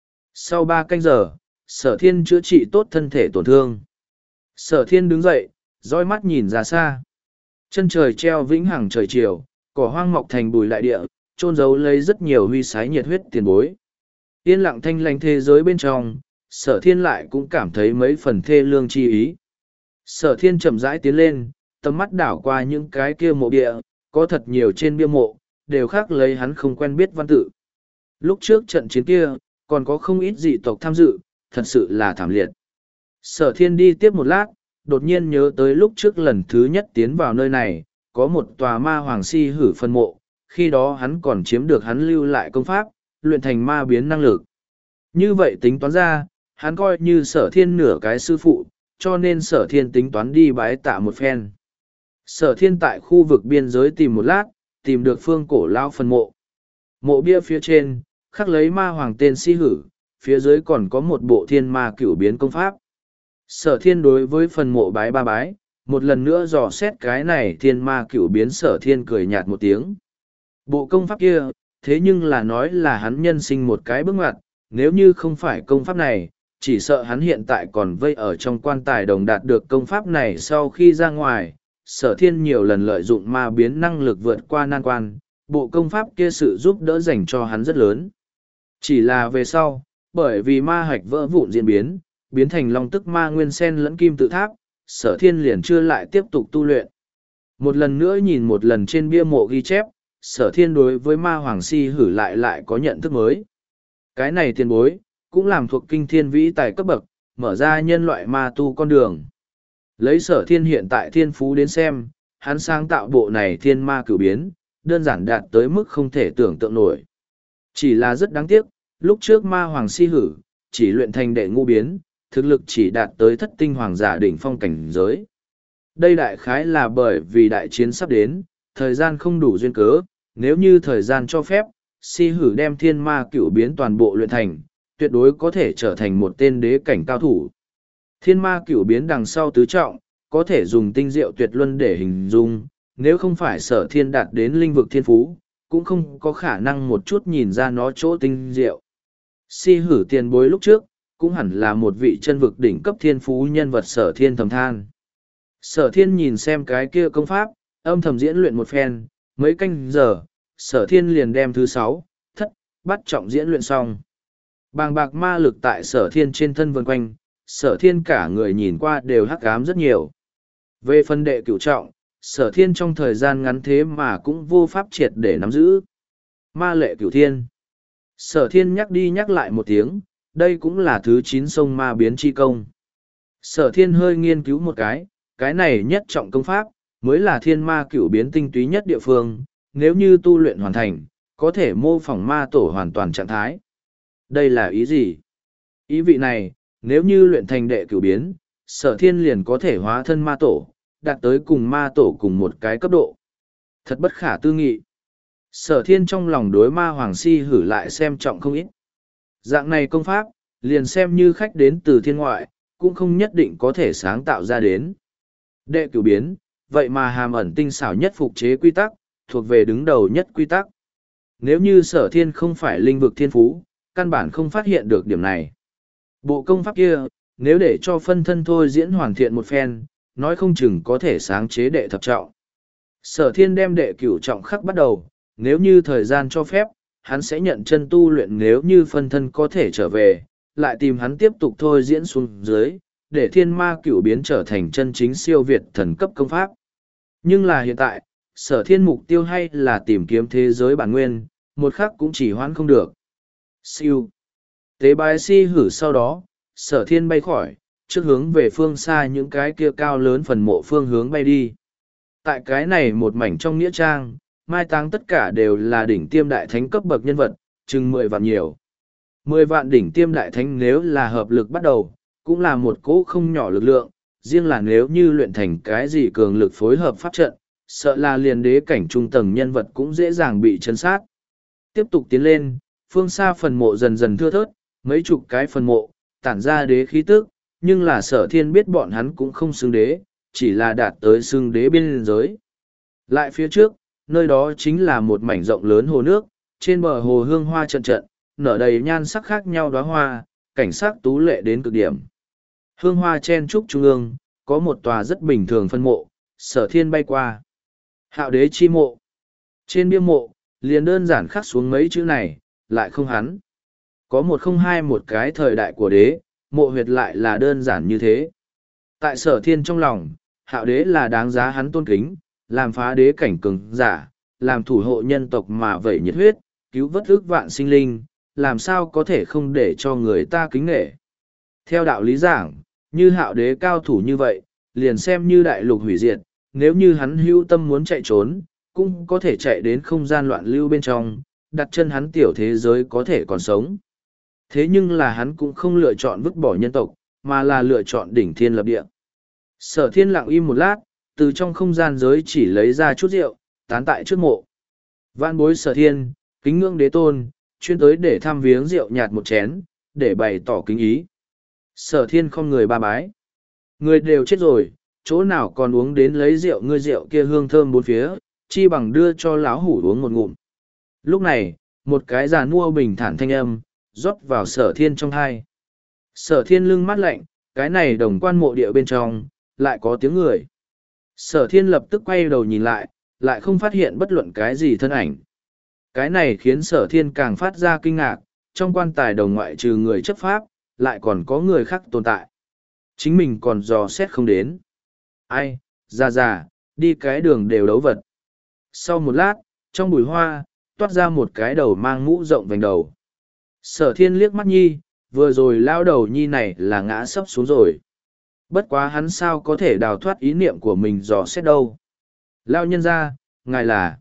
Sau ba canh giờ, sở thiên chữa trị tốt thân thể tổn thương. Sở thiên đứng dậy, dõi mắt nhìn ra xa. Chân trời treo vĩnh hằng trời chiều, cỏ hoang mọc thành bùi lại địa, trôn giấu lấy rất nhiều huy sái nhiệt huyết tiền bối. Yên lặng thanh lành thế giới bên trong, sở thiên lại cũng cảm thấy mấy phần thê lương chi ý. Sở thiên chậm rãi tiến lên, tầm mắt đảo qua những cái kia mộ địa, có thật nhiều trên bia mộ, đều khác lấy hắn không quen biết văn tự. Lúc trước trận chiến kia, còn có không ít dị tộc tham dự, thật sự là thảm liệt. Sở thiên đi tiếp một lát, đột nhiên nhớ tới lúc trước lần thứ nhất tiến vào nơi này, có một tòa ma hoàng si hử phân mộ, khi đó hắn còn chiếm được hắn lưu lại công pháp, luyện thành ma biến năng lực. Như vậy tính toán ra, hắn coi như sở thiên nửa cái sư phụ, cho nên sở thiên tính toán đi bái tạ một phen. Sở thiên tại khu vực biên giới tìm một lát, tìm được phương cổ lao phân mộ. Mộ bia phía trên, khắc lấy ma hoàng tên si hử, phía dưới còn có một bộ thiên ma cửu biến công pháp. Sở thiên đối với phần mộ bái ba bái, một lần nữa dò xét cái này thiên ma cửu biến, sở thiên cười nhạt một tiếng. Bộ công pháp kia, thế nhưng là nói là hắn nhân sinh một cái bước ngoặt, nếu như không phải công pháp này, chỉ sợ hắn hiện tại còn vây ở trong quan tài đồng đạt được công pháp này sau khi ra ngoài. Sở thiên nhiều lần lợi dụng ma biến năng lực vượt qua nan quan, bộ công pháp kia sự giúp đỡ dành cho hắn rất lớn. Chỉ là về sau, bởi vì ma hạch vỡ vụn diễn biến, biến thành long tức ma nguyên sen lẫn kim tự tháp, sở thiên liền chưa lại tiếp tục tu luyện. Một lần nữa nhìn một lần trên bia mộ ghi chép, sở thiên đối với ma hoàng si hử lại lại có nhận thức mới. Cái này tiền bối, cũng làm thuộc kinh thiên vĩ tài cấp bậc, mở ra nhân loại ma tu con đường. Lấy sở thiên hiện tại thiên phú đến xem, hắn sáng tạo bộ này thiên ma cửu biến, đơn giản đạt tới mức không thể tưởng tượng nổi. Chỉ là rất đáng tiếc, lúc trước ma hoàng si hử, chỉ luyện thành đệ ngũ biến, thực lực chỉ đạt tới thất tinh hoàng giả đỉnh phong cảnh giới. Đây đại khái là bởi vì đại chiến sắp đến, thời gian không đủ duyên cớ, nếu như thời gian cho phép, si hử đem thiên ma cửu biến toàn bộ luyện thành, tuyệt đối có thể trở thành một tên đế cảnh cao thủ. Thiên ma cửu biến đằng sau tứ trọng, có thể dùng tinh diệu tuyệt luân để hình dung, nếu không phải sở thiên đạt đến linh vực thiên phú, cũng không có khả năng một chút nhìn ra nó chỗ tinh diệu. Si hử tiền bối lúc trước, cũng hẳn là một vị chân vực đỉnh cấp thiên phú nhân vật, sở thiên thầm than. Sở thiên nhìn xem cái kia công pháp, âm thầm diễn luyện một phen, mấy canh giờ, sở thiên liền đem thứ sáu, thất, bắt trọng diễn luyện xong. Bàng bạc ma lực tại sở thiên trên thân vần quanh, sở thiên cả người nhìn qua đều hắc ám rất nhiều. Về phân đệ cửu trọng, sở thiên trong thời gian ngắn thế mà cũng vô pháp triệt để nắm giữ. Ma lệ cửu thiên. Sở thiên nhắc đi nhắc lại một tiếng, đây cũng là thứ chín sông ma biến chi công. Sở thiên hơi nghiên cứu một cái, cái này nhất trọng công pháp, mới là thiên ma cửu biến tinh túy nhất địa phương, nếu như tu luyện hoàn thành, có thể mô phỏng ma tổ hoàn toàn trạng thái. Đây là ý gì? Ý vị này, nếu như luyện thành đệ cửu biến, sở thiên liền có thể hóa thân ma tổ, đạt tới cùng ma tổ cùng một cái cấp độ. Thật bất khả tư nghị. Sở thiên trong lòng đối ma hoàng si hử lại xem trọng không ít. Dạng này công pháp, liền xem như khách đến từ thiên ngoại, cũng không nhất định có thể sáng tạo ra đến. Đệ cửu biến, vậy mà hàm ẩn tinh xảo nhất phục chế quy tắc, thuộc về đứng đầu nhất quy tắc. Nếu như sở thiên không phải linh vực thiên phú, căn bản không phát hiện được điểm này. Bộ công pháp kia, nếu để cho phân thân thôi diễn hoàn thiện một phen, nói không chừng có thể sáng chế đệ thập trọng. Sở thiên đem đệ cửu trọng khắc bắt đầu, nếu như thời gian cho phép, hắn sẽ nhận chân tu luyện, nếu như phân thân có thể trở về, lại tìm hắn tiếp tục thôi diễn xuống dưới, để thiên ma cửu biến trở thành chân chính siêu việt thần cấp công pháp. Nhưng là hiện tại, sở thiên mục tiêu hay là tìm kiếm thế giới bản nguyên, một khắc cũng chỉ hoãn không được. Siêu. Tế bái si hử sau đó, Sở thiên bay khỏi, trước hướng về phương xa những cái kia cao lớn phần mộ phương hướng bay đi. Tại cái này một mảnh trong nghĩa trang, mai táng tất cả đều là đỉnh tiêm đại thánh cấp bậc nhân vật, chừng mười vạn nhiều. Mười vạn đỉnh tiêm đại thánh nếu là hợp lực bắt đầu, cũng là một cỗ không nhỏ lực lượng, riêng là nếu như luyện thành cái gì cường lực phối hợp pháp trận, sợ là liền đế cảnh trung tầng nhân vật cũng dễ dàng bị chấn sát. Tiếp tục tiến lên, phương xa phần mộ dần dần thưa thớt, mấy chục cái phần mộ, tản ra đế khí tức, nhưng là sở thiên biết bọn hắn cũng không xưng đế, chỉ là đạt tới xưng đế biên giới. Lại phía trước, nơi đó chính là một mảnh rộng lớn hồ nước, trên bờ hồ hương hoa trận trận, nở đầy nhan sắc khác nhau đóa hoa, cảnh sắc tú lệ đến cực điểm. Hương hoa chen trúc trung ương, có một tòa rất bình thường phân mộ, sở thiên bay qua. Hạo đế chi mộ. Trên bia mộ, liền đơn giản khắc xuống mấy chữ này, lại không hắn. Có một không hai một cái thời đại của đế, mộ huyệt lại là đơn giản như thế. Tại sở thiên trong lòng, hạo đế là đáng giá hắn tôn kính, làm phá đế cảnh cường giả, làm thủ hộ nhân tộc mà vậy nhiệt huyết, cứu vớt ức vạn sinh linh, làm sao có thể không để cho người ta kính nể. Theo đạo lý giảng, như hạo đế cao thủ như vậy, liền xem như đại lục hủy diệt, nếu như hắn hưu tâm muốn chạy trốn, cũng có thể chạy đến không gian loạn lưu bên trong, đặt chân hắn tiểu thế giới có thể còn sống. Thế nhưng là hắn cũng không lựa chọn vứt bỏ nhân tộc, mà là lựa chọn đỉnh thiên lập địa. Sở thiên lặng im một lát, từ trong không gian giới chỉ lấy ra chút rượu, tán tại trước mộ. Vạn bối sở thiên, kính ngưỡng đế tôn, chuyên tới để thăm viếng rượu nhạt một chén, để bày tỏ kính ý. Sở thiên không người ba bái. Người đều chết rồi, chỗ nào còn uống đến lấy rượu ngươi rượu kia hương thơm bốn phía, chi bằng đưa cho láo hủ uống một ngụm. Lúc này, một cái già nua bình thản thanh âm, rót vào sở thiên trong hai. Sở thiên lưng mắt lạnh, cái này đồng quan mộ địa bên trong, lại có tiếng người. Sở thiên lập tức quay đầu nhìn lại, lại không phát hiện bất luận cái gì thân ảnh. Cái này khiến sở thiên càng phát ra kinh ngạc, trong quan tài đồng ngoại trừ người chấp pháp, lại còn có người khác tồn tại. Chính mình còn dò xét không đến. Ai, già già, đi cái đường đều đấu vật. Sau một lát, trong bụi hoa, toát ra một cái đầu mang mũ rộng vành đầu. Sở thiên liếc mắt nhi, vừa rồi lao đầu nhi này là ngã sấp xuống rồi. Bất quá hắn sao có thể đào thoát ý niệm của mình dò xét đâu. Lao nhân ra, ngài là.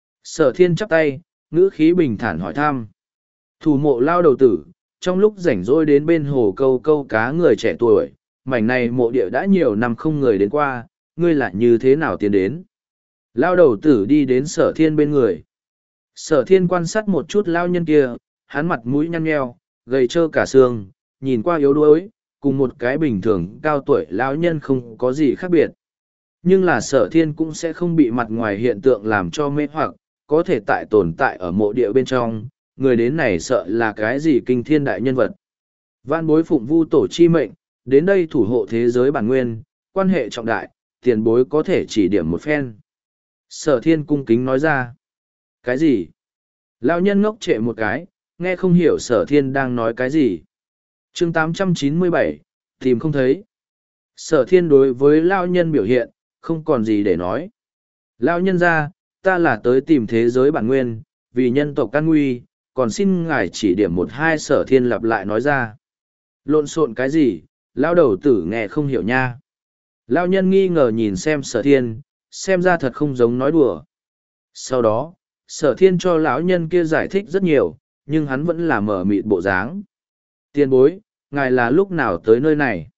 Sở thiên chắp tay, ngữ khí bình thản hỏi thăm. Thủ mộ lao đầu tử, trong lúc rảnh rỗi đến bên hồ câu câu cá người trẻ tuổi, mảnh này mộ địa đã nhiều năm không người đến qua, ngươi lại như thế nào tiến đến. Lao đầu tử đi đến sở thiên bên người. Sở thiên quan sát một chút lao nhân kia, hắn mặt mũi nhăn nheo, gầy trơ cả xương, nhìn qua yếu đuối, cùng một cái bình thường cao tuổi lão nhân không có gì khác biệt. Nhưng là sở thiên cũng sẽ không bị mặt ngoài hiện tượng làm cho mê hoặc, có thể tại tồn tại ở mộ địa bên trong, người đến này sợ là cái gì kinh thiên đại nhân vật. Vạn bối phụng vu tổ chi mệnh, đến đây thủ hộ thế giới bản nguyên, quan hệ trọng đại, tiền bối có thể chỉ điểm một phen. Sở thiên cung kính nói ra. Cái gì? Lão nhân ngốc trệ một cái, nghe không hiểu sở thiên đang nói cái gì. chương tám trăm chín mươi bảy, tìm không thấy. Sở thiên đối với lão nhân biểu hiện, không còn gì để nói. Lão nhân ra, ta là tới tìm thế giới bản nguyên, vì nhân tộc căn nguy, còn xin ngài chỉ điểm một hai. Sở thiên lặp lại nói ra. Lộn xộn cái gì, lão đầu tử nghe không hiểu nha. Lão nhân nghi ngờ nhìn xem sở thiên, xem ra thật không giống nói đùa. Sau đó, sở thiên cho lão nhân kia giải thích rất nhiều, nhưng hắn vẫn là mở mịt bộ dáng. Tiền bối, ngài là lúc nào tới nơi này?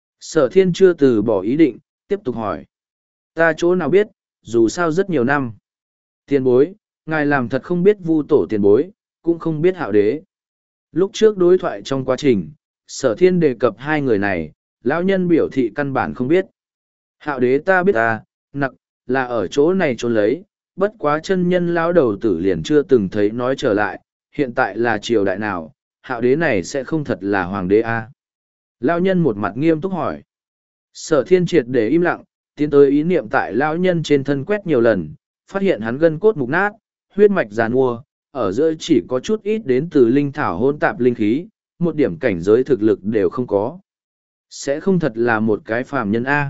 Sở thiên chưa từ bỏ ý định, tiếp tục hỏi. Ta chỗ nào biết, dù sao rất nhiều năm. Tiền bối, ngài làm thật không biết vu tổ tiền bối, cũng không biết hạo đế. Lúc trước đối thoại trong quá trình, sở thiên đề cập hai người này, lão nhân biểu thị căn bản không biết. Hạo đế ta biết ta, nặc, là ở chỗ này trốn lấy, bất quá chân nhân lão đầu tử liền chưa từng thấy nói trở lại, hiện tại là triều đại nào, hạo đế này sẽ không thật là hoàng đế a à? Lão nhân một mặt nghiêm túc hỏi. Sở thiên triệt để im lặng, tiến tới ý niệm tại lão nhân trên thân quét nhiều lần, phát hiện hắn gân cốt mục nát, huyết mạch giàn mua, ở giữa chỉ có chút ít đến từ linh thảo hôn tạp linh khí, một điểm cảnh giới thực lực đều không có. Sẽ không thật là một cái phàm nhân A.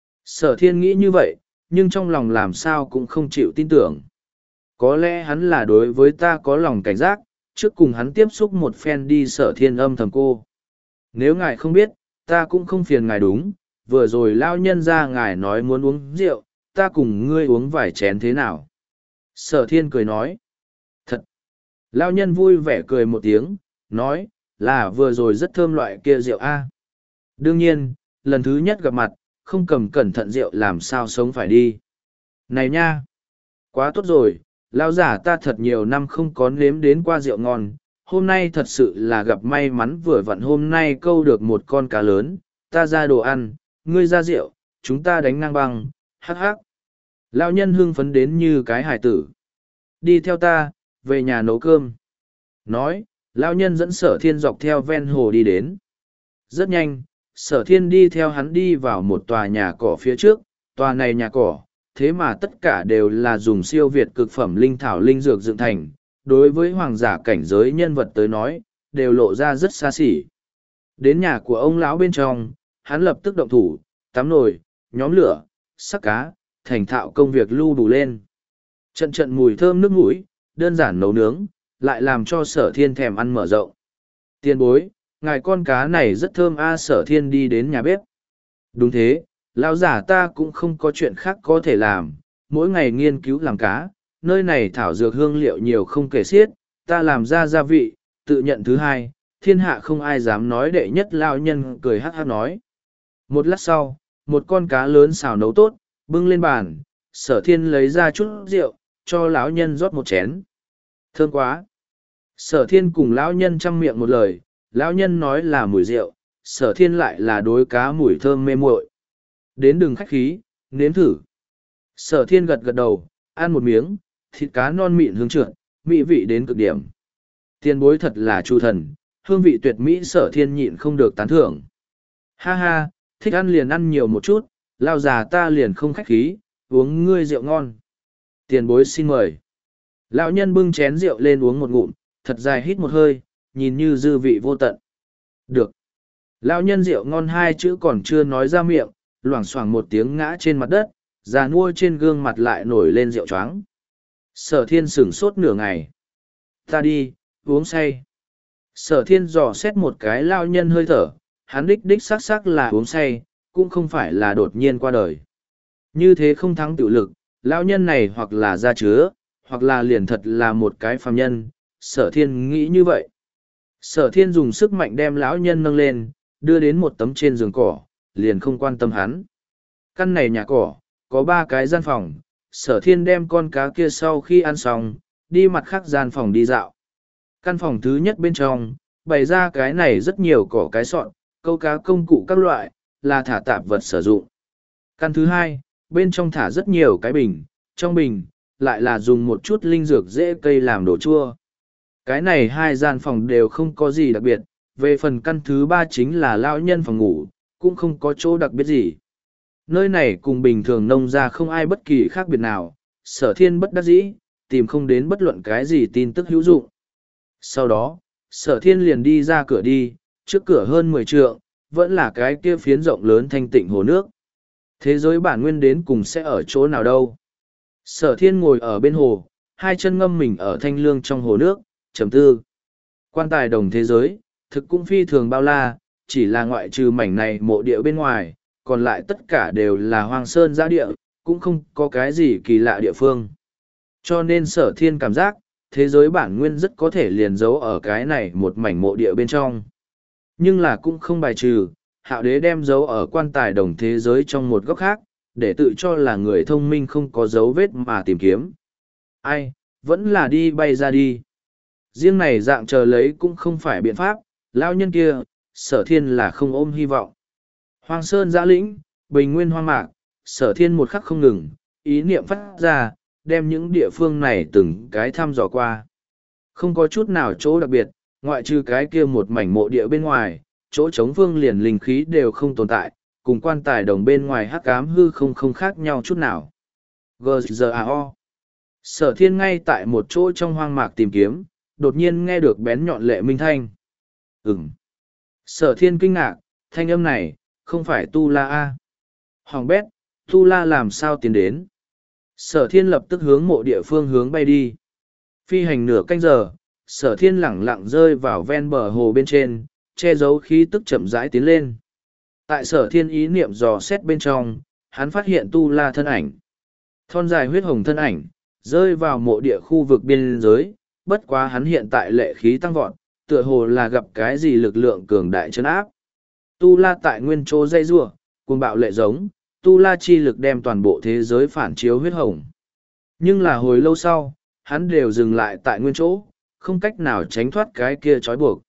Sở thiên nghĩ như vậy, nhưng trong lòng làm sao cũng không chịu tin tưởng. Có lẽ hắn là đối với ta có lòng cảnh giác, trước cùng hắn tiếp xúc một phen đi. Sở thiên âm thầm cô. Nếu ngài không biết, ta cũng không phiền ngài đúng, vừa rồi lao nhân ra ngài nói muốn uống rượu, ta cùng ngươi uống vài chén thế nào? Sở thiên cười nói. Thật! Lao nhân vui vẻ cười một tiếng, nói, là vừa rồi rất thơm loại kia rượu a. Đương nhiên, lần thứ nhất gặp mặt, không cầm cẩn thận rượu làm sao sống phải đi. Này nha! Quá tốt rồi, lao giả ta thật nhiều năm không có nếm đến qua rượu ngon. Hôm nay thật sự là gặp may mắn vừa vặn hôm nay câu được một con cá lớn, ta ra đồ ăn, ngươi ra rượu, chúng ta đánh ngang băng, hắc hắc. Lao nhân hưng phấn đến như cái hải tử. Đi theo ta, về nhà nấu cơm. Nói, lao nhân dẫn sở thiên dọc theo ven hồ đi đến. Rất nhanh, sở thiên đi theo hắn đi vào một tòa nhà cỏ phía trước, tòa này nhà cỏ, thế mà tất cả đều là dùng siêu việt cực phẩm linh thảo linh dược dựng thành, đối với hoàng giả cảnh giới nhân vật tới nói, đều lộ ra rất xa xỉ. Đến nhà của ông lão bên trong, hắn lập tức động thủ, tắm nồi, nhóm lửa, sắc cá, thành thạo công việc lưu đủ lên. Trận trận mùi thơm nước mũi, đơn giản nấu nướng, lại làm cho sở thiên thèm ăn mở rộng. Tiên bối, ngài con cá này rất thơm a. Sở thiên đi đến nhà bếp. Đúng thế, lão giả ta cũng không có chuyện khác có thể làm, mỗi ngày nghiên cứu làm cá, nơi này thảo dược hương liệu nhiều không kể xiết, ta làm ra gia vị, tự nhận thứ hai, thiên hạ không ai dám nói đệ nhất. Lão nhân cười hát hát nói. Một lát sau, một con cá lớn xào nấu tốt, bưng lên bàn, sở thiên lấy ra chút rượu, cho lão nhân rót một chén. Thơm quá! Sở thiên cùng lão nhân chăm miệng một lời, lão nhân nói là mùi rượu, sở thiên lại là đối cá mùi thơm mê muội. Đến đừng khách khí, nếm thử. Sở thiên gật gật đầu, ăn một miếng, thịt cá non mịn hương trượt, mỹ vị đến cực điểm. Tiền bối thật là chu thần, hương vị tuyệt mỹ. Sở thiên nhịn không được tán thưởng. Ha ha, thích ăn liền ăn nhiều một chút, lao già ta liền không khách khí, uống ngươi rượu ngon. Tiền bối xin mời. Lão nhân bưng chén rượu lên uống một ngụm, thật dài hít một hơi, nhìn như dư vị vô tận. Được. Lão nhân rượu ngon hai chữ còn chưa nói ra miệng, loảng xoảng một tiếng ngã trên mặt đất, già nua trên gương mặt lại nổi lên rượu choáng. Sở thiên sửng sốt nửa ngày. Ta đi, uống say. Sở thiên dò xét một cái lao nhân hơi thở, hắn đích đích xác xác là uống say, cũng không phải là đột nhiên qua đời. Như thế không thắng tự lực, lão nhân này hoặc là da chứa, hoặc là liền thật là một cái phàm nhân. Sở thiên nghĩ như vậy. Sở thiên dùng sức mạnh đem lão nhân nâng lên, đưa đến một tấm trên giường cỏ, liền không quan tâm hắn. Căn này nhà cỏ, có ba cái gian phòng, sở thiên đem con cá kia sau khi ăn xong, đi mặt khác gian phòng đi dạo. Căn phòng thứ nhất bên trong, bày ra cái này rất nhiều cỏ cái sọn, câu cá công cụ các loại, là thả tạp vật sử dụng. Căn thứ hai, bên trong thả rất nhiều cái bình, trong bình, lại là dùng một chút linh dược dễ cây làm đồ chua. Cái này hai gian phòng đều không có gì đặc biệt, về phần căn thứ ba chính là lão nhân phòng ngủ, cũng không có chỗ đặc biệt gì. Nơi này cùng bình thường nông ra không ai bất kỳ khác biệt nào, sở thiên bất đắc dĩ, tìm không đến bất luận cái gì tin tức hữu dụng. Sau đó, sở thiên liền đi ra cửa đi, trước cửa hơn mười trượng, vẫn là cái kia phiến rộng lớn thanh tịnh hồ nước. Thế giới bản nguyên đến cùng sẽ ở chỗ nào đâu? Sở thiên ngồi ở bên hồ, hai chân ngâm mình ở thanh lương trong hồ nước, trầm tư. Quan tài đồng thế giới, thực cũng phi thường bao la, chỉ là ngoại trừ mảnh này mộ địa bên ngoài, còn lại tất cả đều là hoang sơn giã địa, cũng không có cái gì kỳ lạ địa phương. Cho nên sở thiên cảm giác, thế giới bản nguyên rất có thể liền giấu ở cái này một mảnh mộ địa bên trong. Nhưng là cũng không bài trừ, hạo đế đem giấu ở quan tài đồng thế giới trong một góc khác, để tự cho là người thông minh không có dấu vết mà tìm kiếm. Ai, vẫn là đi bay ra đi. Riêng này dạng chờ lấy cũng không phải biện pháp, lao nhân kia, sở thiên là không ôm hy vọng. Hoang sơn giã lĩnh, bình nguyên hoang mạc, sở thiên một khắc không ngừng, ý niệm phát ra, đem những địa phương này từng cái thăm dò qua. Không có chút nào chỗ đặc biệt, ngoại trừ cái kia một mảnh mộ địa bên ngoài, chỗ trống phương liền linh khí đều không tồn tại, cùng quan tài đồng bên ngoài hắc ám hư không không khác nhau chút nào. giê giê a o. Sở thiên ngay tại một chỗ trong hoang mạc tìm kiếm, đột nhiên nghe được bén nhọn lệ minh thanh. Ừm. Sở thiên kinh ngạc, thanh âm này, không phải Tu La A. Hoàng bét, Tu La làm sao tiến đến? Sở thiên lập tức hướng mộ địa phương hướng bay đi. Phi hành nửa canh giờ, sở thiên lẳng lặng rơi vào ven bờ hồ bên trên, che giấu khí tức chậm rãi tiến lên. Tại sở thiên ý niệm dò xét bên trong, hắn phát hiện tu la thân ảnh. Thon dài huyết hồng thân ảnh, rơi vào mộ địa khu vực biên giới, bất quá hắn hiện tại lệ khí tăng vọt, tựa hồ là gặp cái gì lực lượng cường đại chấn áp. Tu la tại nguyên chỗ dây rua, cuồng bạo lệ giống, tu la chi lực đem toàn bộ thế giới phản chiếu huyết hồng. Nhưng là hồi lâu sau, hắn đều dừng lại tại nguyên chỗ, không cách nào tránh thoát cái kia trói buộc.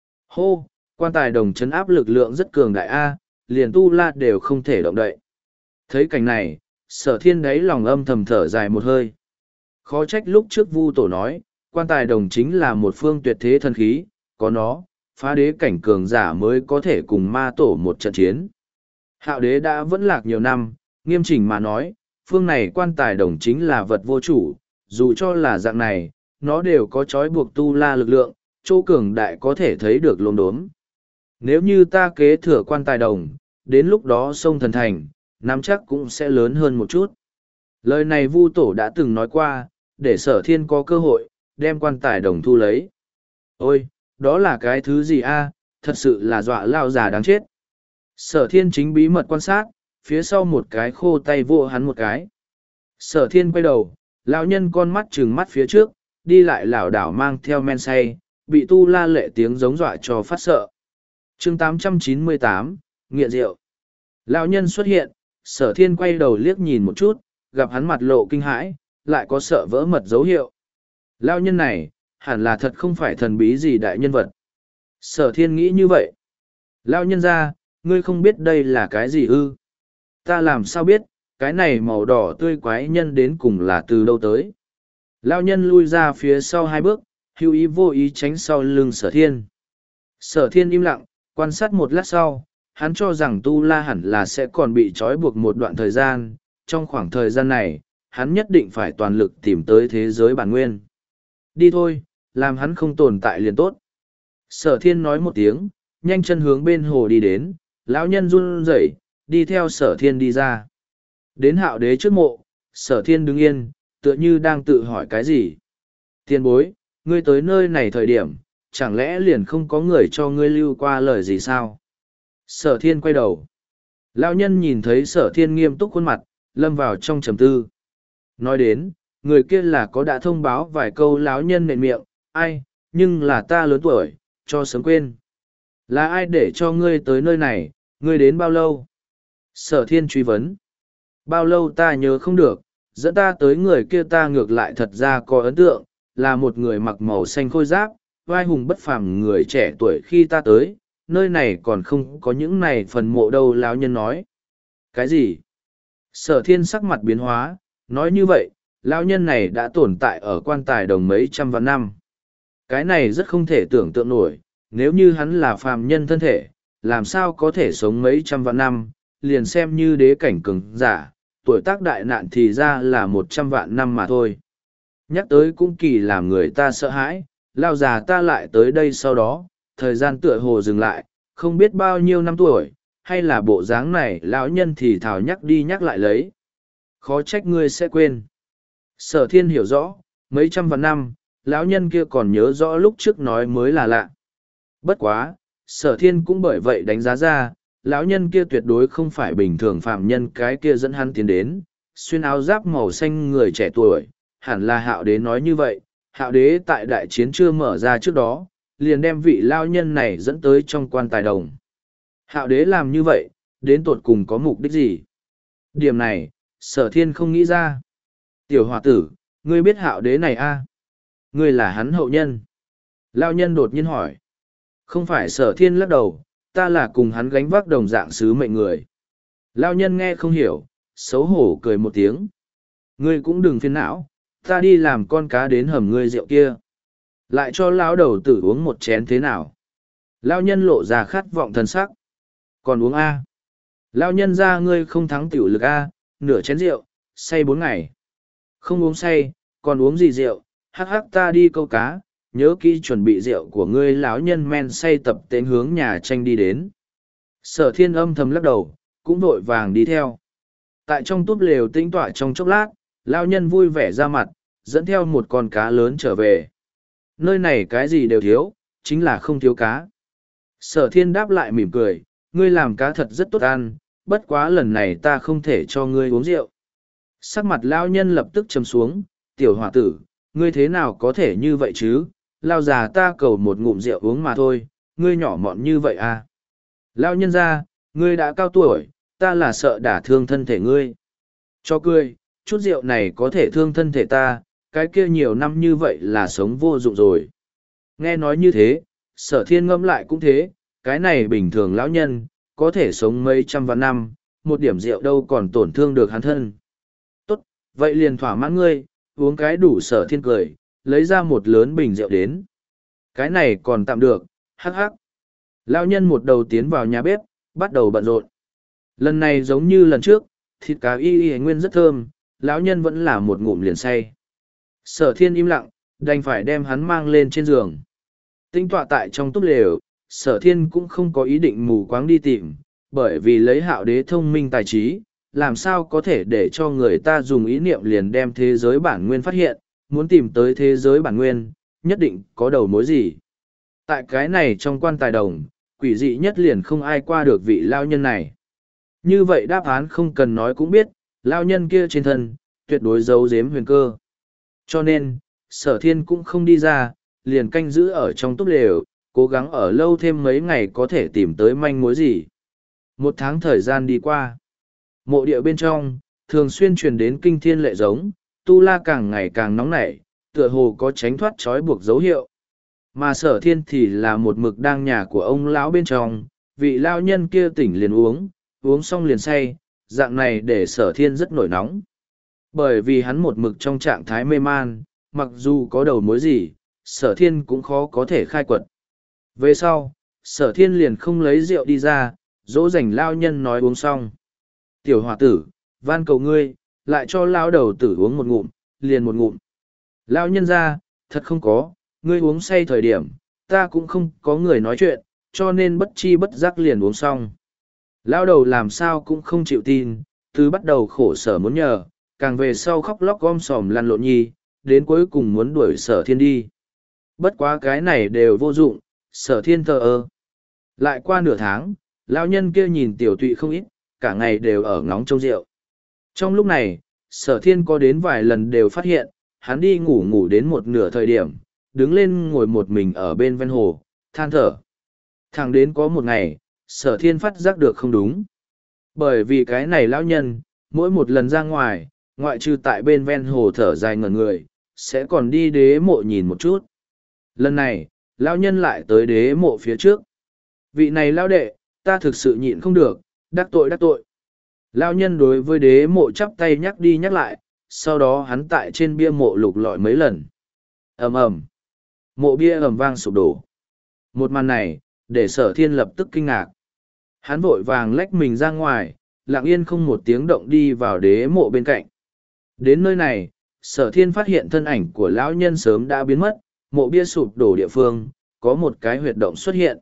Hô, quan tài đồng chấn áp lực lượng rất cường đại A, liền tu la đều không thể động đậy. Thấy cảnh này, sở thiên đáy lòng âm thầm thở dài một hơi. Khó trách lúc trước Vu Tổ nói, quan tài đồng chính là một phương tuyệt thế thần khí, có nó, phá đế cảnh cường giả mới có thể cùng ma tổ một trận chiến. Hạo đế đã vẫn lạc nhiều năm, nghiêm chỉnh mà nói, phương này quan tài đồng chính là vật vô chủ, dù cho là dạng này, nó đều có trói buộc tu la lực lượng, chỗ cường đại có thể thấy được lồn đốm. Nếu như ta kế thừa quan tài đồng, đến lúc đó sông thần thành, nắm chắc cũng sẽ lớn hơn một chút. Lời này Vu Tổ đã từng nói qua, để sở thiên có cơ hội, đem quan tài đồng thu lấy. Ôi, đó là cái thứ gì a? Thật sự là dọa lao già đáng chết. Sở thiên chính bí mật quan sát, phía sau một cái khô tay vô hắn một cái. Sở thiên quay đầu, lão nhân con mắt trừng mắt phía trước, đi lại lảo đảo mang theo men say, bị tu la lệ tiếng giống dọa cho phát sợ. chương tám trăm chín mươi tám, nghiện rượu. Lão nhân xuất hiện, sở thiên quay đầu liếc nhìn một chút, gặp hắn mặt lộ kinh hãi, lại có sợ vỡ mật dấu hiệu. Lão nhân này, hẳn là thật không phải thần bí gì đại nhân vật. Sở thiên nghĩ như vậy. Lão nhân ra, ngươi không biết đây là cái gì ư? Ta làm sao biết, cái này màu đỏ tươi quái nhân đến cùng là từ đâu tới? Lão nhân lui ra phía sau hai bước, hữu ý vô ý tránh sau lưng sở thiên. Sở thiên im lặng, quan sát một lát sau, hắn cho rằng tu la hẳn là sẽ còn bị trói buộc một đoạn thời gian. Trong khoảng thời gian này, hắn nhất định phải toàn lực tìm tới thế giới bản nguyên. Đi thôi, làm hắn không tồn tại liền tốt. Sở thiên nói một tiếng, nhanh chân hướng bên hồ đi đến, lão nhân run rẩy, đi theo sở thiên đi ra. Đến hạo đế trước mộ, sở thiên đứng yên, tựa như đang tự hỏi cái gì. Tiền bối, ngươi tới nơi này thời điểm, chẳng lẽ liền không có người cho ngươi lưu qua lời gì sao? Sở thiên quay đầu. Lão nhân nhìn thấy sở thiên nghiêm túc khuôn mặt, lâm vào trong trầm tư. Nói đến, người kia là có đã thông báo vài câu lão nhân nện miệng, ai, nhưng là ta lớn tuổi, cho sớm quên. Là ai để cho ngươi tới nơi này, ngươi đến bao lâu? Sở thiên truy vấn. Bao lâu ta nhớ không được, dẫn ta tới người kia ta ngược lại thật ra có ấn tượng, là một người mặc màu xanh khôi giáp, vai hùng bất phàm người trẻ tuổi khi ta tới, nơi này còn không có những này phần mộ đâu lão nhân nói. Cái gì? Sở thiên sắc mặt biến hóa, nói như vậy, lão nhân này đã tồn tại ở quan tài đồng mấy trăm vạn năm. Cái này rất không thể tưởng tượng nổi, nếu như hắn là phàm nhân thân thể, làm sao có thể sống mấy trăm vạn năm, liền xem như đế cảnh cường giả, tuổi tác đại nạn thì ra là một trăm vạn năm mà thôi. Nhắc tới cũng kỳ làm người ta sợ hãi, lao già ta lại tới đây sau đó, thời gian tựa hồ dừng lại, không biết bao nhiêu năm tuổi, hay là bộ dáng này lão nhân thì thảo nhắc đi nhắc lại lấy. Khó trách ngươi sẽ quên. Sở thiên hiểu rõ, mấy trăm vạn năm, lão nhân kia còn nhớ rõ lúc trước nói mới là lạ. Bất quá, sở thiên cũng bởi vậy đánh giá ra, lão nhân kia tuyệt đối không phải bình thường phạm nhân cái kia dẫn hắn tiến đến, xuyên áo giáp màu xanh người trẻ tuổi, hẳn là hạo đế nói như vậy, hạo đế tại đại chiến chưa mở ra trước đó, liền đem vị lao nhân này dẫn tới trong quan tài đồng. Hạo đế làm như vậy, đến tột cùng có mục đích gì? Điểm này, sở thiên không nghĩ ra. Tiểu hòa tử, ngươi biết hạo đế này a? Ngươi là hắn hậu nhân. Lao nhân đột nhiên hỏi. Không phải sở thiên lắc đầu, ta là cùng hắn gánh vác đồng dạng sứ mệnh người. Lao nhân nghe không hiểu, xấu hổ cười một tiếng. Ngươi cũng đừng phiền não, ta đi làm con cá đến hầm ngươi rượu kia. Lại cho lão đầu tử uống một chén thế nào? Lao nhân lộ ra khát vọng thân sắc. Còn uống A. Lao nhân ra ngươi không thắng tiểu lực A, nửa chén rượu, say bốn ngày. Không uống say, còn uống gì rượu, hắc hắc ta đi câu cá, nhớ kỹ chuẩn bị rượu của ngươi. Lão nhân men say tập tên hướng nhà tranh đi đến. Sở thiên âm thầm lắc đầu, cũng vội vàng đi theo. Tại trong túp lều tĩnh tọa trong chốc lát, lão nhân vui vẻ ra mặt, dẫn theo một con cá lớn trở về. Nơi này cái gì đều thiếu, chính là không thiếu cá. Sở thiên đáp lại mỉm cười, ngươi làm cá thật rất tốt ăn, bất quá lần này ta không thể cho ngươi uống rượu. Sắc mặt lao nhân lập tức trầm xuống, tiểu hòa tử, ngươi thế nào có thể như vậy chứ, lao già ta cầu một ngụm rượu uống mà thôi, ngươi nhỏ mọn như vậy à. Lao nhân ra, ngươi đã cao tuổi, ta là sợ đả thương thân thể ngươi. Cho cười, chút rượu này có thể thương thân thể ta, cái kia nhiều năm như vậy là sống vô dụng rồi. Nghe nói như thế, sở thiên ngẫm lại cũng thế, cái này bình thường lão nhân, có thể sống mấy trăm vạn năm, một điểm rượu đâu còn tổn thương được hắn thân. Tốt, vậy liền thỏa mãn ngươi, uống cái đủ. Sở thiên cười, lấy ra một lớn bình rượu đến. Cái này còn tạm được, hắc hắc. Lão nhân một đầu tiến vào nhà bếp, bắt đầu bận rộn. Lần này giống như lần trước, thịt cá y y nguyên rất thơm, lão nhân vẫn là một ngụm liền say. Sở thiên im lặng, đành phải đem hắn mang lên trên giường. Tinh tọa tại trong túp lều, sở thiên cũng không có ý định mù quáng đi tìm, bởi vì lấy hạo đế thông minh tài trí, làm sao có thể để cho người ta dùng ý niệm liền đem thế giới bản nguyên phát hiện, muốn tìm tới thế giới bản nguyên, nhất định có đầu mối gì. Tại cái này trong quan tài đồng, quỷ dị nhất liền không ai qua được vị lao nhân này. Như vậy đáp án không cần nói cũng biết, lao nhân kia trên thân, tuyệt đối giấu giếm huyền cơ. Cho nên, sở thiên cũng không đi ra, liền canh giữ ở trong túp lều, cố gắng ở lâu thêm mấy ngày có thể tìm tới manh mối gì. Một tháng thời gian đi qua. Mộ địa bên trong, thường xuyên truyền đến kinh thiên lệ giống, tu la càng ngày càng nóng nảy, tựa hồ có tránh thoát trói buộc dấu hiệu. Mà sở thiên thì là một mực đang nhà của ông lão bên trong, vị lão nhân kia tỉnh liền uống, uống xong liền say, dạng này để sở thiên rất nổi nóng. Bởi vì hắn một mực trong trạng thái mê man, mặc dù có đầu mối gì, sở thiên cũng khó có thể khai quật. Về sau, sở thiên liền không lấy rượu đi ra, dỗ dành lao nhân nói uống xong. Tiểu hòa tử, van cầu ngươi, lại cho lao đầu tử uống một ngụm, liền một ngụm. Lao nhân ra, thật không có, ngươi uống say thời điểm, ta cũng không có người nói chuyện, cho nên bất chi bất giác liền uống xong. Lao đầu làm sao cũng không chịu tin, từ bắt đầu khổ sở muốn nhờ, càng về sau khóc lóc gom sòm lăn lộn nhi, đến cuối cùng muốn đuổi sở thiên đi. Bất quá cái này đều vô dụng, sở thiên thờ ơ. Lại qua nửa tháng, lao nhân kia nhìn tiểu tụy không ít, cả ngày đều ở ngóng trông rượu. Trong lúc này, sở thiên có đến vài lần đều phát hiện, hắn đi ngủ ngủ đến một nửa thời điểm, đứng lên ngồi một mình ở bên ven hồ, than thở. Thẳng đến có một ngày, sở thiên phát giác được không đúng. Bởi vì cái này lão nhân, mỗi một lần ra ngoài, ngoại trừ tại bên ven hồ thở dài ngẩn người, sẽ còn đi đế mộ nhìn một chút. Lần này, lão nhân lại tới đế mộ phía trước. Vị này lão đệ, ta thực sự nhịn không được, đắc tội đắc tội. Lão nhân đối với đế mộ chắp tay nhắc đi nhắc lại, sau đó hắn tại trên bia mộ lục lọi mấy lần. Ầm ầm, mộ bia ầm vang sụp đổ. Một màn này, để sở thiên lập tức kinh ngạc. Hắn vội vàng lách mình ra ngoài, lặng yên không một tiếng động đi vào đế mộ bên cạnh. Đến nơi này, sở thiên phát hiện thân ảnh của lão nhân sớm đã biến mất, mộ bia sụp đổ địa phương, có một cái huyệt động xuất hiện.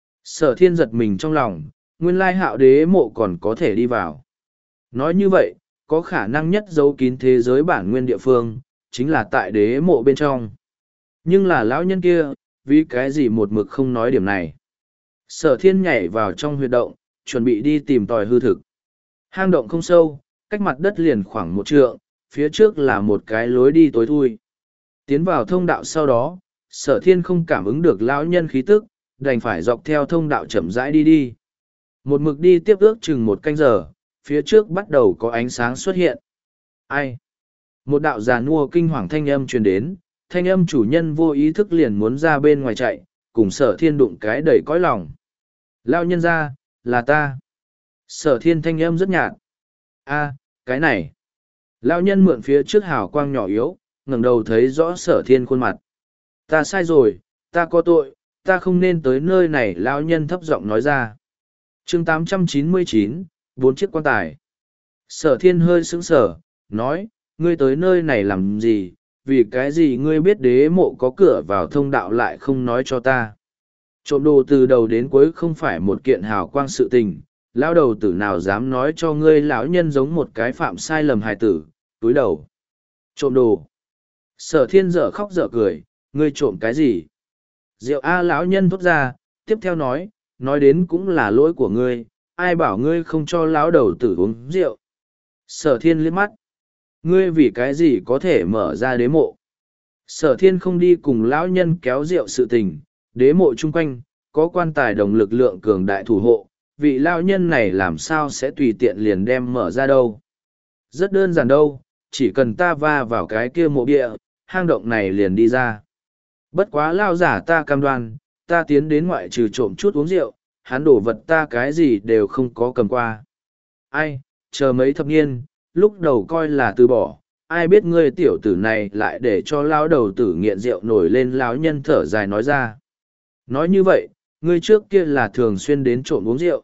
Sở thiên giật mình trong lòng, nguyên lai hạo đế mộ còn có thể đi vào. Nói như vậy, có khả năng nhất giấu kín thế giới bản nguyên địa phương, chính là tại đế mộ bên trong. Nhưng là lão nhân kia, vì cái gì một mực không nói điểm này. Sở thiên nhảy vào trong huyệt động, chuẩn bị đi tìm tòi hư thực. Hang động không sâu, cách mặt đất liền khoảng một trượng, phía trước là một cái lối đi tối thui. Tiến vào thông đạo sau đó, sở thiên không cảm ứng được lão nhân khí tức, đành phải dọc theo thông đạo chậm rãi đi đi. Một mực đi tiếp ước chừng một canh giờ, phía trước bắt đầu có ánh sáng xuất hiện. Ai? Một đạo già nua kinh hoàng thanh âm truyền đến, thanh âm chủ nhân vô ý thức liền muốn ra bên ngoài chạy, cùng sở thiên đụng cái đầy cõi lòng. Lão nhân ra, là ta. Sở thiên thanh âm rất nhạt. A, cái này. Lão nhân mượn phía trước hào quang nhỏ yếu, ngẩng đầu thấy rõ sở thiên khuôn mặt. Ta sai rồi, ta có tội, ta không nên tới nơi này. Lão nhân thấp giọng nói ra. chương tám trăm chín mươi chín, bốn chiếc quan tài. Sở thiên hơi sững sờ, nói, ngươi tới nơi này làm gì, vì cái gì ngươi biết đế mộ có cửa vào thông đạo lại không nói cho ta. Trộm đồ từ đầu đến cuối không phải một kiện hào quang sự tình, lão đầu tử nào dám nói cho ngươi lão nhân giống một cái phạm sai lầm hài tử, túi đầu. Trộm đồ. Sở thiên dở khóc dở cười, ngươi trộm cái gì? Rượu A lão nhân thốt ra, tiếp theo nói, nói đến cũng là lỗi của ngươi, ai bảo ngươi không cho lão đầu tử uống rượu. Sở thiên liếc mắt. Ngươi vì cái gì có thể mở ra đế mộ? Sở thiên không đi cùng lão nhân kéo rượu sự tình, đế mộ chung quanh, có quan tài đồng lực lượng cường đại thủ hộ, vị lão nhân này làm sao sẽ tùy tiện liền đem mở ra đâu. Rất đơn giản đâu, chỉ cần ta va vào cái kia mộ địa, hang động này liền đi ra. Bất quá lao giả ta cam đoan, ta tiến đến ngoại trừ trộm chút uống rượu, hắn đổ vật ta cái gì đều không có cầm qua. Ai, chờ mấy thập niên, lúc đầu coi là từ bỏ, ai biết ngươi tiểu tử này lại để cho lao đầu tử nghiện rượu nổi lên lão nhân thở dài nói ra. Nói như vậy, ngươi trước kia là thường xuyên đến trộm uống rượu.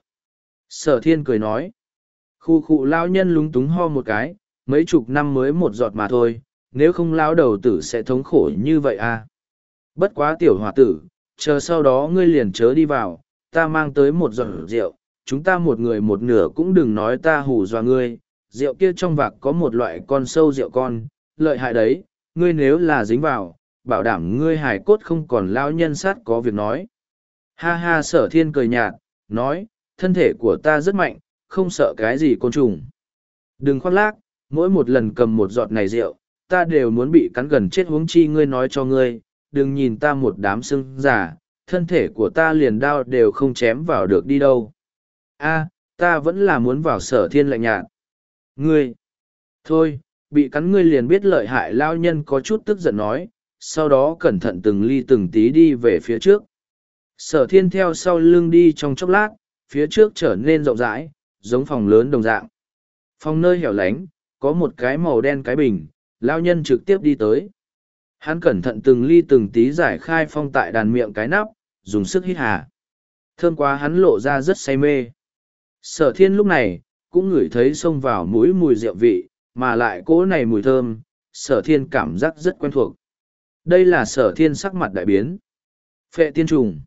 Sở thiên cười nói. Khu khu lao nhân lúng túng ho một cái, mấy chục năm mới một giọt mà thôi, nếu không lao đầu tử sẽ thống khổ như vậy à. Bất quá tiểu hòa tử, chờ sau đó ngươi liền chớ đi vào, ta mang tới một giọt rượu, chúng ta một người một nửa cũng đừng nói ta hù dọa ngươi, rượu kia trong vạc có một loại con sâu rượu con, lợi hại đấy, ngươi nếu là dính vào, bảo đảm ngươi hài cốt không còn lao nhân sát có việc nói. Ha ha sở thiên cười nhạt, nói, thân thể của ta rất mạnh, không sợ cái gì côn trùng. Đừng khoác lác, mỗi một lần cầm một giọt này rượu, ta đều muốn bị cắn gần chết huống chi ngươi nói cho ngươi, đừng nhìn ta một đám sưng giả, thân thể của ta liền đao đều không chém vào được đi đâu. A, ta vẫn là muốn vào sở thiên lạnh nhạt. Ngươi, thôi, bị cắn ngươi liền biết lợi hại lao nhân có chút tức giận nói, sau đó cẩn thận từng ly từng tí đi về phía trước. Sở thiên theo sau lưng đi trong chốc lát, phía trước trở nên rộng rãi, giống phòng lớn đồng dạng. Phòng nơi hẻo lánh, có một cái màu đen cái bình, lao nhân trực tiếp đi tới. Hắn cẩn thận từng ly từng tí giải khai phong tại đàn miệng cái nắp, dùng sức hít hà. Thơm quá hắn lộ ra rất say mê. Sở thiên lúc này, cũng ngửi thấy xông vào mũi mùi rượu vị, mà lại cỗ này mùi thơm, sở thiên cảm giác rất quen thuộc. Đây là sở thiên sắc mặt đại biến. Phệ tiên trùng.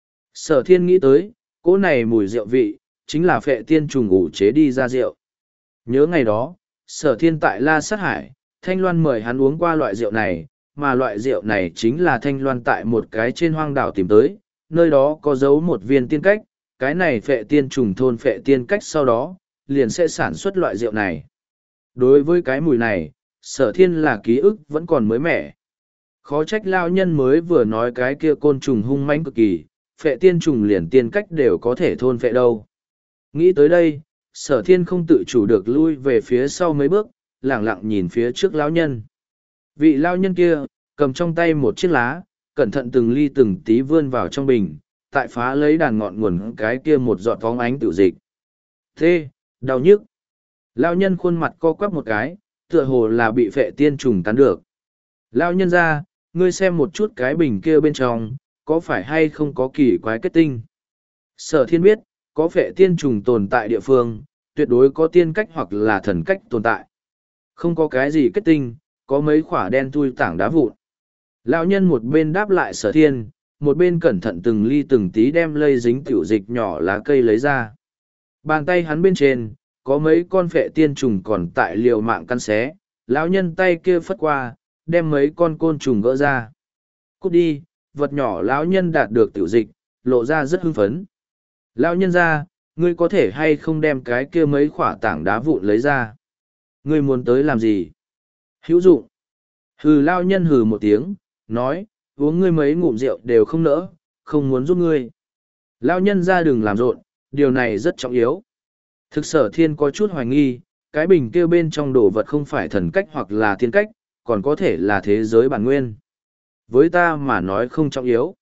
Sở thiên nghĩ tới, cỗ này mùi rượu vị, chính là phệ tiên trùng ủ chế đi ra rượu. Nhớ ngày đó, sở thiên tại La Sát Hải, Thanh Loan mời hắn uống qua loại rượu này, mà loại rượu này chính là Thanh Loan tại một cái trên hoang đảo tìm tới, nơi đó có giấu một viên tiên cách, cái này phệ tiên trùng thôn phệ tiên cách sau đó, liền sẽ sản xuất loại rượu này. Đối với cái mùi này, sở thiên là ký ức vẫn còn mới mẻ. Khó trách lao nhân mới vừa nói cái kia côn trùng hung mãnh cực kỳ, phệ tiên trùng liền tiên cách đều có thể thôn phệ đâu. Nghĩ tới đây, sở thiên không tự chủ được lui về phía sau mấy bước, lẳng lặng nhìn phía trước lão nhân. Vị lao nhân kia, cầm trong tay một chiếc lá, cẩn thận từng ly từng tí vươn vào trong bình, tại phá lấy đàn ngọn nguồn cái kia một giọt phóng ánh tự dịch. Thế, đau nhức. Lao nhân khuôn mặt co quắp một cái, tựa hồ là bị phệ tiên trùng cắn được. Lao nhân ra, ngươi xem một chút cái bình kia bên trong, có phải hay không có kỳ quái kết tinh. Sở thiên biết, có phệ tiên trùng tồn tại địa phương, tuyệt đối có tiên cách hoặc là thần cách tồn tại. Không có cái gì kết tinh, có mấy khỏa đen thui tảng đá vụn. Lão nhân một bên đáp lại sở thiên, một bên cẩn thận từng ly từng tí đem lây dính tiểu dịch nhỏ lá cây lấy ra. Bàn tay hắn bên trên, có mấy con phệ tiên trùng còn tại liều mạng căn xé, lão nhân tay kia phất qua, đem mấy con côn trùng gỡ ra. Cút đi, vật nhỏ lão nhân đạt được tiểu dịch, lộ ra rất hưng phấn. Lão nhân ra, ngươi có thể hay không đem cái kia mấy khỏa tảng đá vụn lấy ra? Ngươi muốn tới làm gì? Hữu dụng. Hừ lão nhân hừ một tiếng, nói, uống ngươi mấy ngụm rượu đều không nỡ, không muốn giúp ngươi. Lão nhân ra đừng làm rộn, điều này rất trọng yếu. Thực sở thiên có chút hoài nghi, cái bình kia bên trong đồ vật không phải thần cách hoặc là thiên cách, còn có thể là thế giới bản nguyên. Với ta mà nói không trọng yếu.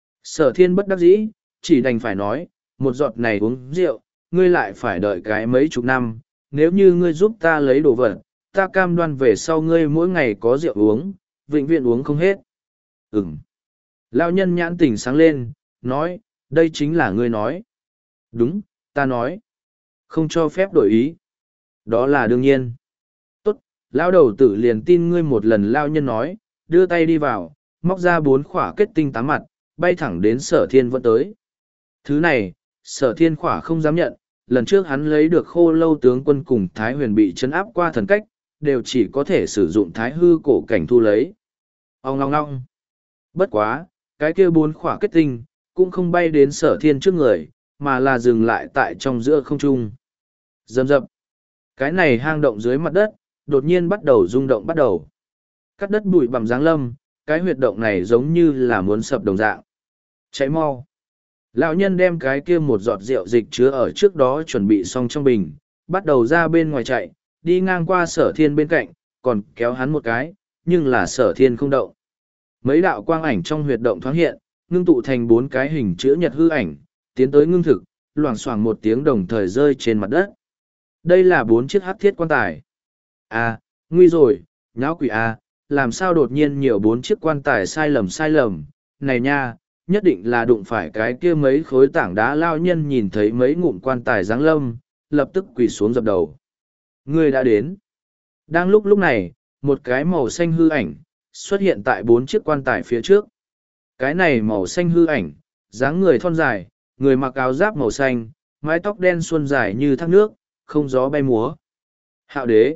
Sở thiên bất đắc dĩ, chỉ đành phải nói, một giọt này uống rượu, ngươi lại phải đợi cái mấy chục năm, nếu như ngươi giúp ta lấy đồ vật, ta cam đoan về sau ngươi mỗi ngày có rượu uống, vĩnh viễn uống không hết. Ừm. Lão nhân nhãn tỉnh sáng lên, nói, đây chính là ngươi nói. Đúng, ta nói. Không cho phép đổi ý. Đó là đương nhiên. Tốt, lão đầu tử liền tin ngươi một lần lão nhân nói, đưa tay đi vào, móc ra bốn khỏa kết tinh tám mặt, bay thẳng đến sở thiên vẫn tới. Thứ này, sở thiên khỏa không dám nhận, lần trước hắn lấy được khô lâu tướng quân cùng Thái Huyền bị chấn áp qua thần cách, đều chỉ có thể sử dụng thái hư cổ cảnh thu lấy. Ông ngong ngong. Bất quá, cái kia bốn khỏa kết tinh, cũng không bay đến sở thiên trước người, mà là dừng lại tại trong giữa không trung. Rầm rập. Cái này hang động dưới mặt đất, đột nhiên bắt đầu rung động bắt đầu. Cắt đất bụi bặm giáng lâm, cái huyệt động này giống như là muốn sập đồng dạng. Cháy mau. Lão nhân đem cái kia một giọt rượu dịch chứa ở trước đó chuẩn bị xong trong bình, bắt đầu ra bên ngoài chạy, đi ngang qua sở thiên bên cạnh, còn kéo hắn một cái, nhưng là sở thiên không động. Mấy đạo quang ảnh trong huyệt động thoáng hiện, ngưng tụ thành bốn cái hình chữ nhật hư ảnh, tiến tới ngưng thực, loảng xoảng một tiếng đồng thời rơi trên mặt đất. Đây là bốn chiếc hắc thiết quan tài. À, nguy rồi, nháo quỷ à, làm sao đột nhiên nhiều bốn chiếc quan tài sai lầm sai lầm, này nha, nhất định là đụng phải cái kia mấy khối tảng đá. Lao nhân nhìn thấy mấy ngụm quan tài giáng lâm, lập tức quỳ xuống dập đầu. Ngươi đã đến. Đang lúc lúc này, một cái màu xanh hư ảnh, xuất hiện tại bốn chiếc quan tài phía trước. Cái này màu xanh hư ảnh, dáng người thon dài, người mặc áo giáp màu xanh, mái tóc đen suôn dài như thác nước, không gió bay múa. Hạo đế.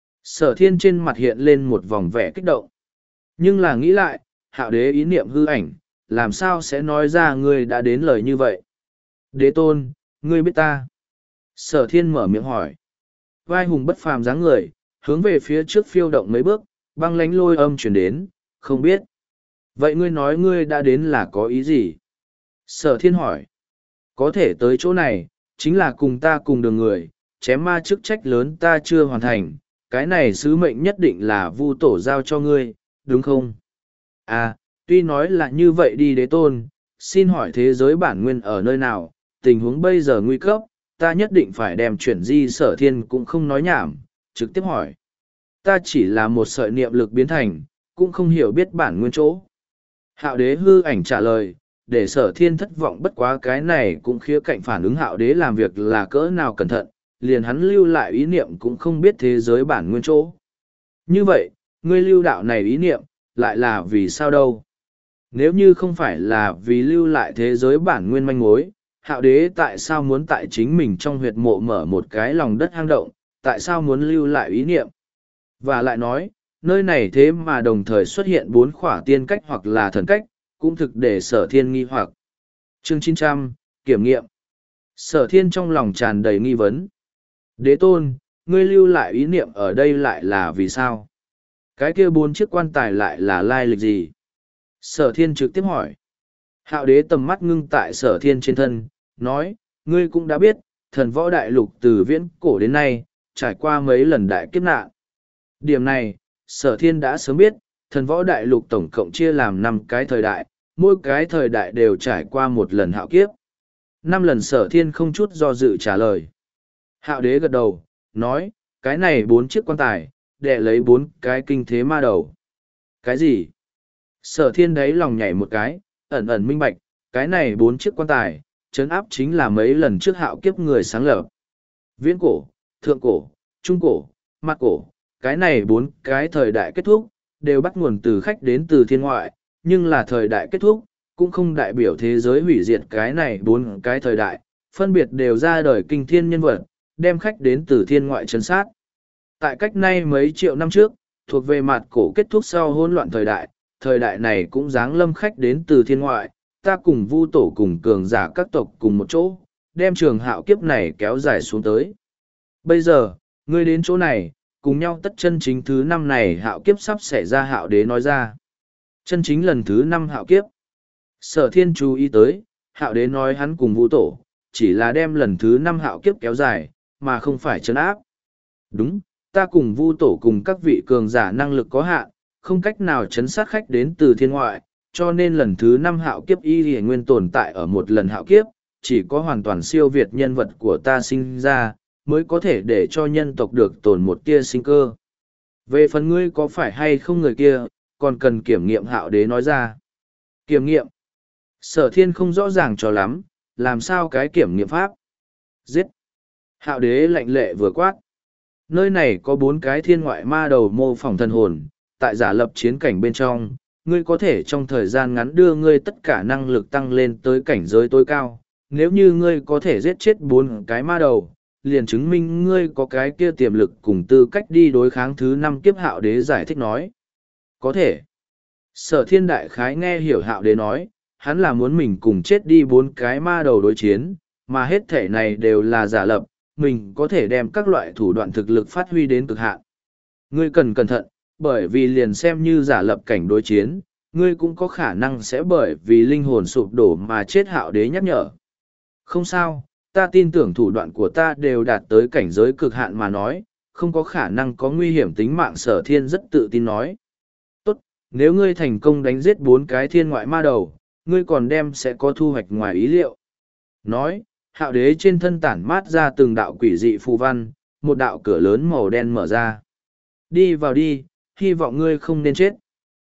Sở thiên trên mặt hiện lên một vòng vẻ kích động. Nhưng là nghĩ lại, hạo đế ý niệm hư ảnh, làm sao sẽ nói ra ngươi đã đến lời như vậy? Đế tôn, ngươi biết ta. Sở thiên mở miệng hỏi. Vai hùng bất phàm dáng người, hướng về phía trước phiêu động mấy bước, băng lánh lôi âm chuyển đến, không biết. Vậy ngươi nói ngươi đã đến là có ý gì? Sở thiên hỏi. Có thể tới chỗ này, chính là cùng ta cùng đường người, chém ma chức trách lớn ta chưa hoàn thành, cái này sứ mệnh nhất định là vu tổ giao cho ngươi, đúng không? À, tuy nói là như vậy đi đế tôn, xin hỏi thế giới bản nguyên ở nơi nào, tình huống bây giờ nguy cấp, ta nhất định phải đem chuyển di. Sở thiên cũng không nói nhảm, trực tiếp hỏi. Ta chỉ là một sợi niệm lực biến thành, cũng không hiểu biết bản nguyên chỗ. Hạo đế hư ảnh trả lời, để sở thiên thất vọng, bất quá cái này cũng khía cạnh phản ứng hạo đế làm việc là cỡ nào cẩn thận, liền hắn lưu lại ý niệm cũng không biết thế giới bản nguyên chỗ. Như vậy, ngươi lưu đạo này ý niệm, lại là vì sao đâu? Nếu như không phải là vì lưu lại thế giới bản nguyên manh mối, hạo đế tại sao muốn tại chính mình trong huyệt mộ mở một cái lòng đất hang động, tại sao muốn lưu lại ý niệm? Và lại nói, nơi này thế mà đồng thời xuất hiện bốn khỏa tiên cách hoặc là thần cách, cũng thực để sở thiên nghi hoặc. Chương chín trăm, kiểm nghiệm. Sở thiên trong lòng tràn đầy nghi vấn. Đế tôn, ngươi lưu lại ý niệm ở đây lại là vì sao? Cái kia bốn chiếc quan tài lại là lai lịch gì? Sở thiên trực tiếp hỏi. Hạo đế tầm mắt ngưng tại sở thiên trên thân, nói, ngươi cũng đã biết, thần võ đại lục từ viễn cổ đến nay, trải qua mấy lần đại kiếp nạn. Điểm này, sở thiên đã sớm biết, thần võ đại lục tổng cộng chia làm năm cái thời đại, mỗi cái thời đại đều trải qua một lần hạo kiếp. Năm lần sở thiên không chút do dự trả lời. Hạo đế gật đầu, nói, cái này bốn chiếc quan tài, để lấy bốn cái kinh thế ma đầu. Cái gì? Sở thiên đấy lòng nhảy một cái, ẩn ẩn minh bạch, cái này bốn chiếc quan tài, trấn áp chính là mấy lần trước hạo kiếp người sáng lập. Viễn cổ, thượng cổ, trung cổ, mặt cổ, cái này bốn cái thời đại kết thúc, đều bắt nguồn từ khách đến từ thiên ngoại, nhưng là thời đại kết thúc, cũng không đại biểu thế giới hủy diệt. Cái này bốn cái thời đại, phân biệt đều ra đời kinh thiên nhân vật, đem khách đến từ thiên ngoại trấn sát. Tại cách nay mấy triệu năm trước, thuộc về mặt cổ kết thúc sau hỗn loạn thời đại, thời đại này cũng giáng lâm khách đến từ thiên ngoại, ta cùng vu tổ cùng cường giả các tộc cùng một chỗ, đem trường hạo kiếp này kéo dài xuống tới. Bây giờ, ngươi đến chỗ này, cùng nhau tất chân chính thứ năm này hạo kiếp sắp xảy ra. Hạo đế nói ra. Chân chính lần thứ năm hạo kiếp. Sở thiên chú ý tới, hạo đế nói hắn cùng vu tổ, chỉ là đem lần thứ năm hạo kiếp kéo dài, mà không phải trấn áp. Đúng, ta cùng vu tổ cùng các vị cường giả năng lực có hạn, không cách nào chấn sát khách đến từ thiên ngoại, cho nên lần thứ năm hạo kiếp y lìa nguyên tồn tại ở một lần hạo kiếp, chỉ có hoàn toàn siêu việt nhân vật của ta sinh ra, mới có thể để cho nhân tộc được tồn một tia sinh cơ. Về phần ngươi có phải hay không người kia, còn cần kiểm nghiệm. Hạo đế nói ra. Kiểm nghiệm. Sở thiên không rõ ràng cho lắm, làm sao cái kiểm nghiệm pháp? Giết. Hạo đế lạnh lệ vừa quát. Nơi này có bốn cái thiên ngoại ma đầu mô phỏng thần hồn, tại giả lập chiến cảnh bên trong, ngươi có thể trong thời gian ngắn đưa ngươi tất cả năng lực tăng lên tới cảnh giới tối cao. Nếu như ngươi có thể giết chết bốn cái ma đầu, liền chứng minh ngươi có cái kia tiềm lực cùng tư cách đi đối kháng thứ năm kiếp. Hạo đế giải thích nói. Có thể. Sở thiên đại khái nghe hiểu hạo đế nói, hắn là muốn mình cùng chết đi bốn cái ma đầu đối chiến, mà hết thể này đều là giả lập, mình có thể đem các loại thủ đoạn thực lực phát huy đến cực hạn. Ngươi cần cẩn thận, bởi vì liền xem như giả lập cảnh đối chiến, ngươi cũng có khả năng sẽ bởi vì linh hồn sụp đổ mà chết. Hạo đế nhắc nhở. Không sao, ta tin tưởng thủ đoạn của ta đều đạt tới cảnh giới cực hạn mà nói, không có khả năng có nguy hiểm tính mạng. Sở Thiên rất tự tin nói. Tốt, nếu ngươi thành công đánh giết bốn cái thiên ngoại ma đầu, ngươi còn đem sẽ có thu hoạch ngoài ý liệu. Nói, hạo đế trên thân tản mát ra từng đạo quỷ dị phù văn, một đạo cửa lớn màu đen mở ra. Đi vào đi, hy vọng ngươi không nên chết.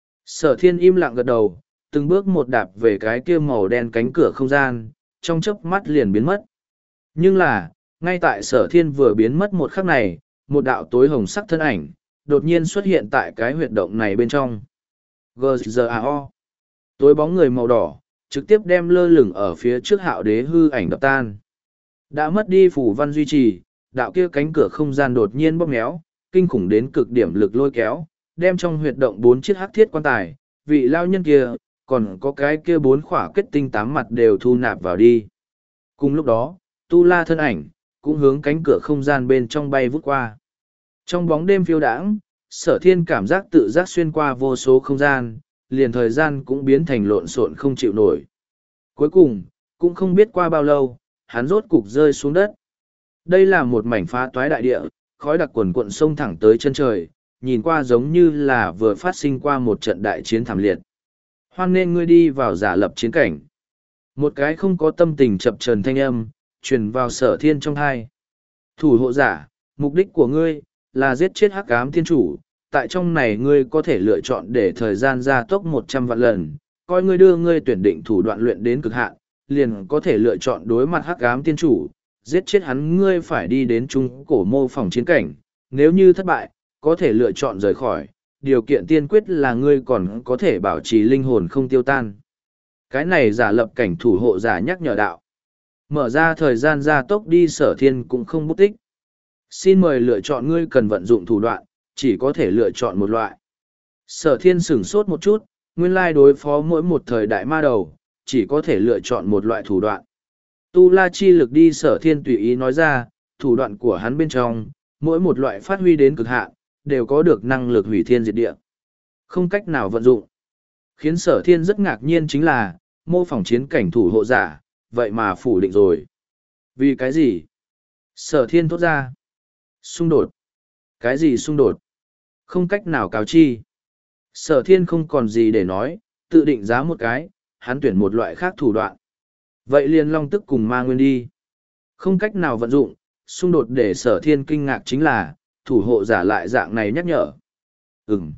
Sở Thiên im lặng gật đầu, từng bước một đạp về cái kia màu đen cánh cửa không gian, trong chớp mắt liền biến mất. Nhưng là, ngay tại Sở Thiên vừa biến mất một khắc này, một đạo tối hồng sắc thân ảnh, đột nhiên xuất hiện tại cái huyệt động này bên trong. giê giê a o. Tối bóng người màu đỏ, trực tiếp đem lơ lửng ở phía trước hạo đế hư ảnh đập tan. Đã mất đi phù văn duy trì, đạo kia cánh cửa không gian đột nhiên bóp méo, kinh khủng đến cực điểm lực lôi kéo, đem trong huyệt động bốn chiếc hắc thiết quan tài, vị lao nhân kia, còn có cái kia bốn khỏa kết tinh tám mặt đều thu nạp vào đi. Cùng lúc đó, Tu La thân ảnh, cũng hướng cánh cửa không gian bên trong bay vút qua. Trong bóng đêm phiêu đãng, Sở Thiên cảm giác tự giác xuyên qua vô số không gian, liền thời gian cũng biến thành lộn xộn không chịu nổi. Cuối cùng, cũng không biết qua bao lâu, hắn rốt cục rơi xuống đất. Đây là một mảnh phá toái đại địa, khói đặc quần cuộn sông thẳng tới chân trời, nhìn qua giống như là vừa phát sinh qua một trận đại chiến thảm liệt. Hoan nên ngươi đi vào giả lập chiến cảnh. Một cái không có tâm tình chập chờn thanh âm, truyền vào Sở Thiên trong thai. Thủ hộ giả, mục đích của ngươi, là giết chết hắc ám thiên chủ. Tại trong này ngươi có thể lựa chọn để thời gian gia tốc một trăm vạn lần, coi ngươi đưa ngươi tuyển định thủ đoạn luyện đến cực hạn, liền có thể lựa chọn đối mặt hắc ám thiên chủ, giết chết hắn. Ngươi phải đi đến trung cổ mô phỏng chiến cảnh, nếu như thất bại, có thể lựa chọn rời khỏi, điều kiện tiên quyết là ngươi còn có thể bảo trì linh hồn không tiêu tan. Cái này giả lập cảnh thủ hộ giả nhắc nhở đạo. Mở ra thời gian gia tốc đi. Sở Thiên cũng không bút tích. Xin mời lựa chọn ngươi cần vận dụng thủ đoạn, chỉ có thể lựa chọn một loại. Sở Thiên sửng sốt một chút, nguyên lai đối phó mỗi một thời đại ma đầu, chỉ có thể lựa chọn một loại thủ đoạn. Tu La chi lực đi. Sở Thiên tùy ý nói ra, thủ đoạn của hắn bên trong, mỗi một loại phát huy đến cực hạn, đều có được năng lực hủy thiên diệt địa. Không cách nào vận dụng. Khiến Sở Thiên rất ngạc nhiên chính là, mô phỏng chiến cảnh thủ hộ giả, vậy mà phủ định rồi. Vì cái gì? Sở Thiên thốt ra. Xung đột. Cái gì xung đột? Không cách nào cáo chi. Sở Thiên không còn gì để nói, tự định giá một cái, hắn tuyển một loại khác thủ đoạn. Vậy liền long tức cùng ma nguyên đi. Không cách nào vận dụng, xung đột. Để Sở Thiên kinh ngạc chính là, thủ hộ giả lại dạng này nhắc nhở. Ừm.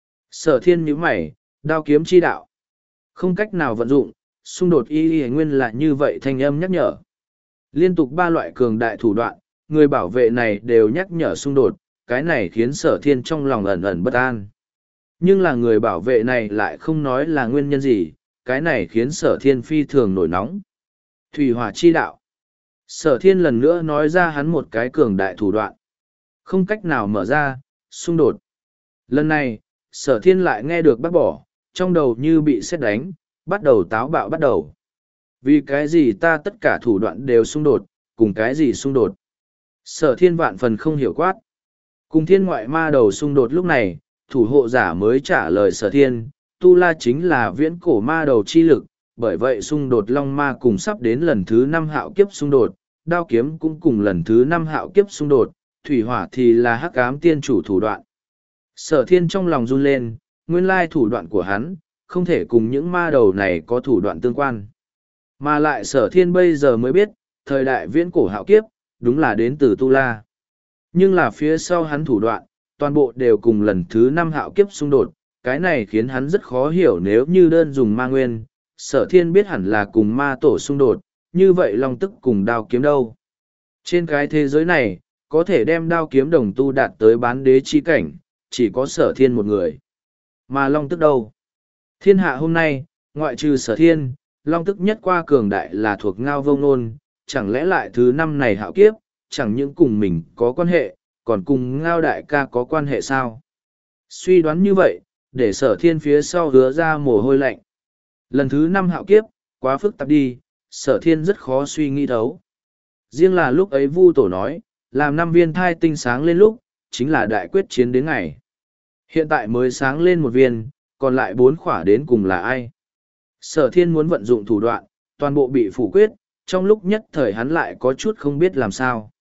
Sở Thiên nhíu mày, đao kiếm chi đạo. Không cách nào vận dụng, xung đột. Y y nguyên là như vậy thanh âm nhắc nhở. Liên tục ba loại cường đại thủ đoạn, người bảo vệ này đều nhắc nhở xung đột, cái này khiến Sở Thiên trong lòng ẩn ẩn bất an. Nhưng là người bảo vệ này lại không nói là nguyên nhân gì, cái này khiến Sở Thiên phi thường nổi nóng. Thủy hỏa chi đạo. Sở Thiên lần nữa nói ra hắn một cái cường đại thủ đoạn. Không cách nào mở ra, xung đột. Lần này, Sở Thiên lại nghe được bác bỏ, trong đầu như bị sét đánh, bắt đầu táo bạo bắt đầu. Vì cái gì ta tất cả thủ đoạn đều xung đột, cùng cái gì xung đột? Sở Thiên vạn phần không hiểu quát. Cùng thiên ngoại ma đầu xung đột lúc này, thủ hộ giả mới trả lời Sở Thiên, Tu La chính là viễn cổ ma đầu chi lực, bởi vậy xung đột long ma cùng sắp đến lần thứ năm hạo kiếp xung đột, đao kiếm cũng cùng lần thứ năm hạo kiếp xung đột, thủy hỏa thì là hắc ám tiên chủ thủ đoạn. Sở Thiên trong lòng run lên, nguyên lai thủ đoạn của hắn, không thể cùng những ma đầu này có thủ đoạn tương quan. Mà lại Sở Thiên bây giờ mới biết, thời đại viễn cổ hạo kiếp, đúng là đến từ Tu La. Nhưng là phía sau hắn thủ đoạn, toàn bộ đều cùng lần thứ năm hạo kiếp xung đột, cái này khiến hắn rất khó hiểu. Nếu như đơn dùng ma nguyên, Sở Thiên biết hẳn là cùng ma tổ xung đột, như vậy long tức cùng đao kiếm đâu. Trên cái thế giới này, có thể đem đao kiếm đồng tu đạt tới bán đế chi cảnh, chỉ có Sở Thiên một người. Mà long tức đâu? Thiên hạ hôm nay, ngoại trừ Sở Thiên, long tức nhất qua cường đại là thuộc Ngao Vô Ngôn, chẳng lẽ lại thứ năm này hạo kiếp, chẳng những cùng mình có quan hệ, còn cùng Ngao đại ca có quan hệ sao? Suy đoán như vậy, để Sở Thiên phía sau hứa ra mồ hôi lạnh. Lần thứ năm hạo kiếp, quá phức tạp đi, Sở Thiên rất khó suy nghĩ thấu. Riêng là lúc ấy Vu Tổ nói, làm năm viên thai tinh sáng lên lúc, chính là đại quyết chiến đến ngày. Hiện tại mới sáng lên một viên, còn lại bốn khỏa đến cùng là ai? Sở thiên muốn vận dụng thủ đoạn, toàn bộ bị phủ quyết, trong lúc nhất thời hắn lại có chút không biết làm sao.